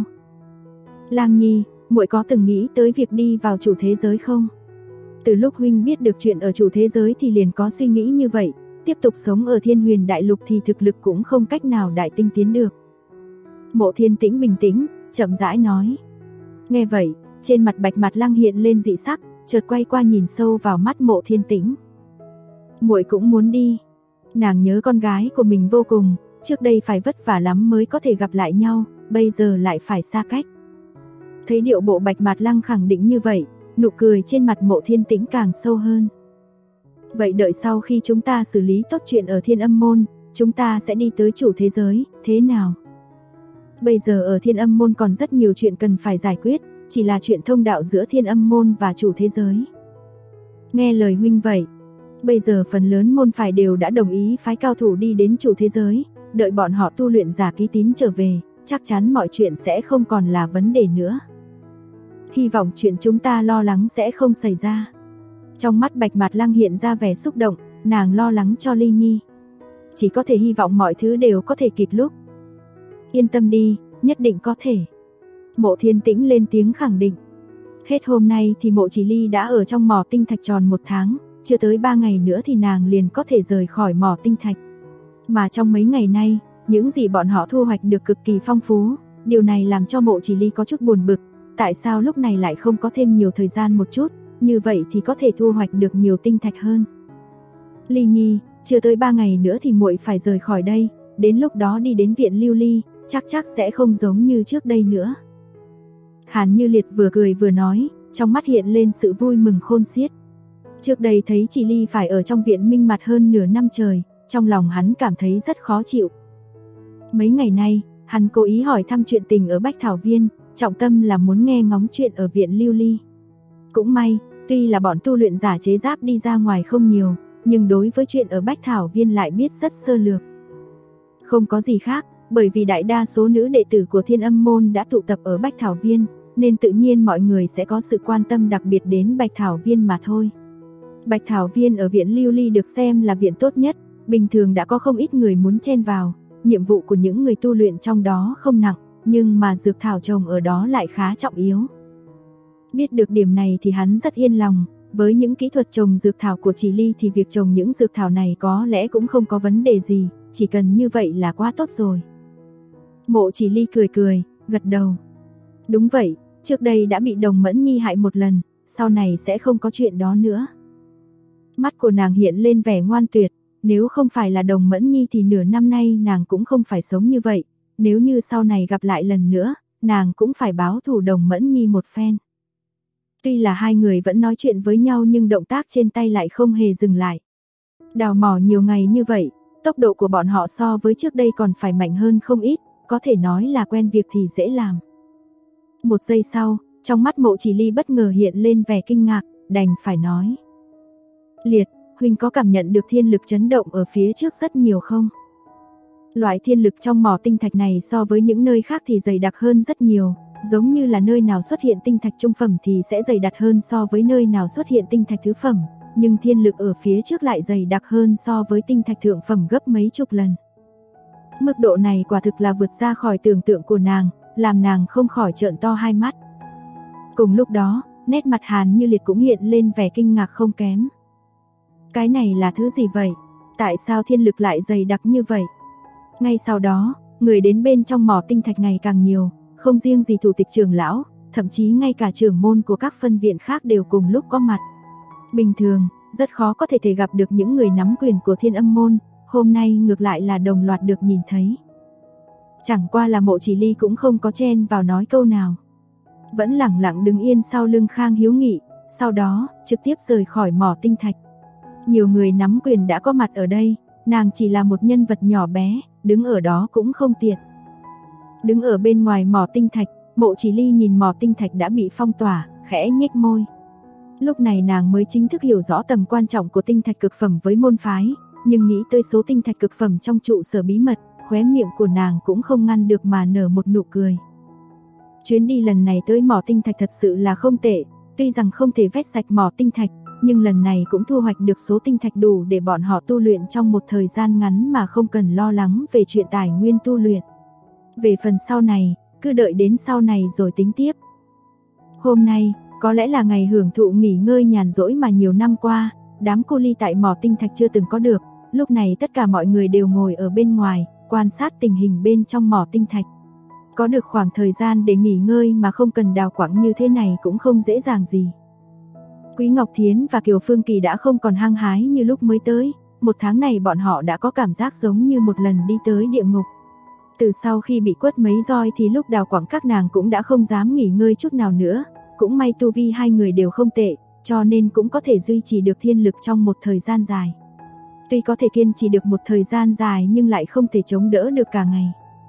Lang Nhi, muội có từng nghĩ tới việc đi vào chủ thế giới không? Từ lúc huynh biết được chuyện ở chủ thế giới thì liền có suy nghĩ như vậy, tiếp tục sống ở Thiên Huyền Đại Lục thì thực lực cũng không cách nào đại tinh tiến được. Mộ Thiên Tĩnh bình tĩnh, chậm rãi nói. Nghe vậy, trên mặt Bạch Mạt Lăng hiện lên dị sắc, chợt quay qua nhìn sâu vào mắt Mộ Thiên Tĩnh. Muội cũng muốn đi. Nàng nhớ con gái của mình vô cùng, trước đây phải vất vả lắm mới có thể gặp lại nhau, bây giờ lại phải xa cách. Thấy điệu bộ Bạch Mạt Lăng khẳng định như vậy, nụ cười trên mặt Mộ Thiên Tĩnh càng sâu hơn. Vậy đợi sau khi chúng ta xử lý tốt chuyện ở Thiên Âm Môn, chúng ta sẽ đi tới chủ thế giới, thế nào? Bây giờ ở Thiên Âm Môn còn rất nhiều chuyện cần phải giải quyết, chỉ là chuyện thông đạo giữa Thiên Âm Môn và chủ thế giới. Nghe lời huynh vậy, bây giờ phần lớn môn phái đều đã đồng ý phái cao thủ đi đến chủ thế giới, đợi bọn họ tu luyện giả ký tín trở về, chắc chắn mọi chuyện sẽ không còn là vấn đề nữa. Hy vọng chuyện chúng ta lo lắng sẽ không xảy ra. Trong mắt Bạch Mạt Lăng hiện ra vẻ xúc động, nàng lo lắng cho Ly Nhi. Chỉ có thể hy vọng mọi thứ đều có thể kịp lúc. Yên tâm đi, nhất định có thể. Mộ Thiên Tĩnh lên tiếng khẳng định. Hết hôm nay thì Mộ Chỉ Ly đã ở trong mỏ tinh thạch tròn 1 tháng, chưa tới 3 ngày nữa thì nàng liền có thể rời khỏi mỏ tinh thạch. Mà trong mấy ngày nay, những gì bọn họ thu hoạch được cực kỳ phong phú, điều này làm cho Mộ Chỉ Ly có chút buồn bực, tại sao lúc này lại không có thêm nhiều thời gian một chút, như vậy thì có thể thu hoạch được nhiều tinh thạch hơn. Ly Nhi, chưa tới 3 ngày nữa thì muội phải rời khỏi đây, đến lúc đó đi đến viện Lưu Ly, chắc sẽ không giống như trước đây nữa. Hàn Như Liệt vừa cười vừa nói, trong mắt hiện lên sự vui mừng khôn xiết. Trước đây thấy chị Ly phải ở trong viện Minh Mặt hơn nửa năm trời, trong lòng hắn cảm thấy rất khó chịu. Mấy ngày nay, hắn cố ý hỏi thăm chuyện tình ở Bách Thảo Viên, trọng tâm là muốn nghe ngóng chuyện ở viện Lưu Ly. Cũng may, tuy là bọn tu luyện giả chế giáp đi ra ngoài không nhiều, nhưng đối với chuyện ở Bách Thảo Viên lại biết rất sơ lược. Không có gì khác, bởi vì đại đa số nữ đệ tử của Thiên Âm Môn đã tụ tập ở Bách Thảo Viên, nên tự nhiên mọi người sẽ có sự quan tâm đặc biệt đến Bạch Thảo Viên mà thôi. Bạch Thảo Viên ở viện Lưu Ly được xem là viện tốt nhất, bình thường đã có không ít người muốn chen vào, nhiệm vụ của những người tu luyện trong đó không nặng, nhưng mà dược thảo trồng ở đó lại khá trọng yếu. Biết được điểm này thì hắn rất yên lòng, với những kỹ thuật trồng dược thảo của Chỉ Ly thì việc trồng những dược thảo này có lẽ cũng không có vấn đề gì, chỉ cần như vậy là quá tốt rồi. Mộ Chỉ Ly cười cười, gật đầu. Đúng vậy, trước đây đã bị Đồng Mẫn Nhi hại một lần, sau này sẽ không có chuyện đó nữa. Mắt của nàng hiện lên vẻ ngoan tuyệt, nếu không phải là Đồng Mẫn Nhi thì nửa năm nay nàng cũng không phải sống như vậy, nếu như sau này gặp lại lần nữa, nàng cũng phải báo thù Đồng Mẫn Nhi một phen. Tuy là hai người vẫn nói chuyện với nhau nhưng động tác trên tay lại không hề dừng lại. Đào mỏ nhiều ngày như vậy, tốc độ của bọn họ so với trước đây còn phải mạnh hơn không ít, có thể nói là quen việc thì dễ làm. Một giây sau, trong mắt Mộ Chỉ Ly bất ngờ hiện lên vẻ kinh ngạc, đành phải nói. Liệt, huynh có cảm nhận được thiên lực chấn động ở phía trước rất nhiều không? Loại thiên lực trong mỏ tinh thạch này so với những nơi khác thì dày đặc hơn rất nhiều, giống như là nơi nào xuất hiện tinh thạch trung phẩm thì sẽ dày đặc hơn so với nơi nào xuất hiện tinh thạch thứ phẩm, nhưng thiên lực ở phía trước lại dày đặc hơn so với tinh thạch thượng phẩm gấp mấy chục lần. Mức độ này quả thực là vượt ra khỏi tưởng tượng của nàng, làm nàng không khỏi trợn to hai mắt. Cùng lúc đó, nét mặt Hàn Như Liệt cũng hiện lên vẻ kinh ngạc không kém. Cái này là thứ gì vậy? Tại sao thiên lực lại dày đặc như vậy? Ngay sau đó, người đến bên trong mỏ tinh thạch ngày càng nhiều, không riêng gì thủ tịch trưởng lão, thậm chí ngay cả trưởng môn của các phân viện khác đều cùng lúc có mặt. Bình thường, rất khó có thể gặp được những người nắm quyền của Thiên Âm Môn, hôm nay ngược lại là đồng loạt được nhìn thấy. Chẳng qua là Mộ Chỉ Ly cũng không có chen vào nói câu nào. Vẫn lẳng lặng đứng yên sau lưng Khang Hiếu Nghị, sau đó, trực tiếp rời khỏi mỏ tinh thạch. Nhiều người nắm quyền đã có mặt ở đây, nàng chỉ là một nhân vật nhỏ bé, đứng ở đó cũng không tiện. Đứng ở bên ngoài mỏ tinh thạch, Mộ Chỉ Ly nhìn mỏ tinh thạch đã bị phong tỏa, khẽ nhếch môi. Lúc này nàng mới chính thức hiểu rõ tầm quan trọng của tinh thạch cực phẩm với môn phái, nhưng nghĩ tới số tinh thạch cực phẩm trong trụ sở bí mật, khóe miệng của nàng cũng không ngăn được mà nở một nụ cười. Chuyến đi lần này tới mỏ tinh thạch thật sự là không tệ, tuy rằng không thể vét sạch mỏ tinh thạch, nhưng lần này cũng thu hoạch được số tinh thạch đủ để bọn họ tu luyện trong một thời gian ngắn mà không cần lo lắng về chuyện tài nguyên tu luyện. Về phần sau này, cứ đợi đến sau này rồi tính tiếp. Hôm nay, có lẽ là ngày hưởng thụ nghỉ ngơi nhàn rỗi mà nhiều năm qua, đám cô ly tại mỏ tinh thạch chưa từng có được, lúc này tất cả mọi người đều ngồi ở bên ngoài, quan sát tình hình bên trong mỏ tinh thạch. Có được khoảng thời gian để nghỉ ngơi mà không cần đào quặng như thế này cũng không dễ dàng gì. Quý Ngọc Thiến và Kiều Phương Kỳ đã không còn hăng hái như lúc mới tới, một tháng này bọn họ đã có cảm giác giống như một lần đi tới địa ngục. Từ sau khi bị quất mấy roi thì lúc đào quặng các nàng cũng đã không dám nghỉ ngơi chút nào nữa, cũng may tu vi hai người đều không tệ, cho nên cũng có thể duy trì được thiên lực trong một thời gian dài. Tuy có thể kiên trì được một thời gian dài nhưng lại không thể chống đỡ được cả ngày.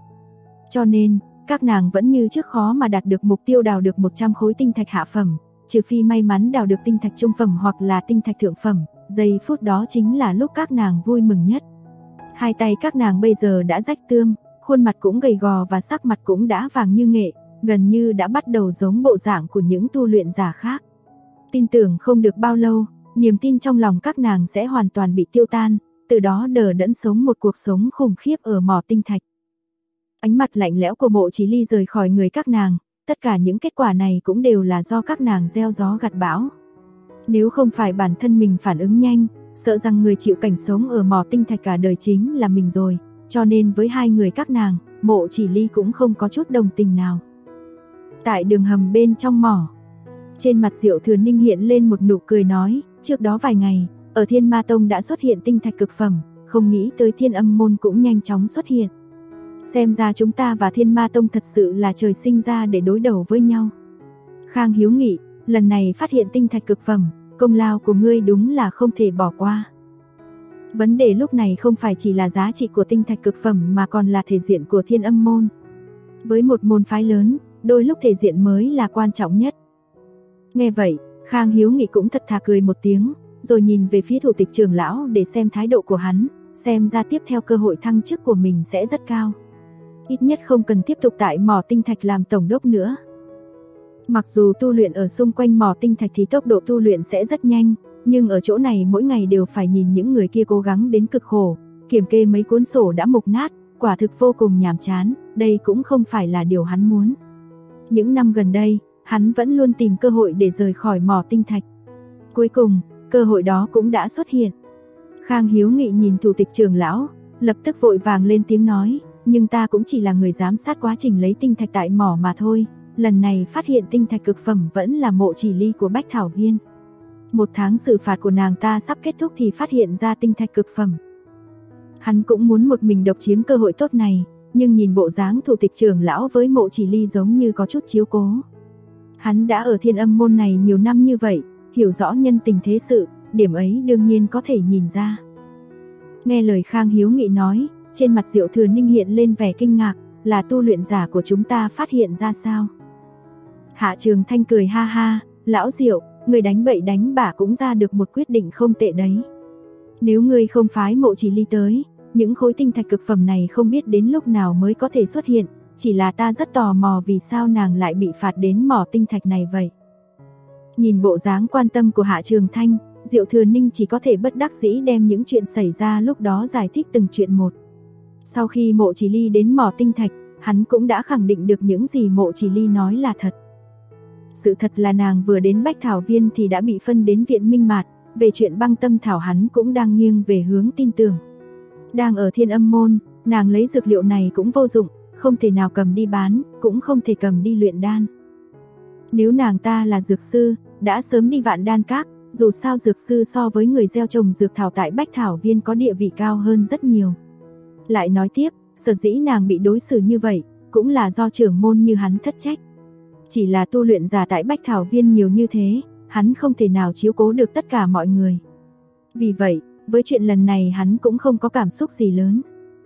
Cho nên, các nàng vẫn như trước khó mà đạt được mục tiêu đào được 100 khối tinh thạch hạ phẩm, trừ phi may mắn đào được tinh thạch trung phẩm hoặc là tinh thạch thượng phẩm, giây phút đó chính là lúc các nàng vui mừng nhất. Hai tay các nàng bây giờ đã rách tươm, khuôn mặt cũng gầy gò và sắc mặt cũng đã vàng như nghệ, gần như đã bắt đầu giống bộ dạng của những tu luyện giả khác. Tin tưởng không được bao lâu, niềm tin trong lòng các nàng sẽ hoàn toàn bị tiêu tan, từ đó đờ đẫn sống một cuộc sống khủng khiếp ở mỏ tinh thạch. Ánh mặt lạnh lẽo của Mộ Chí Ly rời khỏi người các nàng, tất cả những kết quả này cũng đều là do các nàng gieo gió gặt bão. Nếu không phải bản thân mình phản ứng nhanh, sợ rằng người chịu cảnh sống ở mỏ tinh thạch cả đời chính là mình rồi, cho nên với hai người các nàng, Mộ Chỉ Ly cũng không có chút đồng tình nào. Tại đường hầm bên trong mỏ, trên mặt Diệu Thừa Ninh hiện lên một nụ cười nói, trước đó vài ngày, ở Thiên Ma Tông đã xuất hiện tinh thạch cực phẩm, không nghĩ tới Thiên Âm Môn cũng nhanh chóng xuất hiện. Xem ra chúng ta và Thiên Ma Tông thật sự là trời sinh ra để đối đầu với nhau. Khang Hiếu Nghị, lần này phát hiện tinh thạch cực phẩm, công lao của ngươi đúng là không thể bỏ qua. Vấn đề lúc này không phải chỉ là giá trị của tinh thạch cực phẩm mà còn là thể diện của Thiên Âm môn. Với một môn phái lớn, đôi lúc thể diện mới là quan trọng nhất. Nghe vậy, Khang Hiếu Nghị cũng thật thà cười một tiếng, rồi nhìn về phía thủ tịch trưởng lão để xem thái độ của hắn, xem ra tiếp theo cơ hội thăng chức của mình sẽ rất cao. Ít nhất không cần tiếp tục tại mỏ tinh thạch làm tổng đốc nữa. Mặc dù tu luyện ở xung quanh mỏ tinh thạch thì tốc độ tu luyện sẽ rất nhanh, nhưng ở chỗ này mỗi ngày đều phải nhìn những người kia cố gắng đến cực khổ, kiểm kê mấy cuốn sổ đã mục nát, quả thực vô cùng nhàm chán, đây cũng không phải là điều hắn muốn. Những năm gần đây, hắn vẫn luôn tìm cơ hội để rời khỏi mỏ tinh thạch. Cuối cùng, cơ hội đó cũng đã xuất hiện. Khang Hiếu Nghị nhìn thủ tịch trưởng lão, lập tức vội vàng lên tiếng nói, nhưng ta cũng chỉ là người giám sát quá trình lấy tinh thạch tại mỏ mà thôi, lần này phát hiện tinh thạch cực phẩm vẫn là Mộ Chỉ Ly của Bách Thảo Viên. 1 tháng xử phạt của nàng ta sắp kết thúc thì phát hiện ra tinh thạch cực phẩm. Hắn cũng muốn một mình độc chiếm cơ hội tốt này, nhưng nhìn bộ dáng thủ tịch trưởng lão với Mộ Chỉ Ly giống như có chút chiếu cố. Hắn đã ở Thiên Âm môn này nhiều năm như vậy, hiểu rõ nhân tình thế sự, điểm ấy đương nhiên có thể nhìn ra. Nghe lời Khang Hiếu Nghị nói, trên mặt Diệu Thừa Ninh hiện lên vẻ kinh ngạc, là tu luyện giả của chúng ta phát hiện ra sao? Hạ Trường Thanh cười ha ha, lão Diệu, người đánh bậy đánh bạ cũng ra được một quyết định không tệ đấy. Nếu ngươi không phái Mộ Chỉ Ly tới, những khối tinh thạch cực phẩm này không biết đến lúc nào mới có thể xuất hiện, chỉ là ta rất tò mò vì sao nàng lại bị phạt đến mỏ tinh thạch này vậy. Nhìn bộ dáng quan tâm của Hạ Trường Thanh, Diệu Thừa Ninh chỉ có thể bất đắc dĩ đem những chuyện xảy ra lúc đó giải thích từng chuyện một. Sau khi Mộ Chỉ Ly đến mỏ tinh thạch, hắn cũng đã khẳng định được những gì Mộ Chỉ Ly nói là thật. Sự thật là nàng vừa đến Bách Thảo Viên thì đã bị phân đến Viện Minh Mạt, về chuyện băng tâm thảo hắn cũng đang nghiêng về hướng tin tưởng. Đang ở Thiên Âm môn, nàng lấy dược liệu này cũng vô dụng, không thể nào cầm đi bán, cũng không thể cầm đi luyện đan. Nếu nàng ta là dược sư, đã sớm đi Vạn Đan Các, dù sao dược sư so với người gieo trồng dược thảo tại Bách Thảo Viên có địa vị cao hơn rất nhiều. Lại nói tiếp, sở dĩ nàng bị đối xử như vậy, cũng là do trưởng môn như hắn thất trách. Chỉ là tu luyện giả tại Bách Thảo Viên nhiều như thế, hắn không thể nào chiếu cố được tất cả mọi người. Vì vậy, với chuyện lần này hắn cũng không có cảm xúc gì lớn.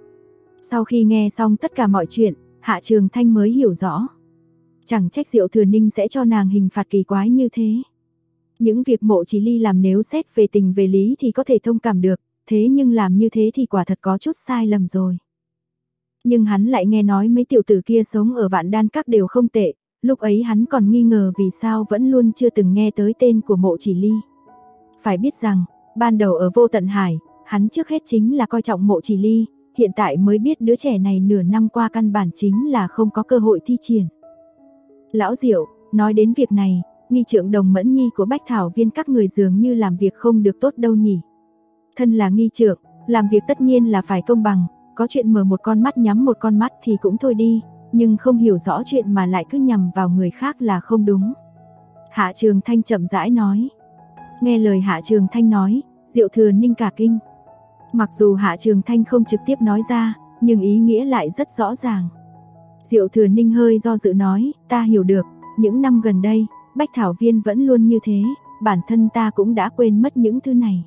Sau khi nghe xong tất cả mọi chuyện, Hạ Trường Thanh mới hiểu rõ. Chẳng trách Diệu Thừa Ninh sẽ cho nàng hình phạt kỳ quái như thế. Những việc Mộ Chỉ Ly làm nếu xét về tình về lý thì có thể thông cảm được, thế nhưng làm như thế thì quả thật có chút sai lầm rồi. Nhưng hắn lại nghe nói mấy tiểu tử kia sống ở Vạn Đan Các đều không tệ, lúc ấy hắn còn nghi ngờ vì sao vẫn luôn chưa từng nghe tới tên của Mộ Chỉ Ly. Phải biết rằng, ban đầu ở Vô Tận Hải, hắn trước hết chính là coi trọng Mộ Chỉ Ly, hiện tại mới biết đứa trẻ này nửa năm qua căn bản chính là không có cơ hội thi triển. Lão Diệu, nói đến việc này, nghi trượng Đồng Mẫn Nhi của Bách Thảo Viên các người dường như làm việc không được tốt đâu nhỉ. Thân là nghi trượng, làm việc tất nhiên là phải công bằng, có chuyện mở một con mắt nhắm một con mắt thì cũng thôi đi, nhưng không hiểu rõ chuyện mà lại cứ nhằm vào người khác là không đúng. Hạ Trường Thanh chậm rãi nói. Nghe lời Hạ Trường Thanh nói, Diệu Thừa Ninh cả kinh. Mặc dù Hạ Trường Thanh không trực tiếp nói ra, nhưng ý nghĩa lại rất rõ ràng. Diệu Thừa Ninh hơi do dự nói, ta hiểu được, những năm gần đây, Bách Thảo Viên vẫn luôn như thế, bản thân ta cũng đã quên mất những thứ này.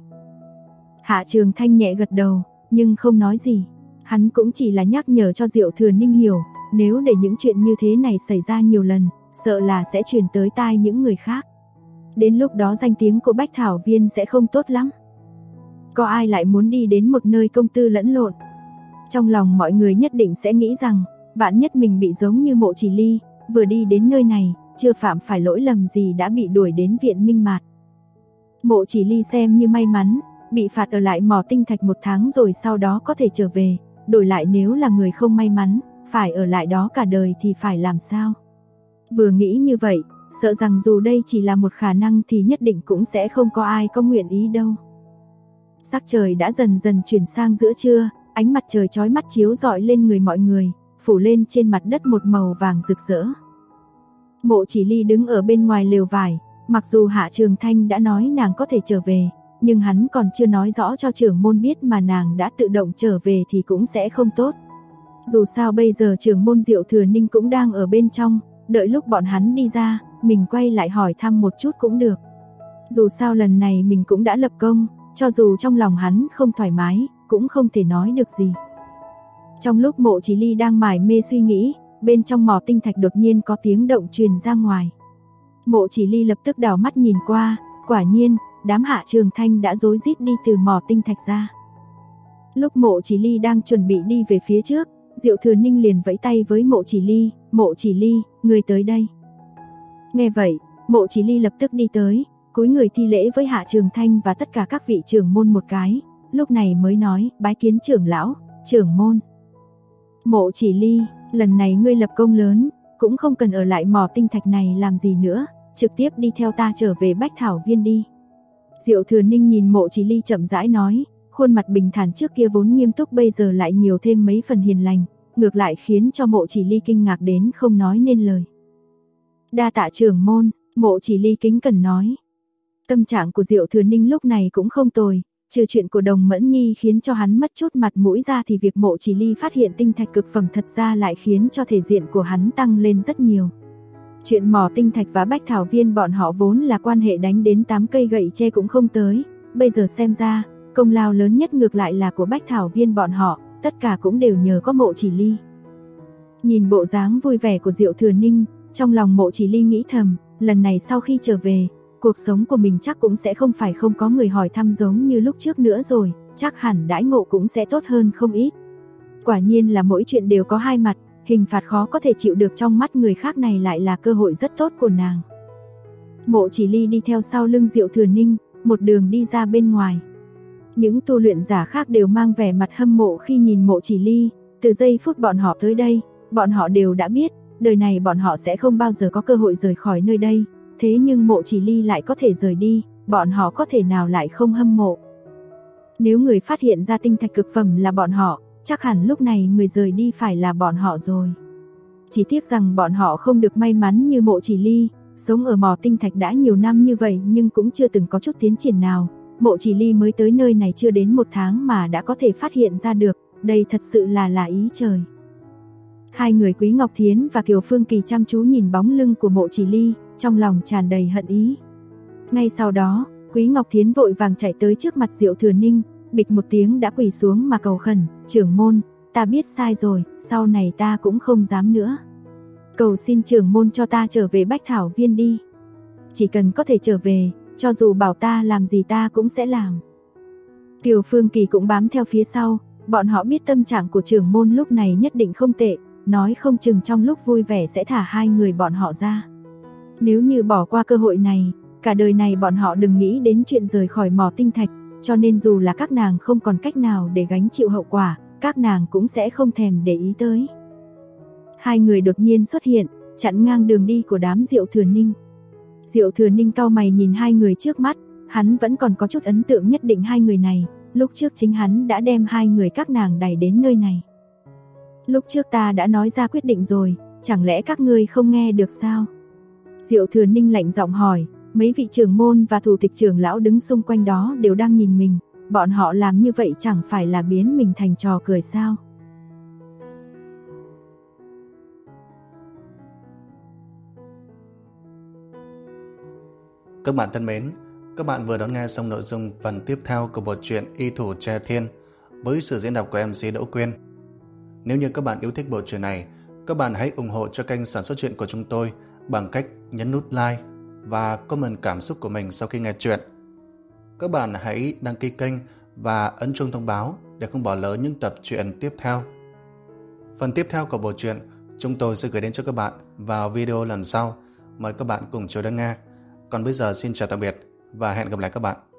Hạ Trường Thanh nhẹ gật đầu, nhưng không nói gì. Hắn cũng chỉ là nhắc nhở cho Diệu Thừa Ninh hiểu, nếu để những chuyện như thế này xảy ra nhiều lần, sợ là sẽ truyền tới tai những người khác. Đến lúc đó danh tiếng của Bách Thảo Viên sẽ không tốt lắm. Có ai lại muốn đi đến một nơi công tư lẫn lộn? Trong lòng mọi người nhất định sẽ nghĩ rằng, vạn nhất mình bị giống như Mộ Chỉ Ly, vừa đi đến nơi này, chưa phạm phải lỗi lầm gì đã bị đuổi đến Viện Minh Mạt. Mộ Chỉ Ly xem như may mắn, bị phạt ở lại mỏ tinh thạch 1 tháng rồi sau đó có thể trở về, đổi lại nếu là người không may mắn, phải ở lại đó cả đời thì phải làm sao? Vừa nghĩ như vậy, sợ rằng dù đây chỉ là một khả năng thì nhất định cũng sẽ không có ai có nguyện ý đâu. Sắc trời đã dần dần chuyển sang giữa trưa, ánh mặt trời chói mắt chiếu rọi lên người mọi người, phủ lên trên mặt đất một màu vàng rực rỡ. Mộ Chỉ Ly đứng ở bên ngoài lều vải, mặc dù Hạ Trường Thanh đã nói nàng có thể trở về, nhưng hắn còn chưa nói rõ cho trưởng môn biết mà nàng đã tự động trở về thì cũng sẽ không tốt. Dù sao bây giờ trưởng môn Diệu Thừa Ninh cũng đang ở bên trong, đợi lúc bọn hắn đi ra, mình quay lại hỏi thăm một chút cũng được. Dù sao lần này mình cũng đã lập công, cho dù trong lòng hắn không thoải mái, cũng không thể nói được gì. Trong lúc Mộ Chỉ Ly đang mải mê suy nghĩ, bên trong mỏ tinh thạch đột nhiên có tiếng động truyền ra ngoài. Mộ Chỉ Ly lập tức đảo mắt nhìn qua, quả nhiên, đám Hạ Trường Thanh đã rối rít đi từ mỏ tinh thạch ra. Lúc Mộ Chỉ Ly đang chuẩn bị đi về phía trước, Diệu Thừa Ninh liền vẫy tay với Mộ Chỉ Ly, người tới đây. Nghe vậy, Mộ Chỉ Ly lập tức đi tới, cúi người thi lễ với Hạ Trường Thanh và tất cả các vị trưởng môn một cái, lúc này mới nói, bái kiến trưởng lão, trưởng môn. Mộ Chỉ Ly, lần này ngươi lập công lớn, cũng không cần ở lại mỏ tinh thạch này làm gì nữa, trực tiếp đi theo ta trở về Bách Thảo Viên đi. Diệu Thừa Ninh nhìn Mộ Chỉ Ly chậm rãi nói, khuôn mặt bình thản trước kia vốn nghiêm túc bây giờ lại nhiều thêm mấy phần hiền lành, ngược lại khiến cho Mộ Chỉ Ly kinh ngạc đến không nói nên lời. Đa tạ trưởng môn, Mộ Chỉ Ly kính cẩn nói. Tâm trạng của Diệu Thừa Ninh lúc này cũng không tồi, trừ chuyện của Đồng Mẫn Nhi khiến cho hắn mất chút mặt mũi ra thì việc Mộ Chỉ Ly phát hiện tinh thạch cực phẩm thật ra lại khiến cho thể diện của hắn tăng lên rất nhiều. Chuyện mỏ tinh thạch và Bách Thảo Viên bọn họ vốn là quan hệ đánh đến 8 cây gậy tre cũng không tới, bây giờ xem ra, công lao lớn nhất ngược lại là của Bách Thảo Viên bọn họ, tất cả cũng đều nhờ có Mộ Chỉ Ly. Nhìn bộ dáng vui vẻ của Diệu Thừa Ninh, trong lòng Mộ Chỉ Ly nghĩ thầm, lần này sau khi trở về, cuộc sống của mình chắc cũng sẽ không phải không có người hỏi thăm giống như lúc trước nữa rồi, chắc hẳn đãi ngộ cũng sẽ tốt hơn không ít. Quả nhiên là mỗi chuyện đều có hai mặt, hình phạt khó có thể chịu được trong mắt người khác này lại là cơ hội rất tốt của nàng. Mộ Chỉ Ly đi theo sau lưng Diệu Thừa Ninh, một đường đi ra bên ngoài. Những tu luyện giả khác đều mang vẻ mặt hâm mộ khi nhìn Mộ Chỉ Ly, từ giây phút bọn họ tới đây, bọn họ đều đã biết, đời này bọn họ sẽ không bao giờ có cơ hội rời khỏi nơi đây, thế nhưng Mộ Chỉ Ly lại có thể rời đi, bọn họ có thể nào lại không hâm mộ. Nếu người phát hiện ra tinh thạch cực phẩm là bọn họ, chắc hẳn lúc này người rời đi phải là bọn họ rồi. Chỉ tiếc rằng bọn họ không được may mắn như Mộ Chỉ Ly, sống ở mỏ tinh thạch đã nhiều năm như vậy nhưng cũng chưa từng có chút tiến triển nào. Mộ Chỉ Ly mới tới nơi này chưa đến 1 tháng mà đã có thể phát hiện ra được, đây thật sự là ý trời. Hai người Quý Ngọc Thiến và Kiều Phương Kỳ chăm chú nhìn bóng lưng của Mộ Chỉ Ly, trong lòng tràn đầy hận ý. Ngay sau đó, Quý Ngọc Thiến vội vàng chạy tới trước mặt Diệu Thừa Ninh, bịch một tiếng đã quỳ xuống mà cầu khẩn, trưởng môn, ta biết sai rồi, sau này ta cũng không dám nữa. Cầu xin trưởng môn cho ta trở về Bách Thảo Viên đi. Chỉ cần có thể trở về, cho dù bảo ta làm gì ta cũng sẽ làm. Kiều Phương Kỳ cũng bám theo phía sau, bọn họ biết tâm trạng của trưởng môn lúc này nhất định không tệ, nói không chừng trong lúc vui vẻ sẽ thả hai người bọn họ ra. Nếu như bỏ qua cơ hội này, cả đời này bọn họ đừng nghĩ đến chuyện rời khỏi mỏ tinh thạch, cho nên dù là các nàng không còn cách nào để gánh chịu hậu quả, các nàng cũng sẽ không thèm để ý tới. Hai người đột nhiên xuất hiện, chặn ngang đường đi của đám Diệu Thừa Ninh. Diệu Thừa Ninh cau mày nhìn hai người trước mắt, hắn vẫn còn có chút ấn tượng nhất định hai người này, lúc trước chính hắn đã đem hai người các nàng đẩy đến nơi này. Lúc trước ta đã nói ra quyết định rồi, chẳng lẽ các ngươi không nghe được sao? Diệu Thừa Ninh lạnh giọng hỏi, mấy vị trưởng môn và thủ tịch trưởng lão đứng xung quanh đó đều đang nhìn mình, bọn họ làm như vậy chẳng phải là biến mình thành trò cười sao? Các bạn thân mến, các bạn vừa đón nghe xong nội dung phần tiếp theo của bộ truyện Y Thủ Tre Thiên với sự diễn đọc của MC Đỗ Quyên. Nếu như các bạn yêu thích bộ truyện này, các bạn hãy ủng hộ cho kênh sản xuất truyện của chúng tôi bằng cách nhấn nút like và comment cảm xúc của mình sau khi nghe truyện. Các bạn hãy đăng ký kênh và ấn chuông thông báo để không bỏ lỡ những tập truyện tiếp theo. Phần tiếp theo của bộ truyện chúng tôi sẽ gửi đến cho các bạn vào video lần sau. Mời các bạn cùng chờ đón nghe. Còn bây giờ xin chào tạm biệt và hẹn gặp lại các bạn.